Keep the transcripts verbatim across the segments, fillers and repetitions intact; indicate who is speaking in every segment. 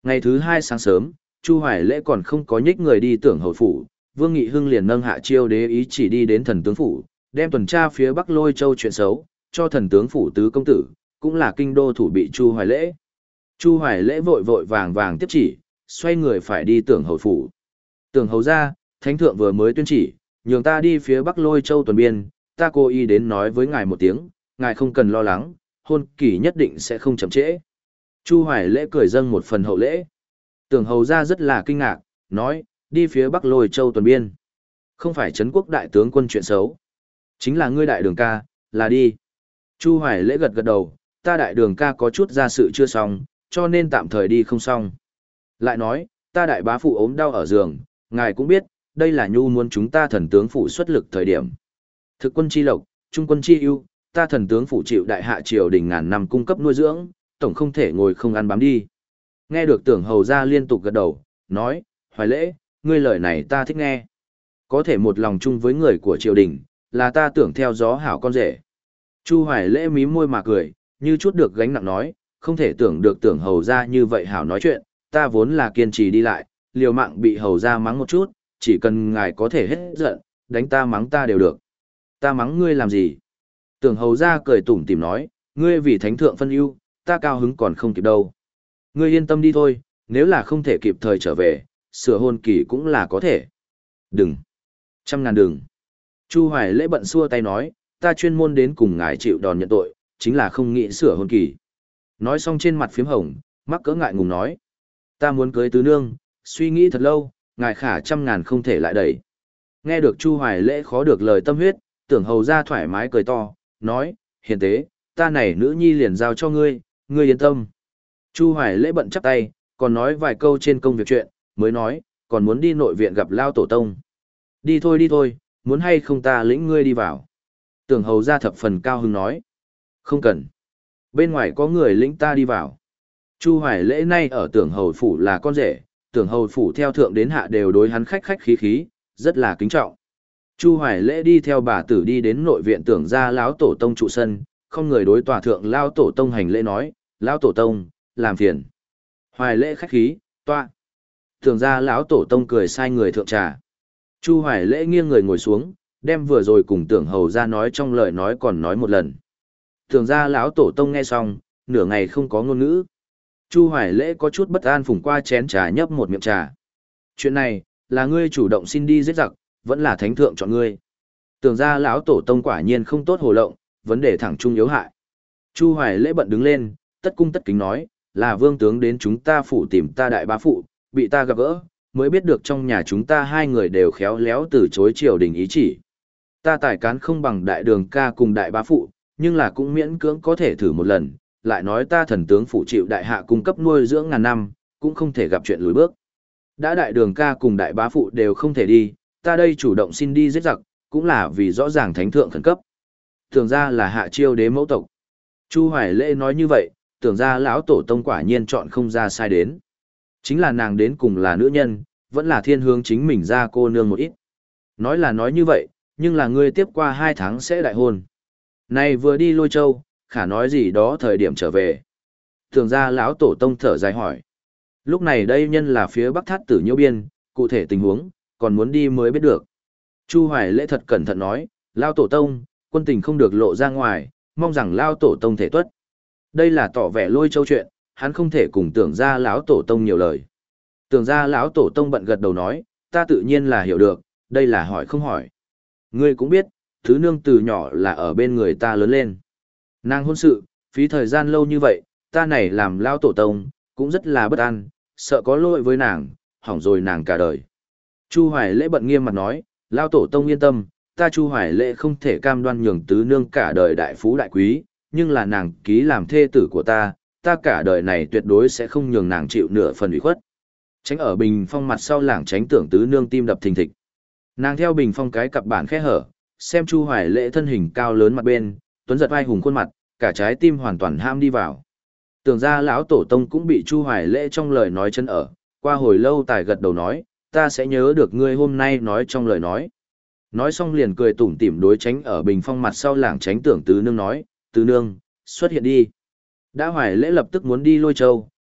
Speaker 1: Ngày thứ hai sáng sớm, Chu Hoài Lễ còn không có nhích người đi tưởng hầu phủ, Vương Nghị Hưng liền nâng Hạ Chiêu Đế ý chỉ đi đến thần tướng phủ, đem tuần tra phía Bắc Lôi Châu chuyện xấu, cho thần tướng phủ tứ công tử, cũng là kinh đô thủ bị Chu Hoài Lễ. Chu Hoài Lễ vội vội vàng vàng tiếp chỉ, xoay người phải đi tưởng hầu phủ. Tưởng hầu ra, thánh thượng vừa mới tuyên chỉ, nhường ta đi phía Bắc Lôi Châu tuần biên, ta cố ý đến nói với ngài một tiếng, ngài không cần lo lắng, hôn kỳ nhất định sẽ không chậm trễ. Chu Hoài Lễ cười dâng một phần hậu lễ. Tưởng hầu ra rất là kinh ngạc, nói, đi phía Bắc Lôi Châu tuần biên. Không phải Trấn quốc đại tướng quân chuyện xấu. Chính là ngươi đại đường ca, là đi. Chu Hoài Lễ gật gật đầu, ta đại đường ca có chút ra sự chưa xong, cho nên tạm thời đi không xong. Lại nói, ta đại bá phụ ốm đau ở giường, ngài cũng biết, đây là nhu muốn chúng ta thần tướng phụ xuất lực thời điểm. Thực quân chi lộc, trung quân chi ưu, ta thần tướng phụ chịu đại hạ triều đình ngàn năm cung cấp nuôi dưỡng, tổng không thể ngồi không ăn bám đi. Nghe được tưởng hầu ra liên tục gật đầu, nói, Hoài Lễ, ngươi lời này ta thích nghe. Có thể một lòng chung với người của triều đình, là ta tưởng theo gió hảo con rể. Chu Hoài Lễ mím môi mà cười, như chút được gánh nặng nói, không thể tưởng được tưởng hầu ra như vậy hảo nói chuyện, ta vốn là kiên trì đi lại, liều mạng bị hầu ra mắng một chút, chỉ cần ngài có thể hết giận, đánh ta mắng ta đều được. Ta mắng ngươi làm gì? Tưởng hầu ra cười tủm tỉm nói, ngươi vì thánh thượng phân ưu, ta cao hứng còn không kịp đâu. Ngươi yên tâm đi thôi, nếu là không thể kịp thời trở về, sửa hôn kỳ cũng là có thể. Đừng. Trăm ngàn đừng. Chu Hoài Lễ bận xua tay nói, ta chuyên môn đến cùng ngài chịu đòn nhận tội, chính là không nghĩ sửa hôn kỳ. Nói xong trên mặt phím hồng, mắc cỡ ngại ngùng nói. Ta muốn cưới tứ nương, suy nghĩ thật lâu, ngài khả trăm ngàn không thể lại đẩy. Nghe được Chu Hoài Lễ khó được lời tâm huyết, tưởng hầu ra thoải mái cười to, nói, hiền tế, ta này nữ nhi liền giao cho ngươi, ngươi yên tâm. Chu Hoài Lễ bận chắp tay, còn nói vài câu trên công việc chuyện, mới nói, còn muốn đi nội viện gặp Lao Tổ Tông. Đi thôi đi thôi, muốn hay không ta lĩnh ngươi đi vào. Tưởng hầu ra thập phần cao hứng nói, không cần. Bên ngoài có người lĩnh ta đi vào. Chu Hoài Lễ nay ở tưởng hầu phủ là con rể, tưởng hầu phủ theo thượng đến hạ đều đối hắn khách khách khí khí, rất là kính trọng. Chu Hoài Lễ đi theo bà tử đi đến nội viện tưởng ra lão tổ tông trụ sân, không người đối tòa thượng lao tổ tông hành lễ nói, lão tổ tông, làm phiền. Hoài Lễ khách khí, toa. Tưởng ra lão tổ tông cười sai người thượng trà. Chu Hoài Lễ nghiêng người ngồi xuống, đem vừa rồi cùng tưởng hầu ra nói trong lời nói còn nói một lần. Tưởng ra lão tổ tông nghe xong, nửa ngày không có ngôn ngữ. Chu Hoài Lễ có chút bất an phùng qua chén trà nhấp một miệng trà. Chuyện này, là ngươi chủ động xin đi giết giặc, vẫn là thánh thượng chọn ngươi. Tưởng ra lão tổ tông quả nhiên không tốt hồ lộng, vấn đề thẳng trung yếu hại. Chu Hoài Lễ bận đứng lên, tất cung tất kính nói, là vương tướng đến chúng ta phủ tìm ta đại bá phụ, bị ta gặp gỡ, mới biết được trong nhà chúng ta hai người đều khéo léo từ chối triều đình ý chỉ. Ta tài cán không bằng đại đường ca cùng đại bá phụ, nhưng là cũng miễn cưỡng có thể thử một lần, lại nói ta thần tướng phụ chịu đại hạ cung cấp nuôi dưỡng ngàn năm, cũng không thể gặp chuyện lùi bước. Đã đại đường ca cùng đại bá phụ đều không thể đi, ta đây chủ động xin đi giết giặc, cũng là vì rõ ràng thánh thượng khẩn cấp. Tưởng ra là Hạ Chiêu Đế mẫu tộc. Chu Hoài Lễ nói như vậy, tưởng ra lão tổ tông quả nhiên chọn không ra sai đến. Chính là nàng đến cùng là nữ nhân, vẫn là thiên hướng chính mình ra cô nương một ít. Nói là nói như vậy, nhưng là ngươi tiếp qua hai tháng sẽ đại hôn. Này vừa đi Lôi Châu, khả nói gì đó thời điểm trở về. Tưởng ra lão tổ tông thở dài hỏi. Lúc này đây nhân là phía Bắc Thát Tử Nhiêu Biên, cụ thể tình huống, còn muốn đi mới biết được. Chu Hoài Lễ thật cẩn thận nói, lão tổ tông, quân tình không được lộ ra ngoài, mong rằng lão tổ tông thể tuất. Đây là tỏ vẻ Lôi Châu chuyện, hắn không thể cùng tưởng ra lão tổ tông nhiều lời. Tưởng ra lão tổ tông bận gật đầu nói, ta tự nhiên là hiểu được, đây là hỏi không hỏi. Ngươi cũng biết, thứ nương từ nhỏ là ở bên người ta lớn lên. Nàng hôn sự, phí thời gian lâu như vậy, ta này làm lao tổ tông, cũng rất là bất an, sợ có lỗi với nàng, hỏng rồi nàng cả đời. Chu Hoài Lễ bận nghiêm mặt nói, lao tổ tông yên tâm, ta Chu Hoài Lễ không thể cam đoan nhường tứ nương cả đời đại phú đại quý, nhưng là nàng ký làm thê tử của ta, ta cả đời này tuyệt đối sẽ không nhường nàng chịu nửa phần ủy khuất. Tránh ở bình phong mặt sau lảng tránh tưởng tứ nương tim đập thình thịch. Nàng theo bình phong cái cặp bản khẽ hở, xem Chu Hoài Lễ thân hình cao lớn mặt bên, tuấn giật vai hùng khuôn mặt, cả trái tim hoàn toàn ham đi vào. Tưởng ra lão tổ tông cũng bị Chu Hoài Lễ trong lời nói chân ở, qua hồi lâu tài gật đầu nói, ta sẽ nhớ được ngươi hôm nay nói trong lời nói. Nói xong liền cười tủm tỉm đối tránh ở bình phong mặt sau lảng tránh tưởng tứ nương nói, tứ nương, xuất hiện đi. Đã Hoài Lễ lập tức muốn đi Lôi Châu,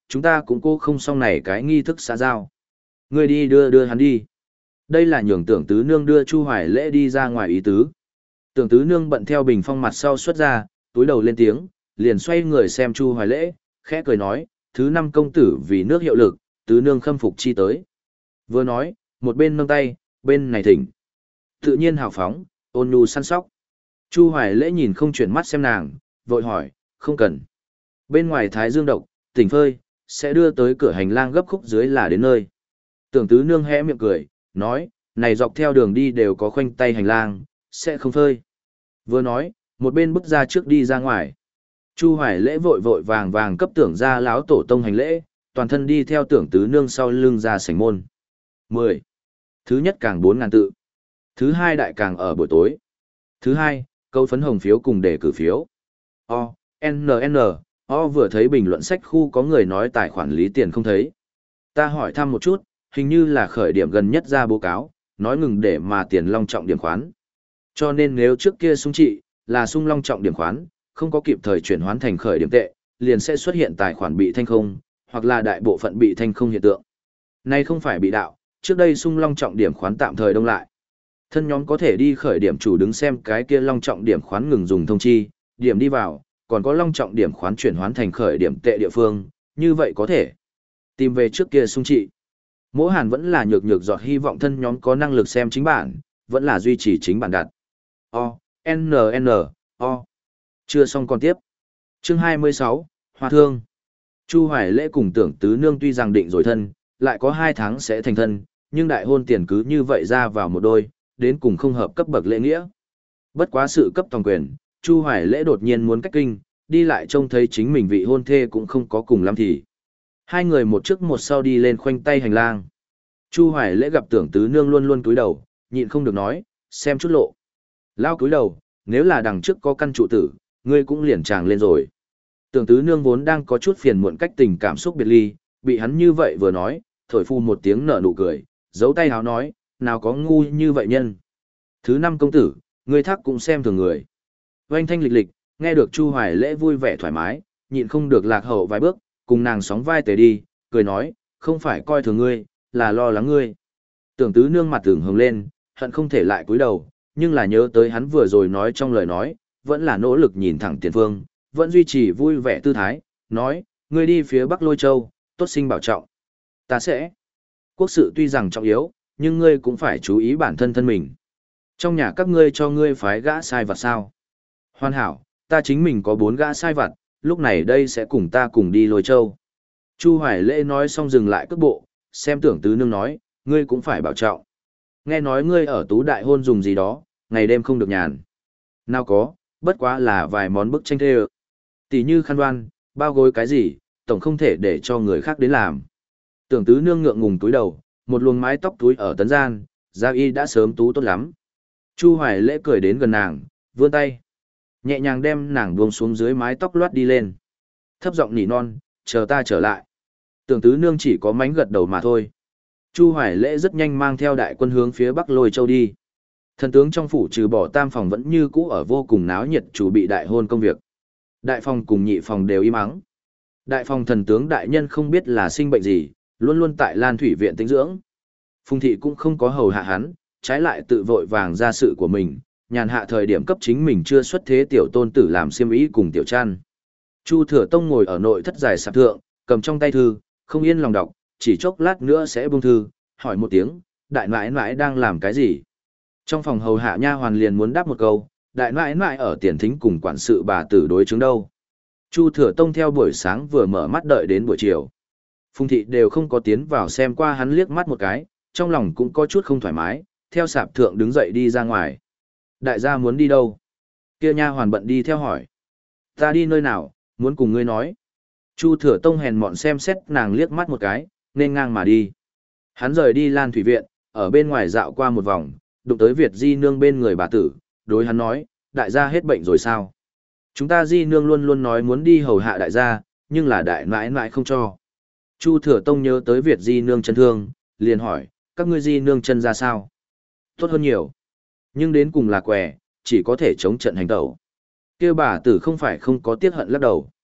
Speaker 1: chúng ta cũng cô không xong này cái nghi thức xã giao. Ngươi đi đưa đưa hắn đi. Đây là nhường Tưởng Tứ Nương đưa Chu Hoài Lễ đi ra ngoài ý tứ. Tưởng Tứ Nương bận theo bình phong mặt sau xuất ra, túi đầu lên tiếng, liền xoay người xem Chu Hoài Lễ, khẽ cười nói, thứ năm công tử vì nước hiệu lực, Tứ Nương khâm phục chi tới. Vừa nói, một bên nâng tay, bên này thỉnh. Tự nhiên hào phóng, ôn nhu săn sóc. Chu Hoài Lễ nhìn không chuyển mắt xem nàng, vội hỏi, không cần. Bên ngoài Thái Dương độc, tỉnh phơi, sẽ đưa tới cửa hành lang gấp khúc dưới là đến nơi. Tưởng Tứ Nương hé miệng cười, nói, này dọc theo đường đi đều có khoanh tay hành lang, sẽ không phơi. Vừa nói, một bên bước ra trước đi ra ngoài. Chu Hoài Lễ vội vội vàng vàng cấp tưởng ra láo tổ tông hành lễ, toàn thân đi theo Tưởng Tứ Nương sau lưng ra sảnh môn. mười. Thứ nhất càng bốn ngàn tự. Thứ hai đại càng ở buổi tối. Thứ hai, câu phấn hồng phiếu cùng đề cử phiếu. O, N N, O vừa thấy bình luận sách khu có người nói tài khoản lý tiền không thấy. Ta hỏi thăm một chút, hình như là khởi điểm gần nhất ra báo cáo, nói ngừng để mà tiền long trọng điểm khoán. Cho nên nếu trước kia sung trị, là sung long trọng điểm khoán, không có kịp thời chuyển hoán thành khởi điểm tệ, liền sẽ xuất hiện tài khoản bị thanh không, hoặc là đại bộ phận bị thanh không hiện tượng. Nay không phải bị đạo, trước đây sung long trọng điểm khoán tạm thời đông lại. Thân nhóm có thể đi khởi điểm chủ đứng xem cái kia long trọng điểm khoán ngừng dùng thông chi, điểm đi vào, còn có long trọng điểm khoán chuyển hoán thành khởi điểm tệ địa phương, như vậy có thể tìm về trước kia sung trị. Mỗ Hàn vẫn là nhược nhược giọt hy vọng thân nhóm có năng lực xem chính bản, vẫn là duy trì chính bản đặt. O, N N, O. Chưa xong còn tiếp. Chương hai mươi sáu, Hoa Thương. Chu Hoài Lễ cùng Tưởng Tứ Nương tuy rằng định rồi thân, lại có hai tháng sẽ thành thân, nhưng đại hôn tiền cứ như vậy ra vào một đôi, đến cùng không hợp cấp bậc lễ nghĩa. Bất quá sự cấp toàn quyền, Chu Hoài Lễ đột nhiên muốn cách kinh, đi lại trông thấy chính mình vị hôn thê cũng không có cùng lắm thì. Hai người một trước một sau đi lên khoanh tay hành lang. Chu Hoài Lễ gặp Tưởng Tứ Nương luôn luôn cúi đầu, nhịn không được nói, xem chút lộ. Lao cúi đầu, nếu là đằng trước có căn trụ tử, ngươi cũng liền tràng lên rồi. Tưởng Tứ Nương vốn đang có chút phiền muộn cách tình cảm xúc biệt ly, bị hắn như vậy vừa nói, thổi phu một tiếng nở nụ cười, giấu tay háo nói, nào có ngu như vậy nhân. Thứ năm công tử, ngươi thắc cũng xem thường người. Oanh thanh lịch lịch, nghe được Chu Hoài Lễ vui vẻ thoải mái, nhịn không được lạc hậu vài bước, cùng nàng sóng vai tề đi, cười nói, không phải coi thường ngươi, là lo lắng ngươi. Tưởng Tứ Nương mặt tưởng hồng lên, hận không thể lại cúi đầu, nhưng là nhớ tới hắn vừa rồi nói trong lời nói, vẫn là nỗ lực nhìn thẳng tiền phương, vẫn duy trì vui vẻ tư thái, nói, ngươi đi phía Bắc Lôi Châu, tốt sinh bảo trọng. Ta sẽ. Quốc sự tuy rằng trọng yếu, nhưng ngươi cũng phải chú ý bản thân thân mình. Trong nhà các ngươi cho ngươi phái gã sai vặt sao? Hoàn hảo, ta chính mình có bốn gã sai vặt, lúc này đây sẽ cùng ta cùng đi Lôi Châu. Chu Hoài Lễ nói xong dừng lại cước bộ, xem Tưởng Tứ Nương nói, ngươi cũng phải bảo trọng. Nghe nói ngươi ở tú đại hôn dùng gì đó, ngày đêm không được nhàn. Nào có, bất quá là vài món bức tranh thêu. Tỷ như khăn đoan, bao gối cái gì, tổng không thể để cho người khác đến làm. Tưởng Tứ Nương ngượng ngùng túi đầu, một luồng mái tóc túi ở tấn gian, da y đã sớm tú tốt lắm. Chu Hoài Lễ cười đến gần nàng, vươn tay, nhẹ nhàng đem nàng buông xuống dưới mái tóc loát đi lên. Thấp giọng nỉ non, chờ ta trở lại. Tưởng Tứ Nương chỉ có mánh gật đầu mà thôi. Chu Hoài Lễ rất nhanh mang theo đại quân hướng phía Bắc Lôi Châu đi. Thần tướng trong phủ trừ bỏ tam phòng vẫn như cũ ở vô cùng náo nhiệt chủ bị đại hôn công việc. Đại phòng cùng nhị phòng đều im ắng. Đại phòng thần tướng đại nhân không biết là sinh bệnh gì, luôn luôn tại Lan Thủy viện tĩnh dưỡng. Phùng thị cũng không có hầu hạ hắn, trái lại tự vội vàng ra sự của mình, nhàn hạ thời điểm cấp chính mình chưa xuất thế tiểu tôn tử làm xiêm y cùng tiểu chăn. Chu Thừa Tông ngồi ở nội thất dài sạp thượng, cầm trong tay thư, không yên lòng đọc, chỉ chốc lát nữa sẽ buông thư, hỏi một tiếng, đại nãi nãi đang làm cái gì? Trong phòng hầu hạ nha hoàn liền muốn đáp một câu, đại nãi nãi ở tiền thính cùng quản sự bà tử đối chứng đâu. Chu Thừa Tông theo buổi sáng vừa mở mắt đợi đến buổi chiều. Phùng thị đều không có tiến vào xem qua hắn liếc mắt một cái, trong lòng cũng có chút không thoải mái, theo sạp thượng đứng dậy đi ra ngoài. Đại gia muốn đi đâu? Kia nha hoàn bận đi theo hỏi. Ta đi nơi nào, muốn cùng ngươi nói. Chu Thừa Tông hèn mọn xem xét nàng liếc mắt một cái, nên ngang mà đi. Hắn rời đi Lan Thủy Viện, ở bên ngoài dạo qua một vòng, đụng tới Việt Di Nương bên người bà tử, đối hắn nói, đại gia hết bệnh rồi sao? Chúng ta Di Nương luôn luôn nói muốn đi hầu hạ đại gia, nhưng là đại nãi nãi không cho. Chu Thừa Tông nhớ tới Việt Di Nương chân thương, liền hỏi, các ngươi Di Nương chân ra sao? Tốt hơn nhiều. Nhưng đến cùng là què, chỉ có thể chống trận hành tẩu. Kêu bà tử không phải không có tiếc hận lắc đầu.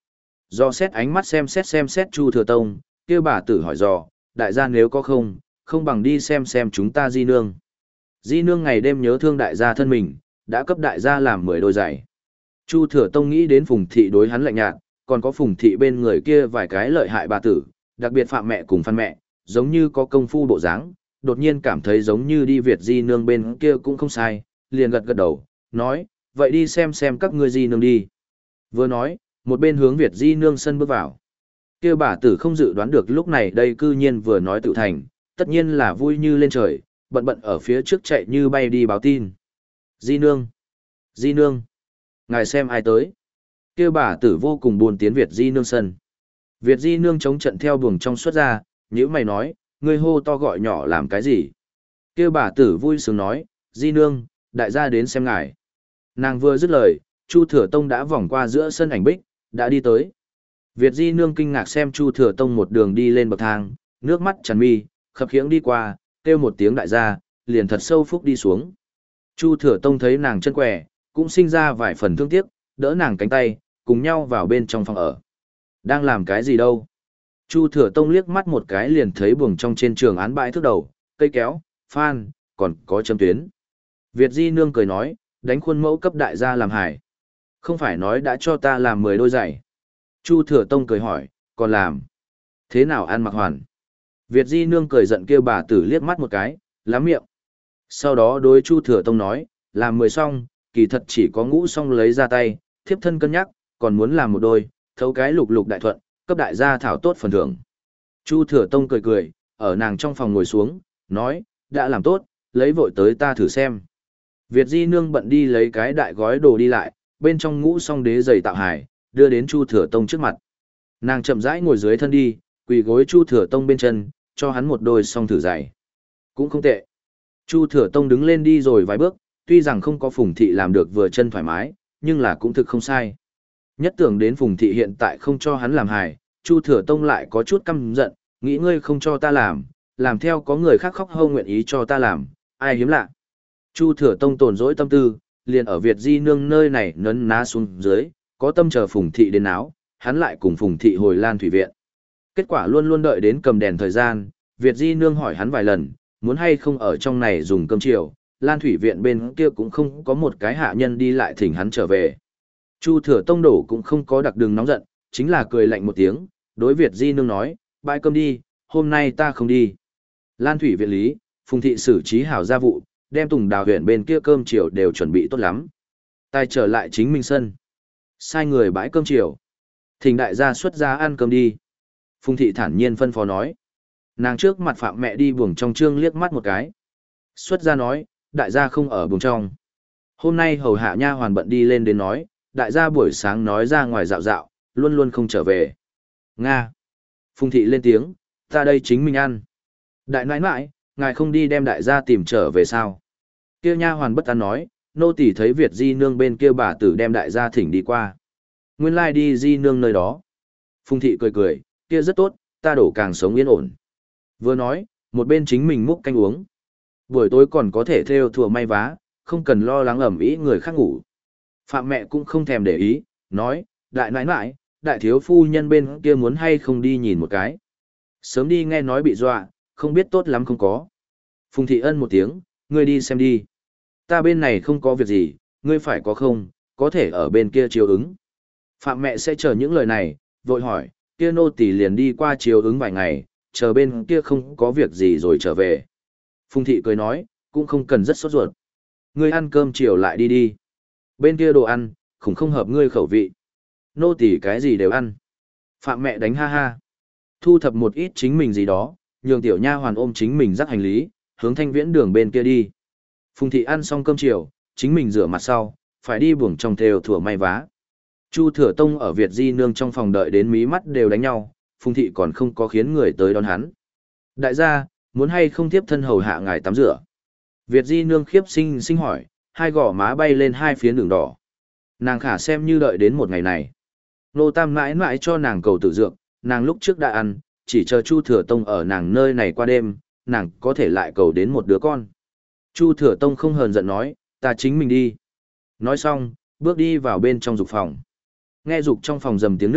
Speaker 1: Do xét ánh mắt xem xét xem xét Chu Thừa Tông, kia bà tử hỏi dò, đại gia nếu có không, không bằng đi xem xem chúng ta di nương. Di nương ngày đêm nhớ thương đại gia thân mình, đã cấp đại gia làm mười đôi giày. Chu Thừa Tông nghĩ đến Phùng Thị đối hắn lạnh nhạt, còn có Phùng Thị bên người kia vài cái lợi hại bà tử, đặc biệt Phạm mẹ cùng Phan mẹ, giống như có công phu bộ dáng, đột nhiên cảm thấy giống như đi Việt di nương bên kia cũng không sai, liền gật gật đầu, nói, vậy đi xem xem các ngươi di nương đi. Vừa nói, một bên hướng Việt di nương sân bước vào. Kia bà tử không dự đoán được lúc này đây cư nhiên vừa nói tự thành, tất nhiên là vui như lên trời, bận bận ở phía trước chạy như bay đi báo tin. Di nương! Di nương! Ngài xem ai tới? Kia bà tử vô cùng buồn tiến Việt di nương sân. Việt di nương chống trận theo buồng trong xuất ra, nhữ mày nói, ngươi hô to gọi nhỏ làm cái gì? Kia bà tử vui sướng nói, di nương, đại gia đến xem ngài. Nàng vừa dứt lời, Chu Thừa Tông đã vòng qua giữa sân ảnh bích, đã đi tới. Việt di nương kinh ngạc xem Chu Thừa Tông một đường đi lên bậc thang, nước mắt tràn mi, khập khiễng đi qua, kêu một tiếng đại gia, liền thật sâu phúc đi xuống. Chu Thừa Tông thấy nàng chân quẻ, cũng sinh ra vài phần thương tiếc, đỡ nàng cánh tay, cùng nhau vào bên trong phòng ở. Đang làm cái gì đâu? Chu Thừa Tông liếc mắt một cái liền thấy buồng trong trên trường án bãi thước đầu, cây kéo, phan, còn có châm tuyến. Việt di nương cười nói, đánh khuôn mẫu cấp đại gia làm hài. Không phải nói đã cho ta làm mười đôi giày. Chu Thừa Tông cười hỏi, còn làm? Thế nào ăn mặc hoàn? Việt di nương cười giận kêu bà tử liếc mắt một cái, lắm miệng. Sau đó đối Chu Thừa Tông nói, làm mười xong, kỳ thật chỉ có ngũ xong lấy ra tay, thiếp thân cân nhắc, còn muốn làm một đôi, thấu cái lục lục đại thuận, cấp đại gia thảo tốt phần thưởng. Chu Thừa Tông cười cười, ở nàng trong phòng ngồi xuống, nói, đã làm tốt, lấy vội tới ta thử xem. Việt di nương bận đi lấy cái đại gói đồ đi lại, bên trong ngũ song đế giày tạo hài, đưa đến Chu Thừa Tông trước mặt. Nàng chậm rãi ngồi dưới thân đi, quỳ gối Chu Thừa Tông bên chân, cho hắn một đôi song thử giày. Cũng không tệ. Chu Thừa Tông đứng lên đi rồi vài bước, tuy rằng không có Phùng Thị làm được vừa chân thoải mái, nhưng là cũng thực không sai. Nhất tưởng đến Phùng Thị hiện tại không cho hắn làm hài, Chu Thừa Tông lại có chút căm giận, nghĩ ngươi không cho ta làm, làm theo có người khác khóc hâu nguyện ý cho ta làm, ai hiếm lạ. Chu Thừa Tông tồn dỗi tâm tư, liền ở Việt di nương nơi này nấn ná xuống dưới, có tâm chờ Phùng Thị đến áo, hắn lại cùng Phùng Thị hồi Lan Thủy Viện. Kết quả luôn luôn đợi đến cầm đèn thời gian, Việt di nương hỏi hắn vài lần, muốn hay không ở trong này dùng cơm chiều, Lan Thủy Viện bên kia cũng không có một cái hạ nhân đi lại thỉnh hắn trở về. Chu Thừa Tông đổ cũng không có đặc đường nóng giận, chính là cười lạnh một tiếng, đối Việt di nương nói, bãi cơm đi, hôm nay ta không đi. Lan Thủy Viện lý, Phùng Thị xử trí hảo gia vụ, đem Tùng Đào huyện bên kia cơm chiều đều chuẩn bị tốt lắm. Tài trở lại chính mình sân. Sai người bãi cơm chiều. Thỉnh đại gia xuất ra ăn cơm đi. Phùng Thị thản nhiên phân phó nói. Nàng trước mặt Phạm mẹ đi buồng trong trương liếc mắt một cái. Xuất ra nói, đại gia không ở buồng trong. Hôm nay hầu hạ nha hoàn bận đi lên đến nói, đại gia buổi sáng nói ra ngoài dạo dạo, luôn luôn không trở về. Nga. Phùng Thị lên tiếng, ta đây chính mình ăn. Đại nãi nãi, ngài không đi đem đại gia tìm trở về sao? Kia nha hoàn bất an nói, nô tỳ thấy Việt di nương bên kia bà tử đem đại gia thỉnh đi qua. Nguyên lai đi di nương nơi đó. Phùng Thị cười cười, kia rất tốt, ta đổ càng sống yên ổn. Vừa nói, một bên chính mình múc canh uống. Buổi tối còn có thể thêu thùa may vá, không cần lo lắng ẩm ý người khác ngủ. Phạm mẹ cũng không thèm để ý, nói, đại nãi nãi, đại thiếu phu nhân bên kia muốn hay không đi nhìn một cái. Sớm đi nghe nói bị dọa, không biết tốt lắm không có. Phùng Thị ân một tiếng, ngươi đi xem đi. Ta bên này không có việc gì, ngươi phải có không, có thể ở bên kia chiếu ứng. Phạm mẹ sẽ chờ những lời này, vội hỏi, kia nô tỳ liền đi qua chiếu ứng vài ngày, chờ bên kia không có việc gì rồi trở về. Phùng Thị cười nói, cũng không cần rất sốt ruột. Ngươi ăn cơm chiều lại đi đi. Bên kia đồ ăn, cũng không hợp ngươi khẩu vị. Nô tỳ cái gì đều ăn. Phạm mẹ đánh ha ha. Thu thập một ít chính mình gì đó, nhường tiểu nha hoàn ôm chính mình dắt hành lý, hướng Thanh Viễn đường bên kia đi. Phùng Thị ăn xong cơm chiều, chính mình rửa mặt sau, phải đi buồng trong thêu thủa may vá. Chu Thừa Tông ở Việt di nương trong phòng đợi đến mí mắt đều đánh nhau, Phùng Thị còn không có khiến người tới đón hắn. Đại gia, muốn hay không tiếp thân hầu hạ ngài tắm rửa? Việt di nương khiếp sinh sinh hỏi, hai gò má bay lên hai phiến đường đỏ. Nàng khả xem như đợi đến một ngày này. Nô Tam mãi mãi cho nàng cầu tử dược, nàng lúc trước đã ăn, chỉ chờ Chu Thừa Tông ở nàng nơi này qua đêm, nàng có thể lại cầu đến một đứa con. Chu Thừa Tông không hờn giận nói, ta chính mình đi. Nói xong, bước đi vào bên trong dục phòng. Nghe dục trong phòng rầm tiếng nước,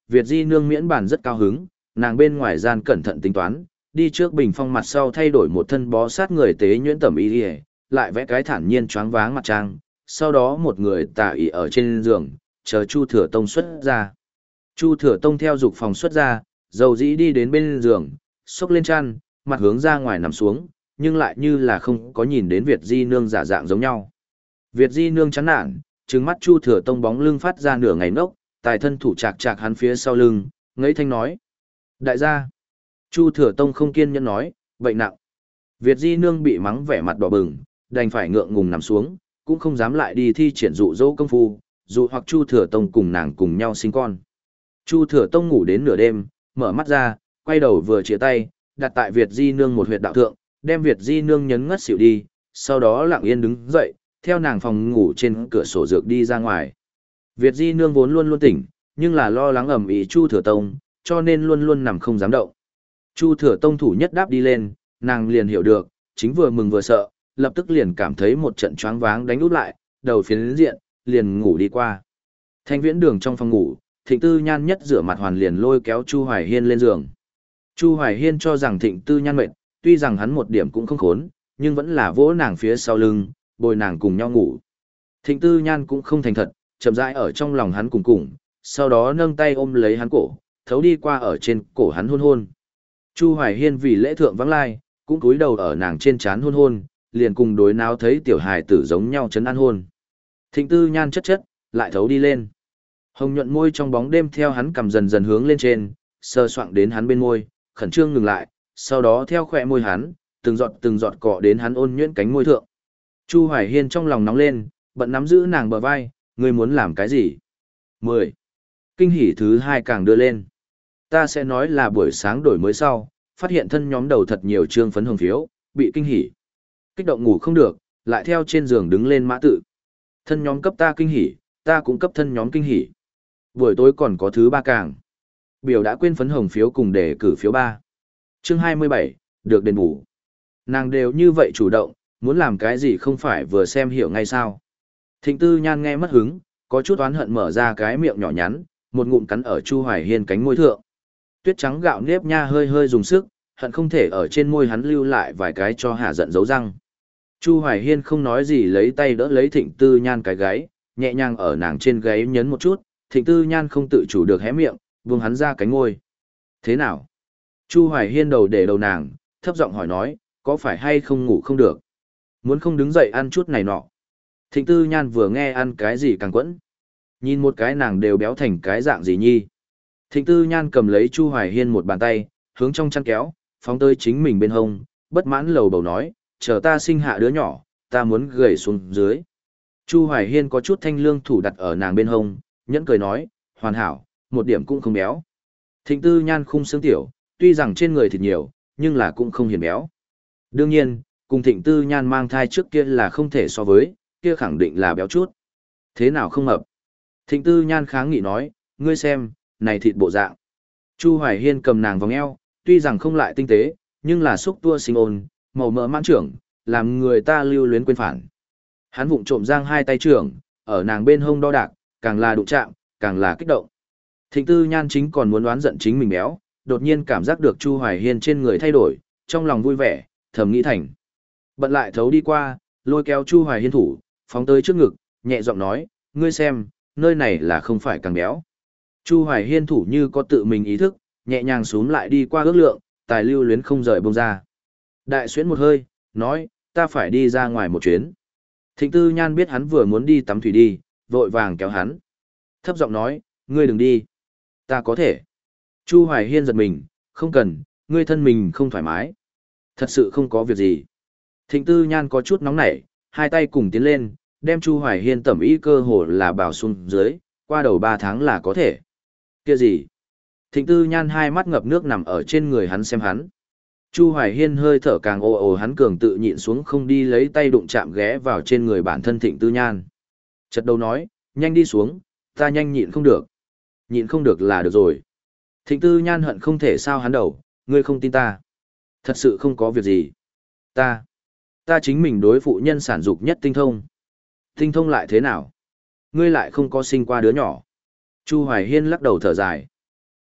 Speaker 1: Việt Di Nương miễn bản rất cao hứng, nàng bên ngoài gian cẩn thận tính toán, đi trước bình phong mặt sau thay đổi một thân bó sát người tế nhuyễn tẩm y đi, lại vẽ cái thản nhiên choáng váng mặt trang, sau đó một người tà ỉ ở trên giường, chờ Chu Thừa Tông xuất ra. Chu Thừa Tông theo dục phòng xuất ra, dầu dĩ đi đến bên giường, xốc lên chăn, mặt hướng ra ngoài nằm xuống, nhưng lại như là không có nhìn đến Việt Di Nương giả dạng giống nhau. Việt Di Nương chán nản, trừng mắt Chu Thừa Tông bóng lưng phát ra nửa ngày ngốc, tài thân thủ chạc chạc hắn phía sau lưng, ngấy thanh nói. Đại gia. Chu Thừa Tông không kiên nhẫn nói, bệnh nặng. Việt Di Nương bị mắng vẻ mặt đỏ bừng, đành phải ngượng ngùng nằm xuống, cũng không dám lại đi thi triển dụ dỗ công phu, dụ hoặc Chu Thừa Tông cùng nàng cùng nhau sinh con. Chu Thừa Tông ngủ đến nửa đêm, mở mắt ra, quay đầu vừa chia tay, đặt tại Việt Di Nương một huyệt đạo thượng, đem Việt Di Nương nhấn ngất xỉu đi, sau đó lặng yên đứng dậy, theo nàng phòng ngủ trên cửa sổ dược đi ra ngoài. Việt Di Nương vốn luôn luôn tỉnh, nhưng là lo lắng ầm ĩ Chu Thừa Tông, cho nên luôn luôn nằm không dám động. Chu Thừa Tông thủ nhất đáp đi lên, nàng liền hiểu được, chính vừa mừng vừa sợ, lập tức liền cảm thấy một trận choáng váng đánh úp lại, đầu phiến diện, liền ngủ đi qua. Thanh Viễn Đường trong phòng ngủ, Thịnh Tư Nhan nhất rửa mặt hoàn liền lôi kéo Chu Hoài Hiên lên giường. Chu Hoài Hiên cho rằng Thịnh Tư Nhan mệt, tuy rằng hắn một điểm cũng không khốn, nhưng vẫn là vỗ nàng phía sau lưng, bồi nàng cùng nhau ngủ. Thịnh Tư Nhan cũng không thành thật, chậm rãi ở trong lòng hắn cùng cùng, sau đó nâng tay ôm lấy hắn cổ, thấu đi qua ở trên cổ hắn hôn hôn. Chu Hoài Hiên vì lễ thượng vắng lai, cũng cúi đầu ở nàng trên trán hôn hôn, liền cùng đối náo thấy tiểu hài tử giống nhau chấn an hôn. Thịnh Tư Nhan chất chất, lại thấu đi lên. Hồng nhuận môi trong bóng đêm theo hắn cầm dần dần hướng lên trên, sơ soạng đến hắn bên môi, khẩn trương ngừng lại, sau đó theo khỏe môi hắn, từng giọt từng giọt cọ đến hắn ôn nhuyễn cánh môi thượng. Chu Hoài Hiên trong lòng nóng lên, bận nắm giữ nàng bờ vai, ngươi muốn làm cái gì? mười. Kinh hỉ thứ hai càng đưa lên. Ta sẽ nói là buổi sáng đổi mới sau, phát hiện thân nhóm đầu thật nhiều trương phấn hồng phiếu, bị kinh hỉ. Kích động ngủ không được, lại theo trên giường đứng lên mã tự. Thân nhóm cấp ta kinh hỉ, ta cũng cấp thân nhóm kinh hỉ. Buổi tối còn có thứ ba càng. Biểu đã quên phấn hồng phiếu cùng để cử phiếu ba. Chương hai mươi bảy, được đền bù. Nàng đều như vậy chủ động, muốn làm cái gì không phải vừa xem hiểu ngay sao. Thịnh Tư Nhan nghe mất hứng, có chút oán hận mở ra cái miệng nhỏ nhắn, một ngụm cắn ở Chu Hoài Hiên cánh môi thượng. Tuyết trắng gạo nếp nha hơi hơi dùng sức, hận không thể ở trên môi hắn lưu lại vài cái cho hạ giận dấu răng. Chu Hoài Hiên không nói gì lấy tay đỡ lấy Thịnh Tư Nhan cái gáy, nhẹ nhàng ở nàng trên gáy nhấn một chút, Thịnh Tư Nhan không tự chủ được hé miệng, buông hắn ra cánh môi. Thế nào? Chu Hoài Hiên đầu để đầu nàng, thấp giọng hỏi nói, có phải hay không ngủ không được? Muốn không đứng dậy ăn chút này nọ. Thịnh Tư Nhan vừa nghe ăn cái gì càng quẫn. Nhìn một cái nàng đều béo thành cái dạng gì nhi. Thịnh Tư Nhan cầm lấy Chu Hoài Hiên một bàn tay, hướng trong chăn kéo, phóng tới chính mình bên hông, bất mãn lầu bầu nói, chờ ta sinh hạ đứa nhỏ, ta muốn gầy xuống dưới. Chu Hoài Hiên có chút thanh lương thủ đặt ở nàng bên hông, nhẫn cười nói, hoàn hảo, một điểm cũng không béo. Thịnh Tư Nhan khung xương tiểu, tuy rằng trên người thịt nhiều, nhưng là cũng không hiền béo. Đương nhiên, cùng Thịnh Tư Nhan mang thai trước kia là không thể so với, kia khẳng định là béo chút. Thế nào không hợp? Thịnh Tư Nhan kháng nghị nói, ngươi xem, này thịt bộ dạng. Chu Hoài Hiên cầm nàng vòng eo, tuy rằng không lại tinh tế, nhưng là xúc tua sinh ôn, màu mỡ mãn trưởng, làm người ta lưu luyến quên phản. Hắn vụng trộm giang hai tay trưởng, ở nàng bên hông đo đạc, càng là đụng chạm, càng là kích động. Thịnh Tư Nhan chính còn muốn đoán giận chính mình béo, đột nhiên cảm giác được Chu Hoài Hiên trên người thay đổi, trong lòng vui vẻ, thầm nghĩ thành. Bận lại thấu đi qua, lôi kéo Chu Hoài Hiên thủ, phóng tới trước ngực, nhẹ giọng nói, ngươi xem, nơi này là không phải càng béo. Chu Hoài Hiên thủ như có tự mình ý thức, nhẹ nhàng xuống lại đi qua ước lượng, tài lưu luyến không rời bông ra. Đại xuyến một hơi, nói, ta phải đi ra ngoài một chuyến. Thịnh Tư Nhan biết hắn vừa muốn đi tắm thủy đi, vội vàng kéo hắn. Thấp giọng nói, ngươi đừng đi. Ta có thể. Chu Hoài Hiên giật mình, không cần, ngươi thân mình không thoải mái. Thật sự không có việc gì. Thịnh Tư Nhan có chút nóng nảy, hai tay cùng tiến lên, đem Chu Hoài Hiên tẩm ý cơ hồ là bảo xuống dưới, qua đầu ba tháng là có thể. Kia gì? Thịnh Tư Nhan hai mắt ngập nước nằm ở trên người hắn xem hắn. Chu Hoài Hiên hơi thở càng ồ ồ hắn cường tự nhịn xuống không đi lấy tay đụng chạm ghé vào trên người bản thân Thịnh Tư Nhan. Chật đầu nói, nhanh đi xuống, ta nhanh nhịn không được. Nhịn không được là được rồi. Thịnh Tư Nhan hận không thể sao hắn đầu, ngươi không tin ta. Thật sự không có việc gì. Ta, ta chính mình đối phụ nhân sản dục nhất tinh thông. Tinh thông lại thế nào? Ngươi lại không có sinh qua đứa nhỏ. Chu Hoài Hiên lắc đầu thở dài.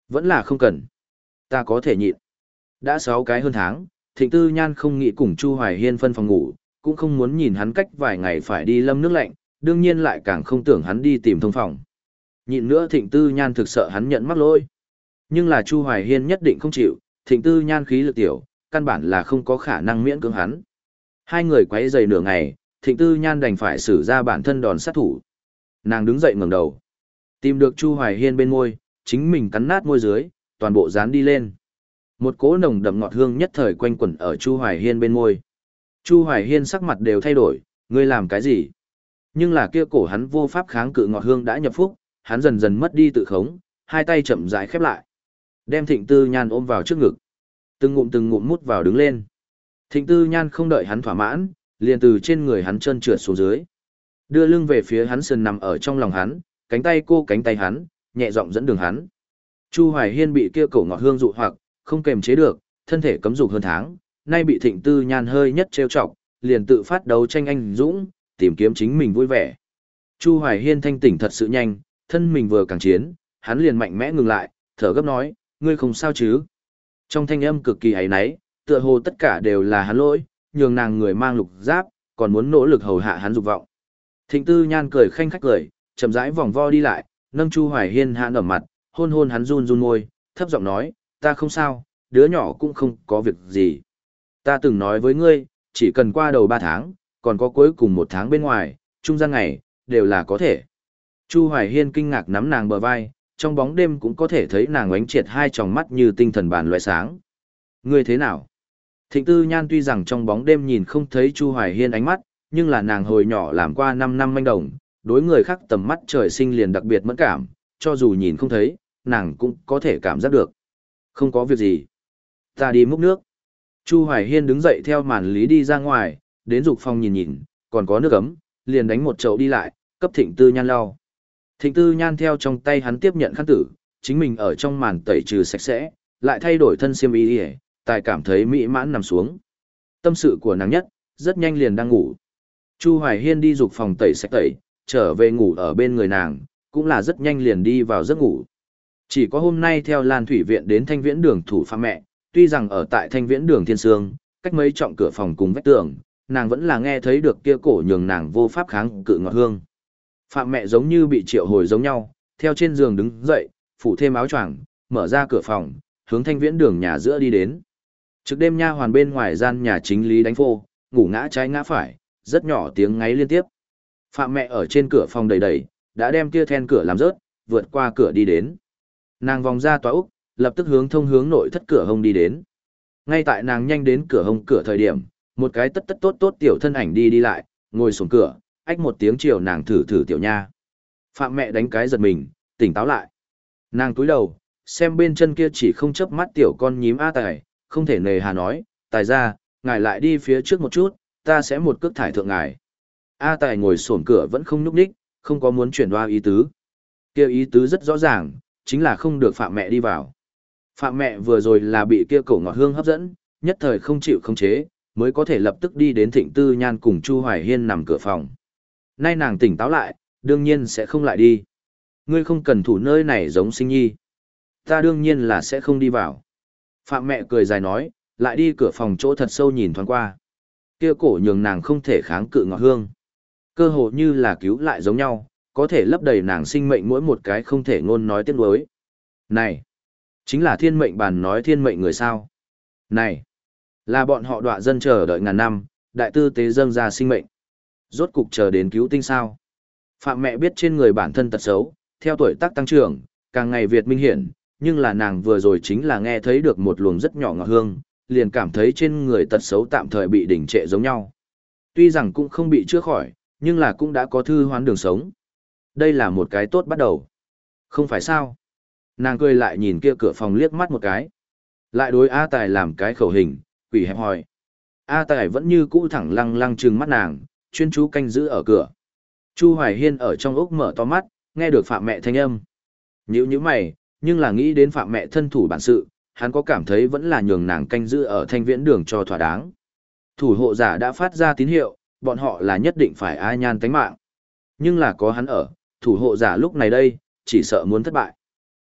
Speaker 1: Vẫn là không cần. Ta có thể nhịn. Đã sáu cái hơn tháng, Thịnh Tư Nhan không nghĩ cùng Chu Hoài Hiên phân phòng ngủ, cũng không muốn nhìn hắn cách vài ngày phải đi lâm nước lạnh, đương nhiên lại càng không tưởng hắn đi tìm thông phòng. Nhịn nữa Thịnh Tư Nhan thực sợ hắn nhận mắc lỗi. Nhưng là Chu Hoài Hiên nhất định không chịu, Thịnh Tư Nhan khí lực tiểu, căn bản là không có khả năng miễn cưỡng hắn. Hai người quấy giày nửa ngày, Thịnh Tư Nhan đành phải sử ra bản thân đòn sát thủ. Nàng đứng dậy ngẩng đầu, tìm được Chu Hoài Hiên bên môi, chính mình cắn nát môi dưới, toàn bộ dán đi lên. Một cỗ nồng đậm ngọt hương nhất thời quanh quẩn ở Chu Hoài Hiên bên môi. Chu Hoài Hiên sắc mặt đều thay đổi, ngươi làm cái gì? Nhưng là kia cổ hắn vô pháp kháng cự ngọt hương đã nhập phúc, hắn dần dần mất đi tự khống, hai tay chậm rãi khép lại. Đem Thịnh Tư Nhan ôm vào trước ngực. Từng ngụm từng ngụm mút vào đứng lên. Thịnh Tư Nhan không đợi hắn thỏa mãn, liền từ trên người hắn trơn trượt xuống dưới. Đưa lưng về phía hắn sườn nằm ở trong lòng hắn, cánh tay cô cánh tay hắn, nhẹ giọng dẫn đường hắn. Chu Hoài Hiên bị kia cổ ngọt hương dụ hoặc, không kềm chế được, thân thể cấm dục hơn tháng, nay bị Thịnh Tư Nhan hơi nhất trêu chọc, liền tự phát đấu tranh anh dũng, tìm kiếm chính mình vui vẻ. Chu Hoài Hiên thanh tỉnh thật sự nhanh, thân mình vừa càng chiến, hắn liền mạnh mẽ ngừng lại, thở gấp nói, ngươi không sao chứ? Trong thanh âm cực kỳ ấy náy, tựa hồ tất cả đều là hắn lỗi, nhường nàng người mang lục giáp, còn muốn nỗ lực hầu hạ hắn dục vọng. Thịnh Tư Nhan cười khanh khách cười, chậm rãi vòng vo đi lại, nâng Chu Hoài Hiên hạ ở mặt, hôn hôn hắn run run môi, thấp giọng nói, ta không sao, đứa nhỏ cũng không có việc gì. Ta từng nói với ngươi, chỉ cần qua đầu ba tháng, còn có cuối cùng một tháng bên ngoài, trung gian ngày, đều là có thể. Chu Hoài Hiên kinh ngạc nắm nàng bờ vai, trong bóng đêm cũng có thể thấy nàng ánh triệt hai tròng mắt như tinh thần bàn loại sáng. Ngươi thế nào? Thịnh Tư Nhan tuy rằng trong bóng đêm nhìn không thấy Chu Hoài Hiên ánh mắt, nhưng là nàng hồi nhỏ làm qua năm năm manh đồng, đối người khác tầm mắt trời sinh liền đặc biệt mẫn cảm, cho dù nhìn không thấy, nàng cũng có thể cảm giác được. Không có việc gì. Ta đi múc nước. Chu Hoài Hiên đứng dậy theo màn lý đi ra ngoài, đến dục phòng nhìn nhìn, còn có nước ấm, liền đánh một chậu đi lại, cấp Thịnh Tư Nhan lau. Thịnh Tư Nhan theo trong tay hắn tiếp nhận khăn tử, chính mình ở trong màn tẩy trừ sạch sẽ, lại thay đổi thân xiêm y, tài cảm thấy mỹ mãn nằm xuống. Tâm sự của nàng nhất, rất nhanh liền đang ngủ. Chu Hoài Hiên đi dục phòng tẩy sạch tẩy, trở về ngủ ở bên người nàng, cũng là rất nhanh liền đi vào giấc ngủ. Chỉ có hôm nay theo Lan Thủy Viện đến Thanh Viễn Đường thủ phạm mẹ, tuy rằng ở tại Thanh Viễn Đường Thiên Sương, cách mấy trọng cửa phòng cùng vách tường, nàng vẫn là nghe thấy được kia cổ nhường nàng vô pháp kháng cự ngọt hương. Phạm mẹ giống như bị triệu hồi giống nhau, theo trên giường đứng dậy, phủ thêm áo choàng, mở ra cửa phòng, hướng Thanh Viễn Đường nhà giữa đi đến. Trước đêm nha hoàn bên ngoài gian nhà chính lý đánh phô, ngủ ngã trái ngã phải, rất nhỏ tiếng ngáy liên tiếp. Phạm mẹ ở trên cửa phòng đầy đầy, đã đem kia then cửa làm rớt, vượt qua cửa đi đến. Nàng vòng ra tòa úc, lập tức hướng thông hướng nội thất cửa hông đi đến. Ngay tại nàng nhanh đến cửa hông cửa thời điểm, một cái tất tất tốt tốt tiểu thân ảnh đi đi lại, ngồi xuống cửa, ách một tiếng chiều nàng thử thử tiểu nha. Phạm mẹ đánh cái giật mình, tỉnh táo lại. Nàng túi đầu, xem bên chân kia chỉ không chớp mắt tiểu con nhím A Tài, không thể nề hà nói, Tài ra, ngài lại đi phía trước một chút, ta sẽ một cước thải thượng ngài. A Tài ngồi xổm cửa vẫn không nhúc nhích, không có muốn chuyển đoa ý tứ. Kia ý tứ rất rõ ràng, chính là không được Phạm mẹ đi vào. Phạm mẹ vừa rồi là bị kia cổ ngọt hương hấp dẫn, nhất thời không chịu khống chế, mới có thể lập tức đi đến Thịnh Tư Nhan cùng Chu Hoài Hiên nằm cửa phòng. Nay nàng tỉnh táo lại, đương nhiên sẽ không lại đi. Ngươi không cần thủ nơi này giống sinh nhi. Ta đương nhiên là sẽ không đi vào. Phạm mẹ cười dài nói, lại đi cửa phòng chỗ thật sâu nhìn thoáng qua. Kia cổ nhường nàng không thể kháng cự ngọt hương. Cơ hồ như là cứu lại giống nhau, có thể lấp đầy nàng sinh mệnh mỗi một cái không thể ngôn nói tiếc nuối. Này, chính là thiên mệnh bàn nói thiên mệnh người sao. Này, là bọn họ đọa dân chờ đợi ngàn năm, đại tư tế dâng ra sinh mệnh. Rốt cục chờ đến cứu tinh sao. Phạm mẹ biết trên người bản thân tật xấu, theo tuổi tác tăng trưởng, càng ngày Việt minh hiển, nhưng là nàng vừa rồi chính là nghe thấy được một luồng rất nhỏ ngọt hương, liền cảm thấy trên người tật xấu tạm thời bị đỉnh trệ giống nhau. Tuy rằng cũng không bị chữa khỏi, nhưng là cũng đã có thư hoán đường sống. Đây là một cái tốt bắt đầu. Không phải sao? Nàng cười lại nhìn kia cửa phòng liếc mắt một cái. Lại đối A Tài làm cái khẩu hình, quỷ hẹp hòi. A Tài vẫn như cũ thẳng lăng lăng trừng mắt nàng, chuyên chú canh giữ ở cửa. Chu Hoài Hiên ở trong ốc mở to mắt, nghe được Phạm mẹ thanh âm. Nhíu nhíu mày, nhưng là nghĩ đến Phạm mẹ thân thủ bản sự, hắn có cảm thấy vẫn là nhường nàng canh giữ ở Thanh Viễn Đường cho thỏa đáng. Thủ hộ giả đã phát ra tín hiệu, bọn họ là nhất định phải A Nhan tánh mạng. Nhưng là có hắn ở, thủ hộ giả lúc này đây, chỉ sợ muốn thất bại.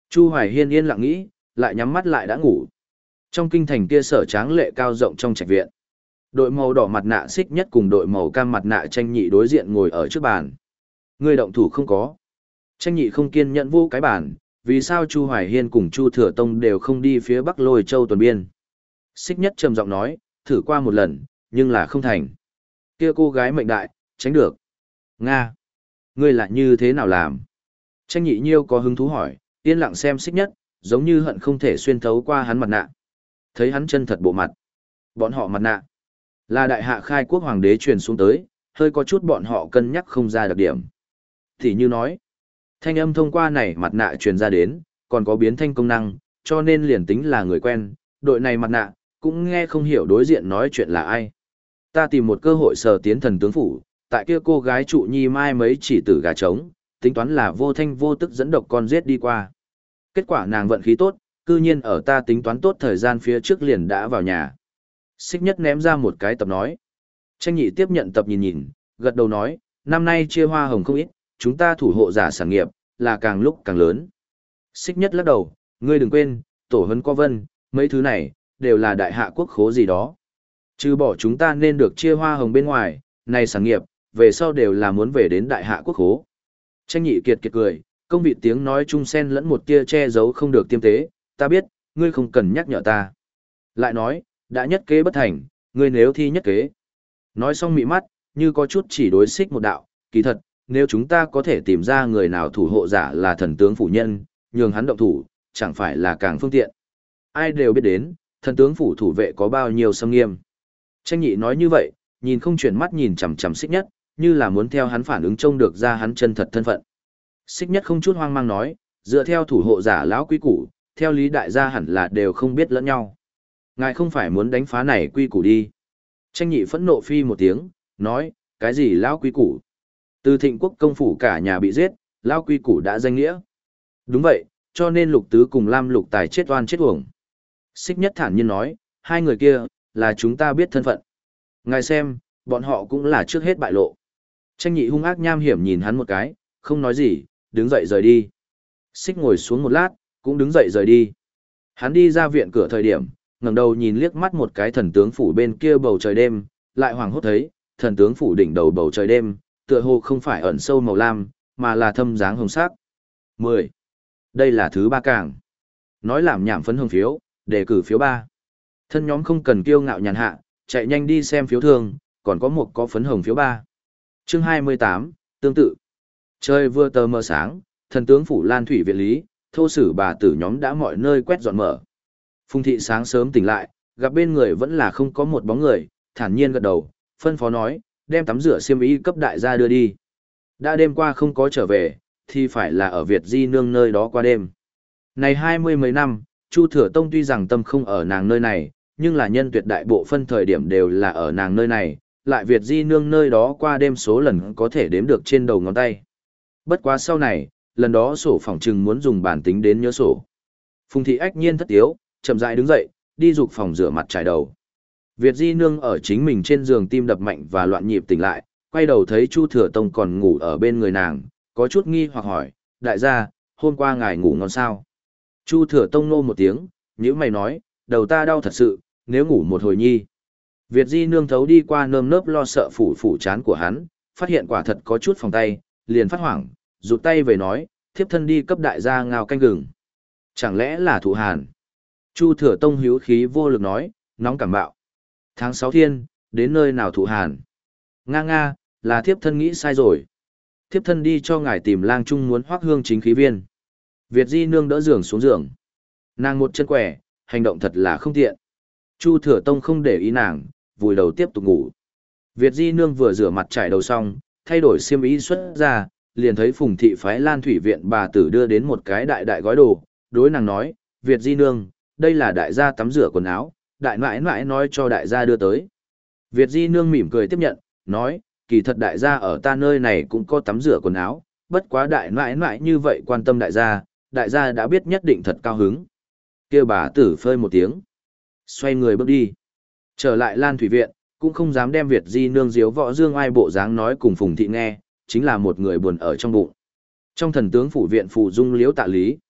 Speaker 1: Chu Hoài Hiên yên lặng nghĩ, lại nhắm mắt lại đã ngủ. Trong kinh thành kia sở tráng lệ cao rộng trong trạch viện. Đội màu đỏ mặt nạ Xích Nhất cùng đội màu cam mặt nạ Tranh Nhị đối diện ngồi ở trước bàn. Người động thủ không có. Tranh Nhị không kiên nhẫn vô cái bàn, vì sao Chu Hoài Hiên cùng Chu Thừa Tông đều không đi phía Bắc Lôi Châu tuần biên. Xích Nhất trầm giọng nói, thử qua một lần, nhưng là không thành. Kia cô gái mệnh đại, tránh được. Nga, ngươi lại như thế nào làm? Tranh Nhị nhiêu có hứng thú hỏi, yên lặng xem Xích Nhất, giống như hận không thể xuyên thấu qua hắn mặt nạ. Thấy hắn chân thật bộ mặt. Bọn họ mặt nạ là đại hạ khai quốc hoàng đế truyền xuống tới, hơi có chút bọn họ cân nhắc không ra đặc điểm. Thì như nói, thanh âm thông qua này mặt nạ truyền ra đến, còn có biến thanh công năng, cho nên liền tính là người quen, đội này mặt nạ, cũng nghe không hiểu đối diện nói chuyện là ai. Ta tìm một cơ hội sờ tiến thần tướng phủ, tại kia cô gái trụ nhi mai mấy chỉ tử gà trống, tính toán là vô thanh vô tức dẫn độc con giết đi qua. Kết quả nàng vận khí tốt, cư nhiên ở ta tính toán tốt thời gian phía trước liền đã vào nhà. Xích Nhất ném ra một cái tập nói. Tranh Nhị tiếp nhận tập nhìn nhìn, gật đầu nói, năm nay chia hoa hồng không ít, chúng ta thủ hộ giả sản nghiệp, là càng lúc càng lớn. Xích Nhất lắc đầu, ngươi đừng quên, tổ huấn có vân, mấy thứ này, đều là đại hạ quốc khố gì đó. Trừ bỏ chúng ta nên được chia hoa hồng bên ngoài, này sản nghiệp, về sau đều là muốn về đến đại hạ quốc khố. Tranh Nhị kiệt kiệt cười, công vị tiếng nói chung sen lẫn một tia che giấu không được tiêm tế, ta biết, ngươi không cần nhắc nhở ta. Lại nói, đã nhất kế bất thành, ngươi nếu thi nhất kế. Nói xong mị mắt, như có chút chỉ đối xích một đạo, kỳ thật, nếu chúng ta có thể tìm ra người nào thủ hộ giả là thần tướng phủ nhân, nhường hắn động thủ, chẳng phải là càng phương tiện. Ai đều biết đến, thần tướng phủ thủ vệ có bao nhiêu xâm nghiêm. Tranh Nhị nói như vậy, nhìn không chuyển mắt nhìn chằm chằm Xích Nhất, như là muốn theo hắn phản ứng trông được ra hắn chân thật thân phận. Xích Nhất không chút hoang mang nói, dựa theo thủ hộ giả lão quý củ, theo lý đại gia hẳn là đều không biết lẫn nhau. Ngài không phải muốn đánh phá này quy củ đi. Tranh Nhị phẫn nộ phi một tiếng, nói, cái gì lão quý củ? Từ Thịnh quốc công phủ cả nhà bị giết, lão quý củ đã danh nghĩa. Đúng vậy, cho nên Lục Tứ cùng Lam Lục Tài chết oan chết uổng. Xích Nhất thản nhiên nói, hai người kia, là chúng ta biết thân phận. Ngài xem, bọn họ cũng là trước hết bại lộ. Tranh Nhị hung ác nham hiểm nhìn hắn một cái, không nói gì, đứng dậy rời đi. Xích ngồi xuống một lát, cũng đứng dậy rời đi. Hắn đi ra viện cửa thời điểm, ngẩng đầu nhìn liếc mắt một cái thần tướng phủ bên kia bầu trời đêm, lại hoàng hốt thấy, thần tướng phủ đỉnh đầu bầu trời đêm, tựa hồ không phải ẩn sâu màu lam, mà là thâm dáng hồng sắc. mười. Đây là thứ ba càng. Nói làm nhảm phấn hồng phiếu, đề cử phiếu ba. Thân nhóm không cần kiêu ngạo nhàn hạ, chạy nhanh đi xem phiếu thường, còn có một có phấn hồng phiếu ba. Chương hai mươi tám, tương tự. Trời vừa tờ mờ sáng, thần tướng phủ Lan Thủy viện lý, thô sử bà tử nhóm đã mọi nơi quét dọn mở. Phùng thị sáng sớm tỉnh lại, gặp bên người vẫn là không có một bóng người, thản nhiên gật đầu, phân phó nói, đem tắm rửa xiêm y cấp đại gia đưa đi. Đã đêm qua không có trở về, thì phải là ở Việt Di Nương nơi đó qua đêm. Này hai mươi mấy năm, Chu Thừa Tông tuy rằng tâm không ở nàng nơi này, nhưng là nhân tuyệt đại bộ phân thời điểm đều là ở nàng nơi này, lại Việt Di Nương nơi đó qua đêm số lần có thể đếm được trên đầu ngón tay. Bất quá sau này, lần đó sổ phỏng trừng muốn dùng bản tính đến nhớ sổ. Phùng thị ách nhiên thất tiếu, chậm rãi đứng dậy, đi dục phòng rửa mặt trải đầu. Việt Di Nương ở chính mình trên giường tim đập mạnh và loạn nhịp tỉnh lại, quay đầu thấy Chu Thừa Tông còn ngủ ở bên người nàng, có chút nghi hoặc hỏi, đại gia, hôm qua ngài ngủ ngon sao? Chu Thừa Tông nô một tiếng, nhíu mày nói, đầu ta đau thật sự, nếu ngủ một hồi nhi. Việt Di Nương thấu đi qua nơm nớp lo sợ phủ phủ chán của hắn, phát hiện quả thật có chút phòng tay, liền phát hoảng, rụt tay về nói, thiếp thân đi cấp đại gia ngao canh gừng. Chẳng lẽ là thụ hàn? Chu Thừa Tông hiếu khí vô lực nói, nóng cảm bạo. Tháng sáu thiên, đến nơi nào thụ hàn? Nga nga, là thiếp thân nghĩ sai rồi. Thiếp thân đi cho ngài tìm lang trung muốn hoác hương chính khí viên. Việt Di Nương đỡ giường xuống giường. Nàng một chân quẻ, hành động thật là không tiện. Chu Thừa Tông không để ý nàng, vùi đầu tiếp tục ngủ. Việt Di Nương vừa rửa mặt trải đầu xong, thay đổi xiêm y xuất ra, liền thấy Phùng thị phái Lan Thủy viện bà tử đưa đến một cái đại đại gói đồ, đối nàng nói, Việt Di Nương, đây là đại gia tắm rửa quần áo, đại nãi nãi nói cho đại gia đưa tới. Việt Di Nương mỉm cười tiếp nhận, nói, kỳ thật đại gia ở ta nơi này cũng có tắm rửa quần áo, bất quá đại nãi nãi như vậy quan tâm đại gia, đại gia đã biết nhất định thật cao hứng. Kêu bà tử phơi một tiếng, xoay người bước đi. Trở lại Lan Thủy viện, cũng không dám đem Việt Di Nương diếu võ dương ai bộ dáng nói cùng Phùng thị nghe, chính là một người buồn ở trong bụng. Trong thần tướng phủ viện phủ dung liễu tạ lý.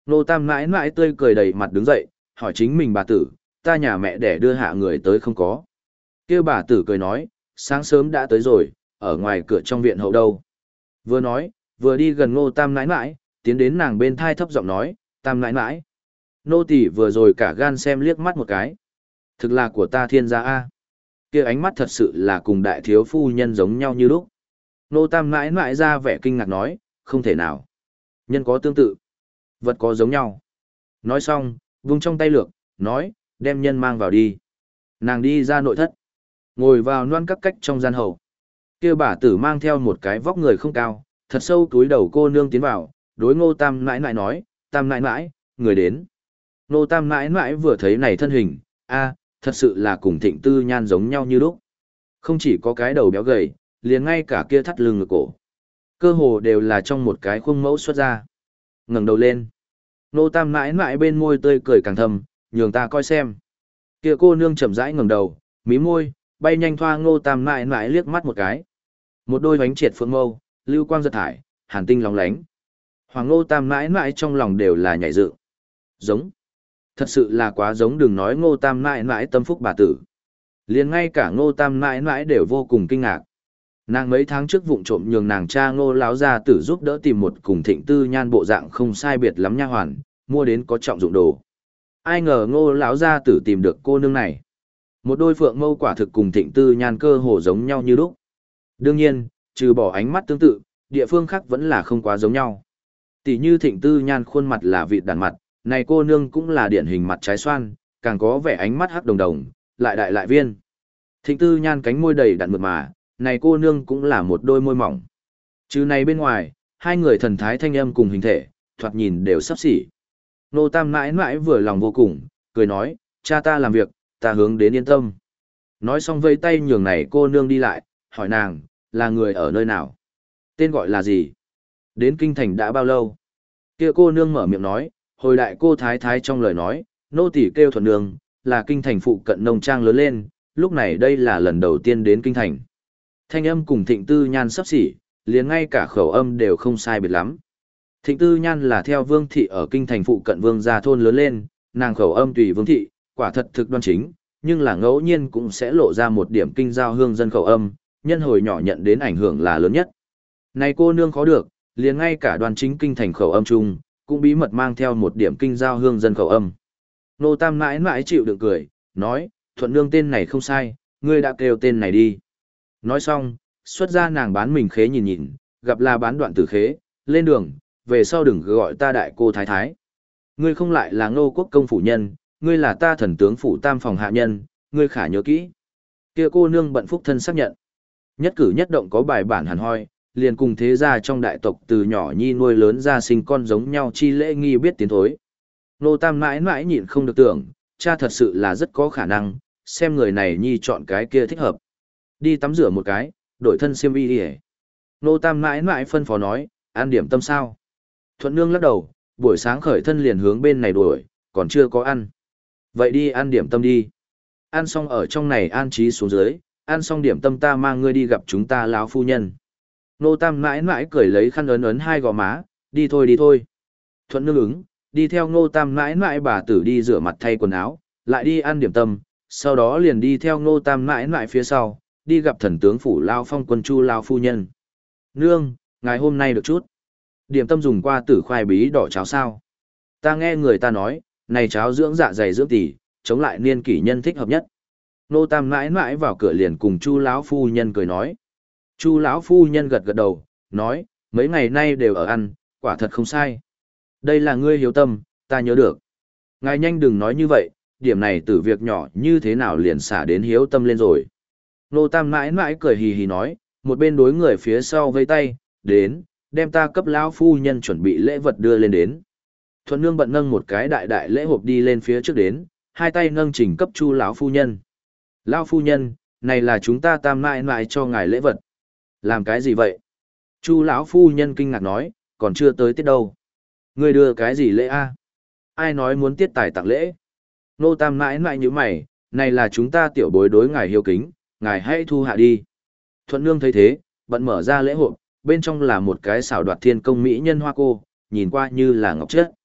Speaker 1: Nô Tam mãi mãi tươi cười đầy mặt đứng dậy, hỏi chính mình bà tử, ta nhà mẹ để đưa hạ người tới không có. Kêu bà tử cười nói, sáng sớm đã tới rồi, ở ngoài cửa trong viện hậu đâu. Vừa nói, vừa đi gần Ngô Tam mãi mãi, tiến đến nàng bên thai thấp giọng nói, Tam mãi mãi. Nô tỳ vừa rồi cả gan xem liếc mắt một cái. Thực là của ta thiên gia A. Kia ánh mắt thật sự là cùng đại thiếu phu nhân giống nhau như lúc. Nô Tam mãi mãi ra vẻ kinh ngạc nói, không thể nào. Nhân có tương tự, vật có giống nhau. Nói xong, vung trong tay lược, nói, đem nhân mang vào đi. Nàng đi ra nội thất, ngồi vào loan các cách trong gian hậu. Kia bà tử mang theo một cái vóc người không cao, thật sâu túi đầu cô nương tiến vào, đối Ngô Tam mãi mãi nói, Tam mãi mãi, người đến. Ngô Tam mãi mãi vừa thấy này thân hình, a, thật sự là cùng Thịnh Tư Nhan giống nhau như lúc. Không chỉ có cái đầu béo gầy, liền ngay cả kia thắt lưng ngực cổ. Cơ hồ đều là trong một cái khuôn mẫu xuất ra. Ngẩng đầu lên. Ngô Tam mãi mãi bên môi tươi cười càng thầm, nhường ta coi xem. Kia cô nương chậm rãi ngẩng đầu, mí môi, bay nhanh thoa Ngô Tam mãi mãi liếc mắt một cái. Một đôi bánh triệt phượng mâu, lưu quang giật thải, hàn tinh lóng lánh. Hoàng Ngô Tam mãi mãi trong lòng đều là nhảy dựng. Giống. Thật sự là quá giống, đừng nói Ngô Tam mãi mãi tâm phúc bà tử. Liền ngay cả Ngô Tam mãi mãi đều vô cùng kinh ngạc. Nàng mấy tháng trước vụng trộm nhường nàng cha Ngô lão gia tử giúp đỡ tìm một cùng Thịnh Tư Nhan bộ dạng không sai biệt lắm nha hoàn, mua đến có trọng dụng đồ. Ai ngờ Ngô lão gia tử tìm được cô nương này. Một đôi phượng mâu quả thực cùng Thịnh Tư Nhan cơ hồ giống nhau như lúc. Đương nhiên, trừ bỏ ánh mắt tương tự, địa phương khác vẫn là không quá giống nhau. Tỷ như Thịnh Tư Nhan khuôn mặt là vịt đàn mặt, này cô nương cũng là điển hình mặt trái xoan, càng có vẻ ánh mắt hắc đồng đồng, lại đại lại viên. Thịnh Tư Nhan cánh môi đầy đặn mượt mà, này cô nương cũng là một đôi môi mỏng. Chứ này bên ngoài, hai người thần thái thanh âm cùng hình thể, thoạt nhìn đều sắp xỉ. Nô Tam mãi mãi vừa lòng vô cùng, cười nói, cha ta làm việc, ta hướng đến yên tâm. Nói xong vây tay nhường này cô nương đi lại, hỏi nàng, là người ở nơi nào? Tên gọi là gì? Đến kinh thành đã bao lâu? Kia cô nương mở miệng nói, hồi đại cô thái thái trong lời nói, nô tỳ kêu thuần nương, là kinh thành phụ cận nông trang lớn lên, lúc này đây là lần đầu tiên đến kinh thành. Thanh âm cùng Thịnh Tư Nhan sắp xỉ, liền ngay cả khẩu âm đều không sai biệt lắm. Thịnh Tư Nhan là theo Vương thị ở kinh thành phụ cận Vương gia thôn lớn lên, nàng khẩu âm tùy Vương thị, quả thật thực đoan chính, nhưng là ngẫu nhiên cũng sẽ lộ ra một điểm kinh giao hương dân khẩu âm, nhân hồi nhỏ nhận đến ảnh hưởng là lớn nhất. Này cô nương khó được, liền ngay cả đoan chính kinh thành khẩu âm chung, cũng bí mật mang theo một điểm kinh giao hương dân khẩu âm. Nô Tam mãi mãi chịu đựng cười, nói, thuận nương tên này không sai, ngươi đã kêu tên này đi. Nói xong, xuất ra nàng bán mình khế nhìn nhìn, gặp là bán đoạn tử khế, lên đường, về sau đừng gọi ta đại cô thái thái. Ngươi không lại là Ngô Quốc công phủ nhân, ngươi là ta thần tướng phủ tam phòng hạ nhân, ngươi khả nhớ kỹ. Kia cô nương bận phúc thân xác nhận. Nhất cử nhất động có bài bản hẳn hoi, liền cùng thế gia trong đại tộc từ nhỏ nhi nuôi lớn ra sinh con giống nhau chi lễ nghi biết tiến thối. Nô Tam mãi mãi nhịn không được tưởng, cha thật sự là rất có khả năng, xem người này nhi chọn cái kia thích hợp. Đi tắm rửa một cái, đổi thân xiêm y đi hề. Nô Tam mãi mãi phân phó nói, ăn điểm tâm sao. Thuận nương lắc đầu, buổi sáng khởi thân liền hướng bên này đuổi, còn chưa có ăn. Vậy đi ăn điểm tâm đi. Ăn xong ở trong này an trí xuống dưới, ăn xong điểm tâm ta mang ngươi đi gặp chúng ta lão phu nhân. Nô Tam mãi mãi cười lấy khăn ấn ấn hai gò má, đi thôi đi thôi. Thuận nương ứng, đi theo Nô Tam mãi mãi bà tử đi rửa mặt thay quần áo, lại đi ăn điểm tâm, sau đó liền đi theo Nô Tam mãi mãi phía sau, đi gặp thần tướng phủ Lao Phong quân Chu Lao phu nhân. Nương, ngày hôm nay được chút. Điểm tâm dùng qua tử khoai bí đỏ cháo sao. Ta nghe người ta nói, này cháo dưỡng dạ dày dưỡng tỉ, chống lại niên kỷ nhân thích hợp nhất. Nô Tam mãi mãi vào cửa liền cùng Chu lão phu nhân cười nói. Chu lão phu nhân gật gật đầu, nói, mấy ngày nay đều ở ăn, quả thật không sai. Đây là ngươi hiếu tâm, ta nhớ được. Ngài nhanh đừng nói như vậy, điểm này từ việc nhỏ như thế nào liền xả đến hiếu tâm lên rồi. Nô Tam mãi mãi cười hì hì nói, một bên đối người phía sau vây tay, đến, đem ta cấp lão phu nhân chuẩn bị lễ vật đưa lên đến. Thuận nương bận nâng một cái đại đại lễ hộp đi lên phía trước đến, hai tay nâng trình cấp Chu lão phu nhân. Lão phu nhân, này là chúng ta Tam mãi mãi cho ngài lễ vật. Làm cái gì vậy? Chu lão phu nhân kinh ngạc nói, còn chưa tới tiết đâu. Ngươi đưa cái gì lễ a? Ai nói muốn tiết tài tặng lễ? Nô Tam mãi mãi như mày, này là chúng ta tiểu bối đối ngài hiếu kính, ngài hãy thu hạ đi. Thuận nương thấy thế, bận mở ra lễ hộp, bên trong là một cái xảo đoạt thiên công mỹ nhân hoa cô, nhìn qua như là ngọc chất.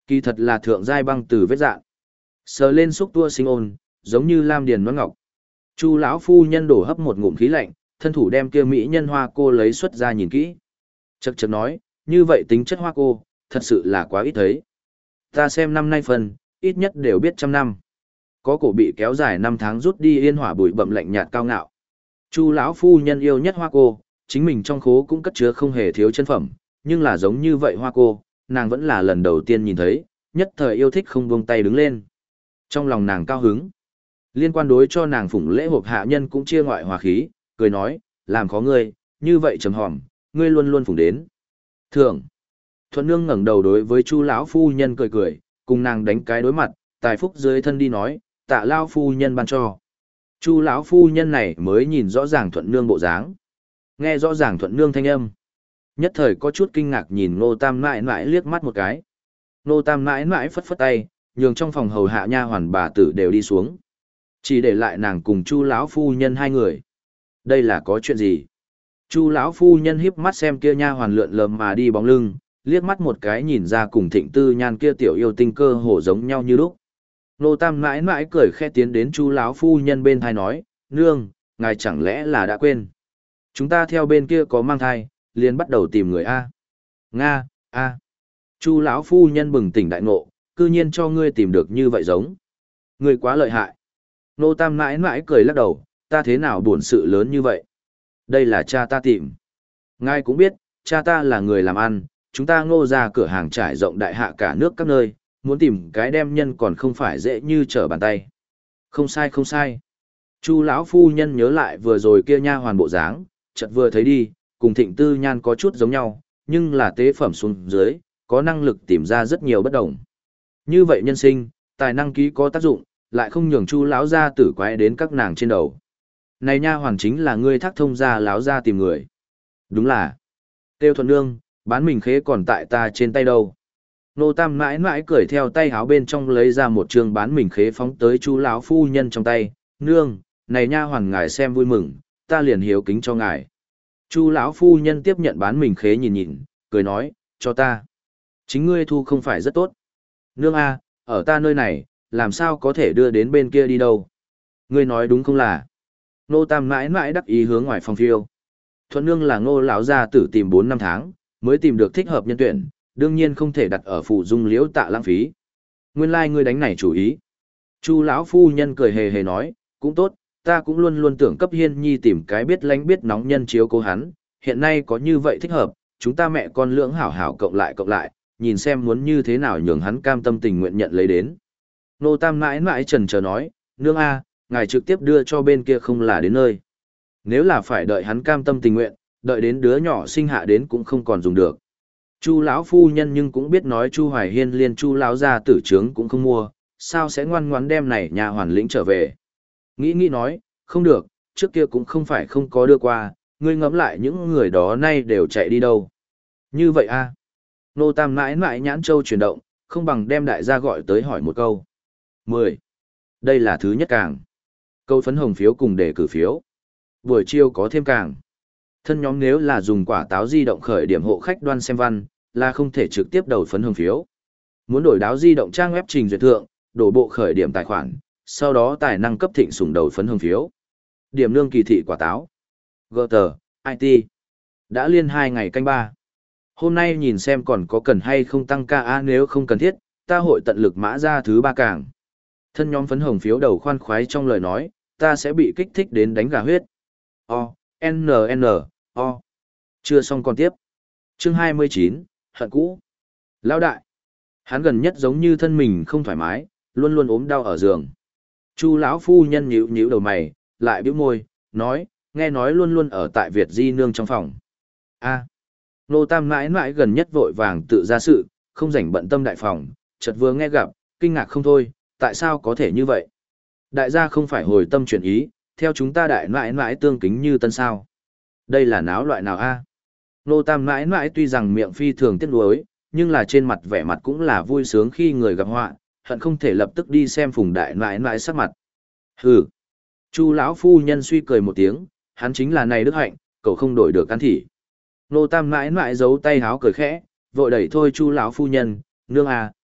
Speaker 1: Kỳ thật là thượng giai băng từ vết dạng. Sờ lên xúc tua sinh ôn, giống như lam điền noãn ngọc. Chu lão phu nhân đổ hấp một ngụm khí lạnh, thân thủ đem kia mỹ nhân hoa cô lấy xuất ra nhìn kỹ. Chậc chậc nói, như vậy tính chất hoa cô, thật sự là quá ít thấy. Ta xem năm nay phần, ít nhất đều biết trăm năm. Có cổ bị kéo dài năm tháng rút đi yên hỏa bụi bậm lạnh nhạt cao ngạo. Chu lão phu nhân yêu nhất hoa cô, chính mình trong khố cũng cất chứa không hề thiếu chân phẩm, nhưng là giống như vậy hoa cô, nàng vẫn là lần đầu tiên nhìn thấy, nhất thời yêu thích không buông tay đứng lên. Trong lòng nàng cao hứng. Liên quan đối cho nàng phụng lễ hộp hạ nhân cũng chia ngoại hòa khí, cười nói, làm khó ngươi, như vậy trầm hòm, ngươi luôn luôn phụng đến. Thượng. Thuận nương ngẩng đầu đối với Chu lão phu nhân cười cười, cùng nàng đánh cái đối mặt, tài phúc dưới thân đi nói, tạ lao phu nhân ban cho. Chu lão phu nhân này mới nhìn rõ ràng thuận nương bộ dáng, nghe rõ ràng thuận nương thanh âm, nhất thời có chút kinh ngạc nhìn Ngô Tam mãi mãi liếc mắt một cái. Ngô Tam mãi mãi phất phất tay, nhường trong phòng hầu hạ nha hoàn bà tử đều đi xuống, chỉ để lại nàng cùng Chu lão phu nhân hai người. Đây là có chuyện gì? Chu lão phu nhân híp mắt xem kia nha hoàn lượn lờ mà đi bóng lưng, liếc mắt một cái nhìn ra cùng Thịnh Tư Nhan kia tiểu yêu tinh cơ hồ giống nhau như lúc. Nô Tam mãi mãi cười khẽ tiến đến Chu lão phu nhân bên thai nói, nương, ngài chẳng lẽ là đã quên? Chúng ta theo bên kia có mang thai, liền bắt đầu tìm người a. Nga, a. Chu lão phu nhân bừng tỉnh đại ngộ, cư nhiên cho ngươi tìm được như vậy giống. Ngươi quá lợi hại. Nô Tam mãi mãi cười lắc đầu, ta thế nào buồn sự lớn như vậy? Đây là cha ta tìm. Ngài cũng biết, cha ta là người làm ăn, chúng ta Ngô ra cửa hàng trải rộng đại hạ cả nước các nơi, muốn tìm cái đem nhân còn không phải dễ như trở bàn tay. Không sai không sai. Chu lão phu nhân nhớ lại vừa rồi kia nha hoàn bộ dáng, chợt vừa thấy đi, cùng Thịnh Tư Nhan có chút giống nhau, nhưng là tế phẩm xuống dưới, có năng lực tìm ra rất nhiều bất đồng. Như vậy nhân sinh, tài năng ký có tác dụng, lại không nhường Chu lão gia tử quái đến các nàng trên đầu. Này nha hoàn chính là ngươi thác thông gia láo ra tìm người. Đúng là. Tiêu Thuận Nương, bán mình khế còn tại ta trên tay đâu. Nô Tam mãi mãi cười theo tay háo bên trong lấy ra một trường bán mình khế phóng tới Chu lão phu nhân trong tay. Nương, này nha hoàn ngài xem vui mừng, ta liền hiếu kính cho ngài. Chu lão phu nhân tiếp nhận bán mình khế nhìn nhìn, cười nói, cho ta. Chính ngươi thu không phải rất tốt. Nương a, ở ta nơi này, làm sao có thể đưa đến bên kia đi đâu. Ngươi nói đúng không là. Nô Tam mãi mãi đắc ý hướng ngoài phòng phiêu. Thuận nương là Ngô lão gia tử tìm bốn năm tháng, mới tìm được thích hợp nhân tuyển, đương nhiên không thể đặt ở phụ dung liễu tạ lãng phí. Nguyên lai like ngươi đánh này chủ ý. Chu lão phu nhân cười hề hề nói, cũng tốt, ta cũng luôn luôn tưởng cấp Hiên Nhi tìm cái biết lánh biết nóng nhân chiếu cố hắn, hiện nay có như vậy thích hợp, chúng ta mẹ con lưỡng hảo hảo cộng lại cộng lại, nhìn xem muốn như thế nào nhường hắn cam tâm tình nguyện nhận lấy đến. Nô Tam mãi mãi trần chờ nói, nương a, ngài trực tiếp đưa cho bên kia không là đến nơi. Nếu là phải đợi hắn cam tâm tình nguyện, đợi đến đứa nhỏ sinh hạ đến cũng không còn dùng được. Chu lão phu nhân nhưng cũng biết nói Chu Hoài Hiên liên Chu lão gia tử trướng cũng không mua, sao sẽ ngoan ngoãn đem này nhà hoàn lĩnh trở về. Nghĩ nghĩ nói, không được, trước kia cũng không phải không có đưa qua, ngươi ngẫm lại những người đó nay đều chạy đi đâu. Như vậy a. Nô Tam mãi mãi nhãn châu chuyển động, không bằng đem đại gia gọi tới hỏi một câu. mười. Đây là thứ nhất càng. Câu phấn hồng phiếu cùng đề cử phiếu. Buổi chiều có thêm càng. Thân nhóm nếu là dùng quả táo di động khởi điểm hộ khách đoan xem văn, là không thể trực tiếp đầu phấn hồng phiếu. Muốn đổi đáo di động trang web trình duyệt thượng, đổ bộ khởi điểm tài khoản, sau đó tài năng cấp thịnh sủng đầu phấn hồng phiếu. Điểm nương kỳ thị quả táo. Gờ tờ, i tê. Đã liên hai ngày canh ba. Hôm nay nhìn xem còn có cần hay không tăng ca nếu không cần thiết, ta hội tận lực mã ra thứ ba càng. Thân nhóm phấn hồng phiếu đầu khoan khoái trong lời nói, ta sẽ bị kích thích đến đánh gà huyết. O, N N, O. Chưa xong còn tiếp. Chương hai mươi chín, hận cũ. Lão đại. Hắn gần nhất giống như thân mình không thoải mái, luôn luôn ốm đau ở giường. Chu lão phu nhân nhíu nhíu đầu mày, lại bĩu môi, nói, nghe nói luôn luôn ở tại Việt Di nương trong phòng. A. Nô Tam mãi mãi gần nhất vội vàng tự ra sự, không rảnh bận tâm đại phòng, chợt vừa nghe gặp, kinh ngạc không thôi, tại sao có thể như vậy? Đại gia không phải hồi tâm chuyển ý, theo chúng ta đại mãi mãi tương kính như tân sao. Đây là náo loại nào a? Nô Tam mãi mãi tuy rằng miệng phi thường tiếc nuối, nhưng là trên mặt vẻ mặt cũng là vui sướng khi người gặp họa, hận không thể lập tức đi xem phùng đại mãi mãi sắc mặt. Hừ. Chu lão phu nhân suy cười một tiếng, hắn chính là này đức hạnh, cậu không đổi được ăn thị. Nô Tam mãi mãi giấu tay háo cười khẽ, vội đẩy thôi Chu lão phu nhân, nương à,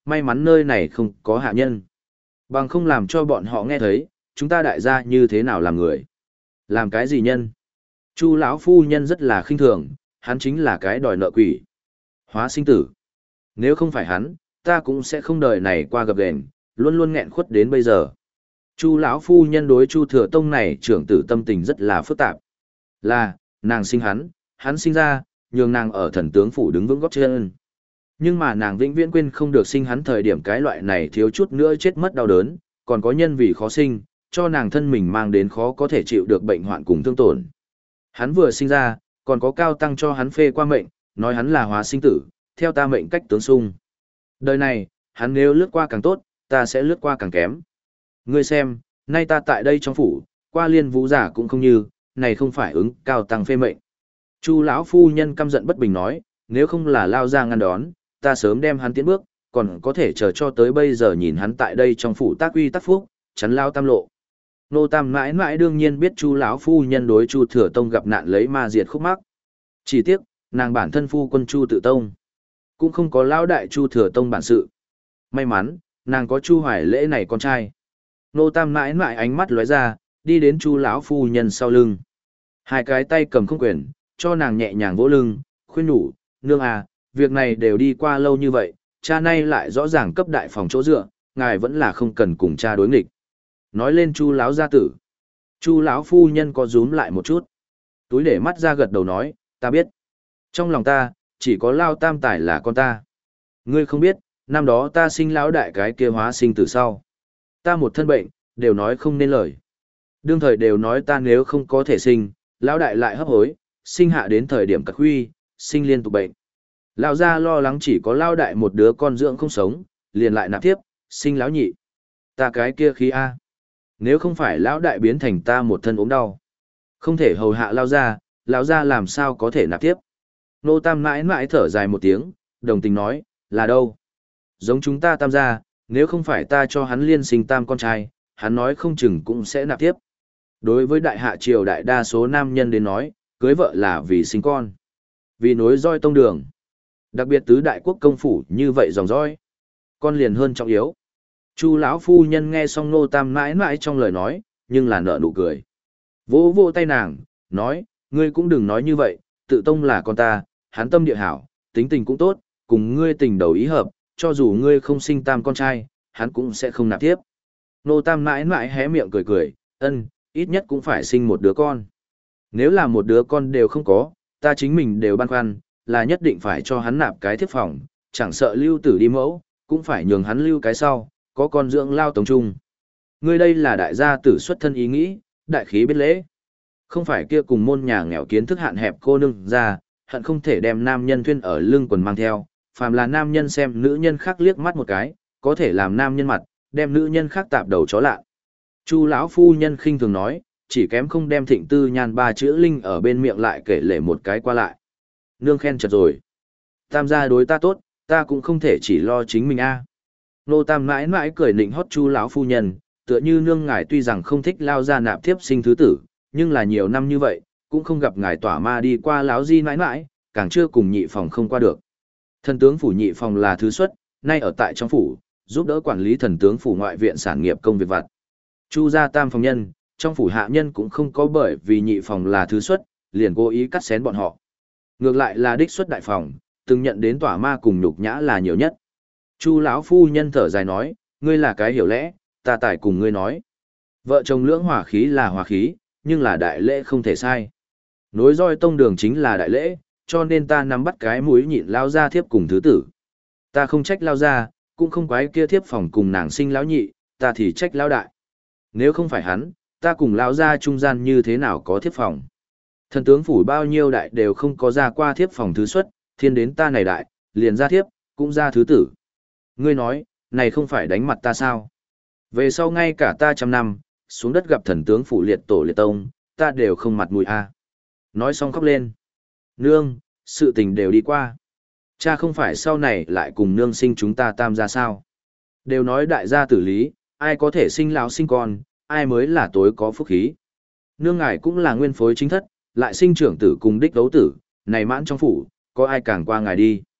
Speaker 1: may mắn nơi này không có hạ nhân. Bằng không làm cho bọn họ nghe thấy, chúng ta đại gia như thế nào làm người. Làm cái gì nhân? Chu lão phu nhân rất là khinh thường, hắn chính là cái đòi nợ quỷ. Hóa sinh tử. Nếu không phải hắn, ta cũng sẽ không đời này qua gặp gền, luôn luôn nghẹn khuất đến bây giờ. Chu lão phu nhân đối Chu Thừa Tông này trưởng tử tâm tình rất là phức tạp. Là, nàng sinh hắn, hắn sinh ra, nhường nàng ở thần tướng phủ đứng vững gót chân. Nhưng mà nàng vĩnh viễn quên không được sinh hắn thời điểm cái loại này thiếu chút nữa chết mất đau đớn, còn có nhân vì khó sinh, cho nàng thân mình mang đến khó có thể chịu được bệnh hoạn cùng thương tổn. Hắn vừa sinh ra, còn có cao tăng cho hắn phê qua mệnh, nói hắn là hóa sinh tử, theo ta mệnh cách tướng sung. Đời này, hắn nếu lướt qua càng tốt, ta sẽ lướt qua càng kém. Ngươi xem, nay ta tại đây trong phủ, qua liên vũ giả cũng không như, này không phải ứng cao tăng phê mệnh. Chu lão phu nhân căm giận bất bình nói, nếu không là lao ra ngăn đón, ta sớm đem hắn tiến bước, còn có thể chờ cho tới bây giờ nhìn hắn tại đây trong phủ tác uy tác phúc, chắn lao tam lộ. Nô tam mãi mãi đương nhiên biết Chu lão phu nhân đối Chu Thừa Tông gặp nạn lấy ma diệt khúc mắc. Chỉ tiếc, nàng bản thân phu quân Chu Tự Tông, cũng không có lão đại Chu Thừa Tông bản sự. May mắn, nàng có Chu Hoài Lễ này con trai. Nô tam mãi mãi ánh mắt lóe ra, đi đến Chu lão phu nhân sau lưng. Hai cái tay cầm không quyền, cho nàng nhẹ nhàng vỗ lưng, khuyên nhủ, nương à, việc này đều đi qua lâu như vậy, cha nay lại rõ ràng cấp đại phòng chỗ dựa, ngài vẫn là không cần cùng cha đối nghịch. Nói lên Chu lão gia tử. Chu lão phu nhân có rúm lại một chút. Túi để mắt ra gật đầu nói, ta biết. Trong lòng ta, chỉ có Lao Tam Tài là con ta. Ngươi không biết, năm đó ta sinh lão đại cái kia hóa sinh từ sau. Ta một thân bệnh, đều nói không nên lời. Đương thời đều nói ta nếu không có thể sinh, lão đại lại hấp hối, sinh hạ đến thời điểm cật huy, sinh liên tục bệnh. Lão gia lo lắng chỉ có lão đại một đứa con dưỡng không sống, liền lại nạp tiếp, sinh lão nhị. Ta cái kia khí A. Nếu không phải lão đại biến thành ta một thân ốm đau, không thể hầu hạ lão gia, lão gia làm sao có thể nạp tiếp. Nô Tam mãi mãi thở dài một tiếng, đồng tình nói, là đâu? Giống chúng ta Tam gia, nếu không phải ta cho hắn liên sinh tam con trai, hắn nói không chừng cũng sẽ nạp tiếp. Đối với đại hạ triều đại đa số nam nhân đến nói, cưới vợ là vì sinh con, vì nối roi tông đường. Đặc biệt tứ đại quốc công phủ như vậy dòng dõi, con liền hơn trọng yếu. Chu lão phu nhân nghe xong Nô Tam mãi mãi trong lời nói, nhưng là nở nụ cười. Vỗ vỗ tay nàng, nói, ngươi cũng đừng nói như vậy, Tự Tông là con ta, hắn tâm địa hảo, tính tình cũng tốt, cùng ngươi tình đầu ý hợp, cho dù ngươi không sinh tam con trai, hắn cũng sẽ không nạp tiếp. Nô Tam mãi mãi hé miệng cười cười, ân, ít nhất cũng phải sinh một đứa con. Nếu là một đứa con đều không có, ta chính mình đều băn khoăn, là nhất định phải cho hắn nạp cái thiếp phòng, chẳng sợ lưu tử đi mẫu, cũng phải nhường hắn lưu cái sau, có con dưỡng lao tống trung. Ngươi đây là đại gia tử xuất thân ý nghĩ, đại khí biết lễ. Không phải kia cùng môn nhà nghèo kiến thức hạn hẹp cô nương ra, hận không thể đem nam nhân thuyên ở lưng quần mang theo, phàm là nam nhân xem nữ nhân khác liếc mắt một cái, có thể làm nam nhân mặt, đem nữ nhân khác tạp đầu chó lạ. Chu lão phu nhân khinh thường nói, chỉ kém không đem Thịnh Tư Nhan ba chữ linh ở bên miệng lại kể lể một cái qua lại. Nương khen chật rồi. Tam gia đối ta tốt, ta cũng không thể chỉ lo chính mình a. Nô Tam mãi mãi cười nịnh hót Chu lão phu nhân, tựa như nương ngài tuy rằng không thích lao ra nạp thiếp sinh thứ tử, nhưng là nhiều năm như vậy, cũng không gặp ngài tỏa ma đi qua láo di mãi mãi, càng chưa cùng nhị phòng không qua được. Thần tướng phủ nhị phòng là thứ xuất, nay ở tại trong phủ, giúp đỡ quản lý thần tướng phủ ngoại viện sản nghiệp công việc vặt. Chu gia tam phòng nhân, trong phủ hạ nhân cũng không có bởi vì nhị phòng là thứ xuất, liền cố ý cắt xén bọn họ. Ngược lại là đích xuất đại phòng, từng nhận đến tỏa ma cùng nhục nhã là nhiều nhất. Chu lão phu nhân thở dài nói, ngươi là cái hiểu lẽ, ta tải cùng ngươi nói. Vợ chồng lưỡng hòa khí là hòa khí, nhưng là đại lễ không thể sai. Nối roi tông đường chính là đại lễ, cho nên ta nắm bắt cái mũi nhịn lao ra thiếp cùng thứ tử. Ta không trách lao ra, cũng không quái kia thiếp phòng cùng nàng sinh lão nhị, ta thì trách lao đại. Nếu không phải hắn, ta cùng lao ra trung gian như thế nào có thiếp phòng. Thần tướng phủ bao nhiêu đại đều không có ra qua thiếp phòng thứ xuất, thiên đến ta này đại, liền ra thiếp, cũng ra thứ tử. Ngươi nói, này không phải đánh mặt ta sao? Về sau ngay cả ta trăm năm, xuống đất gặp thần tướng phủ liệt tổ liệt tông, ta đều không mặt mũi a. Nói xong khóc lên. Nương, sự tình đều đi qua. Cha không phải sau này lại cùng nương sinh chúng ta tam gia sao? Đều nói đại gia tử lý, ai có thể sinh lão sinh con, ai mới là tối có phúc khí. Nương ngài cũng là nguyên phối chính thất, lại sinh trưởng tử cùng đích đấu tử, này mãn trong phủ, có ai càng qua ngài đi.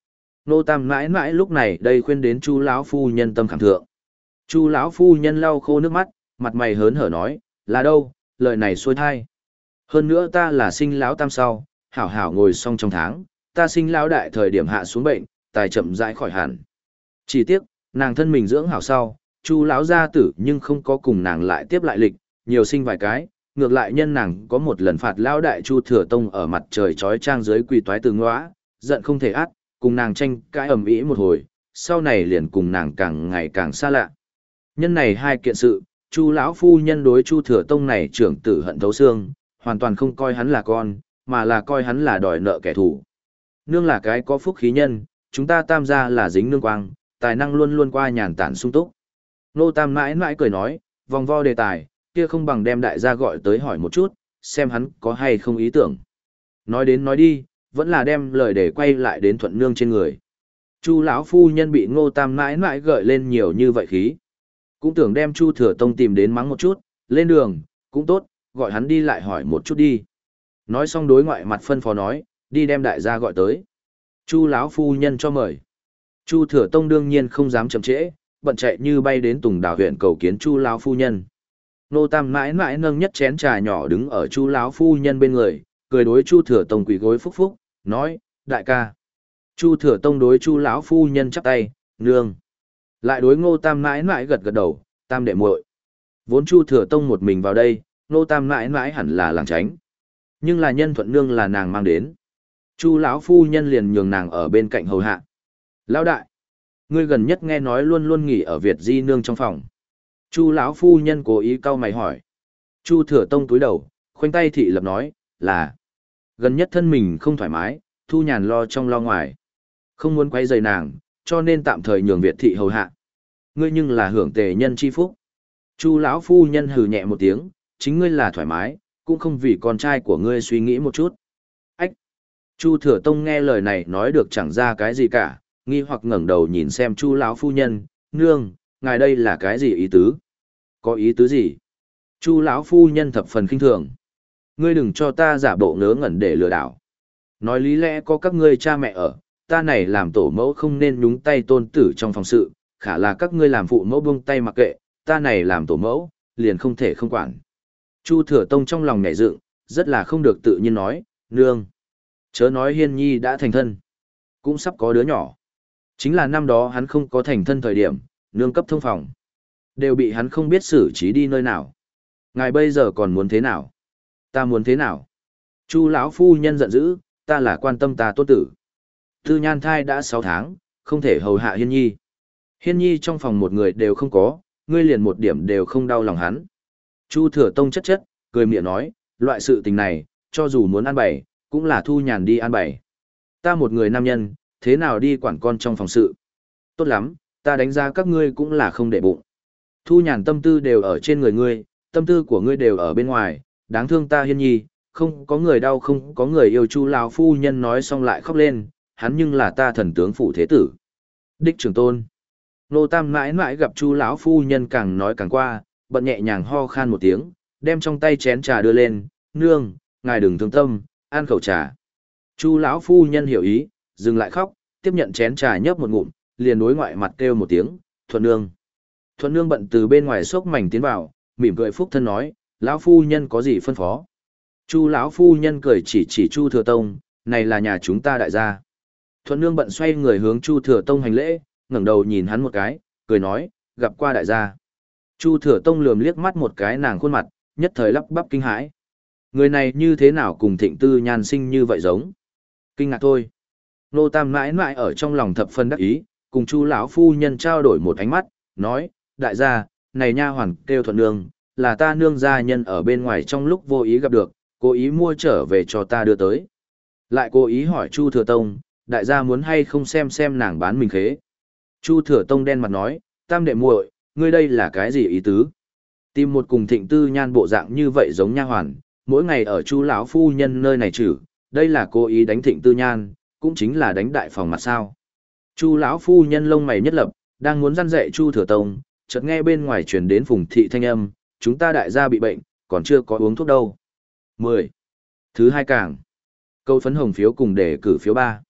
Speaker 1: Nô Tam mãi mãi lúc này đây khuyên đến Chu lão phu nhân tâm khảm thượng. Chu lão phu nhân lau khô nước mắt, mặt mày hớn hở nói, là đâu, lời này xuôi thai. Hơn nữa ta là sinh lão tam sau, hảo hảo ngồi xong trong tháng, ta sinh lão đại thời điểm hạ xuống bệnh, tài chậm rãi khỏi hẳn. Chỉ tiếc, nàng thân mình dưỡng hảo sau, Chu lão gia tử nhưng không có cùng nàng lại tiếp lại lịch, nhiều sinh vài cái, ngược lại nhân nàng có một lần phạt lão đại Chu Thừa Tông ở mặt trời chói chang dưới quỳ toái từ ngõa, giận không thể át, cùng nàng tranh cãi ầm ĩ một hồi, sau này liền cùng nàng càng ngày càng xa lạ. Nhân này hai kiện sự, Chu lão phu nhân đối Chu Thừa Tông này trưởng tử hận thấu xương, hoàn toàn không coi hắn là con, mà là coi hắn là đòi nợ kẻ thù. Nương là cái có phúc khí nhân, chúng ta tam gia là dính nương quang, tài năng luôn luôn qua nhàn tản sung túc. Nô Tam mãi mãi cười nói, vòng vo đề tài, kia không bằng đem đại gia gọi tới hỏi một chút, xem hắn có hay không ý tưởng. Nói đến nói đi, vẫn là đem lời để quay lại đến thuận nương trên người. Chu lão phu nhân bị Ngô Tam mãi mãi gợi lên nhiều như vậy khí, cũng tưởng đem Chu Thừa Tông tìm đến mắng một chút, lên đường, cũng tốt, gọi hắn đi lại hỏi một chút đi. Nói xong đối ngoại mặt phân phó nói, đi đem đại gia gọi tới. Chu lão phu nhân cho mời. Chu Thừa Tông đương nhiên không dám chậm trễ, bận chạy như bay đến Tùng Đào huyện cầu kiến Chu lão phu nhân. Nô Tam mãi mãi nâng nhất chén trà nhỏ đứng ở Chu lão phu nhân bên người, cười đối Chu Thừa Tông quỳ gối phúc phúc, nói, đại ca. Chu Thừa Tông đối Chu lão phu nhân chắp tay, nương. Lại đối Ngô Tam mãi mãi gật gật đầu, tam đệ muội. Vốn Chu Thừa Tông một mình vào đây, Ngô Tam mãi mãi hẳn là làng tránh. Nhưng là nhân thuận nương là nàng mang đến. Chu lão phu nhân liền nhường nàng ở bên cạnh hầu hạ. Lão đại, ngươi gần nhất nghe nói luôn luôn nghỉ ở Việt Di nương trong phòng. Chu lão phu nhân cố ý cau mày hỏi. Chu Thừa Tông túi đầu, khoanh tay thị lập nói, là gần nhất thân mình không thoải mái, thu nhàn lo trong lo ngoài. Không muốn quấy rầy nàng, cho nên tạm thời nhường Việt thị hầu hạ. Ngươi nhưng là hưởng tề nhân chi phúc. Chu lão phu nhân hừ nhẹ một tiếng, chính ngươi là thoải mái, cũng không vì con trai của ngươi suy nghĩ một chút. Ách! Chu Thừa Tông nghe lời này nói được chẳng ra cái gì cả, nghi hoặc ngẩng đầu nhìn xem Chu lão phu nhân, nương, ngài đây là cái gì ý tứ? Có ý tứ gì? Chu lão phu nhân thập phần khinh thường. Ngươi đừng cho ta giả bộ ngớ ngẩn để lừa đảo. Nói lý lẽ có các ngươi cha mẹ ở, ta này làm tổ mẫu không nên nhúng tay tôn tử trong phòng sự, khả là các ngươi làm phụ mẫu buông tay mặc kệ, ta này làm tổ mẫu, liền không thể không quản. Chu Thừa Tông trong lòng nhảy dựng, rất là không được tự nhiên nói, nương. Chớ nói Hiên Nhi đã thành thân, cũng sắp có đứa nhỏ. Chính là năm đó hắn không có thành thân thời điểm, nương cấp thông phòng. Đều bị hắn không biết xử trí đi nơi nào. Ngài bây giờ còn muốn thế nào? Ta muốn thế nào? Chu lão phu nhân giận dữ, ta là quan tâm ta tốt tử. Tư nhan thai đã sáu tháng, không thể hầu hạ Hiên Nhi. Hiên Nhi trong phòng một người đều không có, ngươi liền một điểm đều không đau lòng hắn. Chu Thừa Tông chất chất, cười miệng nói, loại sự tình này, cho dù muốn ăn bày, cũng là thu nhàn đi ăn bày. Ta một người nam nhân, thế nào đi quản con trong phòng sự? Tốt lắm, ta đánh giá các ngươi cũng là không để bụng. Thu nhàn tâm tư đều ở trên người ngươi, tâm tư của ngươi đều ở bên ngoài, đáng thương ta Hiên Nhi, không có người đau không có người yêu. Chu lão phu nhân nói xong lại khóc lên, hắn nhưng là ta thần tướng phủ thế tử. Đích trưởng tôn. Nô Tam mãi mãi gặp Chu lão phu nhân càng nói càng qua, bận nhẹ nhàng ho khan một tiếng, đem trong tay chén trà đưa lên, nương, ngài đừng thương tâm, ăn khẩu trà. Chu lão phu nhân hiểu ý, dừng lại khóc, tiếp nhận chén trà nhấp một ngụm, liền đối ngoại mặt kêu một tiếng, thuận nương. Thuận nương bận từ bên ngoài xốc mảnh tiến vào, mỉm cười phúc thân nói, lão phu nhân có gì phân phó? Chu lão phu nhân cười chỉ chỉ Chu Thừa Tông, này là nhà chúng ta đại gia. Thuận nương bận xoay người hướng Chu Thừa Tông hành lễ, ngẩng đầu nhìn hắn một cái, cười nói, gặp qua đại gia. Chu Thừa Tông lườm liếc mắt một cái nàng khuôn mặt, nhất thời lắp bắp kinh hãi. Người này như thế nào cùng Thịnh Tư Nhan sinh như vậy giống? Kinh ngạc thôi. Nô Tam mãi mãi ở trong lòng thập phân đắc ý, cùng Chu lão phu nhân trao đổi một ánh mắt, nói, đại gia, này nha hoàn kêu Thuận nương, là ta nương gia nhân ở bên ngoài trong lúc vô ý gặp được, cố ý mua trở về cho ta đưa tới. Lại cố ý hỏi Chu Thừa Tông, đại gia muốn hay không xem xem nàng bán mình khế. Chu Thừa Tông đen mặt nói, tam đệ muội, ngươi đây là cái gì ý tứ? Tìm một cùng Thịnh Tư Nhan bộ dạng như vậy giống nha hoàn, mỗi ngày ở Chu lão phu nhân nơi này trừ, đây là cố ý đánh Thịnh Tư Nhan, cũng chính là đánh đại phòng mặt sao? Chu lão phu nhân lông mày nhất lập, đang muốn răn dạy Chu Thừa Tông, chợt nghe bên ngoài truyền đến Phùng thị thanh âm, chúng ta đại gia bị bệnh, còn chưa có uống thuốc đâu. mười. Thứ hai càng. Câu phấn hồng phiếu cùng đề cử phiếu ba.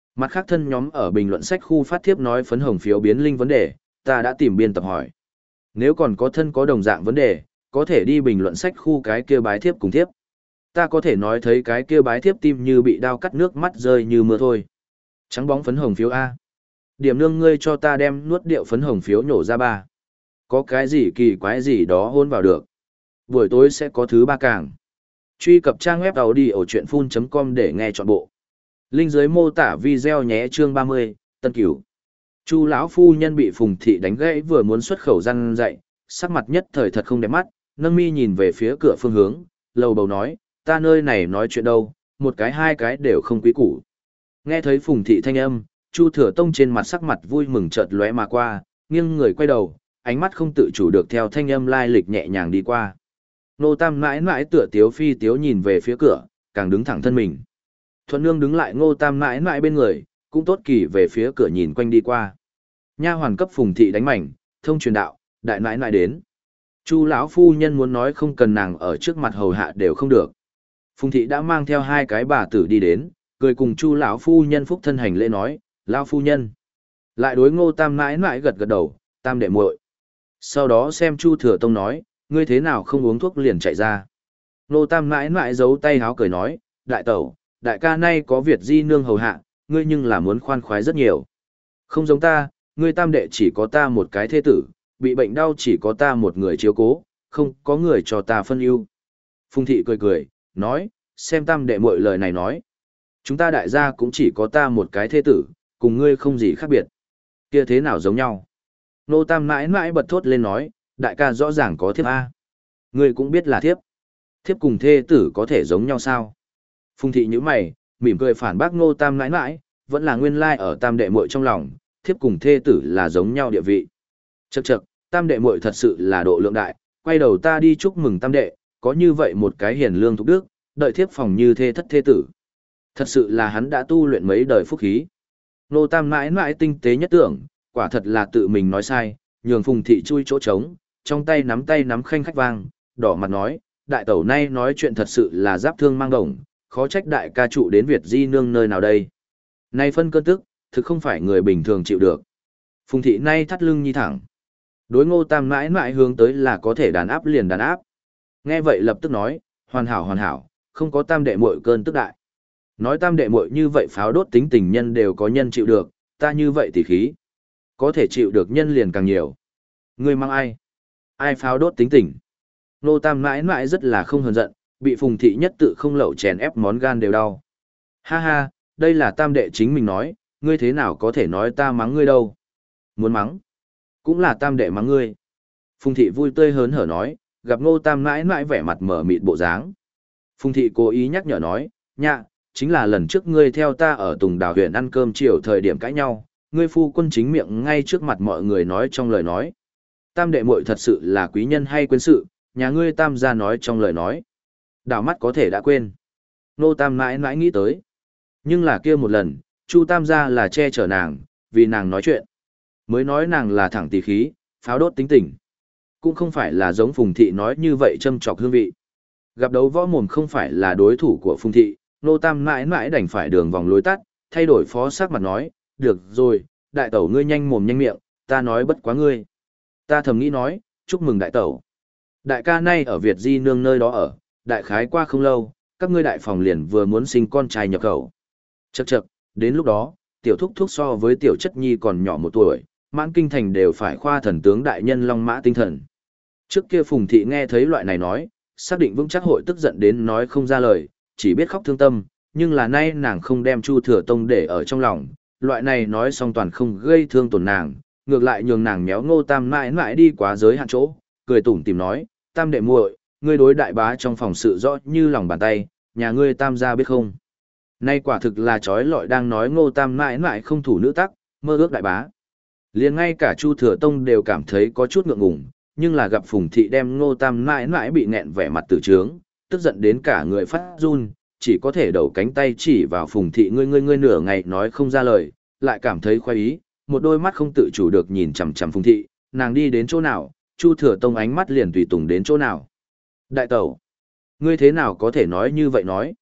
Speaker 1: Mặt khác thân nhóm ở bình luận sách khu phát thiếp nói phấn hồng phiếu biến linh vấn đề, ta đã tìm biên tập hỏi. Nếu còn có thân có đồng dạng vấn đề, có thể đi bình luận sách khu cái kia bái thiếp cùng thiếp. Ta có thể nói thấy cái kia bái thiếp tim như bị đao cắt nước mắt rơi như mưa thôi. Trắng bóng phấn hồng phiếu A. Điểm nương ngươi cho ta đem nuốt điệu phấn hồng phiếu nhổ ra ba. Có cái gì kỳ quái gì đó hôn vào được. Buổi tối sẽ có thứ ba càng. Truy cập trang web audiochuyenphun.com để nghe trọn bộ. Link dưới mô tả video nhé chương ba mươi, Tân Cửu. Chu lão phu nhân bị Phùng thị đánh gãy vừa muốn xuất khẩu răn dạy, sắc mặt nhất thời thật không đẹp mắt, nâng mi nhìn về phía cửa phương hướng, lầu bầu nói, ta nơi này nói chuyện đâu, một cái hai cái đều không quý củ. Nghe thấy Phùng thị thanh âm, Chu Thừa Tông trên mặt sắc mặt vui mừng chợt lóe mà qua, nghiêng người quay đầu, ánh mắt không tự chủ được theo thanh âm lai lịch nhẹ nhàng đi qua. Nô Tam mãi mãi tựa tiếu phi tiếu nhìn về phía cửa, càng đứng thẳng thân mình. Thuận Nương đứng lại Ngô Tam mãi mãi bên người, cũng tốt kỳ về phía cửa nhìn quanh đi qua. Nha hoàn cấp Phùng thị đánh mảnh, thông truyền đạo, đại mãi mãi đến. Chu lão phu nhân muốn nói không cần nàng ở trước mặt hầu hạ đều không được. Phùng thị đã mang theo hai cái bà tử đi đến, cười cùng Chu lão phu nhân phúc thân hành lễ nói, lão phu nhân. Lại đối Ngô Tam mãi mãi gật gật đầu, Tam đệ muội. Sau đó xem Chu Thừa Tông nói, ngươi thế nào không uống thuốc liền chạy ra. Ngô Tam mãi mãi giấu tay háo cười nói, đại tẩu, đại ca nay có Việt di nương hầu hạ, ngươi nhưng là muốn khoan khoái rất nhiều. Không giống ta, ngươi Tam đệ chỉ có ta một cái thế tử, bị bệnh đau chỉ có ta một người chiếu cố, không có người cho ta phân ưu. Phùng thị cười cười, nói, xem Tam đệ muội lời này nói. Chúng ta đại gia cũng chỉ có ta một cái thế tử, cùng ngươi không gì khác biệt. Kia thế nào giống nhau? Nô Tam mãi mãi bật thốt lên nói, đại ca rõ ràng có thiếp A. Ngươi cũng biết là thiếp. Thiếp cùng thê tử có thể giống nhau sao? Phùng thị như mày, mỉm cười phản bác Nô Tam mãi mãi, vẫn là nguyên lai ở Tam đệ muội trong lòng, thiếp cùng thê tử là giống nhau địa vị. Chậc chậc, Tam đệ muội thật sự là độ lượng đại, quay đầu ta đi chúc mừng Tam đệ, có như vậy một cái hiền lương thục đức, đợi thiếp phòng như thê thất thê tử. Thật sự là hắn đã tu luyện mấy đời phúc khí. Nô Tam mãi mãi tinh tế nhất tưởng, quả thật là tự mình nói sai, nhường Phùng thị chui chỗ trống, trong tay nắm tay nắm khanh khách vang, đỏ mặt nói, đại tẩu nay nói chuyện thật sự là giáp thương mang đồng, khó trách đại ca trụ đến Việt di nương nơi nào đây. Nay phân cơn tức, thực không phải người bình thường chịu được. Phùng thị nay thắt lưng nhi thẳng. Đối Ngô Tam mãi mãi hướng tới là có thể đàn áp liền đàn áp. Nghe vậy lập tức nói, hoàn hảo hoàn hảo, không có Tam đệ muội cơn tức đại. Nói Tam đệ muội như vậy pháo đốt tính tình nhân đều có nhân chịu được, ta như vậy thì khí. Có thể chịu được nhân liền càng nhiều. Ngươi mang ai? Ai pháo đốt tính tình? Nô Tam mãi mãi rất là không hờn giận, bị Phùng thị nhất tự không lậu chèn ép món gan đều đau. Ha ha, đây là Tam đệ chính mình nói, ngươi thế nào có thể nói ta mắng ngươi đâu? Muốn mắng? Cũng là Tam đệ mắng ngươi. Phùng thị vui tươi hớn hở nói, gặp Ngô Tam mãi mãi vẻ mặt mở mịt bộ dáng. Phùng thị cố ý nhắc nhở nói, nhạ, chính là lần trước ngươi theo ta ở Tùng Đào huyện ăn cơm chiều thời điểm cãi nhau, ngươi phu quân chính miệng ngay trước mặt mọi người nói trong lời nói. Tam đệ muội thật sự là quý nhân hay quên sự, nhà ngươi Tam gia nói trong lời nói. Đảo mắt có thể đã quên. Nô Tam mãi mãi nghĩ tới. Nhưng là kia một lần, Chu Tam gia là che chở nàng, vì nàng nói chuyện. Mới nói nàng là thẳng tỳ khí, pháo đốt tính tình. Cũng không phải là giống Phùng thị nói như vậy châm chọc hương vị. Gặp đấu võ mồm không phải là đối thủ của Phùng thị, Nô Tam mãi mãi đành phải đường vòng lối tắt, thay đổi phó sắc mặt nói, được rồi, đại tẩu ngươi nhanh mồm nhanh miệng, ta nói bất quá ngươi. Ta thầm nghĩ nói, chúc mừng đại tẩu. Đại ca nay ở Việt di nương nơi đó ở, đại khái qua không lâu, các ngươi đại phòng liền vừa muốn sinh con trai nhập khẩu. Chậc chậc, đến lúc đó, tiểu thúc thúc so với tiểu chất nhi còn nhỏ một tuổi, mãn kinh thành đều phải khoa thần tướng đại nhân long mã tinh thần. Trước kia Phùng thị nghe thấy loại này nói, xác định vững chắc hội tức giận đến nói không ra lời, chỉ biết khóc thương tâm, nhưng là nay nàng không đem Chu Thừa Tông để ở trong lòng, loại này nói xong toàn không gây thương tổn nàng, ngược lại nhường nàng méo Ngô Tam mãi mãi đi quá giới hạn chỗ, cười tủm tìm nói, Tam đệ muội, ngươi đối đại bá trong phòng sự rõ như lòng bàn tay, nhà ngươi Tam gia biết không? Nay quả thực là trói lọi đang nói Ngô Tam mãi mãi không thủ nữ tắc, mơ ước đại bá. Liền ngay cả Chu Thừa Tông đều cảm thấy có chút ngượng ngùng, nhưng là gặp Phùng thị đem Ngô Tam mãi mãi bị nghẹn vẻ mặt tử trướng, tức giận đến cả người phát run, chỉ có thể đầu cánh tay chỉ vào Phùng thị ngươi ngươi ngươi nửa ngày nói không ra lời, lại cảm thấy khoái ý, một đôi mắt không tự chủ được nhìn chằm chằm Phùng thị, nàng đi đến chỗ nào, Chu Thừa Tông ánh mắt liền tùy tùng đến chỗ nào. Đại tẩu, ngươi thế nào có thể nói như vậy nói?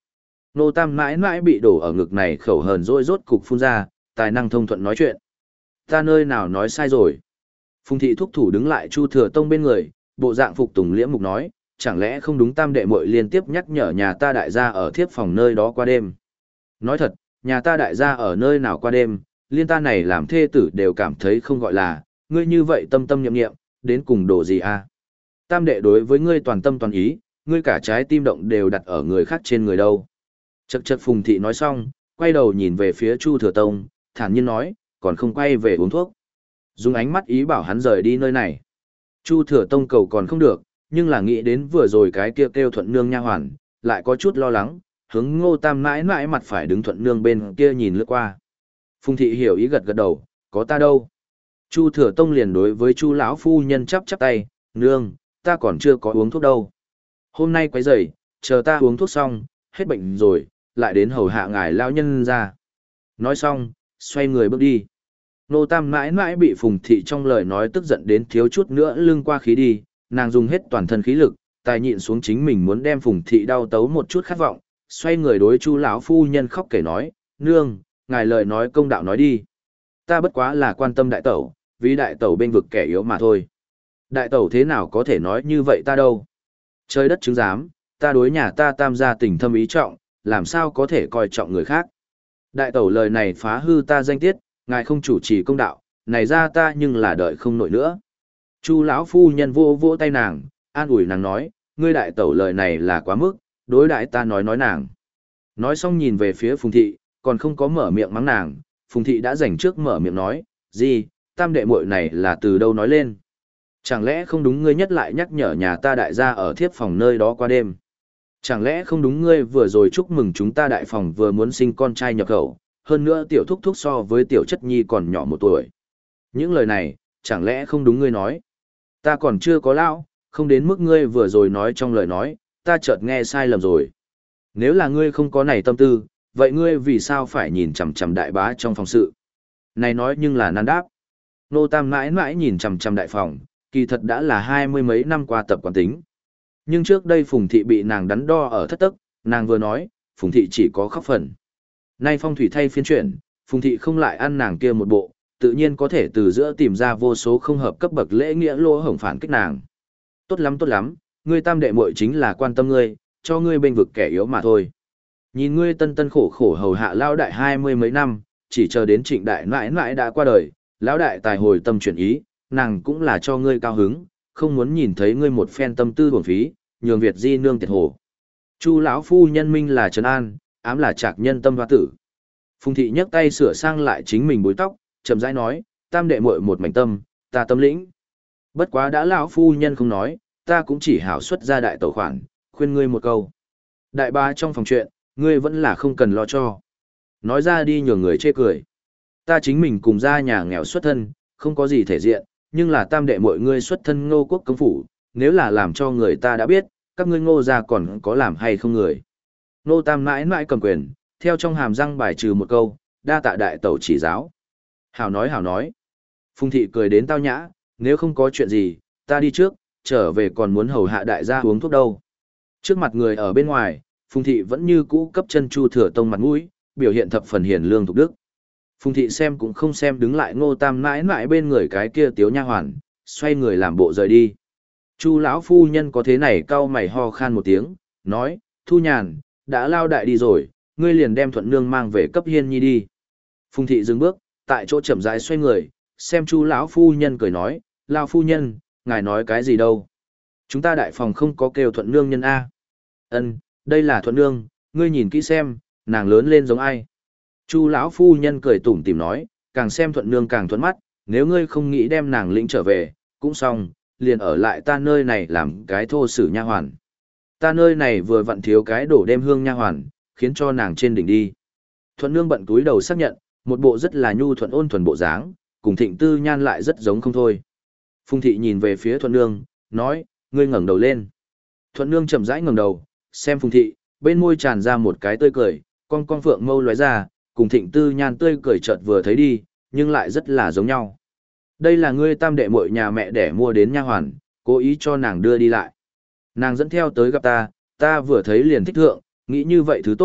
Speaker 1: Nô Tam mãi mãi bị đổ ở ngực này khẩu hờn dỗi rốt cục phun ra, tài năng thông thuận nói chuyện. Ta nơi nào nói sai rồi? Phùng thị thúc thủ đứng lại Chu Thừa Tông bên người, bộ dạng phục tùng liễm mục nói, chẳng lẽ không đúng tam đệ muội liên tiếp nhắc nhở nhà ta đại gia ở thiếp phòng nơi đó qua đêm. Nói thật, nhà ta đại gia ở nơi nào qua đêm, liên ta này làm thê tử đều cảm thấy không gọi là, ngươi như vậy tâm tâm nhậm nghiệm, đến cùng đồ gì à? Tam đệ đối với ngươi toàn tâm toàn ý, ngươi cả trái tim động đều đặt ở người khác trên người đâu. Chậc chậc Phùng thị nói xong, quay đầu nhìn về phía Chu Thừa Tông, thản nhiên nói, còn không quay về uống thuốc. Dùng ánh mắt ý bảo hắn rời đi nơi này. Chu Thừa Tông cầu còn không được, nhưng là nghĩ đến vừa rồi cái kia kêu, kêu thuận nương nha hoàn, lại có chút lo lắng, hướng Ngô Tam mãi mãi mặt phải đứng thuận nương bên kia nhìn lướt qua. Phùng thị hiểu ý gật gật đầu, có ta đâu. Chu Thừa Tông liền đối với Chu lão phu nhân chắp chắp tay, nương, ta còn chưa có uống thuốc đâu. Hôm nay quấy rầy, chờ ta uống thuốc xong, hết bệnh rồi, lại đến hầu hạ ngài lão nhân ra. Nói xong, xoay người bước đi. Nô Tam mãi mãi bị Phùng thị trong lời nói tức giận đến thiếu chút nữa lưng qua khí đi, nàng dùng hết toàn thân khí lực, tài nhịn xuống chính mình muốn đem Phùng thị đau tấu một chút khát vọng, xoay người đối Chu lão phu nhân khóc kể nói, nương, ngài lời nói công đạo nói đi. Ta bất quá là quan tâm đại tẩu, vì đại tẩu bên vực kẻ yếu mà thôi. Đại tẩu thế nào có thể nói như vậy ta đâu? Trời đất chứng giám, ta đối nhà ta Tam gia tình thâm ý trọng, làm sao có thể coi trọng người khác. Đại tẩu lời này phá hư ta danh tiết, ngài không chủ trì công đạo, này ra ta nhưng là đợi không nổi nữa. Chu lão phu nhân vô vỗ tay nàng, an ủi nàng nói, ngươi đại tẩu lời này là quá mức, đối đại ta nói nói nàng. Nói xong nhìn về phía Phùng thị, còn không có mở miệng mắng nàng, Phùng thị đã dành trước mở miệng nói, gì, tam đệ muội này là từ đâu nói lên. Chẳng lẽ không đúng ngươi nhất lại nhắc nhở nhà ta đại gia ở thiếp phòng nơi đó qua đêm. Chẳng lẽ không đúng ngươi vừa rồi chúc mừng chúng ta đại phòng vừa muốn sinh con trai nhập khẩu, hơn nữa tiểu thúc thúc so với tiểu chất nhi còn nhỏ một tuổi. Những lời này, chẳng lẽ không đúng ngươi nói. Ta còn chưa có lão, không đến mức ngươi vừa rồi nói trong lời nói, ta chợt nghe sai lầm rồi. Nếu là ngươi không có này tâm tư, vậy ngươi vì sao phải nhìn chằm chằm đại bá trong phòng sự? Này nói nhưng là nan đáp. Nô Tam mãi mãi nhìn chằm chằm đại phòng, kỳ thật đã là hai mươi mấy năm qua tập quán tính. Nhưng trước đây Phùng thị bị nàng đắn đo ở thất tức, nàng vừa nói, Phùng thị chỉ có khóc phần. Nay phong thủy thay phiên chuyển, Phùng thị không lại ăn nàng kia một bộ, tự nhiên có thể từ giữa tìm ra vô số không hợp cấp bậc lễ nghĩa lỗ hổng phản kích nàng. Tốt lắm tốt lắm, ngươi tam đệ muội chính là quan tâm ngươi, cho ngươi bên vực kẻ yếu mà thôi. Nhìn ngươi tân tân khổ khổ hầu hạ lão đại hai mươi mấy năm, chỉ chờ đến Trịnh đại mãi mãi đã qua đời, lão đại tài hồi tâm chuyển ý, nàng cũng là cho ngươi cao hứng, không muốn nhìn thấy ngươi một phen tâm tư uổng phí, nhường Việt di nương tiệt hồ. Chu lão phu nhân minh là trấn an, ám là trạc nhân tâm hoa tử. Phùng thị nhấc tay sửa sang lại chính mình búi tóc, chậm rãi nói, tam đệ muội một mảnh tâm, ta tâm lĩnh. Bất quá đã lão phu nhân không nói, ta cũng chỉ hảo xuất ra đại tẩu khoản, khuyên ngươi một câu. Đại ba trong phòng chuyện, ngươi vẫn là không cần lo cho. Nói ra đi nhường người chê cười. Ta chính mình cùng ra nhà nghèo xuất thân, không có gì thể diện, nhưng là tam đệ muội ngươi xuất thân Ngô quốc công phủ, nếu là làm cho người ta đã biết, các ngươi Ngô gia còn có làm hay không người. Ngô Tam mãi mãi cầm quyền, theo trong hàm răng bài trừ một câu, đa tạ đại tẩu chỉ giáo. Hảo nói hảo nói. Phùng thị cười đến tao nhã, nếu không có chuyện gì, ta đi trước, trở về còn muốn hầu hạ đại gia uống thuốc đâu. Trước mặt người ở bên ngoài, Phùng thị vẫn như cũ cấp chân Chu Thừa Tông mặt mũi, biểu hiện thập phần hiền lương thục đức. Phùng thị xem cũng không xem đứng lại Ngô Tam mãi mãi bên người cái kia tiếu nha hoàn, xoay người làm bộ rời đi. Chu lão phu nhân có thế này cau mày ho khan một tiếng, nói, Thu Nhàn, đã lao đại đi rồi, ngươi liền đem Thuận Nương mang về cấp Hiên Nhi đi. Phùng thị dừng bước, tại chỗ chậm rãi xoay người, xem Chu lão phu nhân cười nói, lão phu nhân, ngài nói cái gì đâu? Chúng ta đại phòng không có kêu Thuận Nương nhân a. Ân, đây là Thuận Nương, ngươi nhìn kỹ xem, nàng lớn lên giống ai? Chu lão phu nhân cười tủm tỉm nói, càng xem Thuận Nương càng thuận mắt, nếu ngươi không nghĩ đem nàng lĩnh trở về, cũng xong, liền ở lại ta nơi này làm cái thô sử nha hoàn. Ta nơi này vừa vặn thiếu cái đổ đêm hương nha hoàn, khiến cho nàng trên đỉnh đi. Thuận Nương bận túi đầu xác nhận, một bộ rất là nhu thuận ôn thuần bộ dáng, cùng Thịnh Tư Nhan lại rất giống không thôi. Phùng thị nhìn về phía Thuận Nương, nói, ngươi ngẩng đầu lên. Thuận Nương chậm rãi ngẩng đầu, xem Phùng thị, bên môi tràn ra một cái tươi cười, con con phượng mâu lóe ra, cùng Thịnh Tư Nhan tươi cười chợt vừa thấy đi, nhưng lại rất là giống nhau. Đây là ngươi tam đệ muội nhà mẹ để mua đến nha hoàn, cố ý cho nàng đưa đi lại. Nàng dẫn theo tới gặp ta, ta vừa thấy liền thích thượng, nghĩ như vậy thứ tốt,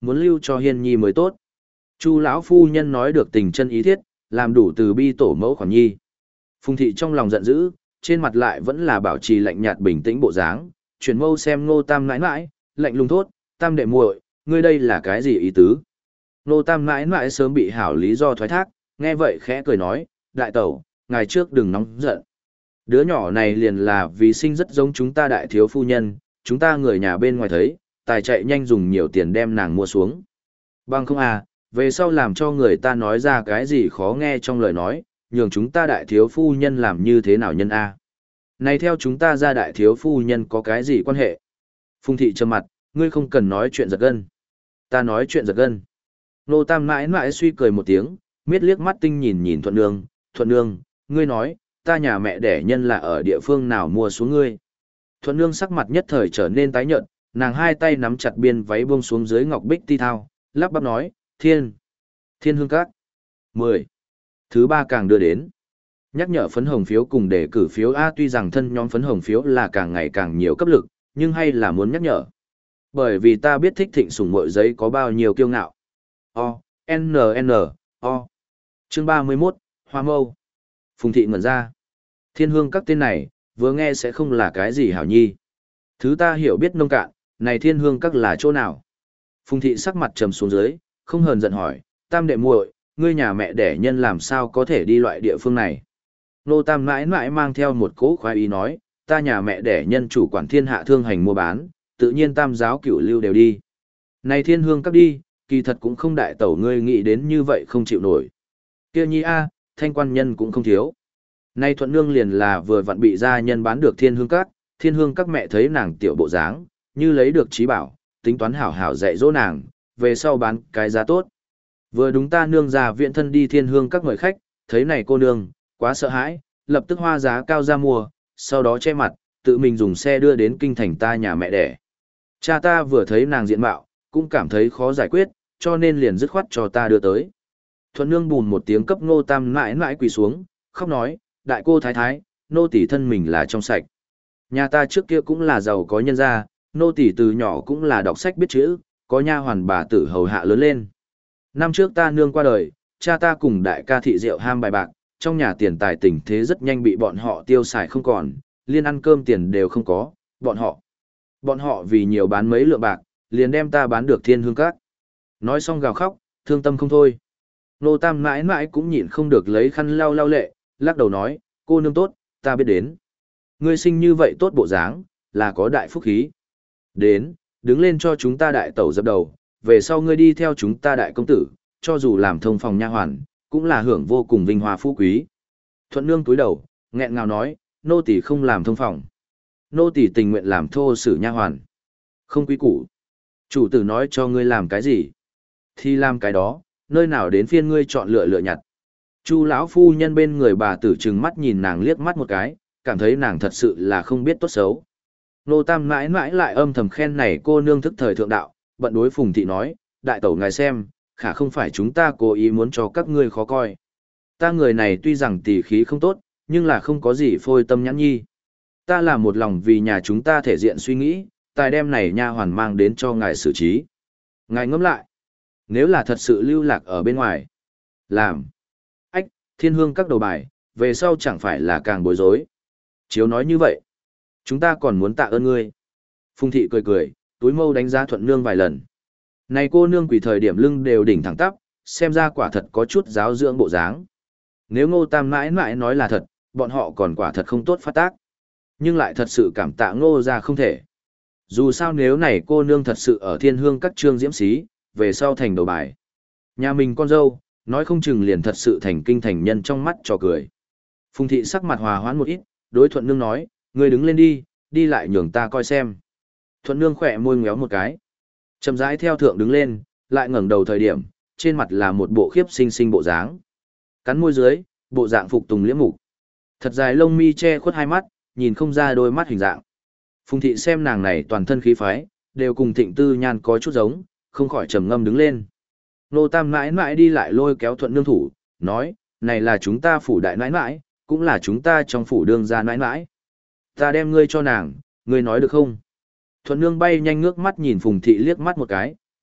Speaker 1: muốn lưu cho Hiên Nhi mới tốt. Chu lão phu nhân nói được tình chân ý thiết, làm đủ từ bi tổ mẫu khoản nhi. Phùng thị trong lòng giận dữ, trên mặt lại vẫn là bảo trì lạnh nhạt bình tĩnh bộ dáng, chuyển mâu xem Ngô Tam nãi nãi, lạnh lùng thốt, Tam đệ muội, ngươi đây là cái gì ý tứ? Ngô Tam nãi nãi sớm bị hảo lý do thoái thác, nghe vậy khẽ cười nói, đại tẩu, ngày trước đừng nóng giận. Đứa nhỏ này liền là vì sinh rất giống chúng ta đại thiếu phu nhân, chúng ta người nhà bên ngoài thấy, tài chạy nhanh dùng nhiều tiền đem nàng mua xuống. Bằng không à, về sau làm cho người ta nói ra cái gì khó nghe trong lời nói, nhường chúng ta đại thiếu phu nhân làm như thế nào nhân a? Này theo chúng ta ra đại thiếu phu nhân có cái gì quan hệ? Phùng thị trầm mặt, ngươi không cần nói chuyện giật gân. Ta nói chuyện giật gân. Nô Tam mãi mãi suy cười một tiếng, miết liếc mắt tinh nhìn nhìn Thuận Nương, Thuận Nương, ngươi nói, ta nhà mẹ đẻ nhân là ở địa phương nào mua xuống ngươi. Thuận Nương sắc mặt nhất thời trở nên tái nhợt, nàng hai tay nắm chặt biên váy buông xuống dưới ngọc bích ti thao, lắp bắp nói, thiên, thiên hương các. mười. Thứ ba càng đưa đến. Nhắc nhở phấn hồng phiếu cùng đề cử phiếu A, tuy rằng thân nhóm phấn hồng phiếu là càng ngày càng nhiều cấp lực, nhưng hay là muốn nhắc nhở. Bởi vì ta biết thích thịnh sủng mội giấy có bao nhiêu kiêu ngạo. O, N N, O. Chương ba mươi mốt, Hoa Mâu. Phùng thị ngẩn ra. Thiên hương các tên này, vừa nghe sẽ không là cái gì hảo nhi. Thứ ta hiểu biết nông cạn, này thiên hương các là chỗ nào? Phùng thị sắc mặt trầm xuống dưới, không hờn giận hỏi, Tam đệ muội, ngươi nhà mẹ đẻ nhân làm sao có thể đi loại địa phương này? Nô Tam mãi mãi mang theo một cỗ khoái ý nói, ta nhà mẹ đẻ nhân chủ quản thiên hạ thương hành mua bán, tự nhiên tam giáo cửu lưu đều đi. Này thiên hương các đi, kỳ thật cũng không đại tẩu ngươi nghĩ đến như vậy không chịu nổi. Kia nhi a, thanh quan nhân cũng không thiếu. Nay Thuận Nương liền là vừa vặn bị gia nhân bán được thiên hương các, thiên hương các mẹ thấy nàng tiểu bộ dáng, như lấy được trí bảo, tính toán hảo hảo dạy dỗ nàng, về sau bán cái giá tốt. Vừa đúng ta nương già viện thân đi thiên hương các người khách, thấy này cô nương, quá sợ hãi, lập tức hoa giá cao ra mua, sau đó che mặt, tự mình dùng xe đưa đến kinh thành ta nhà mẹ đẻ. Cha ta vừa thấy nàng diện mạo, cũng cảm thấy khó giải quyết, cho nên liền dứt khoát cho ta đưa tới. Thuận Nương bùn một tiếng cấp Ngô Tam mãi mãi quỳ xuống, khóc nói, đại cô thái thái, nô tỷ thân mình là trong sạch. Nhà ta trước kia cũng là giàu có nhân gia, nô tỷ từ nhỏ cũng là đọc sách biết chữ, có nha hoàn bà tử hầu hạ lớn lên. Năm trước ta nương qua đời, cha ta cùng đại ca thị rượu ham bài bạc, trong nhà tiền tài tình thế rất nhanh bị bọn họ tiêu xài không còn, liên ăn cơm tiền đều không có, bọn họ. Bọn họ vì nhiều bán mấy lượng bạc, liền đem ta bán được thiên hương các. Nói xong gào khóc, thương tâm không thôi. Nô Tam mãi mãi cũng nhịn không được lấy khăn lau lau lệ, lắc đầu nói, cô nương tốt, ta biết đến. Ngươi sinh như vậy tốt bộ dáng, là có đại phúc khí. Đến, đứng lên cho chúng ta đại tẩu dập đầu, về sau ngươi đi theo chúng ta đại công tử, cho dù làm thông phòng nha hoàn, cũng là hưởng vô cùng vinh hoa phú quý. Thuận Nương túi đầu, nghẹn ngào nói, nô tỳ không làm thông phòng. Nô tỳ tình nguyện làm thô sử nha hoàn. Không quý củ. Chủ tử nói cho ngươi làm cái gì? Thì làm cái đó, nơi nào đến phiên ngươi chọn lựa lựa nhặt. Chu lão phu nhân bên người bà tử trừng mắt nhìn nàng liếc mắt một cái, cảm thấy nàng thật sự là không biết tốt xấu. Nô Tam mãi mãi lại âm thầm khen này cô nương thức thời thượng đạo, bận đối Phùng thị nói, đại tẩu ngài xem, khả không phải chúng ta cố ý muốn cho các ngươi khó coi. Ta người này tuy rằng tỉ khí không tốt, nhưng là không có gì phôi tâm nhãn nhi. Ta là một lòng vì nhà chúng ta thể diện suy nghĩ, tài đem này nha hoàn mang đến cho ngài xử trí. Ngài ngẫm lại, nếu là thật sự lưu lạc ở bên ngoài, làm, ách, thiên hương các đầu bài, về sau chẳng phải là càng bối rối. Chiếu nói như vậy, chúng ta còn muốn tạ ơn ngươi. Phùng thị cười cười, túi mâu đánh giá Thuận Nương vài lần. Này cô nương quỷ thời điểm lưng đều đỉnh thẳng tắp, xem ra quả thật có chút giáo dưỡng bộ dáng. Nếu Ngô Tam mãi mãi nói là thật, bọn họ còn quả thật không tốt phát tác. Nhưng lại thật sự cảm tạ Ngô ra không thể. Dù sao nếu này cô nương thật sự ở thiên hương các trương diễm xí, về sau thành đầu bài. Nhà mình con dâu, nói không chừng liền thật sự thành kinh thành nhân trong mắt trò cười. Phùng thị sắc mặt hòa hoãn một ít, đối Thuận Nương nói, ngươi đứng lên đi, đi lại nhường ta coi xem. Thuận Nương khỏe môi ngéo một cái. Chậm rãi theo thượng đứng lên, lại ngẩng đầu thời điểm, trên mặt là một bộ khiếp xinh xinh bộ dáng. Cắn môi dưới, bộ dạng phục tùng liễm mục. Thật dài lông mi che khuất hai mắt, nhìn không ra đôi mắt hình dạng. Phùng thị xem nàng này toàn thân khí phái, đều cùng Thịnh Tư Nhan có chút giống, không khỏi trầm ngâm đứng lên. Nô Tam mãi mãi đi lại lôi kéo Thuận Nương thủ, nói, này là chúng ta phủ đại nãi nãi, cũng là chúng ta trong phủ đương gia nãi nãi. Ta đem ngươi cho nàng, ngươi nói được không? Thuận Nương bay nhanh ngước mắt nhìn Phùng thị liếc mắt một cái,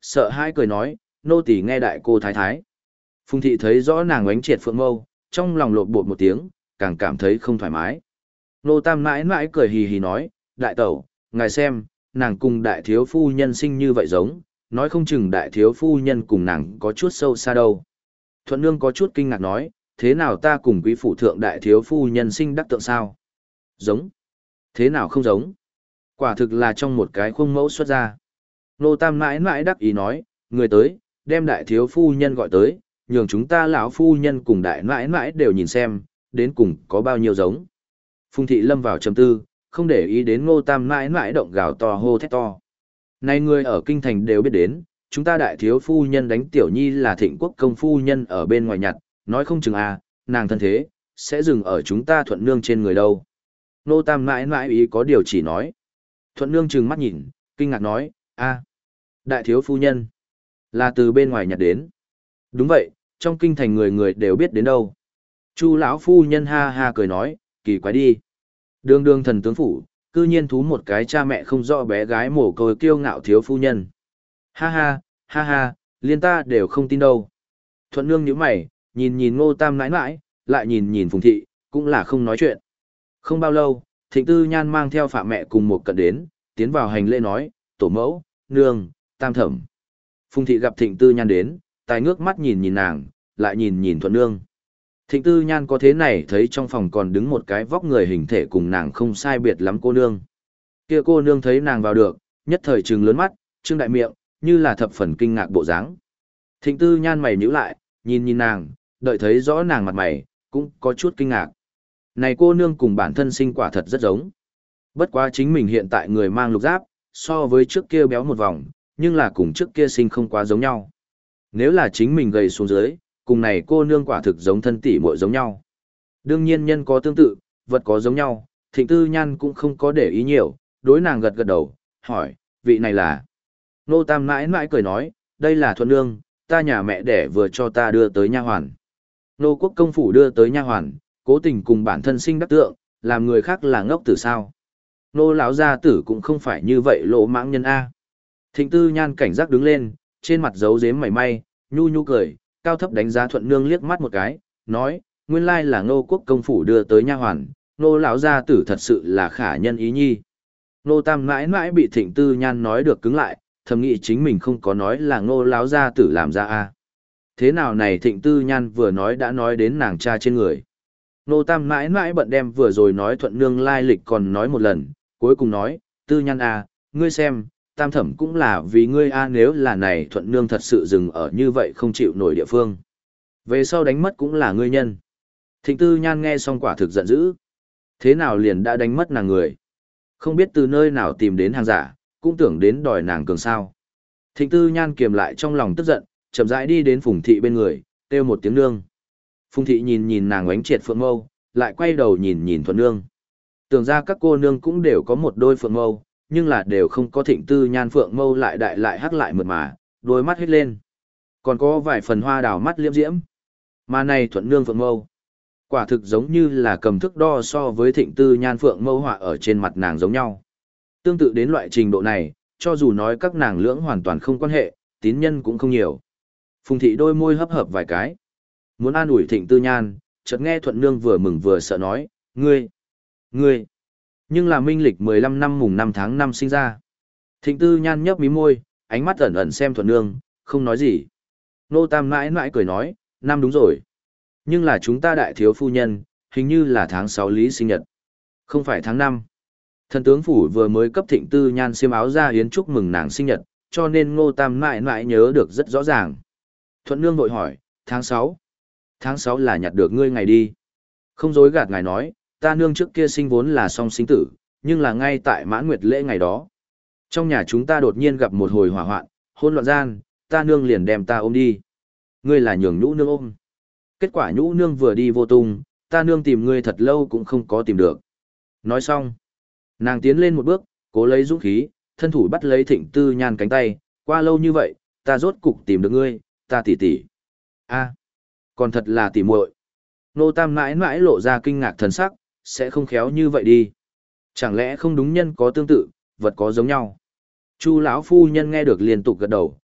Speaker 1: sợ hãi cười nói, nô tỳ nghe đại cô thái thái. Phùng thị thấy rõ nàng oánh triệt phượng mâu, trong lòng lộn bột một tiếng, càng cảm thấy không thoải mái. Nô tam mãi mãi cười hì hì nói, đại tẩu, ngài xem, nàng cùng đại thiếu phu nhân sinh như vậy giống, nói không chừng đại thiếu phu nhân cùng nàng có chút sâu xa đâu. Thuận nương có chút kinh ngạc nói, thế nào ta cùng quý phủ thượng đại thiếu phu nhân sinh đắc tượng sao? Giống. Thế nào không giống? Quả thực là trong một cái khuôn mẫu xuất ra. Nô tam mãi mãi đắc ý nói, người tới, đem đại thiếu phu nhân gọi tới, nhường chúng ta lão phu nhân cùng đại mãi mãi đều nhìn xem, đến cùng có bao nhiêu giống. Phùng thị lâm vào trầm tư, không để ý đến ngô tam mãi mãi động gào to hô thét to. Này người ở kinh thành đều biết đến, chúng ta đại thiếu phu nhân đánh tiểu nhi là thịnh quốc công phu nhân ở bên ngoài nhặt, nói không chừng à, nàng thân thế, sẽ dừng ở chúng ta thuận nương trên người đâu. Ngô tam mãi mãi ý có điều chỉ nói. Thuận nương trừng mắt nhìn, kinh ngạc nói, a, đại thiếu phu nhân, là từ bên ngoài nhặt đến. Đúng vậy, trong kinh thành người người đều biết đến đâu. Chu lão phu nhân ha ha cười nói, kỳ quái đi. Đường đường thần tướng phủ, cư nhiên thú một cái cha mẹ không rõ bé gái mồ côi kiêu ngạo thiếu phu nhân. Ha ha, ha ha, liên ta đều không tin đâu. Thuận nương nhíu mày, nhìn nhìn ngô tam nãi nãi, lại nhìn nhìn phùng thị, cũng là không nói chuyện. Không bao lâu, thịnh tư nhan mang theo phạm mẹ cùng một cận đến, tiến vào hành lễ nói, tổ mẫu, nương, tam thẩm. Phùng thị gặp thịnh tư nhan đến, tài ngước mắt nhìn nhìn nàng, lại nhìn nhìn thuận nương. Thịnh tư nhan có thế này thấy trong phòng còn đứng một cái vóc người hình thể cùng nàng không sai biệt lắm cô nương. Kia cô nương thấy nàng vào được, nhất thời trừng lớn mắt, trương đại miệng, như là thập phần kinh ngạc bộ dáng. Thịnh tư nhan mày nhíu lại, nhìn nhìn nàng, đợi thấy rõ nàng mặt mày, cũng có chút kinh ngạc. Này cô nương cùng bản thân sinh quả thật rất giống. Bất quá chính mình hiện tại người mang lục giáp, so với trước kia béo một vòng, nhưng là cùng trước kia sinh không quá giống nhau. Nếu là chính mình gầy xuống dưới, cùng này cô nương quả thực giống thân tỷ muội giống nhau. Đương nhiên nhân có tương tự, vật có giống nhau, thịnh tư nhan cũng không có để ý nhiều, đối nàng gật gật đầu, hỏi, vị này là... Nô tam mãi mãi cười nói, đây là thuận nương, ta nhà mẹ đẻ vừa cho ta đưa tới nha hoàn. Nô quốc công phủ đưa tới nha hoàn, cố tình cùng bản thân sinh đắc tượng, làm người khác là ngốc tử sao. Nô lão gia tử cũng không phải như vậy lỗ mãng nhân A. Thịnh tư nhan cảnh giác đứng lên, trên mặt giấu giếm mảy may, nhu nhu cười, cao thấp đánh giá thuận nương liếc mắt một cái, nói, nguyên lai là ngô quốc công phủ đưa tới nha hoàn, nô lão gia tử thật sự là khả nhân ý nhi. Nô tam mãi mãi bị thịnh tư nhan nói được cứng lại, thầm nghĩ chính mình không có nói là ngô lão gia tử làm ra a. Thế nào này thịnh tư nhan vừa nói đã nói đến nàng cha trên người. Nô tam mãi mãi bận đem vừa rồi nói thuận nương lai lịch còn nói một lần, cuối cùng nói, tư nhan a, ngươi xem, tam thẩm cũng là vì ngươi a, nếu là này thuận nương thật sự dừng ở như vậy không chịu nổi địa phương. Về sau đánh mất cũng là ngươi nhân. Thịnh tư nhan nghe xong quả thực giận dữ. Thế nào liền đã đánh mất nàng người. Không biết từ nơi nào tìm đến hàng giả, cũng tưởng đến đòi nàng cường sao. Thịnh tư nhan kiềm lại trong lòng tức giận, chậm rãi đi đến phùng thị bên người, kêu một tiếng nương. Phùng thị nhìn nhìn nàng oánh triệt phượng mâu, lại quay đầu nhìn nhìn thuận nương. Tưởng ra các cô nương cũng đều có một đôi phượng mâu, nhưng là đều không có thịnh tư nhan phượng mâu lại đại lại hắc lại mượt mà, đôi mắt hết lên. Còn có vài phần hoa đào mắt liễm diễm. Mà này thuận nương phượng mâu. Quả thực giống như là cầm thước đo so với thịnh tư nhan phượng mâu họa ở trên mặt nàng giống nhau. Tương tự đến loại trình độ này, cho dù nói các nàng lưỡng hoàn toàn không quan hệ, tín nhân cũng không nhiều. Phùng thị đôi môi hấp hợp vài cái. Muốn an ủi thịnh tư nhan, chợt nghe thuận nương vừa mừng vừa sợ nói, ngươi, ngươi. Nhưng là minh lịch mười lăm năm mùng năm tháng năm sinh ra. Thịnh tư nhan nhấp mí môi, ánh mắt ẩn ẩn xem thuận nương, không nói gì. Nô tam mãi mãi cười nói, năm đúng rồi. Nhưng là chúng ta đại thiếu phu nhân, hình như là tháng sáu lý sinh nhật. Không phải tháng năm. Thần tướng phủ vừa mới cấp thịnh tư nhan xiêm áo ra yến chúc mừng nàng sinh nhật, cho nên ngô tam mãi mãi nhớ được rất rõ ràng. Thuận nương vội hỏi, tháng sáu. Tháng sáu là nhặt được ngươi ngày đi. Không dối gạt ngài nói, ta nương trước kia sinh vốn là song sinh tử, nhưng là ngay tại mãn nguyệt lễ ngày đó. Trong nhà chúng ta đột nhiên gặp một hồi hỏa hoạn, hôn loạn gian, ta nương liền đem ta ôm đi. Ngươi là nhường nhũ nương ôm. Kết quả nhũ nương vừa đi vô tung, ta nương tìm ngươi thật lâu cũng không có tìm được. Nói xong, nàng tiến lên một bước, cố lấy dũng khí, thân thủ bắt lấy thịnh tư nhan cánh tay, qua lâu như vậy, ta rốt cục tìm được ngươi, ta tỉ tỉ. A, còn thật là tỉ muội. Nô tam mãi mãi lộ ra kinh ngạc thần sắc, sẽ không khéo như vậy đi. Chẳng lẽ không đúng nhân có tương tự, vật có giống nhau. Chu lão phu nhân nghe được liên tục gật đầu,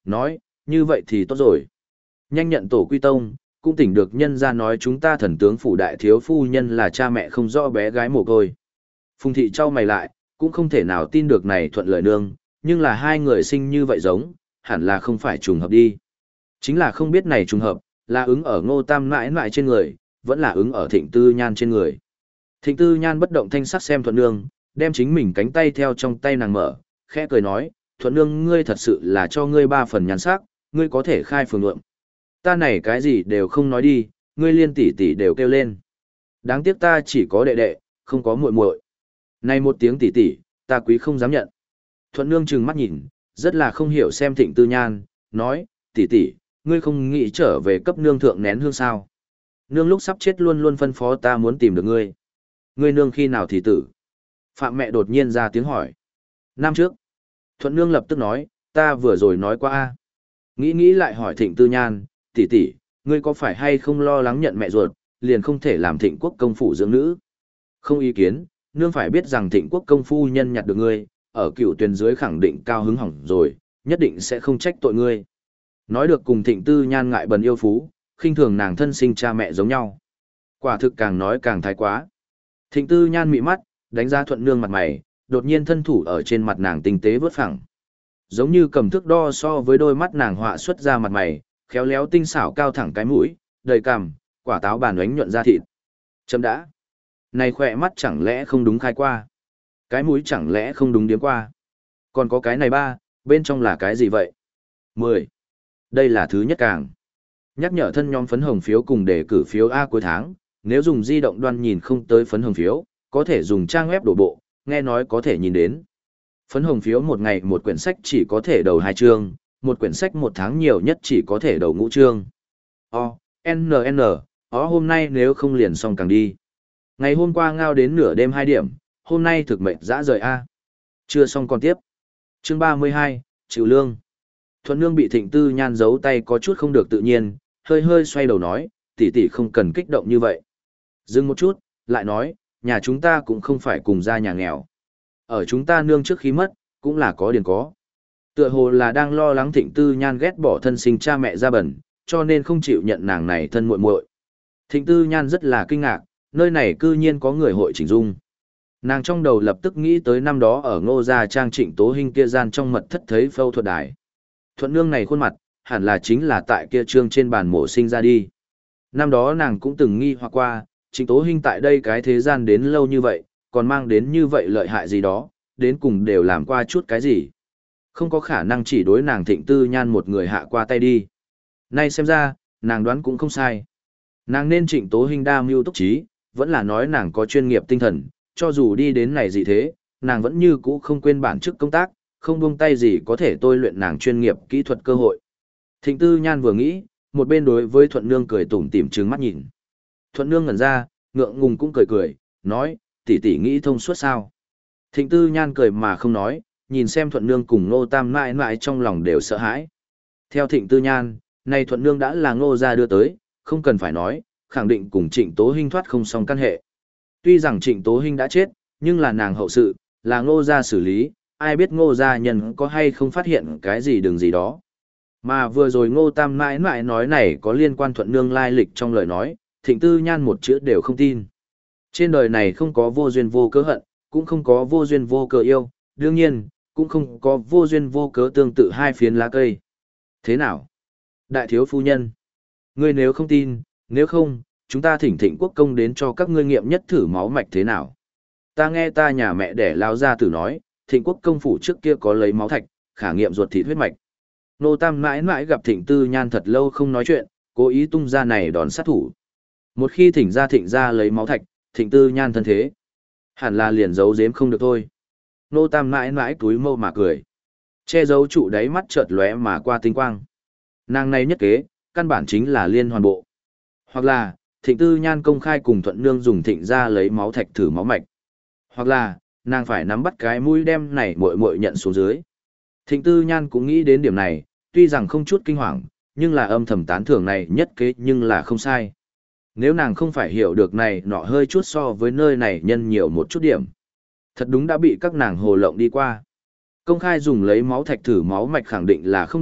Speaker 1: nói, như vậy thì tốt rồi. Nhanh nhận tổ quy tông, cũng tỉnh được nhân ra nói chúng ta thần tướng phủ đại thiếu phu nhân là cha mẹ không rõ bé gái mồ côi. Phùng thị trao mày lại, cũng không thể nào tin được này thuận lợi nương, nhưng là hai người sinh như vậy giống, hẳn là không phải trùng hợp đi. Chính là không biết này trùng hợp, là ứng ở Ngô Tam mãi mãi trên người, vẫn là ứng ở Thịnh Tư Nhan trên người. Thịnh Tư Nhan bất động thanh sắc xem thuận nương, đem chính mình cánh tay theo trong tay nàng mở, khẽ cười nói, thuận nương ngươi thật sự là cho ngươi ba phần nhan sắc, ngươi có thể khai phường lượng. Ta này cái gì đều không nói đi, ngươi liên tỷ tỷ đều kêu lên. Đáng tiếc ta chỉ có đệ đệ, không có muội muội. Này một tiếng tỷ tỷ, ta quý không dám nhận. Thuận nương trừng mắt nhìn, rất là không hiểu xem Thịnh Tư Nhan, nói, tỷ tỷ, ngươi không nghĩ trở về cấp nương thượng nén hương sao? Nương lúc sắp chết luôn luôn phân phó ta muốn tìm được ngươi. Ngươi nương khi nào thì tử? Phạm mẹ đột nhiên ra tiếng hỏi. Năm trước. Thuận nương lập tức nói, ta vừa rồi nói qua a. Nghĩ nghĩ lại hỏi Thịnh Tư Nhan, tỷ tỷ, ngươi có phải hay không lo lắng nhận mẹ ruột, liền không thể làm Thịnh Quốc công phủ dưỡng nữ? Không ý kiến, nương phải biết rằng Thịnh Quốc công phu nhân nhặt được ngươi, ở cựu tuyển dưới khẳng định cao hứng hỏng rồi, nhất định sẽ không trách tội ngươi. Nói được cùng Thịnh Tư Nhan ngại bần yêu phú, khinh thường nàng thân sinh cha mẹ giống nhau. Quả thực càng nói càng thái quá. Thịnh Tư Nhan mị mắt, đánh ra thuận nương mặt mày, đột nhiên thân thủ ở trên mặt nàng tinh tế vớt phẳng. Giống như cầm thước đo so với đôi mắt nàng họa xuất ra mặt mày, khéo léo tinh xảo cao thẳng cái mũi, đầy cằm, quả táo bàn oánh nhuận ra thịt. Chấm đã. Này khỏe mắt chẳng lẽ không đúng khai qua? Cái mũi chẳng lẽ không đúng điếm qua? Còn có cái này ba, bên trong là cái gì vậy? Mười. Đây là thứ nhất càng. Nhắc nhở thân nhóm phấn hồng phiếu cùng đề cử phiếu A cuối tháng, nếu dùng di động đoan nhìn không tới phấn hồng phiếu, có thể dùng trang web đổ bộ, nghe nói có thể nhìn đến. Phấn hồng phiếu một ngày một quyển sách chỉ có thể đầu hai chương, một quyển sách một tháng nhiều nhất chỉ có thể đầu ngũ chương. O, N N, ó hôm nay nếu không liền xong càng đi. Ngày hôm qua ngao đến nửa đêm hai điểm, hôm nay thực mệnh dã rời A. Chưa xong còn tiếp. Chương ba mươi hai, chịu lương. Thuận nương bị Thịnh Tư Nhan giấu tay có chút không được tự nhiên, hơi hơi xoay đầu nói, tỷ tỷ không cần kích động như vậy. Dừng một chút, lại nói, nhà chúng ta cũng không phải cùng gia nhà nghèo. Ở chúng ta nương trước khi mất, cũng là có điền có. Tựa hồ là đang lo lắng Thịnh Tư Nhan ghét bỏ thân sinh cha mẹ ra bẩn, cho nên không chịu nhận nàng này thân muội muội. Thịnh Tư Nhan rất là kinh ngạc, nơi này cư nhiên có người hội chỉnh dung. Nàng trong đầu lập tức nghĩ tới năm đó ở Ngô gia trang Trịnh Tố Hinh kia gian trong mật thất thấy phẫu thuật đài. Thuận nương này khuôn mặt, hẳn là chính là tại kia trương trên bàn mổ sinh ra đi. Năm đó nàng cũng từng nghi hoặc qua, Trịnh Tố Hinh tại đây cái thế gian đến lâu như vậy, còn mang đến như vậy lợi hại gì đó, đến cùng đều làm qua chút cái gì. Không có khả năng chỉ đối nàng Thịnh Tư Nhan một người hạ qua tay đi. Nay xem ra, nàng đoán cũng không sai. Nàng nên Trịnh Tố Hinh đa mưu túc trí, vẫn là nói nàng có chuyên nghiệp tinh thần, cho dù đi đến này gì thế, nàng vẫn như cũ không quên bản chức công tác, không buông tay gì có thể tôi luyện nàng chuyên nghiệp kỹ thuật cơ hội. Thịnh Tư Nhan vừa nghĩ, một bên đối với Thuận Nương cười tủm tỉm trừng mắt nhìn. Thuận Nương ngẩn ra, ngượng ngùng cũng cười cười, nói, tỷ tỷ nghĩ thông suốt sao. Thịnh Tư Nhan cười mà không nói, nhìn xem Thuận Nương cùng Ngô Tam mãi mãi trong lòng đều sợ hãi. Theo Thịnh Tư Nhan, này Thuận Nương đã là Ngô gia đưa tới, không cần phải nói, khẳng định cùng Trịnh Tố Hinh thoát không xong căn hệ. Tuy rằng Trịnh Tố Hinh đã chết, nhưng là nàng hậu sự, là Ngô gia xử lý, ai biết Ngô gia nhân có hay không phát hiện cái gì đường gì đó. Mà vừa rồi Ngô Tam mãi mãi nói này có liên quan Thuận Nương lai lịch trong lời nói, Thịnh Tư Nhan một chữ đều không tin. Trên đời này không có vô duyên vô cớ hận, cũng không có vô duyên vô cớ yêu, đương nhiên, cũng không có vô duyên vô cớ tương tự hai phiến lá cây. Thế nào? Đại thiếu phu nhân, ngươi nếu không tin, nếu không, chúng ta thỉnh Thịnh Quốc công đến cho các ngươi nghiệm nhất thử máu mạch thế nào. Ta nghe ta nhà mẹ đẻ lao ra tử nói, Thịnh Quốc công phủ trước kia có lấy máu thạch, khả nghiệm ruột thịt huyết mạch. Nô Tam mãi mãi gặp Thịnh Tư Nhan thật lâu không nói chuyện, cố ý tung ra này đòn sát thủ. Một khi thỉnh ra Thịnh ra lấy máu thạch, Thịnh Tư Nhan thân thế, hẳn là liền giấu giếm không được thôi. Nô Tam mãi mãi túi mâu mà cười, che giấu trụ đáy mắt chợt lóe mà qua tinh quang. Nàng này nhất kế, căn bản chính là liên hoàn bộ. Hoặc là, Thịnh Tư Nhan công khai cùng Thuận Nương dùng Thịnh ra lấy máu thạch thử máu mạch. Hoặc là, nàng phải nắm bắt cái mũi đem này muội muội nhận xuống dưới. Thịnh Tư Nhan cũng nghĩ đến điểm này, tuy rằng không chút kinh hoàng, nhưng là âm thầm tán thưởng này nhất kế nhưng là không sai. Nếu nàng không phải hiểu được này nọ hơi chút so với nơi này nhân nhiều một chút điểm. Thật đúng đã bị các nàng hồ lộng đi qua. Công khai dùng lấy máu thạch thử máu mạch khẳng định là không được,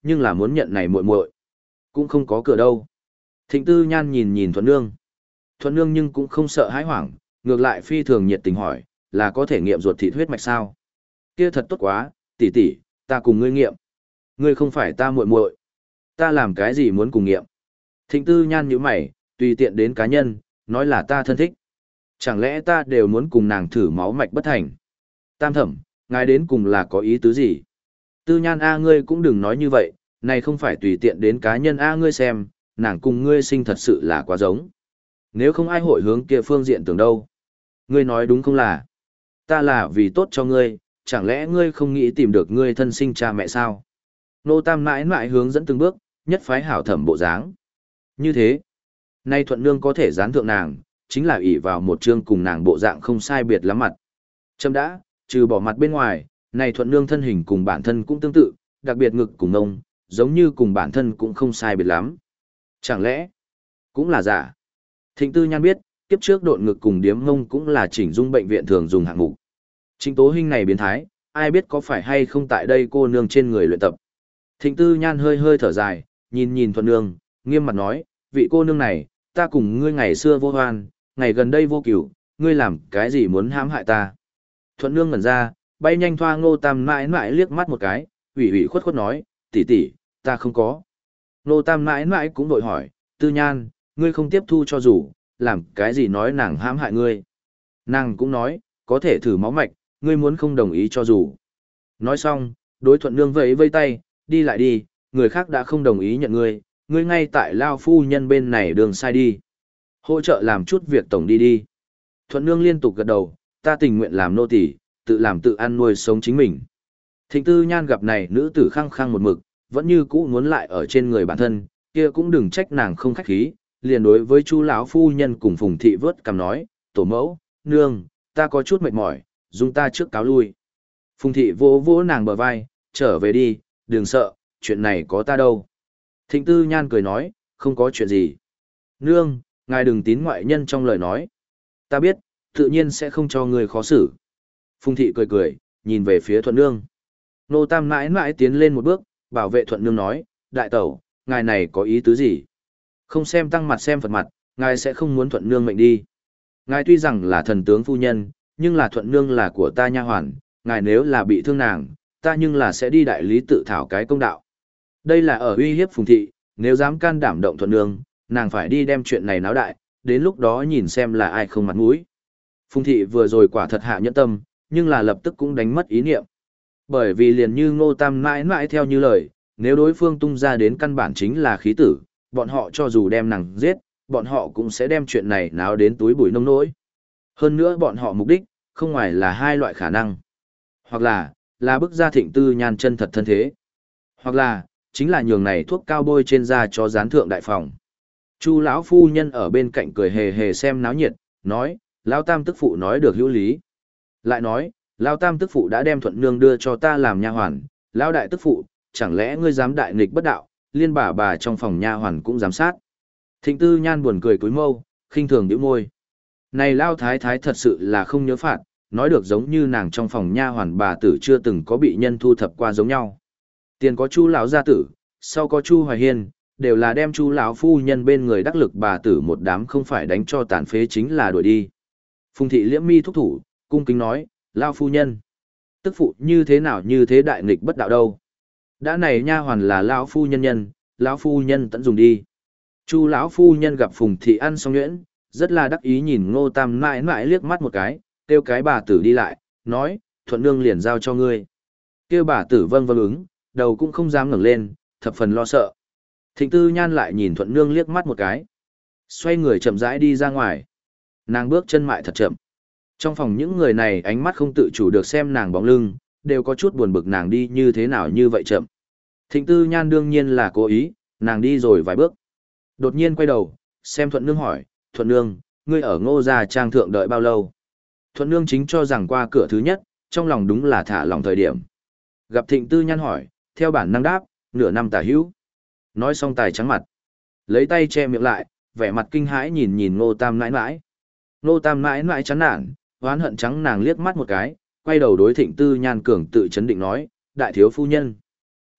Speaker 1: nhưng là muốn nhận này muội muội cũng không có cửa đâu. Thịnh Tư Nhan nhìn nhìn Thuận Nương. Thuận Nương nhưng cũng không sợ hãi hoảng, ngược lại phi thường nhiệt tình hỏi, là có thể nghiệm ruột thịt huyết mạch sao? Kia thật tốt quá, tỷ tỷ, ta cùng ngươi nghiệm. Ngươi không phải ta muội muội, ta làm cái gì muốn cùng nghiệm? Thịnh Tư Nhan nhíu mày, tùy tiện đến cá nhân, nói là ta thân thích. Chẳng lẽ ta đều muốn cùng nàng thử máu mạch bất thành? Tam thẩm, ngài đến cùng là có ý tứ gì? Tư Nhan a ngươi cũng đừng nói như vậy, này không phải tùy tiện đến cá nhân a ngươi xem, nàng cùng ngươi sinh thật sự là quá giống. Nếu không ai hội hướng kia phương diện tưởng đâu. Ngươi nói đúng không là? Ta là vì tốt cho ngươi, chẳng lẽ ngươi không nghĩ tìm được ngươi thân sinh cha mẹ sao? Nô Tam mãi mãi hướng dẫn từng bước, nhất phái hảo thẩm bộ dáng. Như thế, nay Thuận Nương có thể gián thượng nàng, chính là ỷ vào một chương cùng nàng bộ dạng không sai biệt lắm mặt. Châm đã, trừ bỏ mặt bên ngoài, này Thuận Nương thân hình cùng bản thân cũng tương tự, đặc biệt ngực cùng ngông, giống như cùng bản thân cũng không sai biệt lắm. Chẳng lẽ, cũng là giả? Thịnh Tư Nhan biết, kiếp trước độn ngực cùng điếm ngông cũng là chỉnh dung bệnh viện thường dùng hạng mục. Trịnh Tố Hinh này biến thái, ai biết có phải hay không tại đây cô nương trên người luyện tập. Thịnh Tư Nhan hơi hơi thở dài, nhìn nhìn Thuận Nương, nghiêm mặt nói, vị cô nương này, ta cùng ngươi ngày xưa vô hoan, ngày gần đây vô cửu, ngươi làm cái gì muốn hãm hại ta? Thuận Nương ngẩn ra, bay nhanh thoa Ngô Tam mãi mãi liếc mắt một cái, ủy ủy khuất khuất nói, tỷ tỷ, ta không có. Ngô Tam mãi mãi cũng vội hỏi, Tư Nhan, ngươi không tiếp thu cho dù, làm cái gì nói nàng hãm hại ngươi? Nàng cũng nói, có thể thử máu mạch, ngươi muốn không đồng ý cho dù. Nói xong, đối Thuận Nương vẫy vây tay, đi lại đi, người khác đã không đồng ý nhận ngươi, ngươi ngay tại Lao phu nhân bên này đường sai đi. Hỗ trợ làm chút việc tổng đi đi. Thuận Nương liên tục gật đầu, ta tình nguyện làm nô tỳ, tự làm tự ăn nuôi sống chính mình. Thịnh Tư Nhan gặp này nữ tử khăng khăng một mực, vẫn như cũ muốn lại ở trên người bản thân, kia cũng đừng trách nàng không khách khí, liền đối với Chu lão phu nhân cùng Phùng thị vớt cằm nói, tổ mẫu, nương, ta có chút mệt mỏi, dùng ta trước cáo lui. Phùng thị vỗ vỗ nàng bờ vai, trở về đi, đừng sợ, chuyện này có ta đâu. Thịnh Tư Nhan cười nói, không có chuyện gì. Nương, ngài đừng tín ngoại nhân trong lời nói. Ta biết, tự nhiên sẽ không cho người khó xử. Phùng thị cười cười, nhìn về phía Thuận Nương. Nô Tam mãi mãi tiến lên một bước, bảo vệ Thuận Nương nói, đại tẩu, ngài này có ý tứ gì? Không xem tăng mặt xem Phật mặt, ngài sẽ không muốn Thuận Nương mệnh đi. Ngài tuy rằng là thần tướng phu nhân, nhưng là Thuận Nương là của ta nha hoàn, ngài nếu là bị thương nàng, ta nhưng là sẽ đi đại lý tự thảo cái công đạo. Đây là ở uy hiếp Phùng thị, nếu dám can đảm động Thuận Nương, nàng phải đi đem chuyện này náo đại, đến lúc đó nhìn xem là ai không mặt mũi. Phùng thị vừa rồi quả thật hạ nhẫn tâm, nhưng là lập tức cũng đánh mất ý niệm. Bởi vì liền như Ngô Tam mãi mãi theo như lời, nếu đối phương tung ra đến căn bản chính là khí tử, bọn họ cho dù đem nàng giết, bọn họ cũng sẽ đem chuyện này náo đến túi bụi nông nỗi. Hơn nữa bọn họ mục đích, không ngoài là hai loại khả năng. Hoặc là, là bức ra Thịnh Tư Nhan chân thật thân thế. Hoặc là, chính là nhường này thuốc cao bôi trên da cho gián thượng đại phòng. Chu lão phu nhân ở bên cạnh cười hề hề xem náo nhiệt, nói, lão tam tức phụ nói được hữu lý. Lại nói, lão tam tức phụ đã đem Thuận Nương đưa cho ta làm nha hoàn, lão đại tức phụ, chẳng lẽ ngươi dám đại nghịch bất đạo, liên bà bà trong phòng nha hoàn cũng giám sát. Thịnh Tư Nhan buồn cười cúi mâu, khinh thường nhíu môi. Này lao thái thái thật sự là không nhớ phạt, nói được giống như nàng trong phòng nha hoàn bà tử chưa từng có bị nhân thu thập qua giống nhau. Tiền có Chu lão gia tử, sau có Chu Hoài Hiên, đều là đem Chu lão phu nhân bên người đắc lực bà tử một đám không phải đánh cho tàn phế chính là đuổi đi. Phùng thị liễm mi thúc thủ, cung kính nói, lao phu nhân, tức phụ như thế nào như thế đại nghịch bất đạo đâu. Đã này nha hoàn là lão phu nhân nhân, lão phu nhân tận dùng đi. Chu lão phu nhân gặp Phùng thị ăn xong nhuyễn, rất là đắc ý nhìn Ngô Tam mãi mãi liếc mắt một cái, kêu cái bà tử đi lại, nói, Thuận Nương liền giao cho ngươi. Kêu bà tử vâng vâng ứng, đầu cũng không dám ngẩng lên, thập phần lo sợ. Thịnh Tư Nhan lại nhìn Thuận Nương liếc mắt một cái, xoay người chậm rãi đi ra ngoài. Nàng bước chân mại thật chậm. Trong phòng những người này ánh mắt không tự chủ được xem nàng bóng lưng, đều có chút buồn bực nàng đi như thế nào như vậy chậm. Thịnh Tư Nhan đương nhiên là cố ý, nàng đi rồi vài bước. Đột nhiên quay đầu, xem Thuận Nương hỏi, Thuận Nương, ngươi ở Ngô gia trang thượng đợi bao lâu? Thuận Nương chính cho rằng qua cửa thứ nhất, trong lòng đúng là thả lòng thời điểm. Gặp Thịnh Tư Nhan hỏi, theo bản năng đáp, nửa năm tả hữu. Nói xong tài trắng mặt. Lấy tay che miệng lại, vẻ mặt kinh hãi nhìn nhìn Ngô Tam nãi nãi. Ngô Tam nãi nãi chán nản, oán hận trắng nàng liếc mắt một cái, quay đầu đối Thịnh Tư Nhan cường tự chấn định nói, đại thiếu phu nhân.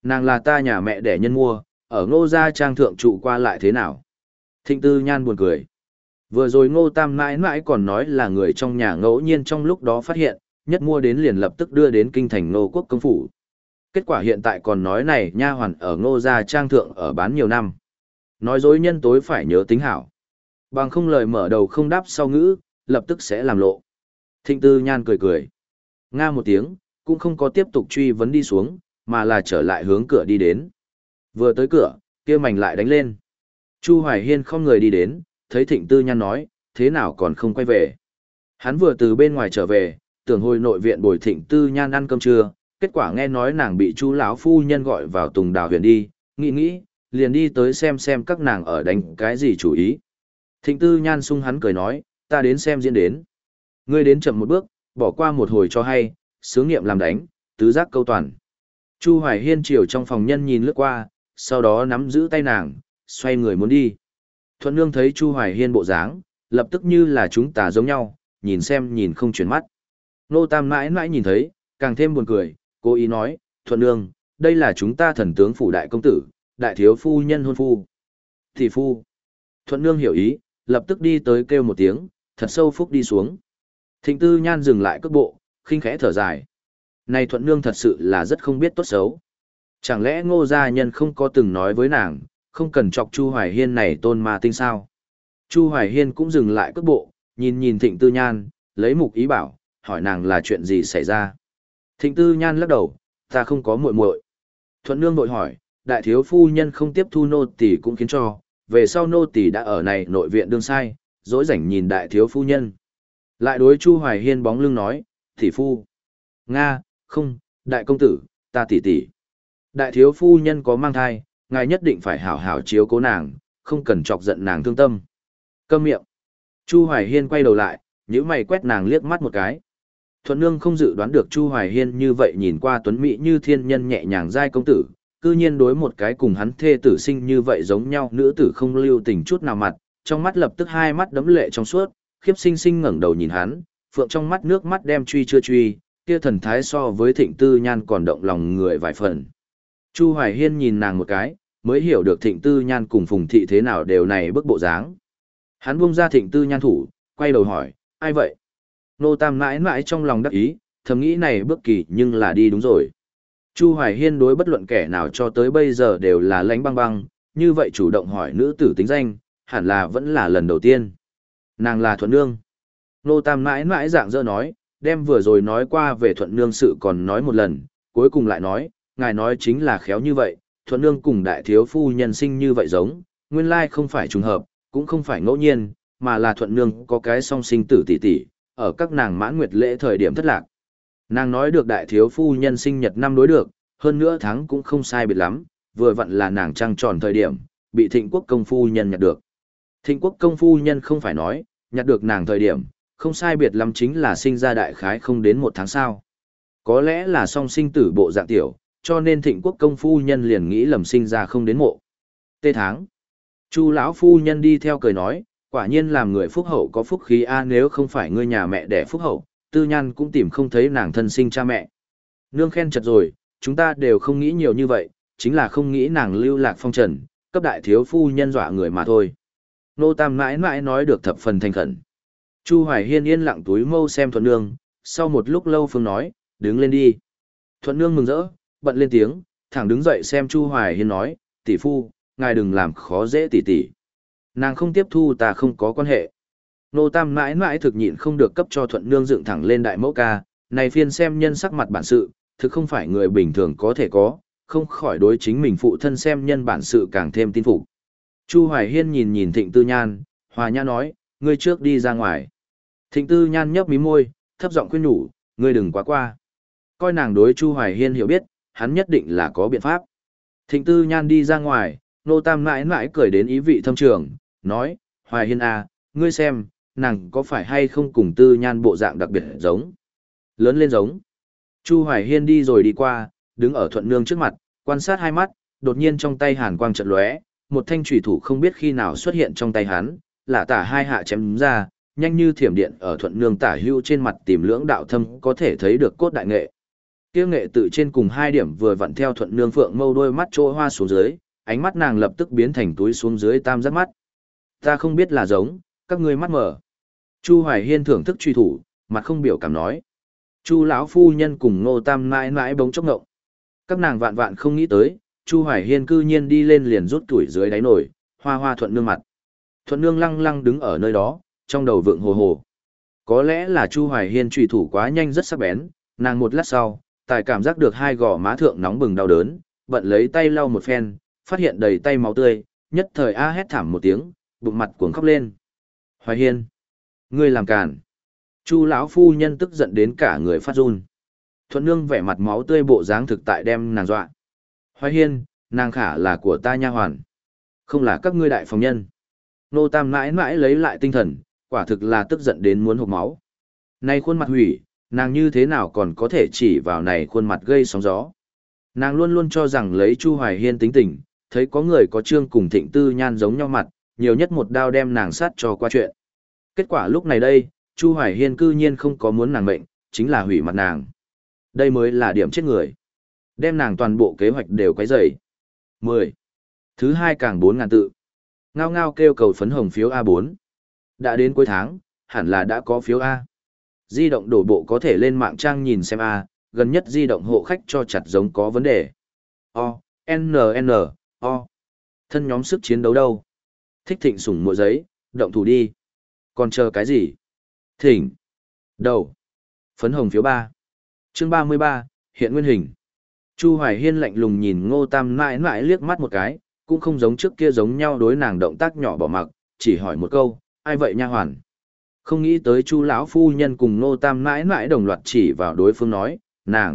Speaker 1: Nàng là ta nhà mẹ đẻ nhân mua, ở Ngô gia trang thượng trụ qua lại thế nào? Thịnh Tư Nhan buồn cười. Vừa rồi Ngô Tam mãi mãi còn nói là người trong nhà ngẫu nhiên trong lúc đó phát hiện, nhất mua đến liền lập tức đưa đến kinh thành Ngô quốc công phủ. Kết quả hiện tại còn nói này nha hoàn ở Ngô gia trang thượng ở bán nhiều năm. Nói dối nhân tối phải nhớ tính hảo. Bằng không lời mở đầu không đáp sau ngữ, lập tức sẽ làm lộ. Thịnh Tư Nhan cười cười. Nga một tiếng, cũng không có tiếp tục truy vấn đi xuống, mà là trở lại hướng cửa đi đến. Vừa tới cửa, kia mảnh lại đánh lên. Chu Hoài Hiên không người đi đến, thấy Thịnh Tư Nhan nói, thế nào còn không quay về. Hắn vừa từ bên ngoài trở về, tưởng hồi nội viện bồi Thịnh Tư Nhan ăn cơm trưa, kết quả nghe nói nàng bị Chu lão phu nhân gọi vào Tùng Đào huyện đi, nghĩ nghĩ, liền đi tới xem xem các nàng ở đánh cái gì chủ ý. Thịnh Tư Nhan sung hắn cười nói, ta đến xem diễn đến. Ngươi đến chậm một bước, bỏ qua một hồi cho hay, sướng nghiệm làm đánh, tứ giác câu toàn. Chu Hoài Hiên chiều trong phòng nhân nhìn lướt qua, sau đó nắm giữ tay nàng, xoay người muốn đi. Thuận Nương thấy Chu Hoài Hiên bộ dáng, lập tức như là chúng ta giống nhau, nhìn xem nhìn không chuyển mắt. Nô Tam mãi mãi nhìn thấy, càng thêm buồn cười, cố ý nói, Thuận Nương, đây là chúng ta thần tướng phủ đại công tử, đại thiếu phu nhân hôn phu. Thị phu. Thuận Nương hiểu ý, lập tức đi tới kêu một tiếng, thật sâu phúc đi xuống. Thịnh Tư Nhan dừng lại cước bộ, khinh khẽ thở dài. Này Thuận Nương thật sự là rất không biết tốt xấu. Chẳng lẽ Ngô gia nhân không có từng nói với nàng, không cần chọc Chu Hoài Hiên này tôn ma tinh sao? Chu Hoài Hiên cũng dừng lại cước bộ, nhìn nhìn Thịnh Tư Nhan, lấy mục ý bảo, hỏi nàng là chuyện gì xảy ra. Thịnh Tư Nhan lắc đầu, ta không có muội muội. Thuận Nương vội hỏi, đại thiếu phu nhân không tiếp thu nô tỳ cũng khiến cho, về sau nô tỳ đã ở này nội viện đương sai, dỗi rảnh nhìn đại thiếu phu nhân. Lại đối Chu Hoài Hiên bóng lưng nói, tỷ phu. Nga, không, đại công tử, ta tỷ tỷ. Đại thiếu phu nhân có mang thai, ngài nhất định phải hảo hảo chiếu cố nàng, không cần chọc giận nàng thương tâm. Câm miệng. Chu Hoài Hiên quay đầu lại, nhíu mày quét nàng liếc mắt một cái. Thuận Nương không dự đoán được Chu Hoài Hiên như vậy nhìn qua tuấn mỹ như thiên nhân nhẹ nhàng giai công tử, cư nhiên đối một cái cùng hắn thê tử sinh như vậy giống nhau nữ tử không lưu tình chút nào mặt, trong mắt lập tức hai mắt đấm lệ trong suốt, khiếp sinh sinh ngẩng đầu nhìn hắn, phượng trong mắt nước mắt đem truy chưa truy, kia thần thái so với Thịnh Tư Nhan còn động lòng người vài phần. Chu Hoài Hiên nhìn nàng một cái, mới hiểu được Thịnh Tư Nhan cùng Phùng Thị thế nào đều này bức bộ dáng. Hắn buông ra Thịnh Tư Nhan thủ, quay đầu hỏi, ai vậy? Nô Tam mãi mãi trong lòng đắc ý, thầm nghĩ này bước kỳ nhưng là đi đúng rồi. Chu Hoài Hiên đối bất luận kẻ nào cho tới bây giờ đều là lánh băng băng, như vậy chủ động hỏi nữ tử tính danh, hẳn là vẫn là lần đầu tiên. Nàng là Thuận Nương. Nô Tam mãi mãi dạng dỡ nói, đem vừa rồi nói qua về Thuận Nương sự còn nói một lần, cuối cùng lại nói, ngài nói chính là khéo như vậy, Thuận Nương cùng đại thiếu phu nhân sinh như vậy giống, nguyên lai không phải trùng hợp, cũng không phải ngẫu nhiên, mà là Thuận Nương có cái song sinh tử tỷ tỷ, ở các nàng mãn nguyệt lễ thời điểm thất lạc. Nàng nói được đại thiếu phu nhân sinh nhật năm đối được, hơn nữa tháng cũng không sai biệt lắm, vừa vặn là nàng trăng tròn thời điểm, bị Thịnh Quốc công phu nhân nhặt được. Thịnh Quốc công phu nhân không phải nói, nhặt được nàng thời điểm, không sai biệt lắm chính là sinh ra đại khái không đến một tháng sau. Có lẽ là song sinh tử bộ dạng tiểu, cho nên Thịnh Quốc công phu nhân liền nghĩ lầm sinh ra không đến mộ. Tê tháng. Chu lão phu nhân đi theo cười nói, quả nhiên làm người phúc hậu có phúc khí a, nếu không phải ngươi nhà mẹ đẻ phúc hậu, Tư Nhan cũng tìm không thấy nàng thân sinh cha mẹ. Nương khen chật rồi, chúng ta đều không nghĩ nhiều như vậy, chính là không nghĩ nàng lưu lạc phong trần, cấp đại thiếu phu nhân dọa người mà thôi. Nô Tam mãi mãi nói được thập phần thành khẩn. Chu Hoài Hiên yên lặng túi mâu xem Thuận Nương, sau một lúc lâu phương nói, đứng lên đi. Thuận Nương mừng rỡ, bận lên tiếng, thẳng đứng dậy xem Chu Hoài Hiên nói, tỷ phu, ngài đừng làm khó dễ tỷ tỷ. Nàng không tiếp thu ta không có quan hệ. Nô Tam mãi mãi thực nhịn không được cấp cho Thuận Nương dựng thẳng lên đại mẫu ca, này phiên xem nhân sắc mặt bản sự, thực không phải người bình thường có thể có, không khỏi đối chính mình phụ thân xem nhân bản sự càng thêm tin phục. Chu Hoài Hiên nhìn nhìn Thịnh Tư Nhan, hòa nhã nói, ngươi trước đi ra ngoài. Thịnh Tư Nhan nhấp mí môi, thấp giọng khuyên nhủ, ngươi đừng quá qua. Coi nàng đối Chu Hoài Hiên hiểu biết, hắn nhất định là có biện pháp. Thịnh Tư Nhan đi ra ngoài, Nô Tam mãi mãi cười đến ý vị thâm trường, nói, Hoài Hiên à, ngươi xem, nàng có phải hay không cùng Tư Nhan bộ dạng đặc biệt giống? Lớn lên giống. Chu Hoài Hiên đi rồi đi qua, đứng ở Thuận Nương trước mặt, quan sát hai mắt, đột nhiên trong tay hàn quang chợt lóe, một thanh chủy thủ không biết khi nào xuất hiện trong tay hắn, lả tả hai hạ chém ra, nhanh như thiểm điện ở Thuận Nương tả hưu trên mặt tìm lưỡng đạo thâm có thể thấy được cốt đại nghệ. Kia nghệ tự trên cùng hai điểm vừa vặn theo thuận nương phượng mâu đôi mắt trôi hoa xuống dưới, ánh mắt nàng lập tức biến thành túi xuống dưới tam giác mắt. Ta không biết là giống, các ngươi mắt mở. Chu Hoài Hiên thưởng thức truy thủ, mặt không biểu cảm nói. Chu lão phu nhân cùng Ngô Tam mãi mãi bỗng chốc ngộng. Các nàng vạn vạn không nghĩ tới, Chu Hoài Hiên cư nhiên đi lên liền rút tuổi dưới đáy nồi, hoa hoa thuận nương mặt. Thuận nương lăng lăng đứng ở nơi đó, trong đầu vượng hồ hồ. Có lẽ là Chu Hoài Hiên truy thủ quá nhanh rất sắc bén, nàng một lát sau, tài cảm giác được hai gò má thượng nóng bừng đau đớn, bận lấy tay lau một phen, phát hiện đầy tay máu tươi, nhất thời a hét thảm một tiếng, bụng mặt cuồng khóc lên. Hoài Hiên, ngươi làm càn. Chu lão phu nhân tức giận đến cả người phát run. Thuận nương vẻ mặt máu tươi bộ dáng thực tại đem nàng dọa. Hoài Hiên, nàng khả là của ta nha hoàn, không là các ngươi đại phòng nhân. Nô Tam mãi mãi lấy lại tinh thần, quả thực là tức giận đến muốn hộc máu. Này khuôn mặt hủy, nàng như thế nào còn có thể chỉ vào này khuôn mặt gây sóng gió. Nàng luôn luôn cho rằng lấy Chu Hoài Hiên tính tình, thấy có người có trương cùng Thịnh Tư Nhan giống nhau mặt, nhiều nhất một đao đem nàng sát cho qua chuyện. Kết quả lúc này đây, Chu Hoài Hiên cư nhiên không có muốn nàng mệnh, chính là hủy mặt nàng. Đây mới là điểm chết người. Đem nàng toàn bộ kế hoạch đều quấy rầy. mười. Thứ hai càng bốn ngàn tự. Ngao ngao kêu cầu phấn hồng phiếu a bốn. Đã đến cuối tháng, hẳn là đã có phiếu A. Di động đổ bộ có thể lên mạng trang nhìn xem A, gần nhất di động hộ khách cho chặt giống có vấn đề. O, N N, O. Thân nhóm sức chiến đấu đâu? Thích thịnh sủng mùa giấy, động thủ đi. Còn chờ cái gì? Thỉnh. Đầu. Phấn hồng phiếu ba. Chương ba mươi ba, hiện nguyên hình. Chu Hoài Hiên lạnh lùng nhìn Ngô Tam mãi mãi liếc mắt một cái, cũng không giống trước kia giống nhau đối nàng động tác nhỏ bỏ mặc, chỉ hỏi một câu, ai vậy nha hoàn? Không nghĩ tới Chu lão phu nhân cùng Ngô Tam mãi mãi đồng loạt chỉ vào đối phương nói, nàng.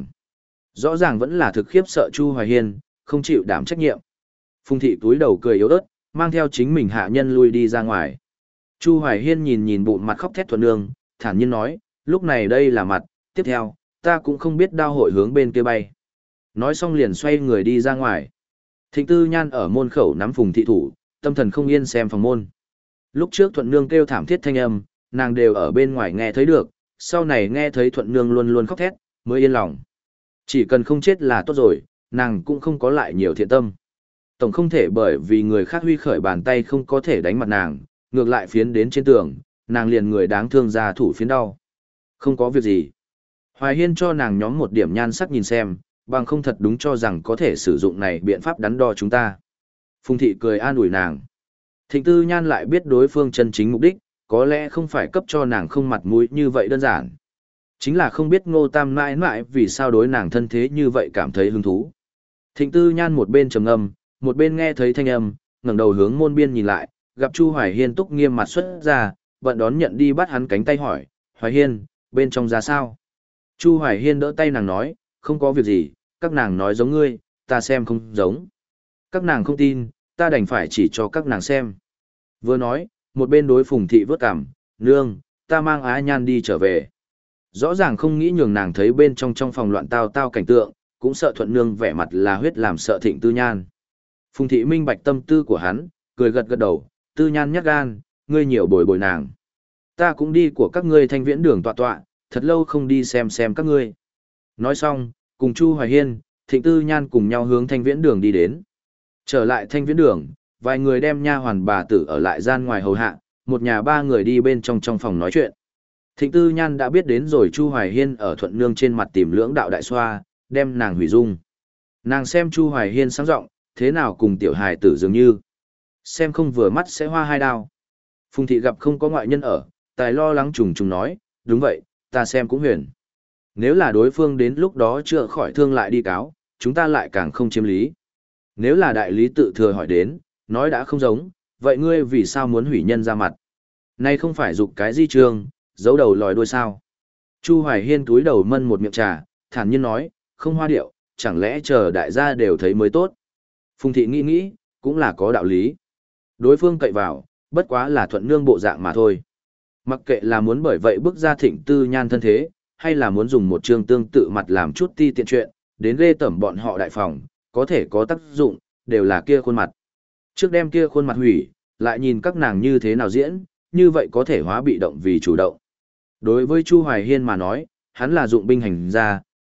Speaker 1: Rõ ràng vẫn là thực khiếp sợ Chu Hoài Hiên, không chịu đảm trách nhiệm. Phùng thị túi đầu cười yếu ớt, mang theo chính mình hạ nhân lui đi ra ngoài. Chu Hoài Hiên nhìn nhìn bụng mặt khóc thét thuần nương, thản nhiên nói, lúc này đây là mặt, tiếp theo, ta cũng không biết đao hội hướng bên kia bay. Nói xong liền xoay người đi ra ngoài. Thịnh Tư Nhan ở môn khẩu nắm Phùng thị thủ, tâm thần không yên xem phòng môn. Lúc trước Thuận Nương kêu thảm thiết thanh âm, nàng đều ở bên ngoài nghe thấy được, sau này nghe thấy Thuận Nương luôn luôn khóc thét, mới yên lòng. Chỉ cần không chết là tốt rồi, nàng cũng không có lại nhiều thiện tâm. Tổng không thể bởi vì người khác huy khởi bàn tay không có thể đánh mặt nàng, ngược lại phiến đến trên tường, nàng liền người đáng thương ra thủ phiến đau. Không có việc gì. Hoài Hiên cho nàng nhóm một điểm nhan sắc nhìn xem, bằng không thật đúng cho rằng có thể sử dụng này biện pháp đắn đo chúng ta. Phùng thị cười an ủi nàng. Thịnh Tư Nhan lại biết đối phương chân chính mục đích, có lẽ không phải cấp cho nàng không mặt mũi như vậy đơn giản. Chính là không biết Ngô Tam mãi mãi vì sao đối nàng thân thế như vậy cảm thấy hứng thú. Thịnh Tư Nhan một bên trầm ngâm, một bên nghe thấy thanh âm, ngẩng đầu hướng môn biên nhìn lại, gặp Chu Hoài Hiên túc nghiêm mặt xuất ra, bận đón nhận đi bắt hắn cánh tay hỏi, Hoài Hiên, bên trong ra sao? Chu Hoài Hiên đỡ tay nàng nói, không có việc gì, các nàng nói giống ngươi, ta xem không giống. Các nàng không tin, ta đành phải chỉ cho các nàng xem. Vừa nói, một bên đối Phùng thị vớt cằm, nương, ta mang Á Nhan đi trở về. Rõ ràng không nghĩ nhường nàng thấy bên trong trong phòng loạn tao tao cảnh tượng, cũng sợ Thuận nương vẻ mặt là huyết làm sợ Thịnh Tư Nhan. Phùng thị minh bạch tâm tư của hắn, cười gật gật đầu, Tư Nhan nhát gan, ngươi nhiều bồi bồi nàng. Ta cũng đi của các ngươi thanh viễn đường tọa tọa, thật lâu không đi xem xem các ngươi. Nói xong, cùng Chu Hoài Hiên, Thịnh Tư Nhan cùng nhau hướng thanh viễn đường đi đến. Trở lại thanh viễn đường, vài người đem nha hoàn bà tử ở lại gian ngoài hầu hạ, một nhà ba người đi bên trong trong phòng nói chuyện. Thịnh Tư Nhan đã biết đến rồi Chu Hoài Hiên ở Thuận Nương trên mặt tìm lưỡng đạo đại xoa, đem nàng hủy dung. Nàng xem Chu Hoài Hiên sáng giọng, thế nào cùng tiểu hài tử dường như. Xem không vừa mắt sẽ hoa hai đao. Phùng thị gặp không có ngoại nhân ở, tài lo lắng trùng trùng nói, đúng vậy, ta xem cũng huyền. Nếu là đối phương đến lúc đó chữa khỏi thương lại đi cáo, chúng ta lại càng không chiếm lý. Nếu là đại lý tự thừa hỏi đến, nói đã không giống, vậy ngươi vì sao muốn hủy nhân ra mặt? Nay không phải dục cái di trường, giấu đầu lòi đuôi sao? Chu Hoài Hiên túi đầu mân một miệng trà, thản nhiên nói, không hoa điệu, chẳng lẽ chờ đại gia đều thấy mới tốt. Phùng thị nghĩ nghĩ, cũng là có đạo lý. Đối phương cậy vào, bất quá là Thuận Nương bộ dạng mà thôi. Mặc kệ là muốn bởi vậy bước ra Thịnh Tư Nhan thân thế, hay là muốn dùng một chương tương tự mặt làm chút ti tiện chuyện, đến ghê tẩm bọn họ đại phòng, có thể có tác dụng, đều là kia khuôn mặt. Trước đem kia khuôn mặt hủy, lại nhìn các nàng như thế nào diễn, như vậy có thể hóa bị động vì chủ động. Đối với Chu Hoài Hiên mà nói, hắn là dụng binh hành ra,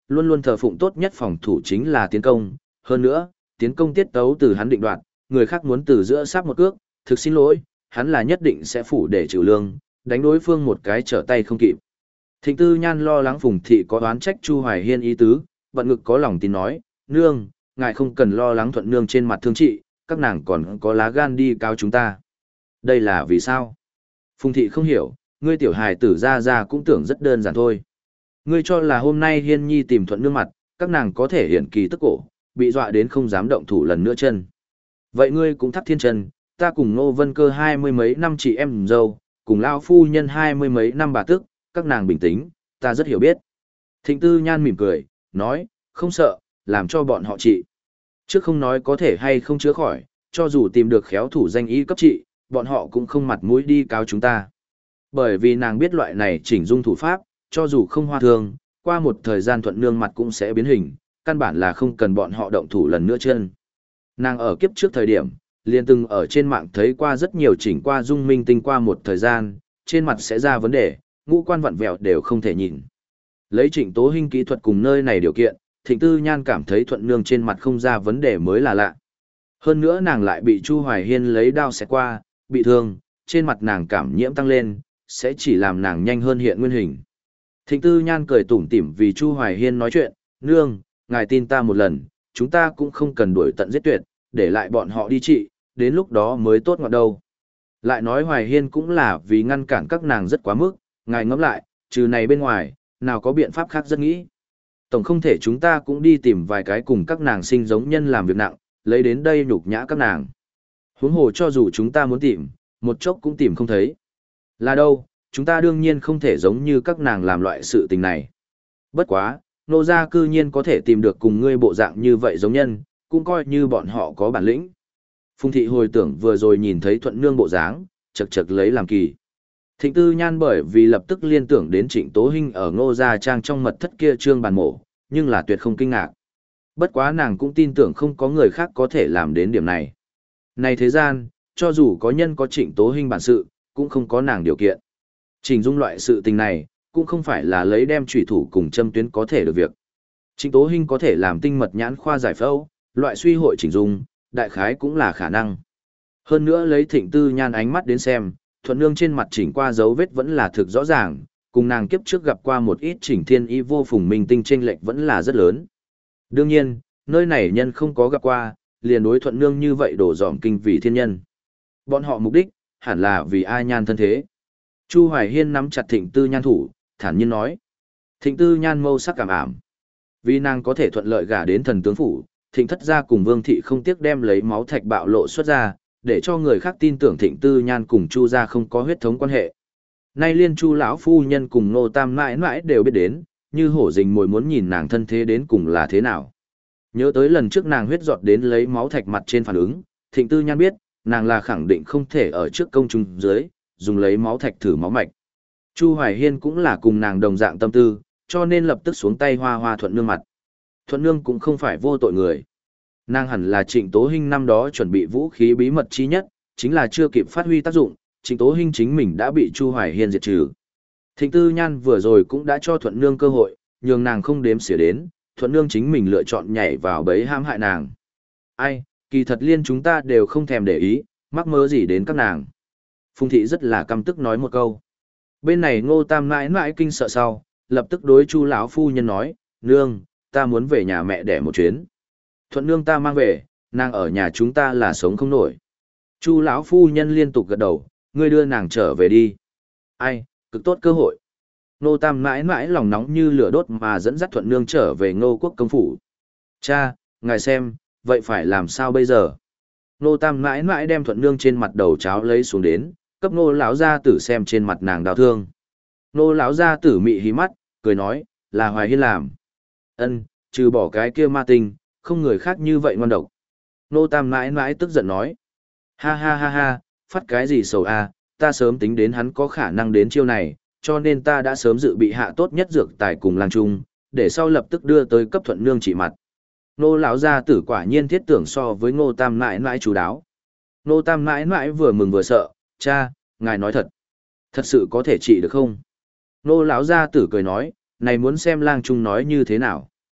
Speaker 1: luôn luôn thờ phụng tốt nhất phòng thủ chính là tiến công, hơn nữa, tiến công tiết tấu từ hắn định đoạt, người khác muốn từ giữa sắp một cước, thực xin lỗi, hắn là nhất định sẽ phủ để trừ lương, đánh đối phương một cái trở tay không kịp. Thịnh Tư Nhan lo lắng Phùng Thị có đoán trách Chu Hoài Hiên ý tứ, bận ngực có lòng tin nói, nương, ngài không cần lo lắng Thuận nương trên mặt thương trị, các nàng còn có lá gan đi cáo chúng ta. Đây là vì sao? Phùng Thị không hiểu, ngươi tiểu hài tử ra ra cũng tưởng rất đơn giản thôi. Ngươi cho là hôm nay Hiên Nhi tìm Thuận nương mặt, các nàng có thể hiển kỳ tức cổ, bị dọa đến không dám động thủ lần nữa chân. Vậy ngươi cũng thắt thiên chân, ta cùng Ngô Vân Cơ hai mươi mấy năm chị em dâu, cùng lão phu nhân hai mươi mấy năm bà tức, các nàng bình tĩnh, ta rất hiểu biết. Thịnh Tư Nhan mỉm cười, nói, không sợ, làm cho bọn họ trị. Trước không nói có thể hay không chữa khỏi, cho dù tìm được khéo thủ danh y cấp trị, bọn họ cũng không mặt mũi đi cáo chúng ta. Bởi vì nàng biết loại này chỉnh dung thủ pháp, cho dù không hoa thương, qua một thời gian Thuận nương mặt cũng sẽ biến hình, căn bản là không cần bọn họ động thủ lần nữa chân. Nàng ở kiếp trước thời điểm, liền từng ở trên mạng thấy qua rất nhiều chỉnh qua dung minh tinh qua một thời gian, trên mặt sẽ ra vấn đề, ngũ quan vặn vẹo đều không thể nhìn. Lấy Trịnh Tố Hinh kỹ thuật cùng nơi này điều kiện, Thịnh Tư Nhan cảm thấy Thuận nương trên mặt không ra vấn đề mới là lạ. Hơn nữa nàng lại bị Chu Hoài Hiên lấy đao xẹt qua, bị thương, trên mặt nàng cảm nhiễm tăng lên, sẽ chỉ làm nàng nhanh hơn hiện nguyên hình. Thịnh Tư Nhan cười tủm tỉm vì Chu Hoài Hiên nói chuyện, nương, ngài tin ta một lần, chúng ta cũng không cần đuổi tận giết tuyệt, để lại bọn họ đi trị, đến lúc đó mới tốt ngọt đâu. Lại nói Hoài Hiên cũng là vì ngăn cản các nàng rất quá mức, ngài ngẫm lại, trừ này bên ngoài, nào có biện pháp khác rất nghĩ. Tổng không thể chúng ta cũng đi tìm vài cái cùng các nàng sinh giống nhân làm việc nặng, lấy đến đây nhục nhã các nàng. Huống hồ cho dù chúng ta muốn tìm, một chốc cũng tìm không thấy. Là đâu, chúng ta đương nhiên không thể giống như các nàng làm loại sự tình này. Bất quá, nô gia cư nhiên có thể tìm được cùng ngươi bộ dạng như vậy giống nhân, cũng coi như bọn họ có bản lĩnh. Phùng Thị hồi tưởng vừa rồi nhìn thấy Thuận nương bộ dáng, chật chật lấy làm kỳ. Thịnh Tư Nhan bởi vì lập tức liên tưởng đến Trịnh Tố Hinh ở Ngô gia trang trong mật thất kia trương bàn mổ, nhưng là tuyệt không kinh ngạc. Bất quá nàng cũng tin tưởng không có người khác có thể làm đến điểm này. Này thế gian, cho dù có nhân có Trịnh Tố Hinh bản sự, cũng không có nàng điều kiện. Trình dung loại sự tình này, cũng không phải là lấy đem chủy thủ cùng châm tuyến có thể được việc. Trịnh Tố Hinh có thể làm tinh mật nhãn khoa giải phẫu, loại suy hội chỉnh dung, đại khái cũng là khả năng. Hơn nữa lấy Thịnh Tư Nhan ánh mắt đến xem, Thuận nương trên mặt chỉnh qua dấu vết vẫn là thực rõ ràng, cùng nàng kiếp trước gặp qua một ít chỉnh thiên y vô phùng minh tinh chênh lệch vẫn là rất lớn. Đương nhiên, nơi này nhân không có gặp qua, liền đối Thuận nương như vậy đổ dòm kinh vì thiên nhân. Bọn họ mục đích, hẳn là vì ai nhan thân thế. Chu Hoài Hiên nắm chặt Thịnh Tư Nhan thủ, thản nhiên nói. Thịnh Tư Nhan mâu sắc cảm ảm. Vì nàng có thể thuận lợi gả đến thần tướng phủ, Thịnh thất gia cùng Vương thị không tiếc đem lấy máu thạch bạo lộ xuất ra, để cho người khác tin tưởng Thịnh Tư Nhan cùng Chu gia không có huyết thống quan hệ. Nay liên Chu lão phu nhân cùng Nô Tam mãi mãi đều biết đến, như hổ rình mồi muốn nhìn nàng thân thế đến cùng là thế nào. Nhớ tới lần trước nàng huyết giọt đến lấy máu thạch mặt trên phản ứng, Thịnh Tư Nhan biết, nàng là khẳng định không thể ở trước công chúng dưới, dùng lấy máu thạch thử máu mạch. Chu Hoài Hiên cũng là cùng nàng đồng dạng tâm tư, cho nên lập tức xuống tay hoa hoa Thuận nương mặt. Thuận nương cũng không phải vô tội người. Nàng hẳn là Trịnh Tố Hinh năm đó chuẩn bị vũ khí bí mật chi nhất, chính là chưa kịp phát huy tác dụng, Trịnh Tố Hinh chính mình đã bị Chu Hoài Hiên diệt trừ. Thịnh Tư Nhan vừa rồi cũng đã cho Thuận nương cơ hội, nhường nàng không đếm xỉa đến, Thuận nương chính mình lựa chọn nhảy vào bẫy hãm hại nàng. Ai, kỳ thật liên chúng ta đều không thèm để ý, mắc mớ gì đến các nàng. Phùng Thị rất là căm tức nói một câu. Bên này Ngô Tam mãi mãi kinh sợ sau, lập tức đối Chu lão phu nhân nói, nương, ta muốn về nhà mẹ đẻ một chuyến. Thuận nương ta mang về, nàng ở nhà chúng ta là sống không nổi. Chu lão phu nhân liên tục gật đầu, ngươi đưa nàng trở về đi. Ai, cực tốt cơ hội. Ngô Tam mãi mãi lòng nóng như lửa đốt mà dẫn dắt Thuận nương trở về Ngô quốc công phủ. Cha, ngài xem, vậy phải làm sao bây giờ? Ngô Tam mãi mãi đem Thuận nương trên mặt đầu cháo lấy xuống đến, cấp Ngô lão gia tử xem trên mặt nàng đau thương. Ngô lão gia tử mị hí mắt, cười nói, là Hoài Hiên làm. Ân, trừ bỏ cái kia ma tinh, không người khác như vậy ngoan độc. Ngô Tam mãi mãi tức giận nói, ha ha ha ha, phát cái gì sầu a, ta sớm tính đến hắn có khả năng đến chiêu này, cho nên ta đã sớm dự bị hạ tốt nhất dược tài cùng lang trung, để sau lập tức đưa tới cấp Thuận nương trị mặt. Ngô lão gia tử quả nhiên thiết tưởng so với Ngô Tam mãi mãi chú đáo. Ngô Tam mãi mãi vừa mừng vừa sợ, cha, ngài nói thật, thật sự có thể trị được không? Ngô lão gia tử cười nói, này muốn xem lang trung nói như thế nào.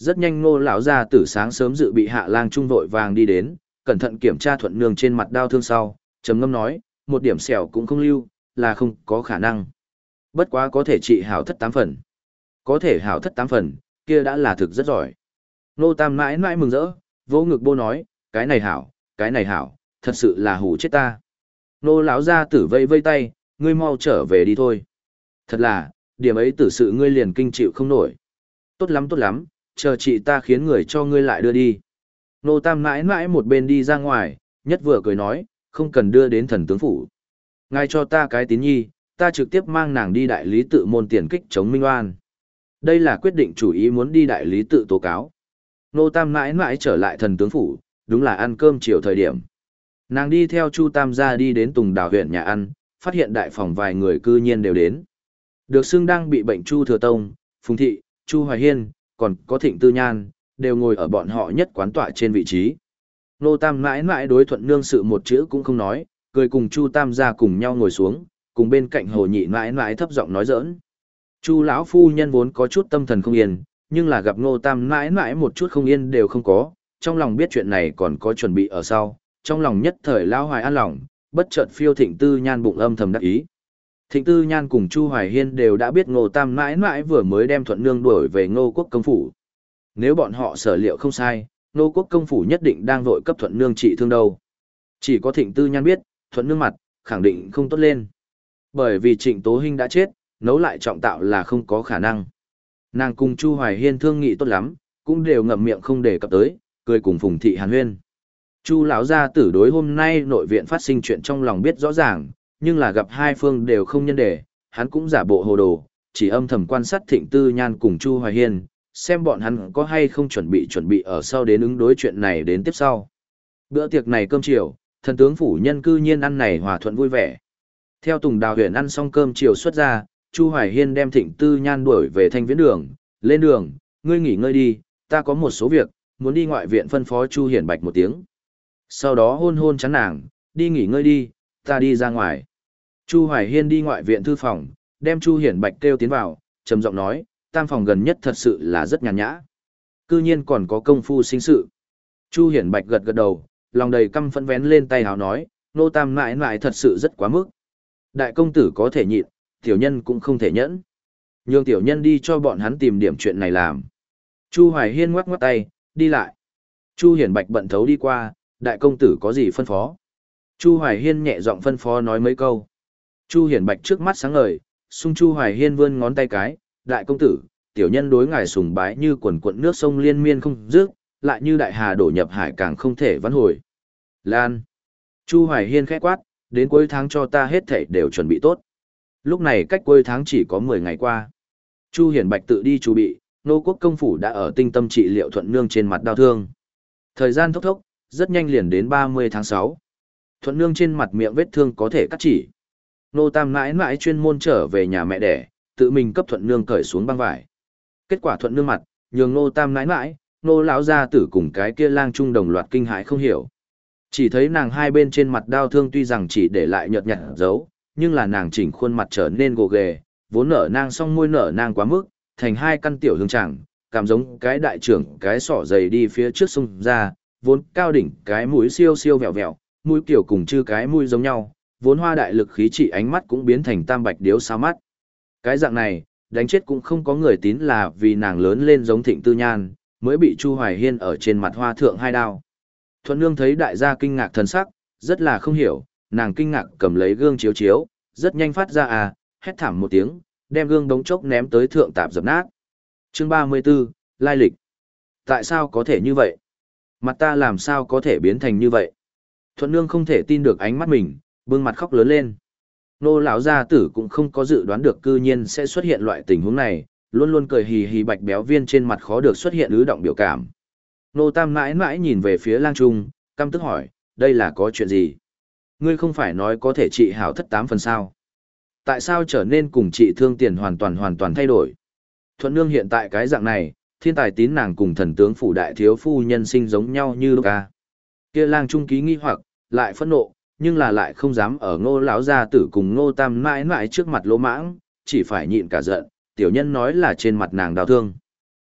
Speaker 1: Rất nhanh Ngô lão gia tử sáng sớm dự bị hạ lang trung vội vàng đi đến, cẩn thận kiểm tra thuận nương trên mặt đau thương sau, trầm ngâm nói, một điểm sẹo cũng không lưu, là không có khả năng. Bất quá có thể trị hảo thất tám phần. Có thể hảo thất tám phần, kia đã là thực rất giỏi. Nô Tam mãi mãi mừng rỡ, vỗ ngực bô nói, cái này hảo, cái này hảo, thật sự là hù chết ta. Nô lão gia tử vây vây tay, ngươi mau trở về đi thôi. Thật là, điểm ấy tử sự ngươi liền kinh chịu không nổi. Tốt lắm tốt lắm, chờ chị ta khiến người cho ngươi lại đưa đi. Nô Tam mãi mãi một bên đi ra ngoài, nhất vừa cười nói, không cần đưa đến thần tướng phủ. Ngài cho ta cái tín nhi, ta trực tiếp mang nàng đi đại lý tự môn tiền kích chống Minh Oan. Đây là quyết định chủ ý muốn đi đại lý tự tố cáo. Nô Tam mãi mãi trở lại thần tướng phủ, đúng là ăn cơm chiều thời điểm. Nàng đi theo Chu Tam gia đi đến Tùng Đào huyện nhà ăn, phát hiện đại phòng vài người cư nhiên đều đến. Được xưng đang bị bệnh Chu Thừa Tông, Phùng Thị, Chu Hoài Hiên, còn có Thịnh Tư Nhan, đều ngồi ở bọn họ nhất quán tọa trên vị trí. Nô Tam mãi mãi đối thuận nương sự một chữ cũng không nói, cười cùng Chu Tam gia cùng nhau ngồi xuống, cùng bên cạnh Hồ Nhị mãi mãi thấp giọng nói giỡn. Chu lão phu nhân vốn có chút tâm thần không yên, nhưng là gặp Ngô Tam mãi mãi một chút không yên đều không có, trong lòng biết chuyện này còn có chuẩn bị ở sau, trong lòng nhất thời lao hoài an lòng, bất chợt phiêu Thịnh Tư Nhan bụng âm thầm đắc ý. Thịnh Tư Nhan cùng Chu Hoài Hiên đều đã biết Ngô Tam mãi mãi vừa mới đem thuận nương đuổi về Ngô Quốc công phủ. Nếu bọn họ sở liệu không sai, Ngô Quốc công phủ nhất định đang vội cấp thuận nương trị thương đâu. Chỉ có Thịnh Tư Nhan biết, thuận nương mặt, khẳng định không tốt lên. Bởi vì Trịnh Tố Hinh đã chết, nấu lại trọng tạo là không có khả năng. Nàng cùng Chu Hoài Hiên thương nghị tốt lắm, cũng đều ngậm miệng không đề cập tới, cười cùng Phùng Thị hàn huyên. Chu lão gia tử đối hôm nay nội viện phát sinh chuyện trong lòng biết rõ ràng, nhưng là gặp hai phương đều không nhân đề, hắn cũng giả bộ hồ đồ, chỉ âm thầm quan sát Thịnh Tư Nhan cùng Chu Hoài Hiên, xem bọn hắn có hay không chuẩn bị chuẩn bị ở sau đến ứng đối chuyện này đến tiếp sau. Bữa tiệc này cơm chiều, thần tướng phủ nhân cư nhiên ăn này hòa thuận vui vẻ. Theo Tùng Đào huyện ăn xong cơm chiều xuất ra, Chu Hoài Hiên đem Thịnh Tư Nhan đuổi về Thanh Viễn đường, lên đường, ngươi nghỉ ngơi đi, ta có một số việc, muốn đi ngoại viện phân phó Chu Hiển Bạch một tiếng. Sau đó hôn hôn chán nàng, đi nghỉ ngơi đi, ta đi ra ngoài. Chu Hoài Hiên đi ngoại viện thư phòng, đem Chu Hiển Bạch kêu tiến vào, trầm giọng nói, tam phòng gần nhất thật sự là rất nhàn nhã. Cư nhiên còn có công phu sinh sự. Chu Hiển Bạch gật gật đầu, lòng đầy căm phẫn vén lên tay hào nói, nô tam mãi mãi thật sự rất quá mức. Đại công tử có thể nhịn, tiểu nhân cũng không thể nhẫn. Nhường tiểu nhân đi cho bọn hắn tìm điểm chuyện này làm. Chu Hoài Hiên ngoắc ngoắc tay, đi lại. Chu Hiển Bạch bận thấu đi qua, đại công tử có gì phân phó. Chu Hoài Hiên nhẹ giọng phân phó nói mấy câu. Chu Hiển Bạch trước mắt sáng ngời, xung Chu Hoài Hiên vươn ngón tay cái, đại công tử, tiểu nhân đối ngài sùng bái như quần quận nước sông liên miên không dứt, lại như đại hà đổ nhập hải càng không thể vãn hồi. Lan. Chu Hoài Hiên khẽ quát, đến cuối tháng cho ta hết thảy đều chuẩn bị tốt. Lúc này cách cuối tháng chỉ có mười ngày qua. Chu Hiển Bạch tự đi chuẩn bị, Nô Quốc công phủ đã ở tinh tâm trị liệu thuận nương trên mặt đau thương. Thời gian thốc thốc, rất nhanh liền đến ba mươi tháng sáu. Thuận nương trên mặt miệng vết thương có thể cắt chỉ. Nô Tam mãi mãi chuyên môn trở về nhà mẹ đẻ, tự mình cấp thuận nương cởi xuống băng vải. Kết quả thuận nương mặt, nhường Nô Tam mãi mãi, Nô lão gia tử cùng cái kia lang trung đồng loạt kinh hãi không hiểu. Chỉ thấy nàng hai bên trên mặt đau thương tuy rằng chỉ để lại nhợt nhạt dấu, nhưng là nàng chỉnh khuôn mặt trở nên gồ ghề, vốn nở nang song môi nở nang quá mức, thành hai căn tiểu hương chẳng, cảm giống cái đại trưởng cái sỏ dày đi phía trước sông ra, vốn cao đỉnh cái mũi siêu siêu vẹo vẹo, mũi kiểu cùng chư cái mũi giống nhau, vốn hoa đại lực khí trị ánh mắt cũng biến thành tam bạch điếu sao mắt. Cái dạng này, đánh chết cũng không có người tín là vì nàng lớn lên giống Thịnh Tư Nhan, mới bị Chu Hoài Hiên ở trên mặt hoa thượng hai đao. Thuận nương thấy đại gia kinh ngạc thần sắc, rất là không hiểu, nàng kinh ngạc cầm lấy gương chiếu chiếu, rất nhanh phát ra à, hét thảm một tiếng, đem gương đống chốc ném tới thượng tạp dập nát. Chương ba mươi 34, Lai lịch. Tại sao có thể như vậy? Mặt ta làm sao có thể biến thành như vậy? Thuận nương không thể tin được ánh mắt mình, bưng mặt khóc lớn lên. Nô lão gia tử cũng không có dự đoán được cư nhiên sẽ xuất hiện loại tình huống này, luôn luôn cười hì hì bạch béo viên trên mặt khó được xuất hiện ứ động biểu cảm. Nô Tam mãi mãi nhìn về phía lang trung, căm tức hỏi, đây là có chuyện gì? Ngươi không phải nói có thể trị hảo thất tám phần sao? Tại sao trở nên cùng trị thương tiền hoàn toàn hoàn toàn thay đổi? Thuận nương hiện tại cái dạng này, thiên tài tín nàng cùng thần tướng phủ đại thiếu phu nhân sinh giống nhau như lúc ca. Kia lang trung ký nghi hoặc, lại phẫn nộ, nhưng là lại không dám ở ngô lão gia tử cùng ngô tam mãi mãi trước mặt lỗ mãng, chỉ phải nhịn cả giận, tiểu nhân nói là trên mặt nàng đau thương.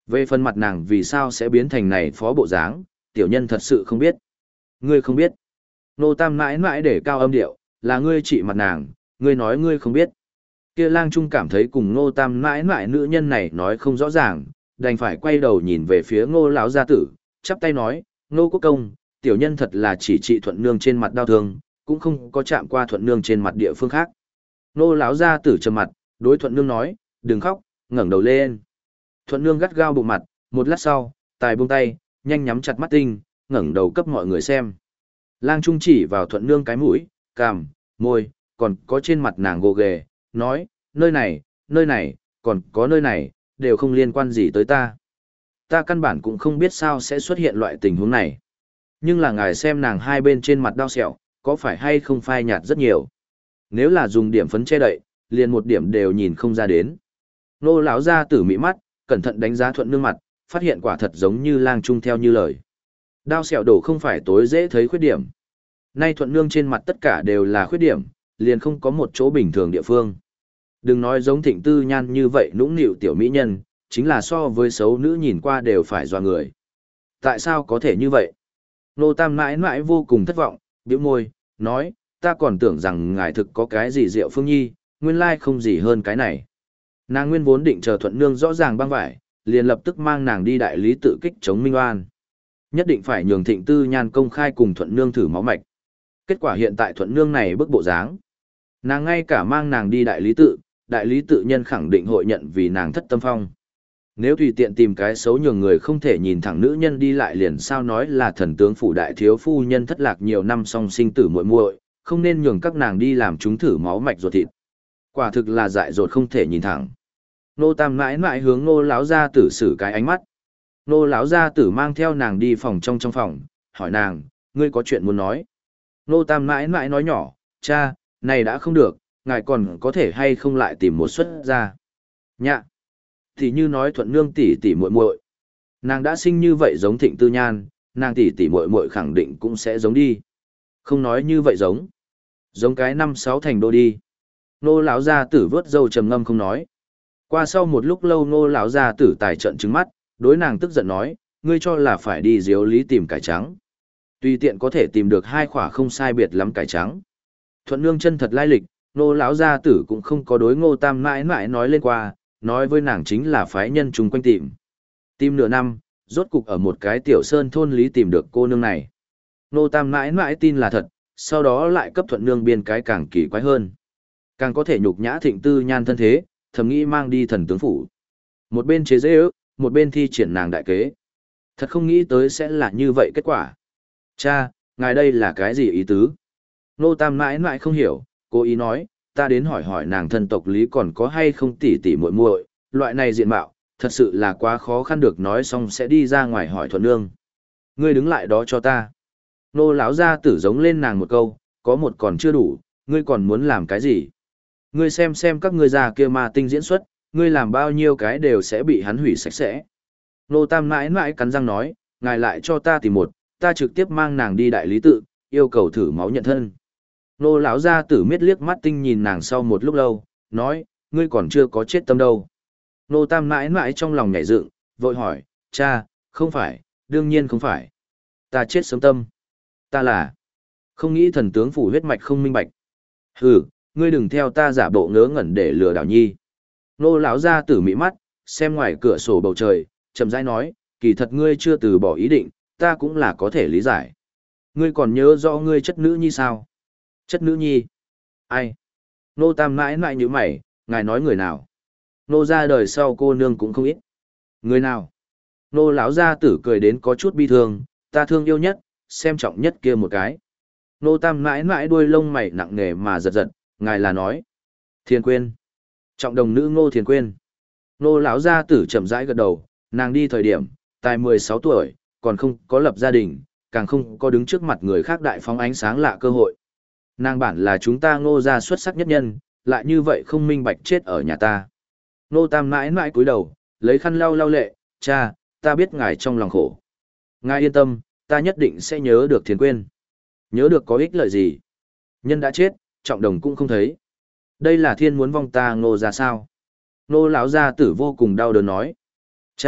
Speaker 1: Về phần mặt nàng vì sao sẽ biến thành này phó bộ dáng, tiểu nhân thật sự không biết. Ngươi không biết. Nô Tam mãi mãi để cao âm điệu, là ngươi trị mặt nàng, ngươi nói ngươi không biết. Kia lang trung cảm thấy cùng Nô Tam mãi mãi nữ nhân này nói không rõ ràng, đành phải quay đầu nhìn về phía Ngô lão gia tử, chắp tay nói, Nô Quốc Công, tiểu nhân thật là chỉ trị Thuận Nương trên mặt đau thương, cũng không có chạm qua Thuận Nương trên mặt địa phương khác. Nô lão gia tử trầm mặt, đối Thuận Nương nói, đừng khóc, ngẩng đầu lên. Thuận Nương gắt gao bụng mặt, một lát sau, tài buông tay, nhanh nhắm chặt mắt tinh, ngẩng đầu cấp mọi người xem. Lang Trung chỉ vào Thuận Nương cái mũi, cằm, môi, còn có trên mặt nàng gồ ghề, nói, nơi này, nơi này, còn có nơi này, đều không liên quan gì tới ta. Ta căn bản cũng không biết sao sẽ xuất hiện loại tình huống này. Nhưng là ngài xem nàng hai bên trên mặt đau sẹo, có phải hay không phai nhạt rất nhiều. Nếu là dùng điểm phấn che đậy, liền một điểm đều nhìn không ra đến. Nô lão gia tử mị mắt, cẩn thận đánh giá Thuận Nương mặt, phát hiện quả thật giống như Lang Trung theo như lời. Đao sẹo đổ không phải tối dễ thấy khuyết điểm. Nay Thuận Nương trên mặt tất cả đều là khuyết điểm, liền không có một chỗ bình thường địa phương. Đừng nói giống Thịnh Tư Nhan như vậy nũng nịu tiểu mỹ nhân, chính là so với xấu nữ nhìn qua đều phải dọa người. Tại sao có thể như vậy? Nô Tam mãi mãi vô cùng thất vọng, bĩu môi, nói, ta còn tưởng rằng ngài thực có cái gì diệu phương nhi, nguyên lai không gì hơn cái này. Nàng nguyên vốn định chờ Thuận Nương rõ ràng băng vải, liền lập tức mang nàng đi đại lý tự kích chống Minh Oan. Nhất định phải nhường Thịnh Tư Nhan công khai cùng Thuận Nương thử máu mạch. Kết quả hiện tại Thuận Nương này bức bộ dáng. Nàng ngay cả mang nàng đi đại lý tự, đại lý tự nhân khẳng định hội nhận vì nàng thất tâm phong. Nếu tùy tiện tìm cái xấu nhường người không thể nhìn thẳng nữ nhân đi lại liền sao nói là thần tướng phủ đại thiếu phu nhân thất lạc nhiều năm song sinh tử muội muội, không nên nhường các nàng đi làm chúng thử máu mạch ruột thịt. Quả thực là dại dột không thể nhìn thẳng. Nô Tam mãi mãi hướng Nô lão gia tử xử cái ánh mắt. Nô lão gia tử mang theo nàng đi phòng trong trong phòng, hỏi nàng, ngươi có chuyện muốn nói. Nô Tam mãi mãi nói nhỏ, cha, này đã không được, ngài còn có thể hay không lại tìm một suất ra. Nhạ. Thì như nói Thuận Nương tỷ tỷ muội muội, nàng đã sinh như vậy giống Thịnh Tư Nhan, nàng tỷ tỷ muội muội khẳng định cũng sẽ giống đi. Không nói như vậy giống, giống cái năm sáu thành đô đi. Nô lão gia tử vớt râu trầm ngâm không nói. Qua sau một lúc lâu Nô lão gia tử tài trận trừng mắt, đối nàng tức giận nói, ngươi cho là phải đi diếu lý tìm cải trắng. Tùy tiện có thể tìm được hai khỏa không sai biệt lắm cải trắng. Thuận Nương chân thật lai lịch, Nô lão gia tử cũng không có đối Ngô Tam mãi mãi nói lên qua, nói với nàng chính là phái nhân chung quanh tìm. Tìm nửa năm, rốt cục ở một cái tiểu sơn thôn lý tìm được cô nương này. Nô Tam mãi mãi tin là thật, sau đó lại cấp Thuận Nương biên cái càng kỳ quái hơn. Càng có thể nhục nhã Thịnh Tư Nhan thân thế, thầm nghĩ mang đi thần tướng phủ. Một bên chế dễ ước, một bên thi triển nàng đại kế. Thật không nghĩ tới sẽ là như vậy kết quả. Cha, ngài đây là cái gì ý tứ? Nô Tam mãi mãi không hiểu, cố ý nói, ta đến hỏi hỏi nàng thân tộc lý còn có hay không tỉ tỉ muội muội, loại này diện mạo, thật sự là quá khó khăn được nói xong sẽ đi ra ngoài hỏi Thuận Nương. Ngươi đứng lại đó cho ta. Nô lão gia tử giống lên nàng một câu, có một còn chưa đủ, ngươi còn muốn làm cái gì? Ngươi xem xem các ngươi già kia ma tinh diễn xuất, ngươi làm bao nhiêu cái đều sẽ bị hắn hủy sạch sẽ. Nô Tam mãi mãi cắn răng nói, ngài lại cho ta tìm một, ta trực tiếp mang nàng đi đại lý tự, yêu cầu thử máu nhận thân. Nô lão gia tử miết liếc mắt tinh nhìn nàng sau một lúc lâu, nói, ngươi còn chưa có chết tâm đâu. Nô Tam mãi mãi trong lòng nhảy dựng, vội hỏi, cha, không phải, đương nhiên không phải. Ta chết sớm tâm. Ta là, không nghĩ thần tướng phủ huyết mạch không minh bạch. Hừ, ngươi đừng theo ta giả bộ ngớ ngẩn để lừa đảo nhi. Nô lão gia tử mị mắt, xem ngoài cửa sổ bầu trời, chậm rãi nói, kỳ thật ngươi chưa từ bỏ ý định, ta cũng là có thể lý giải. Ngươi còn nhớ rõ ngươi chất nữ nhi sao? Chất nữ nhi? Ai? Nô Tam mãi mãi như mày, ngài nói người nào? Nô ra đời sau cô nương cũng không ít. Người nào? Nô lão gia tử cười đến có chút bi thương, ta thương yêu nhất, xem trọng nhất kia một cái. Nô Tam mãi mãi đuôi lông mày nặng nề mà giật giật, ngài là nói. Thiền Quyên. Trọng đồng nữ Ngô Thiền Quyên. Nô lão gia tử chậm rãi gật đầu, nàng đi thời điểm, tài mười sáu tuổi, còn không có lập gia đình, càng không có đứng trước mặt người khác đại phóng ánh sáng lạ cơ hội. Nàng bản là chúng ta Ngô gia xuất sắc nhất nhân, lại như vậy không minh bạch chết ở nhà ta. Nô Tam mãi mãi cúi đầu, lấy khăn lau lau lệ, cha, ta biết ngài trong lòng khổ. Ngài yên tâm, ta nhất định sẽ nhớ được Thiền Quyên. Nhớ được có ích lợi gì? Nhân đã chết, trọng đồng cũng không thấy. Đây là thiên muốn vong ta Ngô gia sao? Nô lão gia tử vô cùng đau đớn nói. Cha,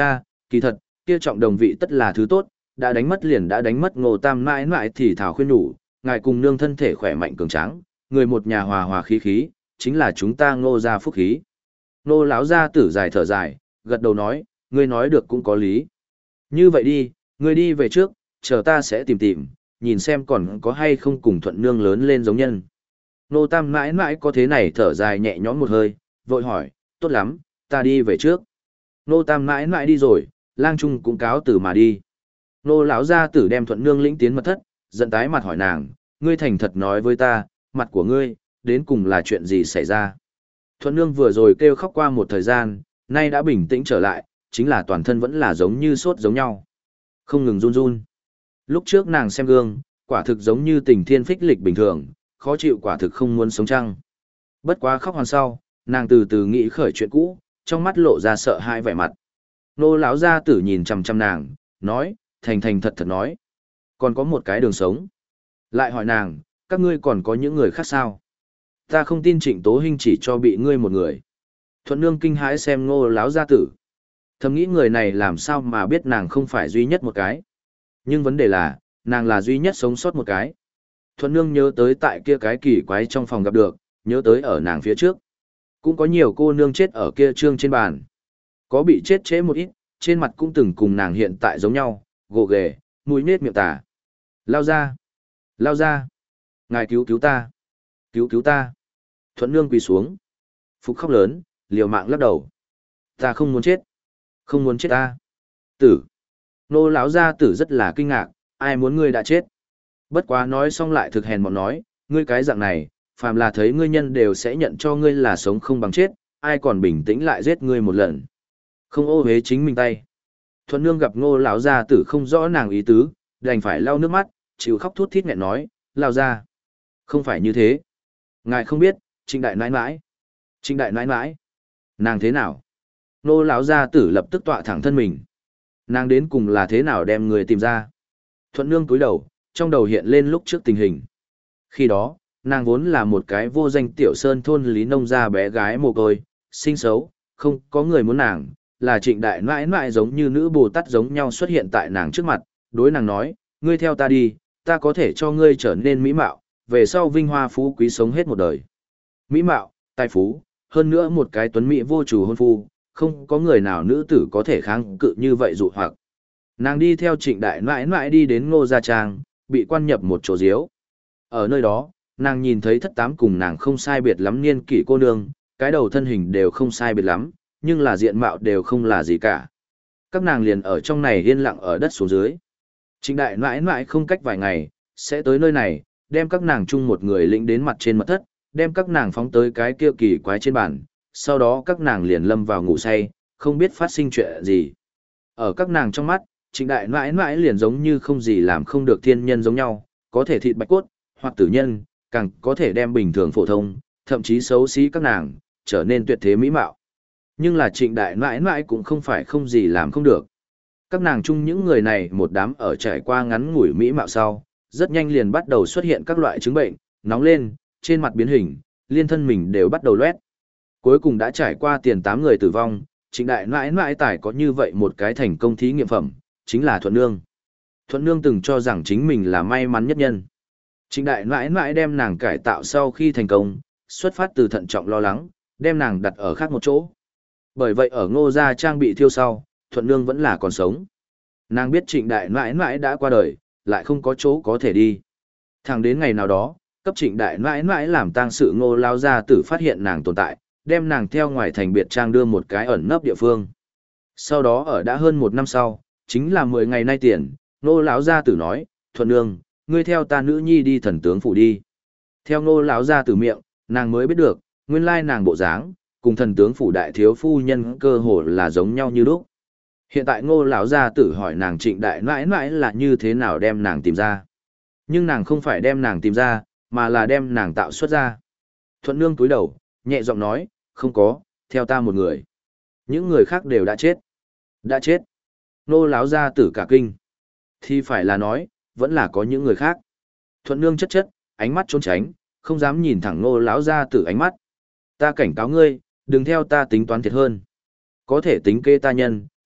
Speaker 1: kỳ thật, kia trọng đồng vị tất là thứ tốt, đã đánh mất liền đã đánh mất. Ngô Tam mãi mãi thì thảo khuyên nhủ, ngài cùng nương thân thể khỏe mạnh cường tráng, người một nhà hòa hòa khí khí, chính là chúng ta Ngô gia phúc khí. Ngô lão gia tử dài thở dài, gật đầu nói, ngươi nói được cũng có lý. Như vậy đi, ngươi đi về trước, chờ ta sẽ tìm tìm, nhìn xem còn có hay không cùng thuận nương lớn lên giống nhân. Ngô Tam mãi mãi có thế này thở dài nhẹ nhõm một hơi, vội hỏi, tốt lắm, ta đi về trước. Ngô Tam mãi mãi đi rồi, lang trung cũng cáo từ mà đi. Ngô lão gia tử đem thuận nương lĩnh tiến mật thất, giận tái mặt hỏi nàng, ngươi thành thật nói với ta, mặt của ngươi, đến cùng là chuyện gì xảy ra. Thuận nương vừa rồi kêu khóc qua một thời gian, nay đã bình tĩnh trở lại, chính là toàn thân vẫn là giống như sốt giống nhau. Không ngừng run run. Lúc trước nàng xem gương, quả thực giống như tình thiên phích lịch bình thường, khó chịu quả thực không muốn sống chăng. Bất quá khóc hoàn sau, nàng từ từ nghĩ khởi chuyện cũ, trong mắt lộ ra sợ hãi vẻ mặt. Nô lão gia tử nhìn chằm chằm nàng, nói, thành thành thật thật nói. Còn có một cái đường sống. Lại hỏi nàng, các ngươi còn có những người khác sao? Ta không tin Trịnh Tố Hinh chỉ cho bị ngươi một người. Thuận nương kinh hãi xem Ngô lão gia tử. Thầm nghĩ người này làm sao mà biết nàng không phải duy nhất một cái. Nhưng vấn đề là, nàng là duy nhất sống sót một cái. Thuận nương nhớ tới tại kia cái kỳ quái trong phòng gặp được, nhớ tới ở nàng phía trước. Cũng có nhiều cô nương chết ở kia trương trên bàn. Có bị chết chế một ít, trên mặt cũng từng cùng nàng hiện tại giống nhau, gồ ghề, mũi nết miệng tà. Lao ra! Lao ra! Ngài cứu cứu ta! Cứu cứu ta! Thuận nương quỳ xuống. Phục khóc lớn, liều mạng lắc đầu. Ta không muốn chết. Không muốn chết ta. Tử! Nô lão gia tử rất là kinh ngạc, ai muốn ngươi đã chết. Bất quá nói xong lại thực hèn mọn nói, ngươi cái dạng này, phàm là thấy ngươi nhân đều sẽ nhận cho ngươi là sống không bằng chết, ai còn bình tĩnh lại giết ngươi một lần. Không ô hế chính mình tay. Thuận nương gặp Ngô lão gia tử không rõ nàng ý tứ, đành phải lau nước mắt, chịu khóc thút thít nghẹn nói, lao ra. Không phải như thế. Ngài không biết, Trịnh đại nãi nãi. Trịnh đại nãi nãi. Nàng thế nào? Ngô lão gia tử lập tức tọa thẳng thân mình. Nàng đến cùng là thế nào đem người tìm ra? Thuận nương cúi đầu, trong đầu hiện lên lúc trước tình hình. Khi đó, nàng vốn là một cái vô danh tiểu sơn thôn lý nông gia bé gái mồ côi, xinh xấu, không có người muốn nàng, là Trịnh đại nãi nãi giống như nữ Bồ Tát giống nhau xuất hiện tại nàng trước mặt, đối nàng nói, ngươi theo ta đi, ta có thể cho ngươi trở nên mỹ mạo, về sau vinh hoa phú quý sống hết một đời. Mỹ mạo, tài phú, hơn nữa một cái tuấn mỹ vô chủ hôn phu, không có người nào nữ tử có thể kháng cự như vậy dụ hoặc. Nàng đi theo Trịnh đại nãi nãi đi đến Ngô Gia Trang, bị quan nhập một chỗ diếu. Ở nơi đó, nàng nhìn thấy thất tám cùng nàng không sai biệt lắm niên kỷ cô nương, cái đầu thân hình đều không sai biệt lắm, nhưng là diện mạo đều không là gì cả. Các nàng liền ở trong này yên lặng ở đất xuống dưới. Trịnh đại nãi nãi không cách vài ngày, sẽ tới nơi này, đem các nàng chung một người lĩnh đến mặt trên mật thất, đem các nàng phóng tới cái kia kỳ quái trên bàn, sau đó các nàng liền lâm vào ngủ say, không biết phát sinh chuyện gì. Ở các nàng trong mắt, Trịnh đại nãi nãi liền giống như không gì làm không được thiên nhân giống nhau, có thể thịt bạch cốt, hoặc tử nhân, càng có thể đem bình thường phổ thông, thậm chí xấu xí các nàng, trở nên tuyệt thế mỹ mạo. Nhưng là Trịnh đại nãi nãi cũng không phải không gì làm không được. Các nàng chung những người này một đám ở trải qua ngắn ngủi mỹ mạo sau, rất nhanh liền bắt đầu xuất hiện các loại chứng bệnh, nóng lên, trên mặt biến hình, liên thân mình đều bắt đầu loét. Cuối cùng đã trải qua tiền tám người tử vong, Trịnh đại nãi nãi tài có như vậy một cái thành công thí nghiệm phẩm, chính là Thuận Nương. Thuận Nương từng cho rằng chính mình là may mắn nhất nhân. Trịnh đại nãi nãi đem nàng cải tạo sau khi thành công, xuất phát từ thận trọng lo lắng, đem nàng đặt ở khác một chỗ. Bởi vậy ở Ngô Gia Trang bị thiêu sau, Thuận Nương vẫn là còn sống. Nàng biết Trịnh đại nãi nãi đã qua đời, lại không có chỗ có thể đi. Thẳng đến ngày nào đó, cấp Trịnh đại nãi nãi làm tang sự Ngô lao gia tử phát hiện nàng tồn tại, đem nàng theo ngoài thành biệt trang đưa một cái ẩn nấp địa phương. Sau đó ở đã hơn một năm sau, chính là mười ngày nay tiền, Ngô lão gia tử nói, Thuận Nương, ngươi theo ta nữ nhi đi thần tướng phủ đi. Theo Ngô lão gia tử miệng, nàng mới biết được, nguyên lai nàng bộ dáng, cùng thần tướng phủ đại thiếu phu nhân cơ hồ là giống nhau như lúc. Hiện tại Ngô lão gia tử hỏi nàng Trịnh đại nãi nãi là như thế nào đem nàng tìm ra. Nhưng nàng không phải đem nàng tìm ra, mà là đem nàng tạo xuất ra. Thuận Nương cúi đầu, nhẹ giọng nói, không có, theo ta một người. Những người khác đều đã chết. Đã chết. Ngô lão gia tử cả kinh. Thì phải là nói, vẫn là có những người khác. Thuận Nương chất chất, ánh mắt trốn tránh, không dám nhìn thẳng Ngô lão gia tử ánh mắt. Ta cảnh cáo ngươi, đừng theo ta tính toán thiệt hơn. Có thể tính kê ta nhân,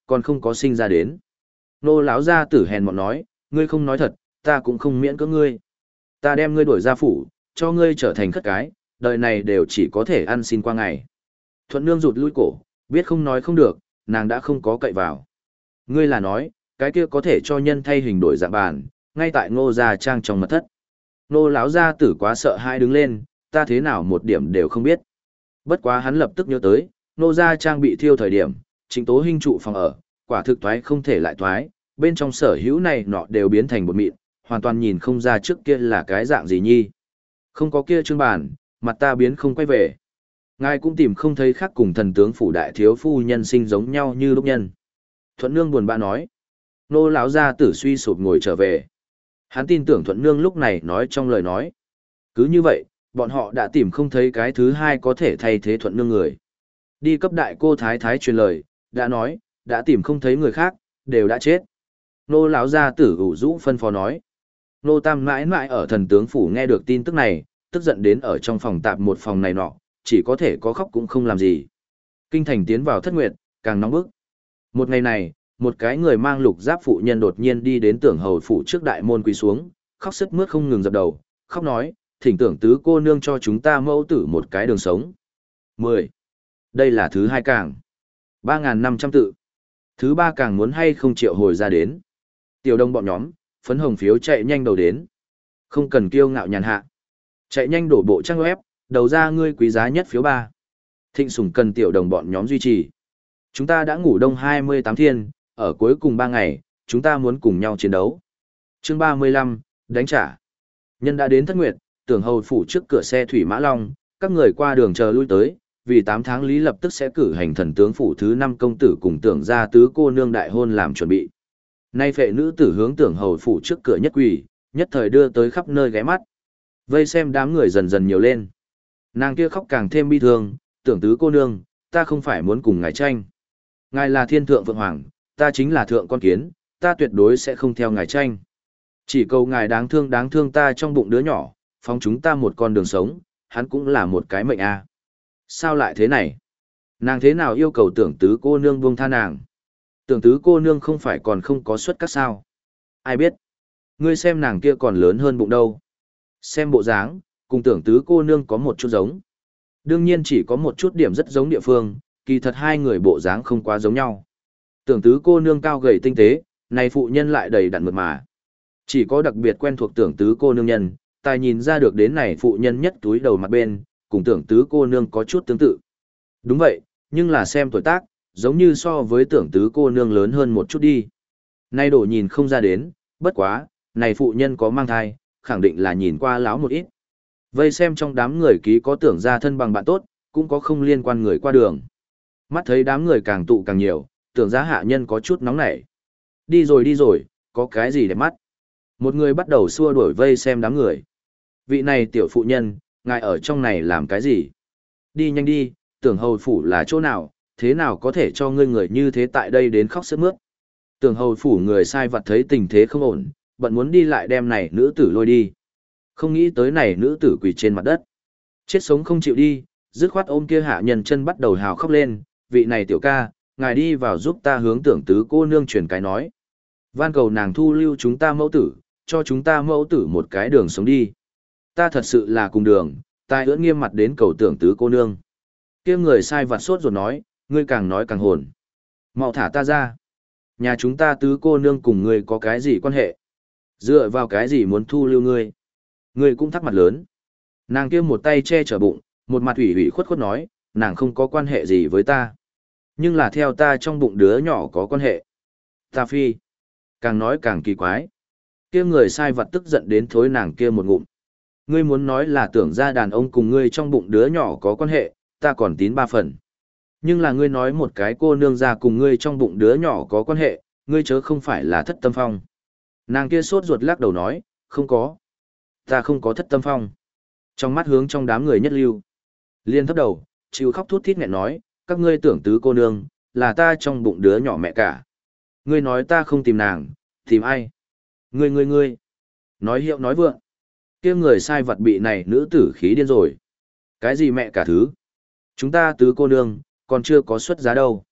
Speaker 1: còn không có sinh ra đến. Nô lão gia tử hèn mọn nói, ngươi không nói thật, ta cũng không miễn cưỡng ngươi. Ta đem ngươi đuổi ra phủ, cho ngươi trở thành khất cái, đời này đều chỉ có thể ăn xin qua ngày. Thuận nương rụt lui cổ, biết không nói không được, nàng đã không có cậy vào. Ngươi là nói, cái kia có thể cho nhân thay hình đổi dạng bàn, ngay tại ngô gia trang trong mật thất. Nô lão gia tử quá sợ hãi đứng lên, ta thế nào một điểm đều không biết. Bất quá hắn lập tức nhớ tới, nô gia trang bị thiêu thời điểm, Trịnh Tố Hinh trụ phòng ở, quả thực thoái không thể lại thoái, bên trong sở hữu này nọ đều biến thành bột mịn, hoàn toàn nhìn không ra trước kia là cái dạng gì nhi. Không có kia trương bàn, mặt ta biến không quay về. Ngài cũng tìm không thấy khác cùng thần tướng phủ đại thiếu phu nhân sinh giống nhau như lúc nhân. Thuận nương buồn bã nói. Nô lão gia tử suy sụp ngồi trở về. Hắn tin tưởng Thuận nương lúc này nói trong lời nói. Cứ như vậy, bọn họ đã tìm không thấy cái thứ hai có thể thay thế Thuận nương người. Đi cấp đại cô thái thái truyền lời, đã nói, đã tìm không thấy người khác, đều đã chết. Nô lão gia tử ủ rũ phân phó nói. Nô tam mãi mãi ở thần tướng phủ nghe được tin tức này, tức giận đến ở trong phòng tạp một phòng này nọ, chỉ có thể có khóc cũng không làm gì. Kinh thành tiến vào thất nguyệt, càng nóng bức. Một ngày này, một cái người mang lục giáp phụ nhân đột nhiên đi đến tưởng hầu phủ trước đại môn quỳ xuống, khóc sướt mướt không ngừng dập đầu, khóc nói, thỉnh tưởng tứ cô nương cho chúng ta mẫu tử một cái đường sống. mười. Đây là thứ hai càng. ba nghìn năm trăm tự. Thứ ba càng muốn hay không triệu hồi ra đến. Tiểu đông bọn nhóm, phấn hồng phiếu chạy nhanh đầu đến. Không cần kiêu ngạo nhàn hạ. Chạy nhanh đổ bộ trang web, đầu ra ngươi quý giá nhất phiếu ba. Thịnh sủng cần tiểu đồng bọn nhóm duy trì. Chúng ta đã ngủ đông hai mươi tám thiên, ở cuối cùng ba ngày, chúng ta muốn cùng nhau chiến đấu. Chương ba mươi lăm, đánh trả. Nhân đã đến thất nguyệt, tưởng hầu phủ trước cửa xe thủy mã long, các người qua đường chờ lui tới, vì tám tháng lý lập tức sẽ cử hành thần tướng phủ thứ năm công tử cùng tưởng gia tứ cô nương đại hôn làm chuẩn bị. Nay phệ nữ tử hướng tưởng hầu phủ trước cửa nhất quỷ, nhất thời đưa tới khắp nơi ghé mắt. Vây xem đám người dần dần nhiều lên. Nàng kia khóc càng thêm bi thương, tưởng tứ cô nương, ta không phải muốn cùng ngài tranh. Ngài là thiên thượng vượng hoàng, ta chính là thượng con kiến, ta tuyệt đối sẽ không theo ngài tranh. Chỉ cầu ngài đáng thương đáng thương ta trong bụng đứa nhỏ, phóng chúng ta một con đường sống, hắn cũng là một cái mệnh a. Sao lại thế này? Nàng thế nào yêu cầu tưởng tứ cô nương buông tha nàng? Tưởng tứ cô nương không phải còn không có suất các sao? Ai biết? Ngươi xem nàng kia còn lớn hơn bụng đâu. Xem bộ dáng, cùng tưởng tứ cô nương có một chút giống. Đương nhiên chỉ có một chút điểm rất giống địa phương, kỳ thật hai người bộ dáng không quá giống nhau. Tưởng tứ cô nương cao gầy tinh tế, này phụ nhân lại đầy đặn mượt mà. Chỉ có đặc biệt quen thuộc tưởng tứ cô nương nhân, tài nhìn ra được đến này phụ nhân nhất túi đầu mặt bên, cùng tưởng tứ cô nương có chút tương tự. Đúng vậy, nhưng là xem tuổi tác, giống như so với tưởng tứ cô nương lớn hơn một chút đi. Nay đổ nhìn không ra đến, bất quá, này phụ nhân có mang thai, khẳng định là nhìn qua láo một ít. Vây xem trong đám người ký có tưởng ra thân bằng bạn tốt, cũng có không liên quan người qua đường. Mắt thấy đám người càng tụ càng nhiều, tưởng ra hạ nhân có chút nóng nảy. Đi rồi đi rồi, có cái gì để mắt. Một người bắt đầu xua đuổi vây xem đám người. Vị này tiểu phụ nhân, ngài ở trong này làm cái gì? Đi nhanh đi, tưởng hầu phủ là chỗ nào, thế nào có thể cho ngươi người như thế tại đây đến khóc sướt mướt. Tưởng hầu phủ người sai vặt thấy tình thế không ổn, bận muốn đi lại đem này nữ tử lôi đi. Không nghĩ tới này nữ tử quỳ trên mặt đất. Chết sống không chịu đi, dứt khoát ôm kia hạ nhân chân bắt đầu hào khóc lên, vị này tiểu ca, ngài đi vào giúp ta hướng tưởng tứ cô nương truyền cái nói. Van cầu nàng thu lưu chúng ta mẫu tử, cho chúng ta mẫu tử một cái đường sống đi. Ta thật sự là cùng đường, tai ưỡn nghiêm mặt đến cầu tưởng tứ cô nương. Kia người sai vặt sốt rồi nói, ngươi càng nói càng hồn. Mau thả ta ra. Nhà chúng ta tứ cô nương cùng ngươi có cái gì quan hệ? Dựa vào cái gì muốn thu lưu ngươi? Ngươi cũng thắc mặt lớn. Nàng kia một tay che chở bụng, một mặt ủy ủy khuất khuất nói, nàng không có quan hệ gì với ta. Nhưng là theo ta trong bụng đứa nhỏ có quan hệ. Ta phi. Càng nói càng kỳ quái. Kia người sai vặt tức giận đến thối nàng kia một ngụm. Ngươi muốn nói là tưởng ra đàn ông cùng ngươi trong bụng đứa nhỏ có quan hệ, ta còn tín ba phần. Nhưng là ngươi nói một cái cô nương ra cùng ngươi trong bụng đứa nhỏ có quan hệ, ngươi chớ không phải là thất tâm phong. Nàng kia sốt ruột lắc đầu nói, không có. Ta không có thất tâm phong. Trong mắt hướng trong đám người nhất lưu. Liên thấp đầu, chịu khóc thút thít nghẹn nói, các ngươi tưởng tứ cô nương, là ta trong bụng đứa nhỏ mẹ cả. Ngươi nói ta không tìm nàng, tìm ai? Ngươi ngươi ngươi. Nói hiệu nói vượng. Kia người sai vật bị này nữ tử khí điên rồi. Cái gì mẹ cả thứ? Chúng ta tứ cô nương, còn chưa có xuất giá đâu.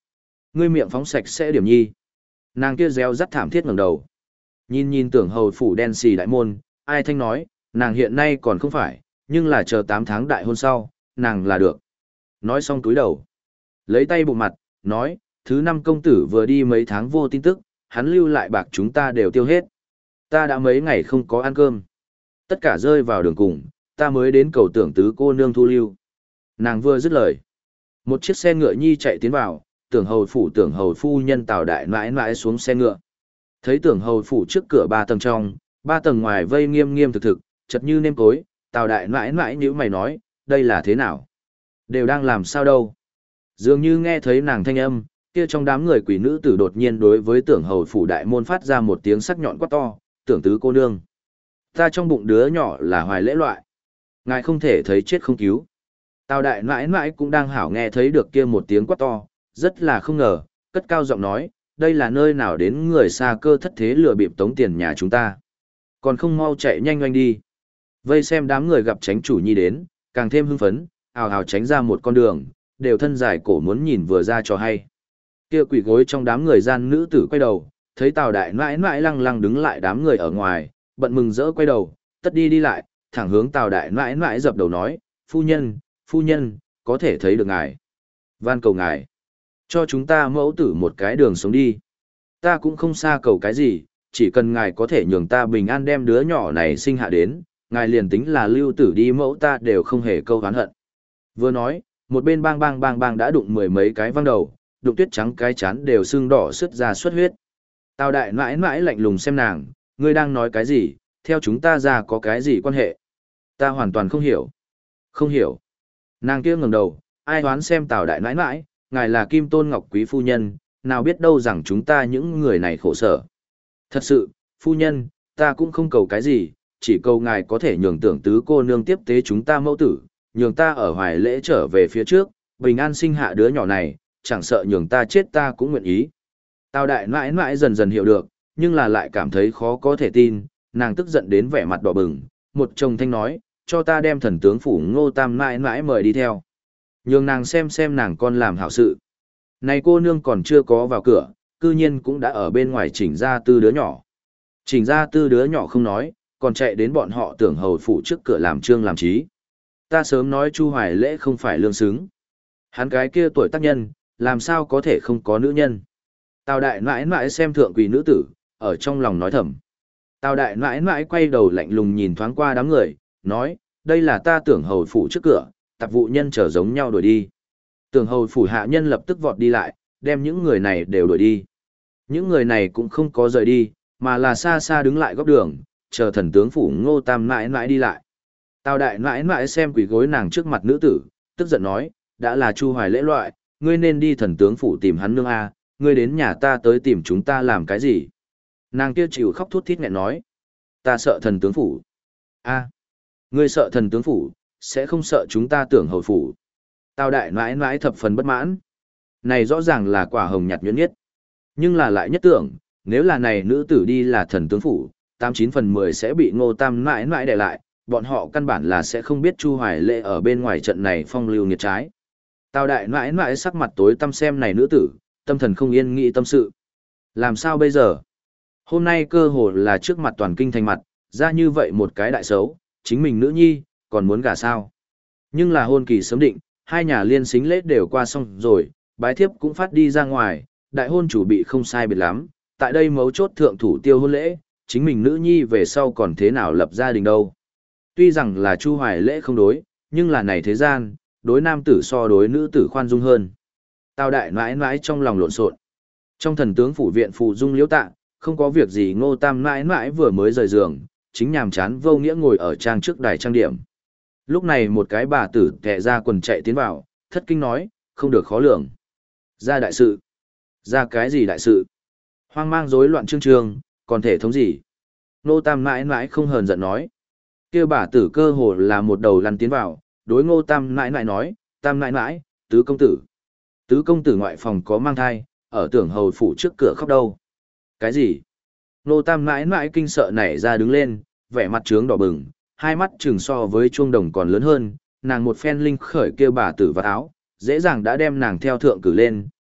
Speaker 1: Ngươi miệng phóng sạch sẽ điểm nhi. Nàng kia réo rắt thảm thiết ngẩng đầu. Nhìn nhìn tưởng hầu phủ đen xì đại môn, ai thanh nói, nàng hiện nay còn không phải, nhưng là chờ tám tháng đại hôn sau, nàng là được. Nói xong túi đầu. Lấy tay bụng mặt, nói, thứ năm công tử vừa đi mấy tháng vô tin tức, hắn lưu lại bạc chúng ta đều tiêu hết. Ta đã mấy ngày không có ăn cơm. Tất cả rơi vào đường cùng, ta mới đến cầu tưởng tứ cô nương thu lưu. Nàng vừa dứt lời. Một chiếc xe ngựa nhi chạy tiến vào, tưởng hầu phủ tưởng hầu phu nhân Tào đại nãi nãi xuống xe ngựa. Thấy tưởng hầu phủ trước cửa ba tầng trong, ba tầng ngoài vây nghiêm nghiêm thực thực, chật như nêm cối, Tào đại nãi nãi như mày nói, đây là thế nào? Đều đang làm sao đâu? Dường như nghe thấy nàng thanh âm, kia trong đám người quỷ nữ tử đột nhiên đối với tưởng hầu phủ đại môn phát ra một tiếng sắc nhọn quát to, tưởng tứ cô nương. Ta trong bụng đứa nhỏ là hoài lễ loại. Ngài không thể thấy chết không cứu. Tào đại nãi nãi cũng đang hảo nghe thấy được kia một tiếng quát to, rất là không ngờ, cất cao giọng nói, đây là nơi nào đến người xa cơ thất thế lừa bịp tống tiền nhà chúng ta. Còn không mau chạy nhanh nhanh đi. Vây xem đám người gặp tránh chủ nhi đến, càng thêm hưng phấn, ào ào tránh ra một con đường, đều thân dài cổ muốn nhìn vừa ra cho hay. Kia quỷ gối trong đám người gian nữ tử quay đầu, thấy Tào đại nãi nãi lăng lăng đứng lại đám người ở ngoài, bận mừng rỡ quay đầu, tất đi đi lại, thẳng hướng Tào đại nãi nãi dập đầu nói, phu nhân, phu nhân, có thể thấy được ngài. Van cầu ngài, cho chúng ta mẫu tử một cái đường sống đi. Ta cũng không xa cầu cái gì, chỉ cần ngài có thể nhường ta bình an đem đứa nhỏ này sinh hạ đến, ngài liền tính là lưu tử đi mẫu ta đều không hề câu hán hận. Vừa nói, một bên bang bang bang bang đã đụng mười mấy cái văng đầu, đụng tuyết trắng cái chán đều sưng đỏ sứt ra xuất huyết. Tào đại mãi mãi lạnh lùng xem nàng, ngươi đang nói cái gì, theo chúng ta ra có cái gì quan hệ. Ta hoàn toàn không hiểu. Không hiểu. Nàng kia ngẩng đầu, ai đoán xem Tào đại mãi mãi, ngài là Kim Tôn Ngọc Quý phu nhân, nào biết đâu rằng chúng ta những người này khổ sở. Thật sự, phu nhân, ta cũng không cầu cái gì, chỉ cầu ngài có thể nhường tưởng tứ cô nương tiếp tế chúng ta mẫu tử, nhường ta ở hoài lễ trở về phía trước, bình an sinh hạ đứa nhỏ này, chẳng sợ nhường ta chết ta cũng nguyện ý. Tào đại mãi mãi dần dần hiểu được, nhưng là lại cảm thấy khó có thể tin, nàng tức giận đến vẻ mặt đỏ bừng, một chồng thanh nói, cho ta đem thần tướng phủ Ngô Tam mãi mãi mời đi theo. Nhường nàng xem xem nàng con làm hảo sự. Này cô nương còn chưa có vào cửa, cư nhiên cũng đã ở bên ngoài chỉnh ra tư đứa nhỏ. Chỉnh ra tư đứa nhỏ không nói, còn chạy đến bọn họ tưởng hầu phủ trước cửa làm trương làm trí. Ta sớm nói Chu Hoài Lễ không phải lương xứng. Hắn cái kia tuổi tác nhân, làm sao có thể không có nữ nhân. Tào đại nãi nãi xem thượng quỷ nữ tử, ở trong lòng nói thầm. Tào đại nãi nãi quay đầu lạnh lùng nhìn thoáng qua đám người, nói, đây là ta tưởng hầu phủ trước cửa, tạp vụ nhân trở giống nhau đuổi đi. Tưởng hầu phủ hạ nhân lập tức vọt đi lại, đem những người này đều đuổi đi. Những người này cũng không có rời đi, mà là xa xa đứng lại góc đường, chờ thần tướng phủ Ngô Tam mãi mãi đi lại. Tào đại mãi mãi xem quỷ gối nàng trước mặt nữ tử, tức giận nói, đã là Chu Hoài Lễ loại, ngươi nên đi thần tướng phủ tìm hắn nương a, ngươi đến nhà ta tới tìm chúng ta làm cái gì? Nàng kia chịu khóc thút thít nghẹn nói, ta sợ thần tướng phủ. A, ngươi sợ thần tướng phủ, sẽ không sợ chúng ta tưởng hầu phủ. Tào đại mãi mãi thập phần bất mãn. Này rõ ràng là quả hồng nhạt nhuyễn nhất. Nhưng là lại nhất tưởng, nếu là này nữ tử đi là thần tướng phủ, tám chín phần mười sẽ bị Ngô Tam mãi mãi đè lại, bọn họ căn bản là sẽ không biết Chu Hoài Lễ ở bên ngoài trận này phong lưu nghiệt trái. Tào đại mãi mãi sắc mặt tối tăm xem này nữ tử, tâm thần không yên nghĩ tâm sự. Làm sao bây giờ? Hôm nay cơ hồ là trước mặt toàn kinh thành mặt, ra như vậy một cái đại xấu, chính mình nữ nhi, còn muốn gả sao? Nhưng là hôn kỳ sớm định, hai nhà liên xính lễ đều qua xong rồi, bái thiếp cũng phát đi ra ngoài, đại hôn chủ bị không sai biệt lắm, tại đây mấu chốt thượng thủ tiêu hôn lễ, chính mình nữ nhi về sau còn thế nào lập gia đình đâu. Tuy rằng là Chu Hoài Lễ không đối, nhưng là này thế gian, đối nam tử so đối nữ tử khoan dung hơn. Tào đại mãi mãi trong lòng lộn xộn. Trong thần tướng phủ viện phụ dung liễu tạ, không có việc gì Ngô Tam mãi mãi vừa mới rời giường, chính nhàm chán vô nghĩa ngồi ở trang trước đài trang điểm. Lúc này một cái bà tử kẹ ra quần chạy tiến vào, thất kinh nói, không được khó lường. Ra đại sự. Ra cái gì đại sự? Hoang mang rối loạn trương trương, còn thể thống gì? Ngô Tam mãi mãi không hờn giận nói. Kêu bà tử cơ hồ là một đầu lăn tiến vào, đối Ngô Tam mãi mãi nói, Tam mãi mãi, tứ công tử. Tứ công tử ngoại phòng có mang thai, ở tưởng hầu phủ trước cửa khóc đâu. Cái gì? Ngô Tam mãi mãi kinh sợ nảy ra đứng lên, vẻ mặt trướng đỏ bừng, hai mắt trừng so với chuông đồng còn lớn hơn, nàng một phen linh khởi kêu bà tử vào áo, dễ dàng đã đem nàng theo thượng cử lên,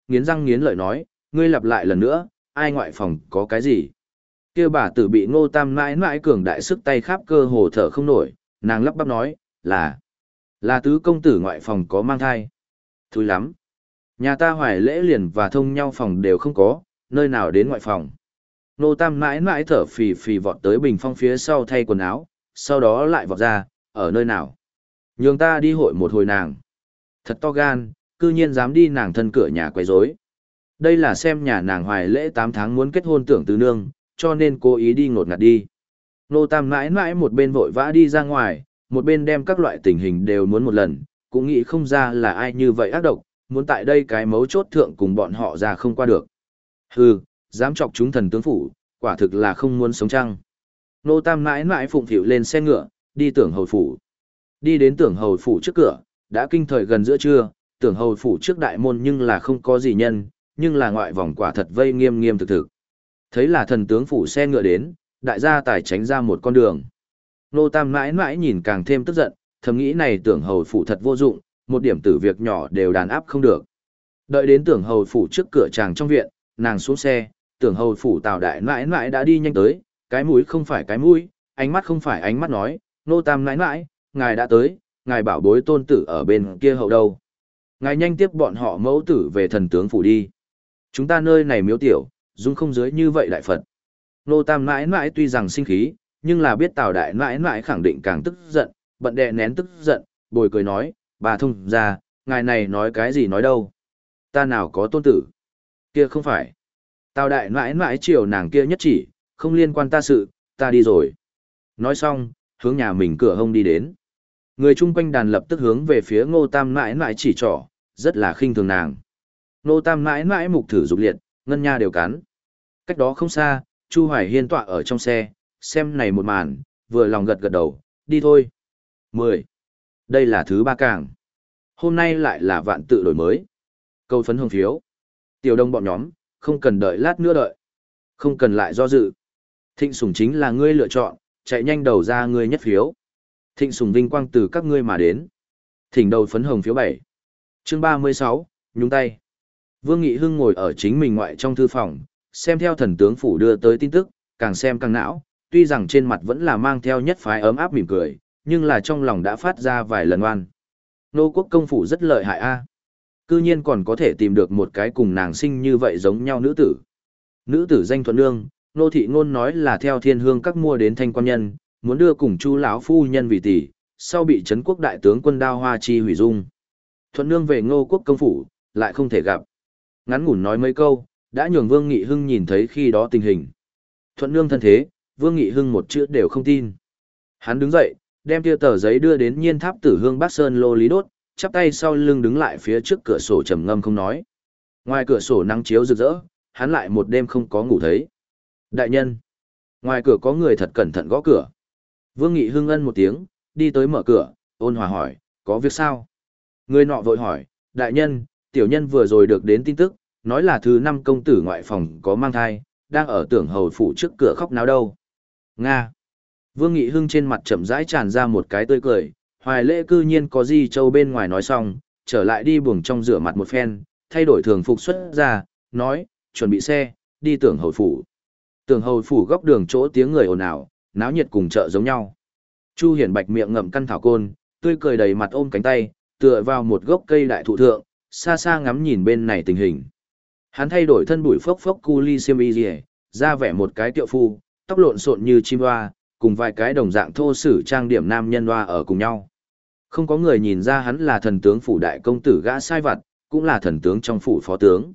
Speaker 1: nghiến răng nghiến lợi nói, ngươi lặp lại lần nữa, ai ngoại phòng có cái gì? Kia bà tử bị Ngô Tam mãi mãi cường đại sức tay khắp cơ hồ thở không nổi, nàng lắp bắp nói, là, là tứ công tử ngoại phòng có mang thai. Thúi lắm. Nhà ta Hoài Lễ liền và thông nhau phòng đều không có, nơi nào đến ngoại phòng. Ngô Tam mãi mãi thở phì phì vọt tới bình phong phía sau thay quần áo, sau đó lại vọt ra, ở nơi nào? Nhường ta đi hội một hồi nàng. Thật to gan, cư nhiên dám đi nàng thân cửa nhà quấy rối. Đây là xem nhà nàng Hoài Lễ tám tháng muốn kết hôn tưởng tứ nương, cho nên cố ý đi ngột ngạt đi. Nô Tam mãi mãi một bên vội vã đi ra ngoài, một bên đem các loại tình hình đều muốn một lần, cũng nghĩ không ra là ai như vậy ác độc, muốn tại đây cái mấu chốt thượng cùng bọn họ ra không qua được. Hừ, dám chọc chúng thần tướng phủ, quả thực là không muốn sống chăng. Nô Tam mãi mãi phụng phịu lên xe ngựa, đi tưởng hầu phủ. Đi đến tưởng hầu phủ trước cửa, đã kinh thời gần giữa trưa, tưởng hầu phủ trước đại môn nhưng là không có gì nhân, nhưng là ngoại vòng quả thật vây nghiêm nghiêm thực thực. Thấy là thần tướng phủ xe ngựa đến, đại gia tài tránh ra một con đường. Nô Tam mãi mãi nhìn càng thêm tức giận, thầm nghĩ này tưởng hầu phủ thật vô dụng, một điểm tử việc nhỏ đều đàn áp không được. Đợi đến tưởng hầu phủ trước cửa tràng trong viện, nàng xuống xe, tưởng hầu phủ Tào đại mãi mãi đã đi nhanh tới, cái mũi không phải cái mũi, ánh mắt không phải ánh mắt nói, Nô Tam mãi mãi, ngài đã tới, ngài bảo bối tôn tử ở bên kia hậu đâu. Ngài nhanh tiếp bọn họ mẫu tử về thần tướng phủ đi. Chúng ta nơi này miếu tiểu, dung không dưới như vậy đại Phật. Nô Tam mãi mãi tuy rằng sinh khí, nhưng là biết Tào đại mãi mãi khẳng định càng tức giận, bận đè nén tức giận, bồi cười nói, bà thông ra, ngài này nói cái gì nói đâu. Ta nào có tôn tử. Kia không phải. Tào đại mãi mãi chiều nàng kia nhất chỉ, không liên quan ta sự, ta đi rồi. Nói xong, hướng nhà mình cửa hông đi đến. Người chung quanh đàn lập tức hướng về phía Ngô Tam mãi mãi chỉ trỏ, rất là khinh thường nàng. Ngô Tam mãi mãi mục thử dục liệt, ngân nha đều cắn. Cách đó không xa, Chu Hoài Hiên tọa ở trong xe, xem này một màn, vừa lòng gật gật đầu, đi thôi. mười. Đây là thứ ba càng. Hôm nay lại là vạn tự đổi mới. Câu phấn hồng phiếu. Tiểu đông bọn nhóm, không cần đợi lát nữa đợi. Không cần lại do dự. Thịnh Sùng chính là ngươi lựa chọn, chạy nhanh đầu ra ngươi nhất phiếu. Thịnh Sùng vinh quang từ các ngươi mà đến. Thỉnh đầu phấn hồng phiếu bảy. Chương ba mươi sáu, nhúng tay. Vương Nghị Hưng ngồi ở chính mình ngoại trong thư phòng, xem theo thần tướng phủ đưa tới tin tức, càng xem càng não, tuy rằng trên mặt vẫn là mang theo nhất phái ấm áp mỉm cười, nhưng là trong lòng đã phát ra vài lần oan. Nô quốc công phủ rất lợi hại a. Cư nhiên còn có thể tìm được một cái cùng nàng sinh như vậy giống nhau nữ tử. Nữ tử danh Thuận Nương, nô thị ngôn nói là theo thiên hương các mua đến thanh quan nhân, muốn đưa cùng chu lão phu nhân vì tỷ, sau bị trấn quốc đại tướng quân Đao Hoa Chi hủy dung. Thuận Nương về Ngô quốc công phủ, lại không thể gặp. Ngắn ngủn nói mấy câu, đã nhường Vương Nghị Hưng nhìn thấy khi đó tình hình. Thuận Nương thân thế, Vương Nghị Hưng một chữ đều không tin. Hắn đứng dậy, đem tia tờ giấy đưa đến Nhiên Tháp Tử Hương Bắc Sơn lô lý đốt, chắp tay sau lưng đứng lại phía trước cửa sổ trầm ngâm không nói. Ngoài cửa sổ nắng chiếu rực rỡ, hắn lại một đêm không có ngủ thấy. Đại nhân, ngoài cửa có người thật cẩn thận gõ cửa. Vương Nghị Hưng ân một tiếng, đi tới mở cửa, ôn hòa hỏi, có việc sao? Người nọ vội hỏi, đại nhân, tiểu nhân vừa rồi được đến tin tức, nói là thứ năm công tử ngoại phòng có mang thai, đang ở tưởng hầu phủ trước cửa khóc náo đâu. Nga. Vương Nghị Hưng trên mặt chậm rãi tràn ra một cái tươi cười, Hoài Lễ cư nhiên có gì châu bên ngoài nói xong, trở lại đi buồng trong rửa mặt một phen, thay đổi thường phục xuất ra, nói, chuẩn bị xe, đi tưởng hầu phủ. Tưởng hầu phủ góc đường chỗ tiếng người ồn ào, náo nhiệt cùng chợ giống nhau. Chu Hiển Bạch miệng ngậm căn thảo côn, tươi cười đầy mặt ôm cánh tay, tựa vào một gốc cây đại thụ thượng, xa xa ngắm nhìn bên này tình hình. Hắn thay đổi thân bụi phốc phốc cu li xiêm y rìa, ra vẻ một cái tiệu phu, tóc lộn xộn như chim hoa, cùng vài cái đồng dạng thô sử trang điểm nam nhân hoa ở cùng nhau. Không có người nhìn ra hắn là thần tướng phủ đại công tử gã sai vặt, cũng là thần tướng trong phủ phó tướng.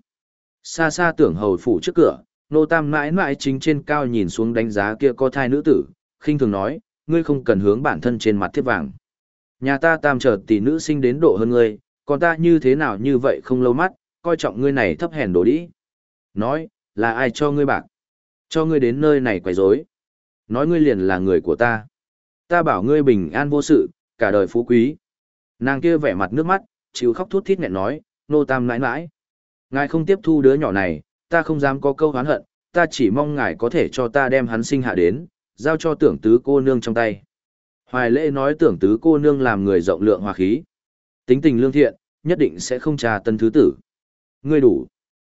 Speaker 1: Xa xa tưởng hầu phủ trước cửa, nô tam mãi mãi chính trên cao nhìn xuống đánh giá kia có thai nữ tử, khinh thường nói, ngươi không cần hướng bản thân trên mặt thiết vàng. Nhà ta tam chợt tỷ nữ sinh đến độ hơn ngươi, còn ta như thế nào như vậy không lâu mắt, coi trọng ngươi này thấp hèn đồ đĩ. Nói, là ai cho ngươi bạc? Cho ngươi đến nơi này quấy rối. Nói ngươi liền là người của ta. Ta bảo ngươi bình an vô sự, cả đời phú quý. Nàng kia vẻ mặt nước mắt, chịu khóc thút thít nghẹn nói, nô tam nãi nãi. Ngài không tiếp thu đứa nhỏ này, ta không dám có câu oán hận, ta chỉ mong ngài có thể cho ta đem hắn sinh hạ đến, giao cho tưởng tứ cô nương trong tay. Hoài Lễ nói tưởng tứ cô nương làm người rộng lượng hòa khí. Tính tình lương thiện, nhất định sẽ không trà tân thứ tử. Ngươi đủ.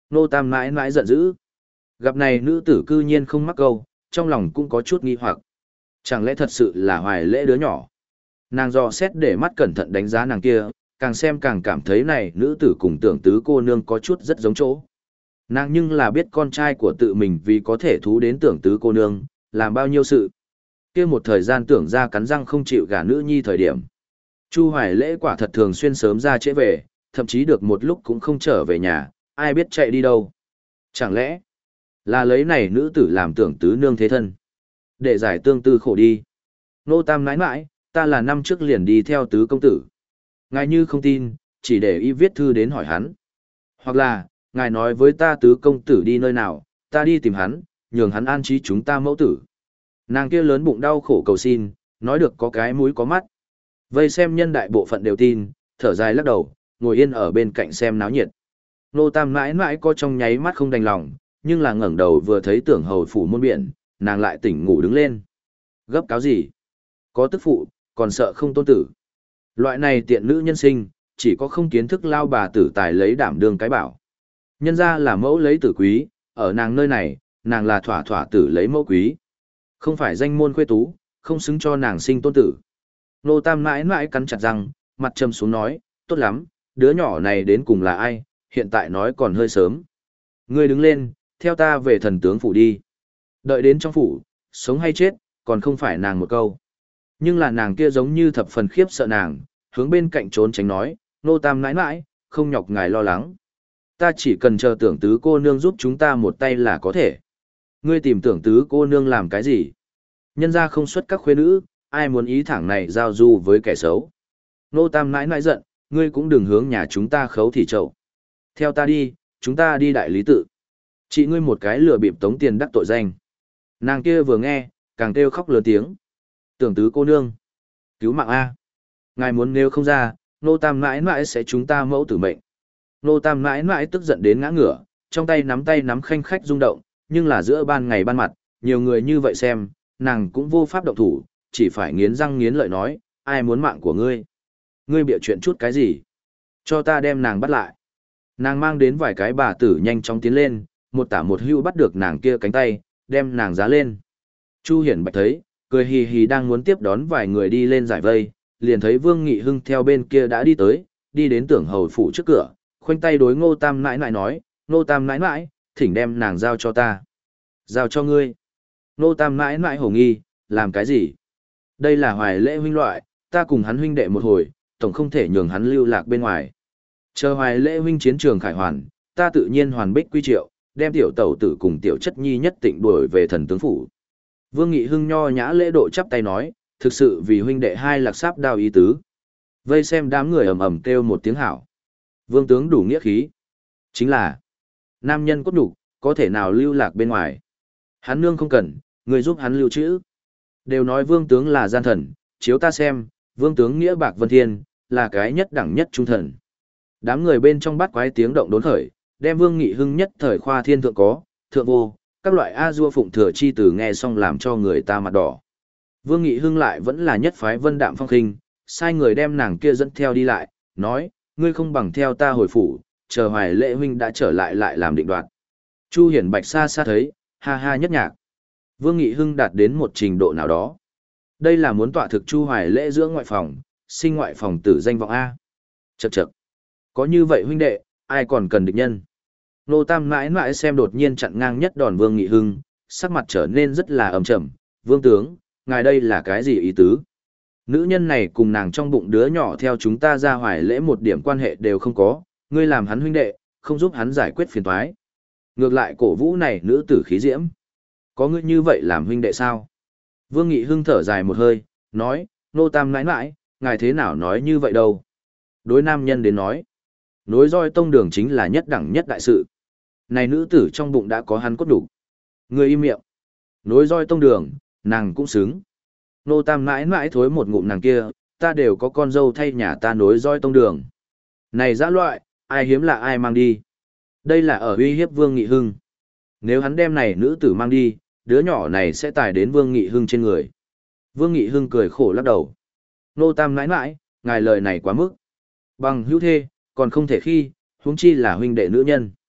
Speaker 1: Nô Tam mãi mãi giận dữ. Gặp này nữ tử cư nhiên không mắc câu, trong lòng cũng có chút nghi hoặc. Chẳng lẽ thật sự là Hoài Lễ đứa nhỏ? Nàng dò xét để mắt cẩn thận đánh giá nàng kia, càng xem càng cảm thấy này nữ tử cùng tưởng tứ cô nương có chút rất giống chỗ. Nàng nhưng là biết con trai của tự mình vì có thể thú đến tưởng tứ cô nương, làm bao nhiêu sự. Kia một thời gian tưởng ra cắn răng không chịu gả nữ nhi thời điểm. Chu Hoài Lễ quả thật thường xuyên sớm ra trễ về, thậm chí được một lúc cũng không trở về nhà, ai biết chạy đi đâu. Chẳng lẽ là lấy này nữ tử làm tưởng tứ nương thế thân, để giải tương tư khổ đi. Nô Tam nãi nãi, ta là năm trước liền đi theo tứ công tử. Ngài như không tin, chỉ để y viết thư đến hỏi hắn. Hoặc là, ngài nói với ta tứ công tử đi nơi nào, ta đi tìm hắn, nhường hắn an trí chúng ta mẫu tử. Nàng kia lớn bụng đau khổ cầu xin, nói được có cái mũi có mắt. Vây xem nhân đại bộ phận đều tin, thở dài lắc đầu, ngồi yên ở bên cạnh xem náo nhiệt. Nô Tam mãi mãi có trong nháy mắt không đành lòng, nhưng là ngẩng đầu vừa thấy tưởng hầu phủ môn biển, nàng lại tỉnh ngủ đứng lên. Gấp cáo gì? Có tức phụ, còn sợ không tôn tử. Loại này tiện nữ nhân sinh, chỉ có không kiến thức lao bà tử tài lấy đảm đương cái bảo. Nhân ra là mẫu lấy tử quý, ở nàng nơi này, nàng là thỏa thỏa tử lấy mẫu quý. Không phải danh môn khuê tú, không xứng cho nàng sinh tôn tử. Nô Tam mãi mãi cắn chặt răng, mặt trầm xuống nói, tốt lắm, đứa nhỏ này đến cùng là ai, hiện tại nói còn hơi sớm. Ngươi đứng lên, theo ta về thần tướng phủ đi. Đợi đến trong phủ, sống hay chết, còn không phải nàng một câu. Nhưng là nàng kia giống như thập phần khiếp sợ nàng, hướng bên cạnh trốn tránh nói, Nô Tam nãi nãi, không nhọc ngài lo lắng. Ta chỉ cần chờ tưởng tứ cô nương giúp chúng ta một tay là có thể. Ngươi tìm tưởng tứ cô nương làm cái gì? Nhân ra không xuất các khuê nữ, ai muốn ý thẳng này giao du với kẻ xấu. Nô Tam nãi nãi giận, ngươi cũng đừng hướng nhà chúng ta khấu thì trậu. Theo ta đi, chúng ta đi đại lý tự. Chị ngươi một cái lừa bịp tống tiền đắc tội danh. Nàng kia vừa nghe, càng kêu khóc lớn tiếng. Tưởng tứ cô nương. Cứu mạng A. Ngài muốn nếu không ra, Nô Tam mãi mãi sẽ chúng ta mẫu tử mệnh. Nô Tam mãi mãi tức giận đến ngã ngửa, trong tay nắm tay nắm khanh khách rung động, nhưng là giữa ban ngày ban mặt, nhiều người như vậy xem, nàng cũng vô pháp động thủ, chỉ phải nghiến răng nghiến lợi nói, ai muốn mạng của ngươi? Ngươi bịa chuyện chút cái gì? Cho ta đem nàng bắt lại. Nàng mang đến vài cái bà tử nhanh chóng tiến lên, một tả một hưu bắt được nàng kia cánh tay, đem nàng giá lên. Chu Hiển Bạch thấy, cười hì hì đang muốn tiếp đón vài người đi lên giải vây, liền thấy Vương Nghị Hưng theo bên kia đã đi tới, đi đến tưởng hầu phủ trước cửa, khoanh tay đối Ngô Tam nãi nãi nói, Ngô Tam nãi nãi, thỉnh đem nàng giao cho ta. Giao cho ngươi. Ngô Tam nãi nãi hổ nghi, làm cái gì? Đây là Hoài Lễ huynh loại, ta cùng hắn huynh đệ một hồi, tổng không thể nhường hắn lưu lạc bên ngoài. Chờ Hoài Lễ huynh chiến trường khải hoàn, ta tự nhiên hoàn bích quy triệu, đem tiểu tẩu tử cùng tiểu chất nhi nhất tịnh đuổi về thần tướng phủ. Vương Nghị Hưng nho nhã lễ độ chắp tay nói, thực sự vì huynh đệ hai lạc sáp đao ý tứ. Vây xem đám người ầm ầm kêu một tiếng hảo. Vương tướng đủ nghĩa khí. Chính là, nam nhân cốt đủ, có thể nào lưu lạc bên ngoài. Hắn nương không cần, người giúp hắn lưu trữ. Đều nói vương tướng là gian thần, chiếu ta xem, vương tướng nghĩa bạc vân thiên, là cái nhất đẳng nhất trung thần. Đám người bên trong bắt quái tiếng động đốn khởi, đem Vương Nghị Hưng nhất thời khoa thiên thượng có, thượng vô, các loại a dua phụng thừa chi từ nghe xong làm cho người ta mặt đỏ. Vương Nghị Hưng lại vẫn là nhất phái vân đạm phong khinh, sai người đem nàng kia dẫn theo đi lại, nói, ngươi không bằng theo ta hồi phủ, chờ Hoài Lễ huynh đã trở lại lại làm định đoạt. Chu Hiển Bạch xa xa thấy, ha ha nhất nhạc. Vương Nghị Hưng đạt đến một trình độ nào đó. Đây là muốn tọa thực Chu Hoài Lễ giữa ngoại phòng, sinh ngoại phòng tử danh vọng A. Chậc chậc. Có như vậy huynh đệ, ai còn cần địch nhân. Nô Tam mãi mãi xem đột nhiên chặn ngang nhất đòn Vương Nghị Hưng, sắc mặt trở nên rất là ầm trầm. Vương tướng, ngài đây là cái gì ý tứ? Nữ nhân này cùng nàng trong bụng đứa nhỏ theo chúng ta ra Hoài Lễ một điểm quan hệ đều không có, ngươi làm hắn huynh đệ, không giúp hắn giải quyết phiền toái. Ngược lại cổ vũ này nữ tử khí diễm. Có ngươi như vậy làm huynh đệ sao? Vương Nghị Hưng thở dài một hơi, nói, Nô Tam nãi nãi, ngài thế nào nói như vậy đâu? Đối nam nhân đến nói, nối roi tông đường chính là nhất đẳng nhất đại sự. Này nữ tử trong bụng đã có hắn cốt đủ. Người im miệng. Nối roi tông đường, nàng cũng xứng. Nô Tam mãi mãi thối một ngụm nàng kia, ta đều có con dâu thay nhà ta nối roi tông đường. Này dã loại, ai hiếm là ai mang đi. Đây là ở uy hiếp Vương Nghị Hưng. Nếu hắn đem này nữ tử mang đi, đứa nhỏ này sẽ tài đến Vương Nghị Hưng trên người. Vương Nghị Hưng cười khổ lắc đầu. Nô Tam mãi mãi, ngài lời này quá mức. Bằng hữu thê, còn không thể khi, huống chi là huynh đệ nữ nhân.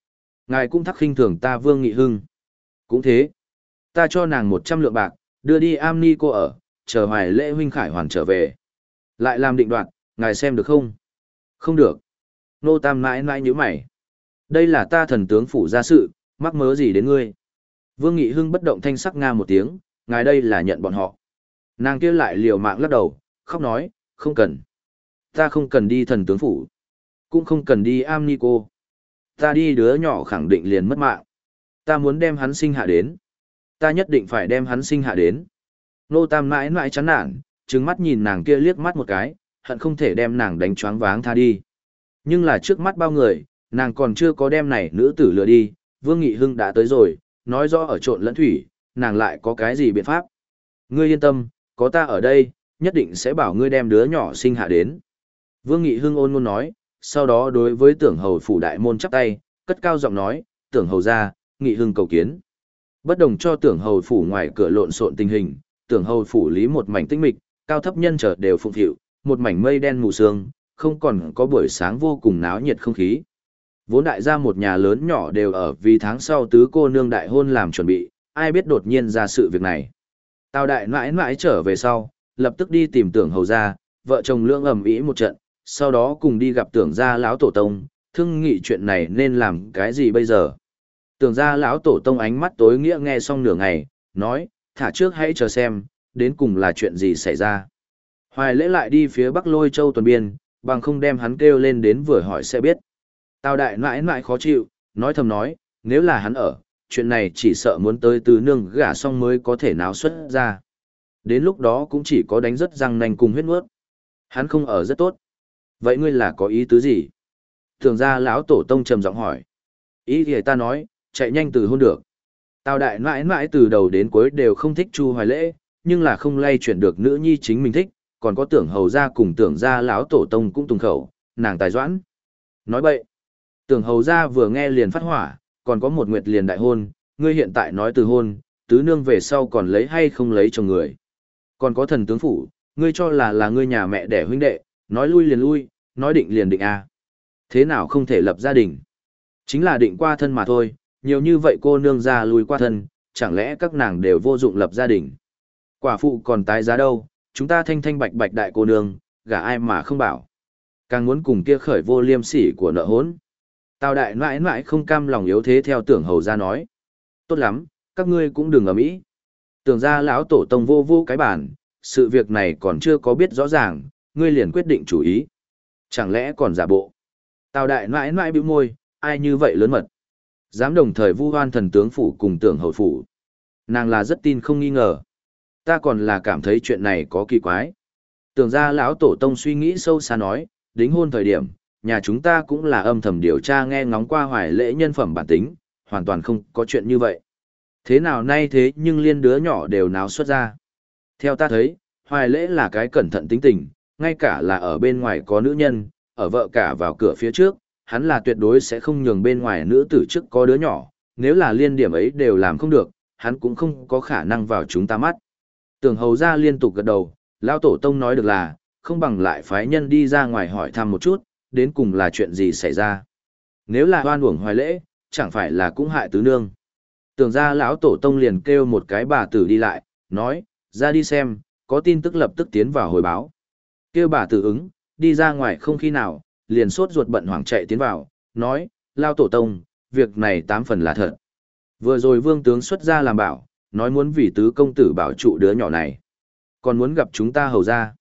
Speaker 1: Ngài cũng thắc khinh thường ta Vương Nghị Hưng. Cũng thế. Ta cho nàng một trăm lượng bạc, đưa đi am ni cô ở, chờ hoài lễ huynh khải hoàn trở về. Lại làm định đoạt, ngài xem được không? Không được. Nô Tam mãi mãi như mày. Đây là ta thần tướng phủ gia sự, mắc mớ gì đến ngươi? Vương Nghị Hưng bất động thanh sắc nga một tiếng, ngài đây là nhận bọn họ. Nàng kia lại liều mạng lắc đầu, khóc nói, không cần. Ta không cần đi thần tướng phủ. Cũng không cần đi am ni cô. Ta đi đứa nhỏ khẳng định liền mất mạng. Ta muốn đem hắn sinh hạ đến. Ta nhất định phải đem hắn sinh hạ đến. Nô Tam mãi mãi chán nản, trừng mắt nhìn nàng kia liếc mắt một cái, hận không thể đem nàng đánh choáng váng tha đi. Nhưng là trước mắt bao người, nàng còn chưa có đem này nữ tử lừa đi, Vương Nghị Hưng đã tới rồi, nói rõ ở trộn lẫn thủy, nàng lại có cái gì biện pháp. Ngươi yên tâm, có ta ở đây, nhất định sẽ bảo ngươi đem đứa nhỏ sinh hạ đến. Vương Nghị Hưng ôn ngôn nói, sau đó đối với tưởng hầu phủ đại môn chắp tay, cất cao giọng nói, tưởng hầu ra, Nghị Hưng cầu kiến. Bất đồng cho tưởng hầu phủ ngoài cửa lộn xộn tình hình, tưởng hầu phủ lý một mảnh tinh mịch, cao thấp nhân chợt đều phụng phịu, một mảnh mây đen mù sương, không còn có buổi sáng vô cùng náo nhiệt không khí. Vốn đại gia một nhà lớn nhỏ đều ở vì tháng sau tứ cô nương đại hôn làm chuẩn bị, ai biết đột nhiên ra sự việc này. Tào đại mãi mãi trở về sau, lập tức đi tìm tưởng hầu ra, vợ chồng lưỡng ầm ĩ một trận, sau đó cùng đi gặp tưởng gia lão tổ tông, thương nghị chuyện này nên làm cái gì bây giờ. Tưởng gia lão tổ tông ánh mắt tối nghĩa nghe xong nửa ngày, nói, thả trước hãy chờ xem, đến cùng là chuyện gì xảy ra. Hoài lễ lại đi phía bắc Lôi Châu tuần biên, bằng không đem hắn kêu lên đến vừa hỏi sẽ biết. Tào đại mãi mãi khó chịu, nói thầm nói, nếu là hắn ở, chuyện này chỉ sợ muốn tới từ nương gả xong mới có thể nào xuất ra. Đến lúc đó cũng chỉ có đánh rất răng nanh cùng huyết nuốt. Hắn không ở rất tốt. Vậy ngươi là có ý tứ gì? Thường ra lão tổ tông trầm giọng hỏi. Ý thì ta nói, chạy nhanh từ hôn được. Tào đại mãi mãi từ đầu đến cuối đều không thích Chu Hoài Lễ, nhưng là không lay chuyển được nữ nhi chính mình thích, còn có tưởng hầu ra cùng tưởng ra lão tổ tông cũng tùng khẩu, nàng tài doãn. Nói bậy. Tưởng hầu ra vừa nghe liền phát hỏa, còn có một nguyệt liền đại hôn, ngươi hiện tại nói từ hôn, tứ nương về sau còn lấy hay không lấy chồng người. Còn có thần tướng phủ, ngươi cho là là ngươi nhà mẹ đẻ huynh đệ, nói lui liền lui, nói định liền định à. Thế nào không thể lập gia đình? Chính là định qua thân mà thôi, nhiều như vậy cô nương ra lui qua thân, chẳng lẽ các nàng đều vô dụng lập gia đình. Quả phụ còn tái giá đâu, chúng ta thanh thanh bạch bạch đại cô nương, gả ai mà không bảo. Càng muốn cùng kia khởi vô liêm sỉ của nợ hốn. Tào đại mãi mãi không cam lòng yếu thế theo tưởng hầu ra nói. Tốt lắm, các ngươi cũng đừng ở mỹ. Tưởng ra lão tổ tông vô vô cái bản, sự việc này còn chưa có biết rõ ràng, ngươi liền quyết định chủ ý. Chẳng lẽ còn giả bộ. Tào đại mãi mãi bĩu môi, ai như vậy lớn mật. Dám đồng thời vu hoan thần tướng phủ cùng tưởng hầu phủ. Nàng là rất tin không nghi ngờ. Ta còn là cảm thấy chuyện này có kỳ quái. Tưởng ra lão tổ tông suy nghĩ sâu xa nói, đính hôn thời điểm, nhà chúng ta cũng là âm thầm điều tra nghe ngóng qua Hoài Lễ nhân phẩm bản tính, hoàn toàn không có chuyện như vậy. Thế nào nay thế nhưng liên đứa nhỏ đều náo xuất ra. Theo ta thấy, Hoài Lễ là cái cẩn thận tính tình, ngay cả là ở bên ngoài có nữ nhân, ở vợ cả vào cửa phía trước, hắn là tuyệt đối sẽ không nhường bên ngoài nữ tử trước có đứa nhỏ, nếu là liên điểm ấy đều làm không được, hắn cũng không có khả năng vào chúng ta mắt. Tưởng hầu ra liên tục gật đầu, lão tổ tông nói được là, không bằng lại phái nhân đi ra ngoài hỏi thăm một chút, đến cùng là chuyện gì xảy ra. Nếu là oan uổng Hoài Lễ, chẳng phải là cũng hại tứ nương. Tưởng ra lão tổ tông liền kêu một cái bà tử đi lại, nói, ra đi xem, có tin tức lập tức tiến vào hồi báo. Kêu bà tử ứng, đi ra ngoài không khi nào, liền sốt ruột bận hoảng chạy tiến vào, nói, lao tổ tông, việc này tám phần là thật. Vừa rồi vương tướng xuất ra làm bảo, nói muốn vì tứ công tử bảo trụ đứa nhỏ này. Còn muốn gặp chúng ta hầu ra.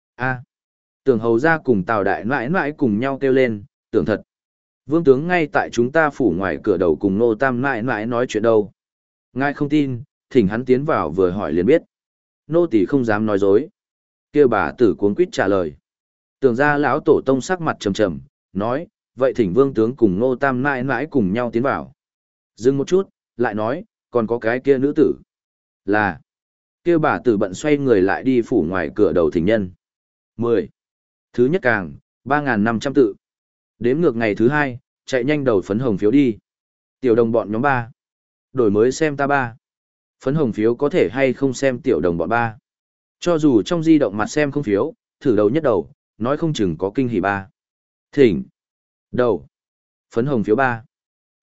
Speaker 1: a tưởng hầu ra cùng Tào đại mãi mãi cùng nhau kêu lên, tưởng thật. Vương tướng ngay tại chúng ta phủ ngoài cửa đầu cùng nô tam mãi mãi nói chuyện đâu. Ngài không tin, thỉnh hắn tiến vào vừa hỏi liền biết. Nô tỳ không dám nói dối. Kêu bà tử cuống quýt trả lời. Tưởng ra lão tổ tông sắc mặt trầm trầm, nói, vậy thỉnh vương tướng cùng nô tam mãi mãi cùng nhau tiến vào. Dừng một chút, lại nói, còn có cái kia nữ tử. Là, kêu bà tử bận xoay người lại đi phủ ngoài cửa đầu thỉnh nhân. mười. Thứ nhất càng, ba nghìn năm trăm tự. Đếm ngược ngày thứ hai, chạy nhanh đầu phấn hồng phiếu đi. Tiểu đồng bọn nhóm ba. Đổi mới xem ta ba. Phấn hồng phiếu có thể hay không xem tiểu đồng bọn ba. Cho dù trong di động mặt xem không phiếu, thử đầu nhất đầu, nói không chừng có kinh hỉ ba. Thỉnh. Đầu. Phấn hồng phiếu ba.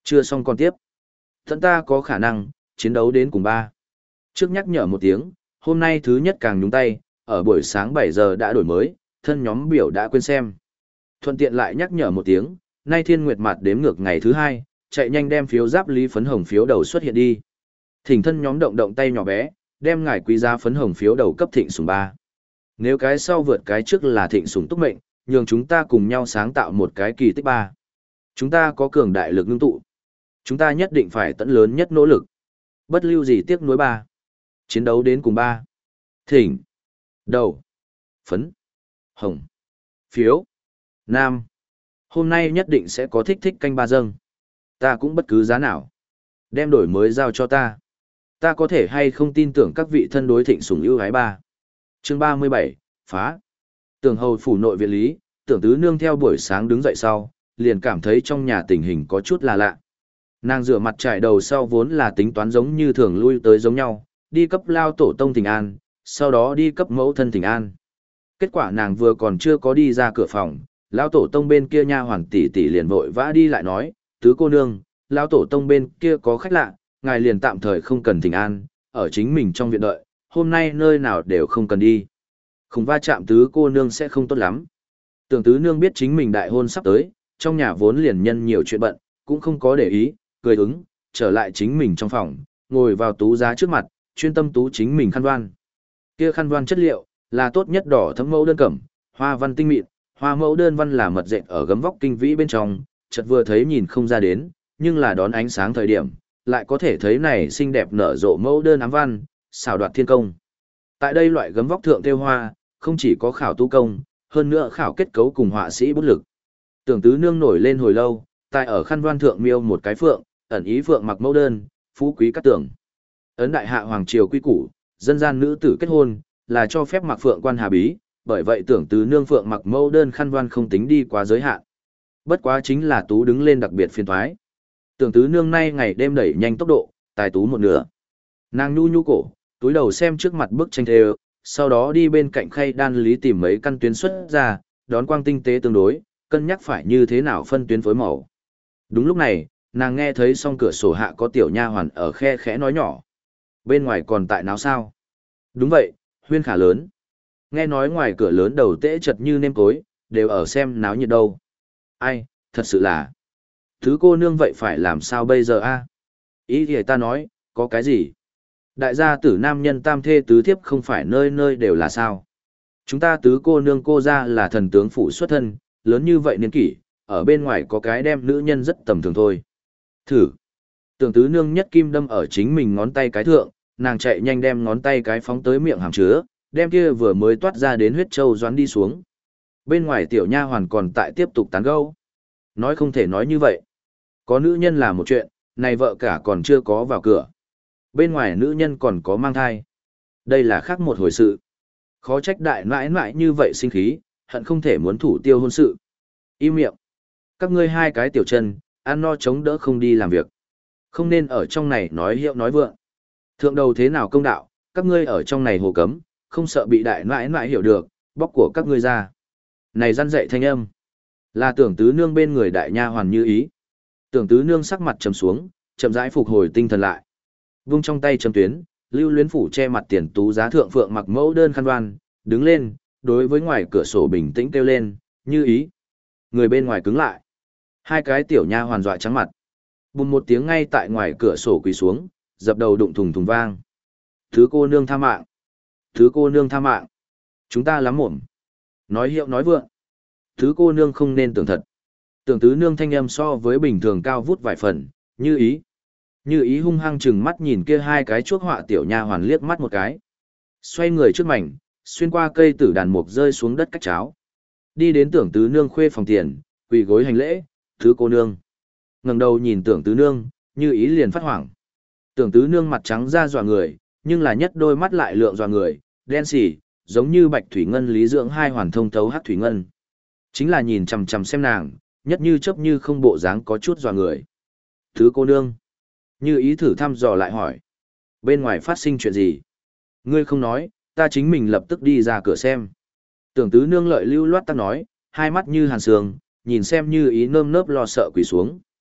Speaker 1: Chưa xong còn tiếp. Thân ta có khả năng, chiến đấu đến cùng ba. Trước nhắc nhở một tiếng, hôm nay thứ nhất càng nhúng tay, ở buổi sáng bảy giờ đã đổi mới, thân nhóm biểu đã quên xem. Thuận tiện lại nhắc nhở một tiếng, nay thiên nguyệt mặt đếm ngược ngày thứ hai, chạy nhanh đem phiếu giáp lý phấn hồng phiếu đầu xuất hiện đi. Thỉnh thân nhóm động động tay nhỏ bé, đem ngài quý giá phấn hồng phiếu đầu cấp thịnh sủng ba. Nếu cái sau vượt cái trước là thịnh sủng túc mệnh, nhường chúng ta cùng nhau sáng tạo một cái kỳ tích ba. Chúng ta có cường đại lực ngưng tụ. Chúng ta nhất định phải tận lớn nhất nỗ lực. Bất lưu gì tiếc nuối ba. Chiến đấu đến cùng ba. Thỉnh. Đầu. Phấn. Hồng. Phiếu. Nam. Hôm nay nhất định sẽ có thích thích canh ba dâng. Ta cũng bất cứ giá nào. Đem đổi mới giao cho ta. Ta có thể hay không tin tưởng các vị thân đối thịnh sủng ưu ái ba. Chương ba mươi bảy, phá. Tưởng hầu phủ nội viện lý, tưởng tứ nương theo buổi sáng đứng dậy sau, liền cảm thấy trong nhà tình hình có chút là lạ. Nàng rửa mặt trải đầu sau vốn là tính toán giống như thường lui tới giống nhau, đi cấp lao tổ tông thỉnh an, sau đó đi cấp mẫu thân thỉnh an. Kết quả nàng vừa còn chưa có đi ra cửa phòng, lao tổ tông bên kia nha hoàn tỷ tỷ liền vội vã đi lại nói, tứ cô nương, lao tổ tông bên kia có khách lạ, ngài liền tạm thời không cần thỉnh an, ở chính mình trong viện đợi, hôm nay nơi nào đều không cần đi. Không va chạm tứ cô nương sẽ không tốt lắm. Tưởng tứ nương biết chính mình đại hôn sắp tới, trong nhà vốn liền nhân nhiều chuyện bận, cũng không có để ý, cười ứng, trở lại chính mình trong phòng, ngồi vào tú giá trước mặt, chuyên tâm tú chính mình khăn voan. Kia khăn voan chất liệu là tốt nhất đỏ thấm mẫu đơn cẩm, hoa văn tinh mịn, hoa mẫu đơn văn là mật dệt ở gấm vóc kinh vĩ bên trong, chợt vừa thấy nhìn không ra đến, nhưng là đón ánh sáng thời điểm, lại có thể thấy này xinh đẹp nở rộ mẫu đơn ám văn, xảo đoạt thiên công. Tại đây loại gấm vóc thượng thêu hoa, không chỉ có khảo tu công, hơn nữa khảo kết cấu cùng họa sĩ bút lực. Tưởng tứ nương nổi lên hồi lâu, tại ở khăn voan thượng miêu một cái phượng, ẩn ý phượng mặc mẫu đơn, phú quý các tưởng. Ấn đại hạ hoàng triều quy củ, dân gian nữ tử kết hôn, là cho phép mặc phượng quan hà bí, bởi vậy tưởng tứ nương phượng mặc mẫu đơn khăn voan không tính đi quá giới hạn. Bất quá chính là tú đứng lên đặc biệt phiền thoái. Tưởng tứ nương nay ngày đêm đẩy nhanh tốc độ, tài tú một nửa. Nàng nhu nhu cổ, túi đầu xem trước mặt bức tranh thêu, sau đó đi bên cạnh khay đan lý tìm mấy căn tuyến xuất ra, đón quang tinh tế tương đối, cân nhắc phải như thế nào phân tuyến phối màu. Đúng lúc này, nàng nghe thấy song cửa sổ hạ có tiểu nha hoàn ở khe khẽ nói nhỏ. Bên ngoài còn tại náo sao? Đúng vậy, huyên khả lớn. Nghe nói ngoài cửa lớn đầu tễ chật như nêm cối, đều ở xem náo nhiệt đâu. Ai, thật sự là. Thứ cô nương vậy phải làm sao bây giờ a? Ý thì ta nói, có cái gì? Đại gia tử nam nhân tam thê tứ thiếp không phải nơi nơi đều là sao? Chúng ta tứ cô nương cô ra là thần tướng phủ xuất thân, lớn như vậy niên kỷ, ở bên ngoài có cái đem nữ nhân rất tầm thường thôi. Thử. Tưởng tứ nương nhất kim đâm ở chính mình ngón tay cái thượng, nàng chạy nhanh đem ngón tay cái phóng tới miệng hàm chứa, đem kia vừa mới toát ra đến huyết châu doán đi xuống. Bên ngoài tiểu nha hoàn còn tại tiếp tục tán gẫu. Nói không thể nói như vậy. Có nữ nhân là một chuyện, này vợ cả còn chưa có vào cửa. Bên ngoài nữ nhân còn có mang thai. Đây là khác một hồi sự. Khó trách đại nãi nãi như vậy sinh khí, hận không thể muốn thủ tiêu hôn sự. Im miệng. Các ngươi hai cái tiểu chân, ăn no chống đỡ không đi làm việc. Không nên ở trong này nói hiệu nói vượng. Thượng đầu thế nào công đạo, các ngươi ở trong này hồ cấm, không sợ bị đại nãi nãi hiểu được, bóc của các ngươi ra. Này răn dạy thanh âm. Là tưởng tứ nương bên người đại nha hoàn như ý. Tưởng tứ nương sắc mặt trầm xuống, chậm rãi phục hồi tinh thần lại. Vung trong tay châm tuyến, lưu luyến phủ che mặt tiền tú giá thượng phượng mặc mẫu đơn khăn đoan, đứng lên, đối với ngoài cửa sổ bình tĩnh kêu lên, như ý. Người bên ngoài cứng lại. Hai cái tiểu nha hoàn dọa trắng mặt. Bùm một tiếng ngay tại ngoài cửa sổ quỳ xuống, dập đầu đụng thùng thùng vang. Thứ cô nương tha mạng. Thứ cô nương tha mạng. Chúng ta lắm mồm. Nói hiệu nói vượng. Thứ cô nương không nên tưởng thật. Tưởng tứ nương thanh âm so với bình thường cao vút vài phần, như ý. Như ý hung hăng chừng mắt nhìn kia hai cái chuốc họa tiểu nha hoàn liếc mắt một cái. Xoay người trước mảnh, xuyên qua cây tử đàn mục rơi xuống đất cách cháo. Đi đến tưởng tứ nương khuê phòng tiền, quỳ gối hành lễ, thứ cô nương. Ngẩng đầu nhìn tưởng tứ nương, như ý liền phát hoảng. Tưởng tứ nương mặt trắng ra dọa người, nhưng là nhất đôi mắt lại lượng dọa người, đen xỉ, giống như bạch thủy ngân lý dưỡng hai hoàn thông thấu hắc thủy ngân. Chính là nhìn chằm chằm xem nàng, nhất như chớp như không bộ dáng có chút dọa người. Thứ cô nương. Như ý thử thăm dò lại hỏi. Bên ngoài phát sinh chuyện gì? Ngươi không nói, ta chính mình lập tức đi ra cửa xem. Tưởng tứ nương lợi lưu loát ta nói, hai mắt như hàn sương, nhìn xem như ý nơm nớp lo sợ quỳ xuống.